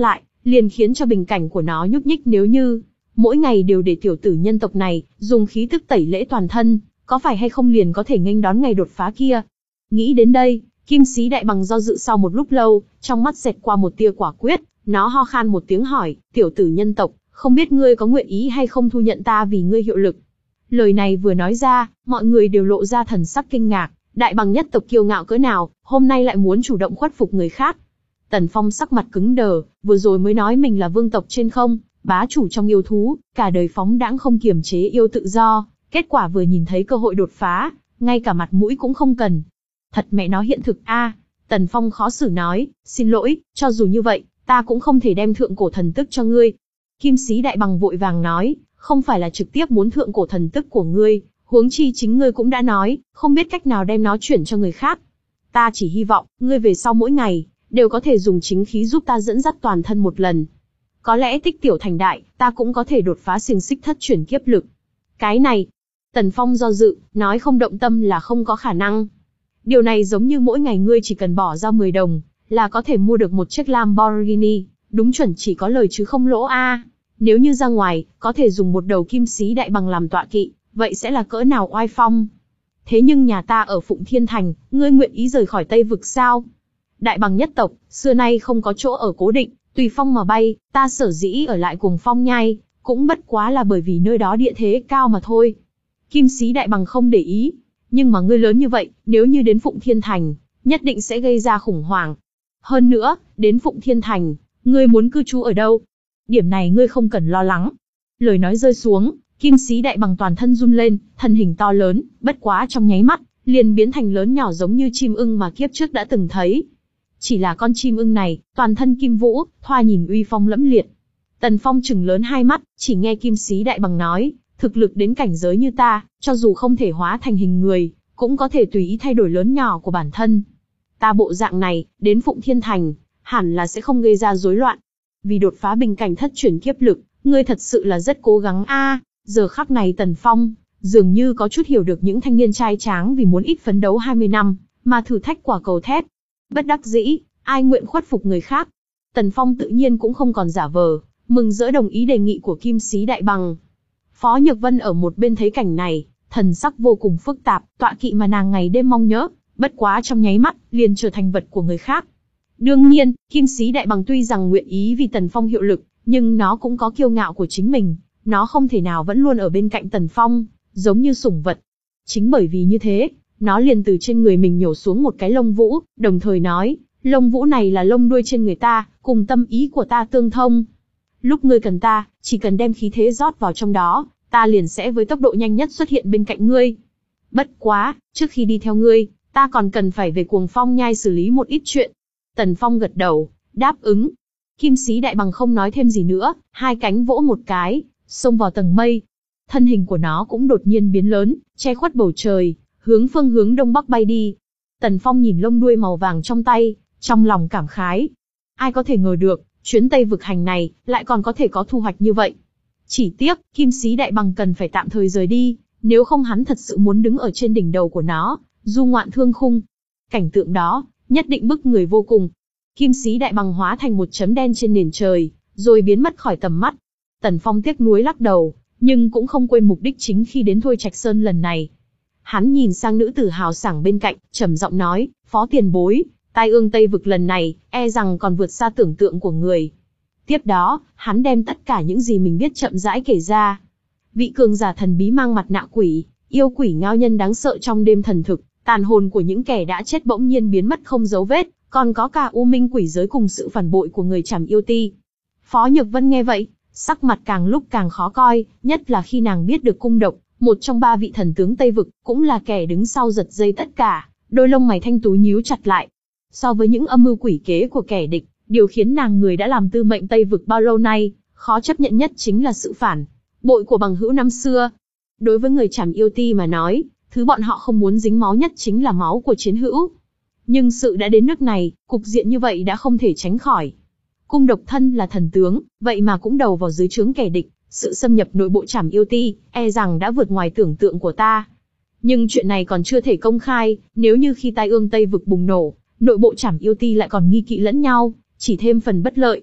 liền khiến cho bình cảnh của nó nhúc nhích. Nếu như mỗi ngày đều để tiểu tử nhân tộc này dùng khí tức tẩy lễ toàn thân, có phải hay không liền có thể nghênh đón ngày đột phá kia. Nghĩ đến đây, Kim Sĩ Đại Bằng do dự sau một lúc lâu, trong mắt xẹt qua một tia quả quyết, nó ho khan một tiếng hỏi, tiểu tử nhân tộc, không biết ngươi có nguyện ý hay không thu nhận ta vì ngươi hiệu lực. Lời này vừa nói ra, mọi người đều lộ ra thần sắc kinh ngạc, Đại Bằng nhất tộc kiêu ngạo cỡ nào, hôm nay lại muốn chủ động khuất phục người khác. Tần Phong sắc mặt cứng đờ, vừa rồi mới nói mình là vương tộc trên không, bá chủ trong yêu thú, cả đời phóng đãng không kiềm chế yêu tự do, kết quả vừa nhìn thấy cơ hội đột phá, ngay cả mặt mũi cũng không cần. Thật mẹ nó hiện thực a. À, Tần Phong khó xử nói, xin lỗi, cho dù như vậy, ta cũng không thể đem thượng cổ thần tức cho ngươi. Kim Sĩ Đại Bằng vội vàng nói, không phải là trực tiếp muốn thượng cổ thần tức của ngươi, huống chi chính ngươi cũng đã nói, không biết cách nào đem nó chuyển cho người khác. Ta chỉ hy vọng, ngươi về sau mỗi ngày, đều có thể dùng chính khí giúp ta dẫn dắt toàn thân một lần. Có lẽ tích tiểu thành đại, ta cũng có thể đột phá xiềng xích thất chuyển kiếp lực. Cái này, Tần Phong do dự, nói không động tâm là không có khả năng. Điều này giống như mỗi ngày ngươi chỉ cần bỏ ra mười đồng, là có thể mua được một chiếc Lamborghini, đúng chuẩn chỉ có lời chứ không lỗ a. À, nếu như ra ngoài, có thể dùng một đầu Kim Sĩ Đại Bằng làm tọa kỵ, vậy sẽ là cỡ nào oai phong. Thế nhưng nhà ta ở Phụng Thiên Thành, ngươi nguyện ý rời khỏi Tây Vực sao? Đại Bằng nhất tộc, xưa nay không có chỗ ở cố định, tùy phong mà bay, ta sở dĩ ở lại cùng Phong Nhai, cũng bất quá là bởi vì nơi đó địa thế cao mà thôi. Kim Sĩ Đại Bằng không để ý, nhưng mà ngươi lớn như vậy, nếu như đến Phụng Thiên Thành, nhất định sẽ gây ra khủng hoảng. Hơn nữa, đến Phụng Thiên Thành, ngươi muốn cư trú ở đâu? Điểm này ngươi không cần lo lắng. Lời nói rơi xuống, Kim Sĩ Đại Bằng toàn thân run lên, thân hình to lớn, bất quá trong nháy mắt, liền biến thành lớn nhỏ giống như chim ưng mà kiếp trước đã từng thấy. Chỉ là con chim ưng này, toàn thân kim vũ, thoa nhìn uy phong lẫm liệt. Tần Phong trừng lớn hai mắt, chỉ nghe Kim Sĩ Đại Bằng nói, thực lực đến cảnh giới như ta, cho dù không thể hóa thành hình người, cũng có thể tùy ý thay đổi lớn nhỏ của bản thân. Ta bộ dạng này, đến Phụng Thiên Thành, hẳn là sẽ không gây ra rối loạn. Vì đột phá bình cảnh thất chuyển kiếp lực, ngươi thật sự là rất cố gắng a. À, giờ khắc này Tần Phong, dường như có chút hiểu được những thanh niên trai tráng vì muốn ít phấn đấu hai mươi năm, mà thử thách quả cầu thét. Bất đắc dĩ, ai nguyện khuất phục người khác. Tần Phong tự nhiên cũng không còn giả vờ, mừng rỡ đồng ý đề nghị của Kim Sĩ Đại Bằng. Phó Nhược Vân ở một bên thấy cảnh này, thần sắc vô cùng phức tạp, tọa kỵ mà nàng ngày đêm mong nhớ, bất quá trong nháy mắt, liền trở thành vật của người khác. Đương nhiên, Kim Sĩ Đại Bằng tuy rằng nguyện ý vì Tần Phong hiệu lực, nhưng nó cũng có kiêu ngạo của chính mình, nó không thể nào vẫn luôn ở bên cạnh Tần Phong, giống như sủng vật. Chính bởi vì như thế, nó liền từ trên người mình nhổ xuống một cái lông vũ, đồng thời nói, lông vũ này là lông đuôi trên người ta, cùng tâm ý của ta tương thông. Lúc ngươi cần ta, chỉ cần đem khí thế rót vào trong đó, ta liền sẽ với tốc độ nhanh nhất xuất hiện bên cạnh ngươi. Bất quá, trước khi đi theo ngươi, ta còn cần phải về Cuồng Phong Nhai xử lý một ít chuyện. Tần Phong gật đầu, đáp ứng. Kim Sĩ Đại Bằng không nói thêm gì nữa, hai cánh vỗ một cái, xông vào tầng mây. Thân hình của nó cũng đột nhiên biến lớn, che khuất bầu trời, hướng phương hướng đông bắc bay đi. Tần Phong nhìn lông đuôi màu vàng trong tay, trong lòng cảm khái. Ai có thể ngờ được, chuyến Tây Vực hành này, lại còn có thể có thu hoạch như vậy. Chỉ tiếc, Kim Sĩ Đại Bằng cần phải tạm thời rời đi, nếu không hắn thật sự muốn đứng ở trên đỉnh đầu của nó, du ngoạn thương khung. Cảnh tượng đó, nhất định bức người vô cùng. Kim Sĩ Đại Bằng hóa thành một chấm đen trên nền trời, rồi biến mất khỏi tầm mắt. Tần Phong tiếc nuối lắc đầu, nhưng cũng không quên mục đích chính khi đến Thôi Trạch Sơn lần này. Hắn nhìn sang nữ tử hào sảng bên cạnh, trầm giọng nói, Phó tiền bối, tai ương Tây Vực lần này, e rằng còn vượt xa tưởng tượng của người. Tiếp đó, hắn đem tất cả những gì mình biết chậm rãi kể ra. Vị cường giả thần bí mang mặt nạ quỷ, yêu quỷ ngao nhân đáng sợ trong đêm thần thực, tàn hồn của những kẻ đã chết bỗng nhiên biến mất không dấu vết, còn có cả u minh quỷ giới cùng sự phản bội của người Trảm Yêu Ti. Phó Nhược Vân nghe vậy, sắc mặt càng lúc càng khó coi, nhất là khi nàng biết được Cung Độc, một trong ba vị thần tướng Tây Vực, cũng là kẻ đứng sau giật dây tất cả, đôi lông mày thanh tú nhíu chặt lại. So với những âm mưu quỷ kế của kẻ địch, điều khiến nàng người đã làm tư mệnh Tây Vực bao lâu nay, khó chấp nhận nhất chính là sự phản bội của bằng hữu năm xưa. Đối với người Trảm Yêu Ti mà nói, thứ bọn họ không muốn dính máu nhất chính là máu của chiến hữu. Nhưng sự đã đến nước này, cục diện như vậy đã không thể tránh khỏi. Cung Độc thân là thần tướng, vậy mà cũng đầu vào dưới trướng kẻ địch, sự xâm nhập nội bộ Trảm Yêu Ti, e rằng đã vượt ngoài tưởng tượng của ta. Nhưng chuyện này còn chưa thể công khai, nếu như khi tai ương Tây Vực bùng nổ, nội bộ Trảm Yêu Ti lại còn nghi kỵ lẫn nhau, chỉ thêm phần bất lợi.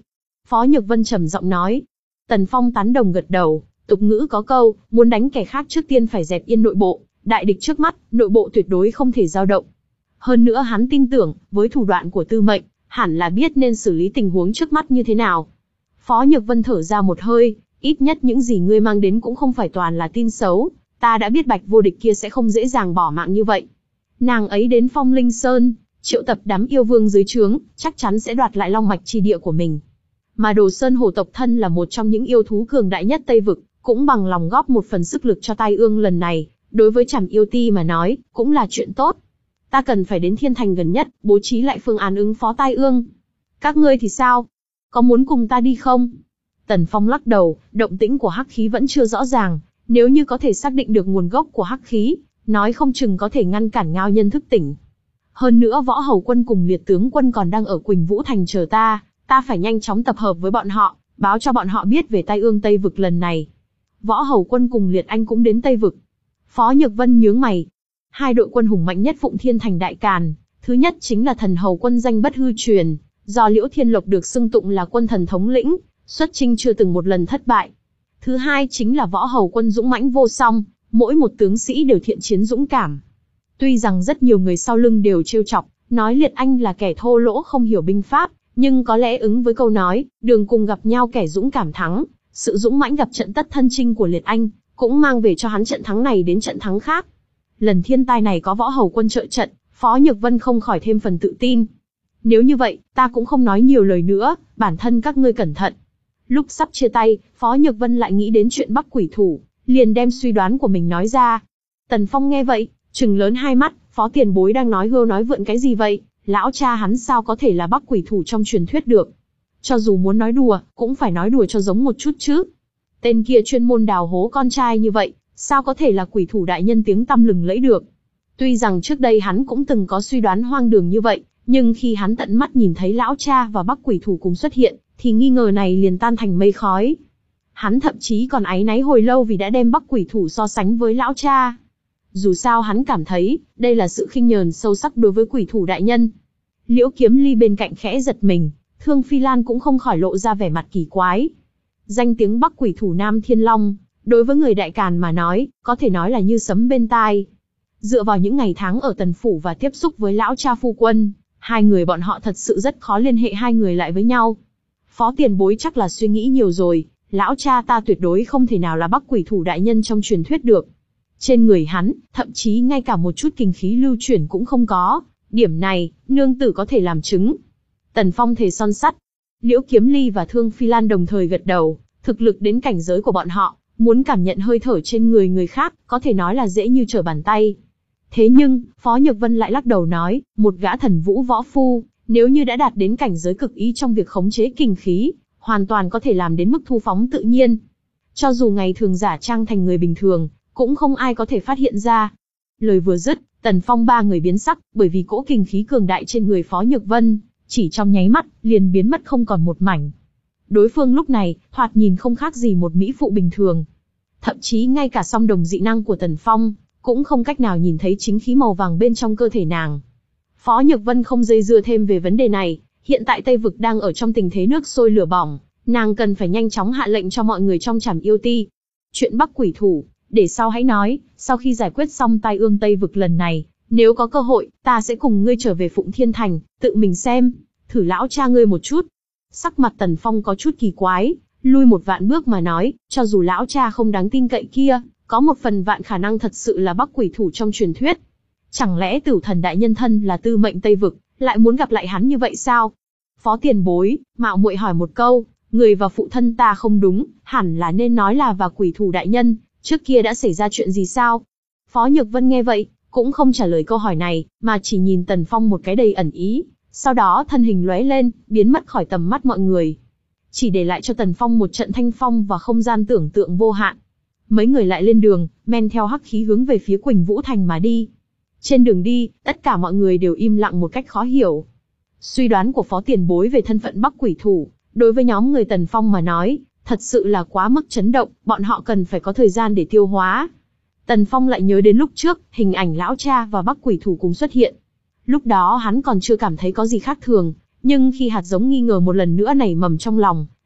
Phó Nhược Vân trầm giọng nói. Tần Phong tán đồng gật đầu, tục ngữ có câu, muốn đánh kẻ khác trước tiên phải dẹp yên nội bộ, đại địch trước mắt, nội bộ tuyệt đối không thể dao động. Hơn nữa hắn tin tưởng, với thủ đoạn của Tư Mệnh, hẳn là biết nên xử lý tình huống trước mắt như thế nào. Phó Nhược Vân thở ra một hơi, ít nhất những gì ngươi mang đến cũng không phải toàn là tin xấu, ta đã biết Bạch Vô Địch kia sẽ không dễ dàng bỏ mạng như vậy. Nàng ấy đến Phong Linh Sơn, triệu tập đám yêu vương dưới trướng, chắc chắn sẽ đoạt lại long mạch chi địa của mình. Mà Đồ Sơn Hổ tộc thân là một trong những yêu thú cường đại nhất Tây Vực, cũng bằng lòng góp một phần sức lực cho tai ương lần này, đối với Trảm Yêu Ti mà nói, cũng là chuyện tốt. Ta cần phải đến Thiên Thành gần nhất, bố trí lại phương án ứng phó tai ương. Các ngươi thì sao? Có muốn cùng ta đi không? Tần Phong lắc đầu, động tĩnh của hắc khí vẫn chưa rõ ràng, nếu như có thể xác định được nguồn gốc của hắc khí, nói không chừng có thể ngăn cản Ngao Nhân thức tỉnh. Hơn nữa Võ Hầu Quân cùng Liệt Tướng Quân còn đang ở Quỳnh Vũ Thành chờ ta, ta phải nhanh chóng tập hợp với bọn họ, báo cho bọn họ biết về tai ương Tây Vực lần này. Võ Hầu Quân cùng Liệt Anh cũng đến Tây Vực. Phó Nhược Vân nhướng mày. Hai đội quân hùng mạnh nhất Phụng Thiên Thành Đại Càn, thứ nhất chính là Thần Hầu Quân danh bất hư truyền, do Liễu Thiên Lộc được xưng tụng là quân thần thống lĩnh, xuất chinh chưa từng một lần thất bại. Thứ hai chính là Võ Hầu Quân dũng mãnh vô song, mỗi một tướng sĩ đều thiện chiến dũng cảm. Tuy rằng rất nhiều người sau lưng đều trêu chọc, nói Liệt Anh là kẻ thô lỗ không hiểu binh pháp, nhưng có lẽ ứng với câu nói, đường cùng gặp nhau kẻ dũng cảm thắng, sự dũng mãnh gặp trận tất thân chinh của Liệt Anh, cũng mang về cho hắn trận thắng này đến trận thắng khác. Lần thiên tai này có Võ Hầu Quân trợ trận, Phó Nhược Vân không khỏi thêm phần tự tin. Nếu như vậy, ta cũng không nói nhiều lời nữa, bản thân các ngươi cẩn thận. Lúc sắp chia tay, Phó Nhược Vân lại nghĩ đến chuyện Bắc Quỷ Thủ, liền đem suy đoán của mình nói ra. Tần Phong nghe vậy, trừng lớn hai mắt, Phó tiền bối đang nói hưu nói vượn cái gì vậy? Lão cha hắn sao có thể là Bắc Quỷ Thủ trong truyền thuyết được? Cho dù muốn nói đùa, cũng phải nói đùa cho giống một chút chứ. Tên kia chuyên môn đào hố con trai như vậy, sao có thể là Quỷ Thủ đại nhân tiếng tăm lừng lẫy được? Tuy rằng trước đây hắn cũng từng có suy đoán hoang đường như vậy, nhưng khi hắn tận mắt nhìn thấy lão cha và Bắc Quỷ Thủ cùng xuất hiện, thì nghi ngờ này liền tan thành mây khói. Hắn thậm chí còn áy náy hồi lâu vì đã đem Bắc Quỷ Thủ so sánh với lão cha. Dù sao hắn cảm thấy, đây là sự khinh nhờn sâu sắc đối với Quỷ Thủ đại nhân. Liễu Kiếm Ly bên cạnh khẽ giật mình, Thương Phi Lan cũng không khỏi lộ ra vẻ mặt kỳ quái. Danh tiếng Bắc Quỷ Thủ Nam Thiên Long, đối với người Đại Càn mà nói, có thể nói là như sấm bên tai. Dựa vào những ngày tháng ở Tần Phủ và tiếp xúc với lão cha phu quân, hai người bọn họ thật sự rất khó liên hệ hai người lại với nhau. Phó tiền bối chắc là suy nghĩ nhiều rồi, lão cha ta tuyệt đối không thể nào là Bắc Quỷ Thủ đại nhân trong truyền thuyết được. Trên người hắn, thậm chí ngay cả một chút kinh khí lưu chuyển cũng không có, điểm này, nương tử có thể làm chứng. Tần Phong thề son sắt. Liễu Kiếm Ly và Thương Phi Lan đồng thời gật đầu, thực lực đến cảnh giới của bọn họ, muốn cảm nhận hơi thở trên người người khác, có thể nói là dễ như trở bàn tay. Thế nhưng, Phó Nhược Vân lại lắc đầu nói, một gã thần vũ võ phu, nếu như đã đạt đến cảnh giới cực ý trong việc khống chế kinh khí, hoàn toàn có thể làm đến mức thu phóng tự nhiên. Cho dù ngày thường giả trang thành người bình thường, cũng không ai có thể phát hiện ra. Lời vừa dứt, Tần Phong ba người biến sắc, bởi vì cỗ kinh khí cường đại trên người Phó Nhược Vân, chỉ trong nháy mắt, liền biến mất không còn một mảnh. Đối phương lúc này, thoạt nhìn không khác gì một mỹ phụ bình thường. Thậm chí ngay cả song đồng dị năng của Tần Phong, cũng không cách nào nhìn thấy chính khí màu vàng bên trong cơ thể nàng. Phó Nhược Vân không dây dưa thêm về vấn đề này, hiện tại Tây Vực đang ở trong tình thế nước sôi lửa bỏng, nàng cần phải nhanh chóng hạ lệnh cho mọi người trong Trảm Yêu Ti. Chuyện Bắc Quỷ Thủ, để sau hãy nói, sau khi giải quyết xong tai ương Tây Vực lần này, nếu có cơ hội, ta sẽ cùng ngươi trở về Phụng Thiên Thành, tự mình xem, thử lão cha ngươi một chút. Sắc mặt Tần Phong có chút kỳ quái, lui một vạn bước mà nói, cho dù lão cha không đáng tin cậy kia, có một phần vạn khả năng thật sự là Bắc Quỷ Thủ trong truyền thuyết. Chẳng lẽ Tửu Thần đại nhân thân là tư mệnh Tây Vực, lại muốn gặp lại hắn như vậy sao? Phó tiền bối, mạo muội hỏi một câu, người và phụ thân ta không đúng, hẳn là nên nói là và Quỷ Thủ đại nhân, trước kia đã xảy ra chuyện gì sao? Phó Nhược Vân nghe vậy, cũng không trả lời câu hỏi này, mà chỉ nhìn Tần Phong một cái đầy ẩn ý, sau đó thân hình lóe lên, biến mất khỏi tầm mắt mọi người. Chỉ để lại cho Tần Phong một trận thanh phong và không gian tưởng tượng vô hạn. Mấy người lại lên đường, men theo hắc khí hướng về phía Quỳnh Vũ Thành mà đi. Trên đường đi, tất cả mọi người đều im lặng một cách khó hiểu. Suy đoán của Phó tiền bối về thân phận Bắc Quỷ Thủ, đối với nhóm người Tần Phong mà nói, thật sự là quá mức chấn động, bọn họ cần phải có thời gian để tiêu hóa. Tần Phong lại nhớ đến lúc trước, hình ảnh lão cha và Bắc Quỷ Thủ cùng xuất hiện. Lúc đó hắn còn chưa cảm thấy có gì khác thường, nhưng khi hạt giống nghi ngờ một lần nữa nảy mầm trong lòng,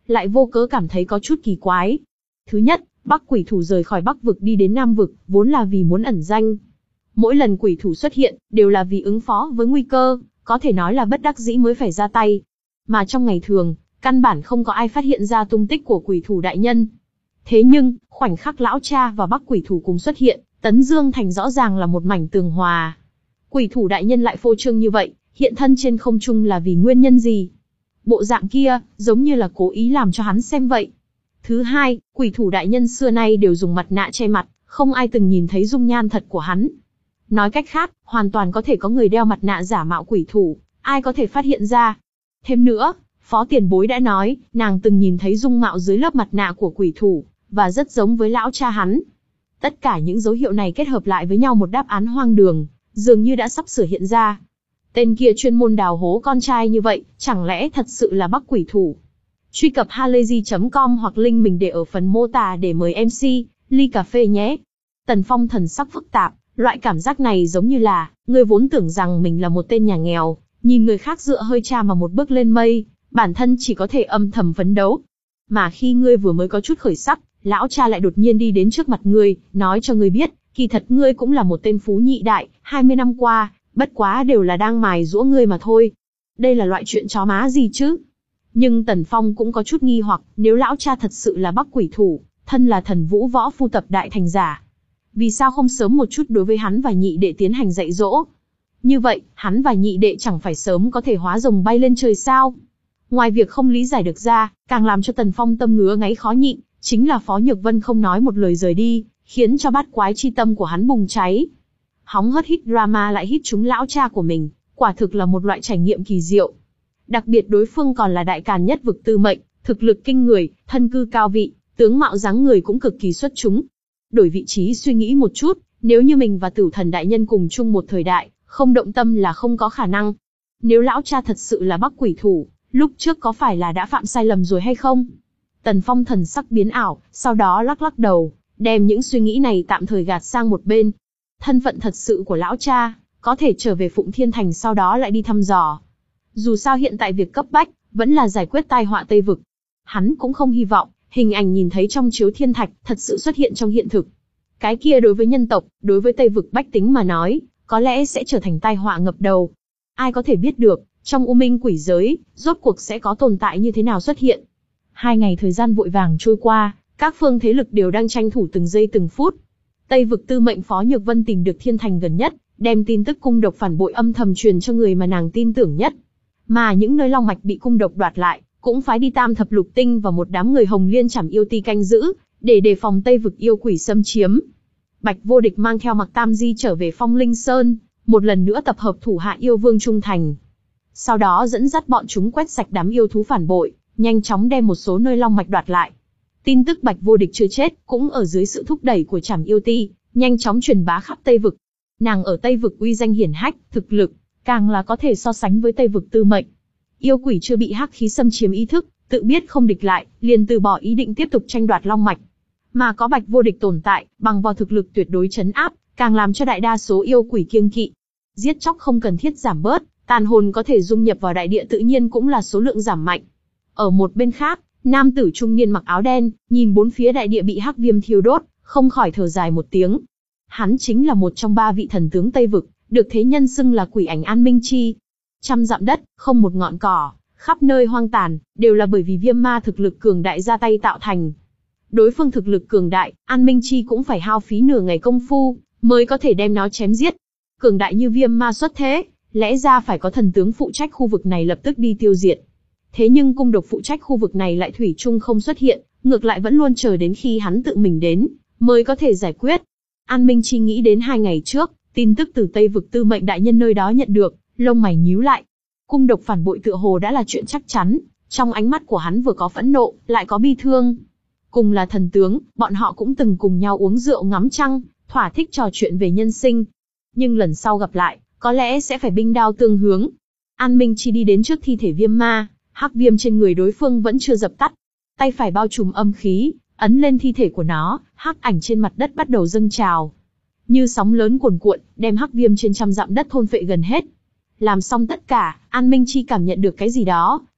lại vô cớ cảm thấy có chút kỳ quái. Thứ nhất, Bắc quỷ thủ rời khỏi Bắc vực đi đến Nam vực, vốn là vì muốn ẩn danh. Mỗi lần quỷ thủ xuất hiện, đều là vì ứng phó với nguy cơ, có thể nói là bất đắc dĩ mới phải ra tay. Mà trong ngày thường, căn bản không có ai phát hiện ra tung tích của quỷ thủ đại nhân. Thế nhưng, khoảnh khắc lão cha và Bắc quỷ thủ cùng xuất hiện, Tấn Dương Thành rõ ràng là một mảnh tường hòa. Quỷ thủ đại nhân lại phô trương như vậy, hiện thân trên không trung là vì nguyên nhân gì? Bộ dạng kia, giống như là cố ý làm cho hắn xem vậy. Thứ hai, quỷ thủ đại nhân xưa nay đều dùng mặt nạ che mặt, không ai từng nhìn thấy dung nhan thật của hắn. Nói cách khác, hoàn toàn có thể có người đeo mặt nạ giả mạo quỷ thủ, ai có thể phát hiện ra. Thêm nữa, Phó tiền bối đã nói, nàng từng nhìn thấy dung mạo dưới lớp mặt nạ của quỷ thủ, và rất giống với lão cha hắn. Tất cả những dấu hiệu này kết hợp lại với nhau một đáp án hoang đường, dường như đã sắp sửa hiện ra. Tên kia chuyên môn đào hố con trai như vậy, chẳng lẽ thật sự là Bắc quỷ thủ? Truy cập halayzi chấm com hoặc link mình để ở phần mô tả để mời em xê, ly cà phê nhé. Tần Phong thần sắc phức tạp, loại cảm giác này giống như là, người vốn tưởng rằng mình là một tên nhà nghèo, nhìn người khác dựa hơi cha mà một bước lên mây, bản thân chỉ có thể âm thầm phấn đấu. Mà khi ngươi vừa mới có chút khởi sắc, lão cha lại đột nhiên đi đến trước mặt ngươi, nói cho ngươi biết, kỳ thật ngươi cũng là một tên phú nhị đại, hai mươi năm qua, bất quá đều là đang mài giũa ngươi mà thôi. Đây là loại chuyện chó má gì chứ? Nhưng Tần Phong cũng có chút nghi hoặc, nếu lão cha thật sự là Bắc quỷ thủ, thân là thần vũ võ phu tập đại thành giả, vì sao không sớm một chút đối với hắn và nhị đệ tiến hành dạy dỗ? Như vậy, hắn và nhị đệ chẳng phải sớm có thể hóa rồng bay lên trời sao? Ngoài việc không lý giải được ra, càng làm cho Tần Phong tâm ngứa ngáy khó nhịn, chính là Phó Nhược Vân không nói một lời rời đi, khiến cho bát quái chi tâm của hắn bùng cháy. Hóng hớt hít drama lại hít trúng lão cha của mình, quả thực là một loại trải nghiệm kỳ diệu. Đặc biệt đối phương còn là đại càn nhất vực tư mệnh, thực lực kinh người, thân cư cao vị, tướng mạo dáng người cũng cực kỳ xuất chúng. Đổi vị trí suy nghĩ một chút, nếu như mình và Tử Thần đại nhân cùng chung một thời đại, không động tâm là không có khả năng. Nếu lão cha thật sự là Bắc quỷ thủ, lúc trước có phải là đã phạm sai lầm rồi hay không? Tần Phong thần sắc biến ảo, sau đó lắc lắc đầu, đem những suy nghĩ này tạm thời gạt sang một bên. Thân phận thật sự của lão cha, có thể trở về Phụng Thiên Thành sau đó lại đi thăm dò. Dù sao hiện tại việc cấp bách, vẫn là giải quyết tai họa Tây Vực. Hắn cũng không hy vọng, hình ảnh nhìn thấy trong chiếu thiên thạch, thật sự xuất hiện trong hiện thực. Cái kia đối với nhân tộc, đối với Tây Vực bách tính mà nói, có lẽ sẽ trở thành tai họa ngập đầu. Ai có thể biết được, trong U Minh quỷ giới, rốt cuộc sẽ có tồn tại như thế nào xuất hiện. Hai ngày thời gian vội vàng trôi qua, các phương thế lực đều đang tranh thủ từng giây từng phút. Tây Vực tư mệnh Phó Nhược Vân tìm được thiên thành gần nhất, đem tin tức cung độc phản bội âm thầm truyền cho người mà nàng tin tưởng nhất. Mà những nơi long mạch bị cung độc đoạt lại, cũng phái đi Tam Thập Lục Tinh và một đám người Hồng Liên Trảm Yêu Ti canh giữ, để đề phòng Tây Vực yêu quỷ xâm chiếm. Bạch Vô Địch mang theo Mặc Tam Di trở về Phong Linh Sơn, một lần nữa tập hợp thủ hạ yêu vương trung thành. Sau đó dẫn dắt bọn chúng quét sạch đám yêu thú phản bội, nhanh chóng đem một số nơi long mạch đoạt lại. Tin tức Bạch Vô Địch chưa chết, cũng ở dưới sự thúc đẩy của Trảm Yêu Ti, nhanh chóng truyền bá khắp Tây Vực. Nàng ở Tây Vực uy danh hiển hách, thực lực, càng là có thể so sánh với Tây Vực tư mệnh. Yêu quỷ chưa bị hắc khí xâm chiếm ý thức, tự biết không địch lại, liền từ bỏ ý định tiếp tục tranh đoạt long mạch. Mà có Bạch Vô Địch tồn tại, bằng vào thực lực tuyệt đối trấn áp, càng làm cho đại đa số yêu quỷ kiêng kỵ. Giết chóc không cần thiết giảm bớt, tàn hồn có thể dung nhập vào đại địa tự nhiên cũng là số lượng giảm mạnh. Ở một bên khác, nam tử trung niên mặc áo đen, nhìn bốn phía đại địa bị hắc viêm thiêu đốt, không khỏi thở dài một tiếng. Hắn chính là một trong ba vị thần tướng Tây Vực, được thế nhân xưng là quỷ ảnh An Minh Chi. Trăm dặm đất, không một ngọn cỏ, khắp nơi hoang tàn, đều là bởi vì viêm ma thực lực cường đại ra tay tạo thành. Đối phương thực lực cường đại, An Minh Chi cũng phải hao phí nửa ngày công phu, mới có thể đem nó chém giết. Cường đại như viêm ma xuất thế, lẽ ra phải có thần tướng phụ trách khu vực này lập tức đi tiêu diệt. Thế nhưng cung độc phụ trách khu vực này lại thủy chung không xuất hiện, ngược lại vẫn luôn chờ đến khi hắn tự mình đến, mới có thể giải quyết. An Minh Chi nghĩ đến hai ngày trước, tin tức từ Tây Vực tư mệnh đại nhân nơi đó nhận được, lông mày nhíu lại. Cung độc phản bội tựa hồ đã là chuyện chắc chắn, trong ánh mắt của hắn vừa có phẫn nộ, lại có bi thương. Cùng là thần tướng, bọn họ cũng từng cùng nhau uống rượu ngắm trăng, thỏa thích trò chuyện về nhân sinh. Nhưng lần sau gặp lại, có lẽ sẽ phải binh đao tương hướng. An Minh Chi đi đến trước thi thể viêm ma, hắc viêm trên người đối phương vẫn chưa dập tắt. Tay phải bao trùm âm khí, ấn lên thi thể của nó, hắc ảnh trên mặt đất bắt đầu dâng trào. Như sóng lớn cuồn cuộn, đem hắc viêm trên trăm dặm đất thôn phệ gần hết. Làm xong tất cả, An Minh Chi cảm nhận được cái gì đó,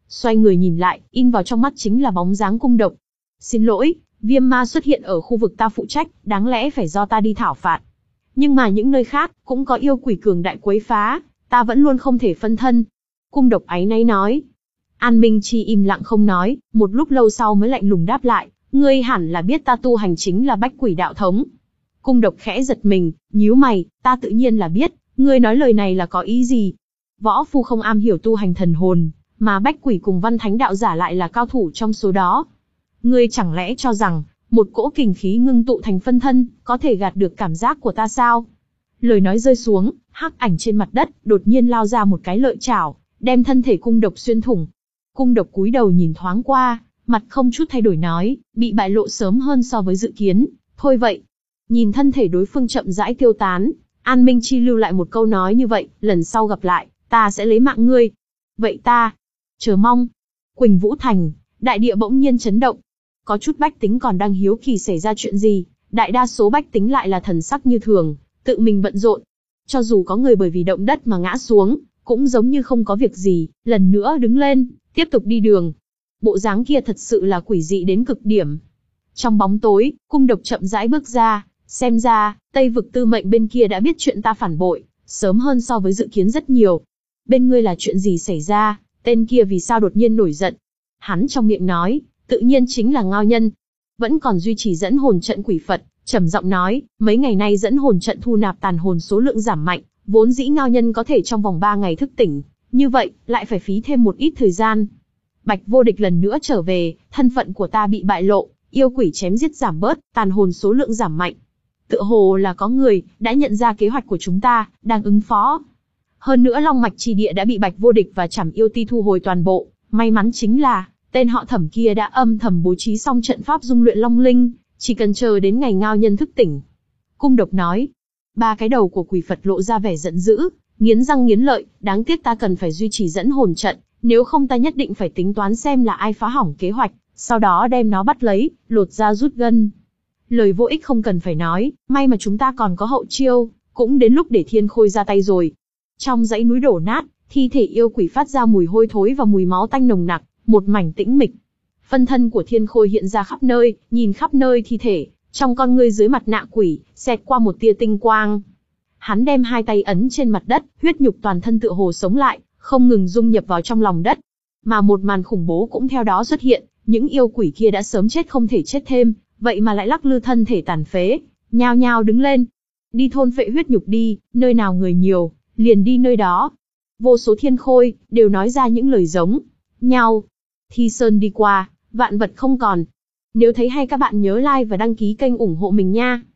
xoay người nhìn lại, in vào trong mắt chính là bóng dáng cung độc. Xin lỗi, viêm ma xuất hiện ở khu vực ta phụ trách, đáng lẽ phải do ta đi thảo phạt. Nhưng mà những nơi khác, cũng có yêu quỷ cường đại quấy phá, ta vẫn luôn không thể phân thân. Cung độc áy náy nói. An Minh Chi im lặng không nói, một lúc lâu sau mới lạnh lùng đáp lại, ngươi hẳn là biết ta tu hành chính là bách quỷ đạo thống. Cung độc khẽ giật mình, nhíu mày, ta tự nhiên là biết, ngươi nói lời này là có ý gì? Võ phu không am hiểu tu hành thần hồn, mà bách quỷ cùng văn thánh đạo giả lại là cao thủ trong số đó. Ngươi chẳng lẽ cho rằng, một cỗ kình khí ngưng tụ thành phân thân, có thể gạt được cảm giác của ta sao? Lời nói rơi xuống, hắc ảnh trên mặt đất, đột nhiên lao ra một cái lợi chảo, đem thân thể cung độc xuyên thủng. Cung độc cúi đầu nhìn thoáng qua, mặt không chút thay đổi nói, bị bại lộ sớm hơn so với dự kiến, thôi vậy. Nhìn thân thể đối phương chậm rãi tiêu tán, An Minh Chi lưu lại một câu nói như vậy, lần sau gặp lại, ta sẽ lấy mạng ngươi. Vậy ta, chờ mong. Quỳnh Vũ Thành, đại địa bỗng nhiên chấn động. Có chút bách tính còn đang hiếu kỳ xảy ra chuyện gì, đại đa số bách tính lại là thần sắc như thường, tự mình bận rộn. Cho dù có người bởi vì động đất mà ngã xuống, cũng giống như không có việc gì, lần nữa đứng lên, tiếp tục đi đường. Bộ dáng kia thật sự là quỷ dị đến cực điểm. Trong bóng tối, cung độc chậm rãi bước ra, xem ra, Tây vực tư mệnh bên kia đã biết chuyện ta phản bội, sớm hơn so với dự kiến rất nhiều. Bên ngươi là chuyện gì xảy ra, tên kia vì sao đột nhiên nổi giận? Hắn trong miệng nói, tự nhiên chính là Ngao Nhân. Vẫn còn duy trì dẫn hồn trận quỷ Phật, trầm giọng nói, mấy ngày nay dẫn hồn trận thu nạp tàn hồn số lượng giảm mạnh, vốn dĩ Ngao Nhân có thể trong vòng ba ngày thức tỉnh, như vậy, lại phải phí thêm một ít thời gian. Bạch Vô Địch lần nữa trở về, thân phận của ta bị bại lộ, yêu quỷ chém giết giảm bớt, tàn hồn số lượng giảm mạnh. Tựa hồ là có người, đã nhận ra kế hoạch của chúng ta, đang ứng phó. Hơn nữa Long Mạch Chi Địa đã bị Bạch Vô Địch và Trảm Yêu Ti thu hồi toàn bộ, may mắn chính là, tên họ Thẩm kia đã âm thầm bố trí xong trận pháp dung luyện Long Linh, chỉ cần chờ đến ngày Ngao Nhân thức tỉnh. Cung độc nói, ba cái đầu của quỷ Phật lộ ra vẻ giận dữ, nghiến răng nghiến lợi, đáng tiếc ta cần phải duy trì dẫn hồn trận, nếu không ta nhất định phải tính toán xem là ai phá hỏng kế hoạch, sau đó đem nó bắt lấy, lột ra rút gân. Lời vô ích không cần phải nói, may mà chúng ta còn có hậu chiêu, cũng đến lúc để Thiên Khôi ra tay rồi. Trong dãy núi đổ nát, thi thể yêu quỷ phát ra mùi hôi thối và mùi máu tanh nồng nặc, một mảnh tĩnh mịch. Phân thân của Thiên Khôi hiện ra khắp nơi, nhìn khắp nơi thi thể, trong con ngươi dưới mặt nạ quỷ, xẹt qua một tia tinh quang. Hắn đem hai tay ấn trên mặt đất, huyết nhục toàn thân tựa hồ sống lại, không ngừng dung nhập vào trong lòng đất. Mà một màn khủng bố cũng theo đó xuất hiện, những yêu quỷ kia đã sớm chết không thể chết thêm, vậy mà lại lắc lư thân thể tàn phế, nhao nhao đứng lên. Đi thôn phệ huyết nhục đi, nơi nào người nhiều, liền đi nơi đó. Vô số thiên khôi, đều nói ra những lời giống nhau. Thi Sơn đi qua, vạn vật không còn. Nếu thấy hay các bạn nhớ like và đăng ký kênh ủng hộ mình nha.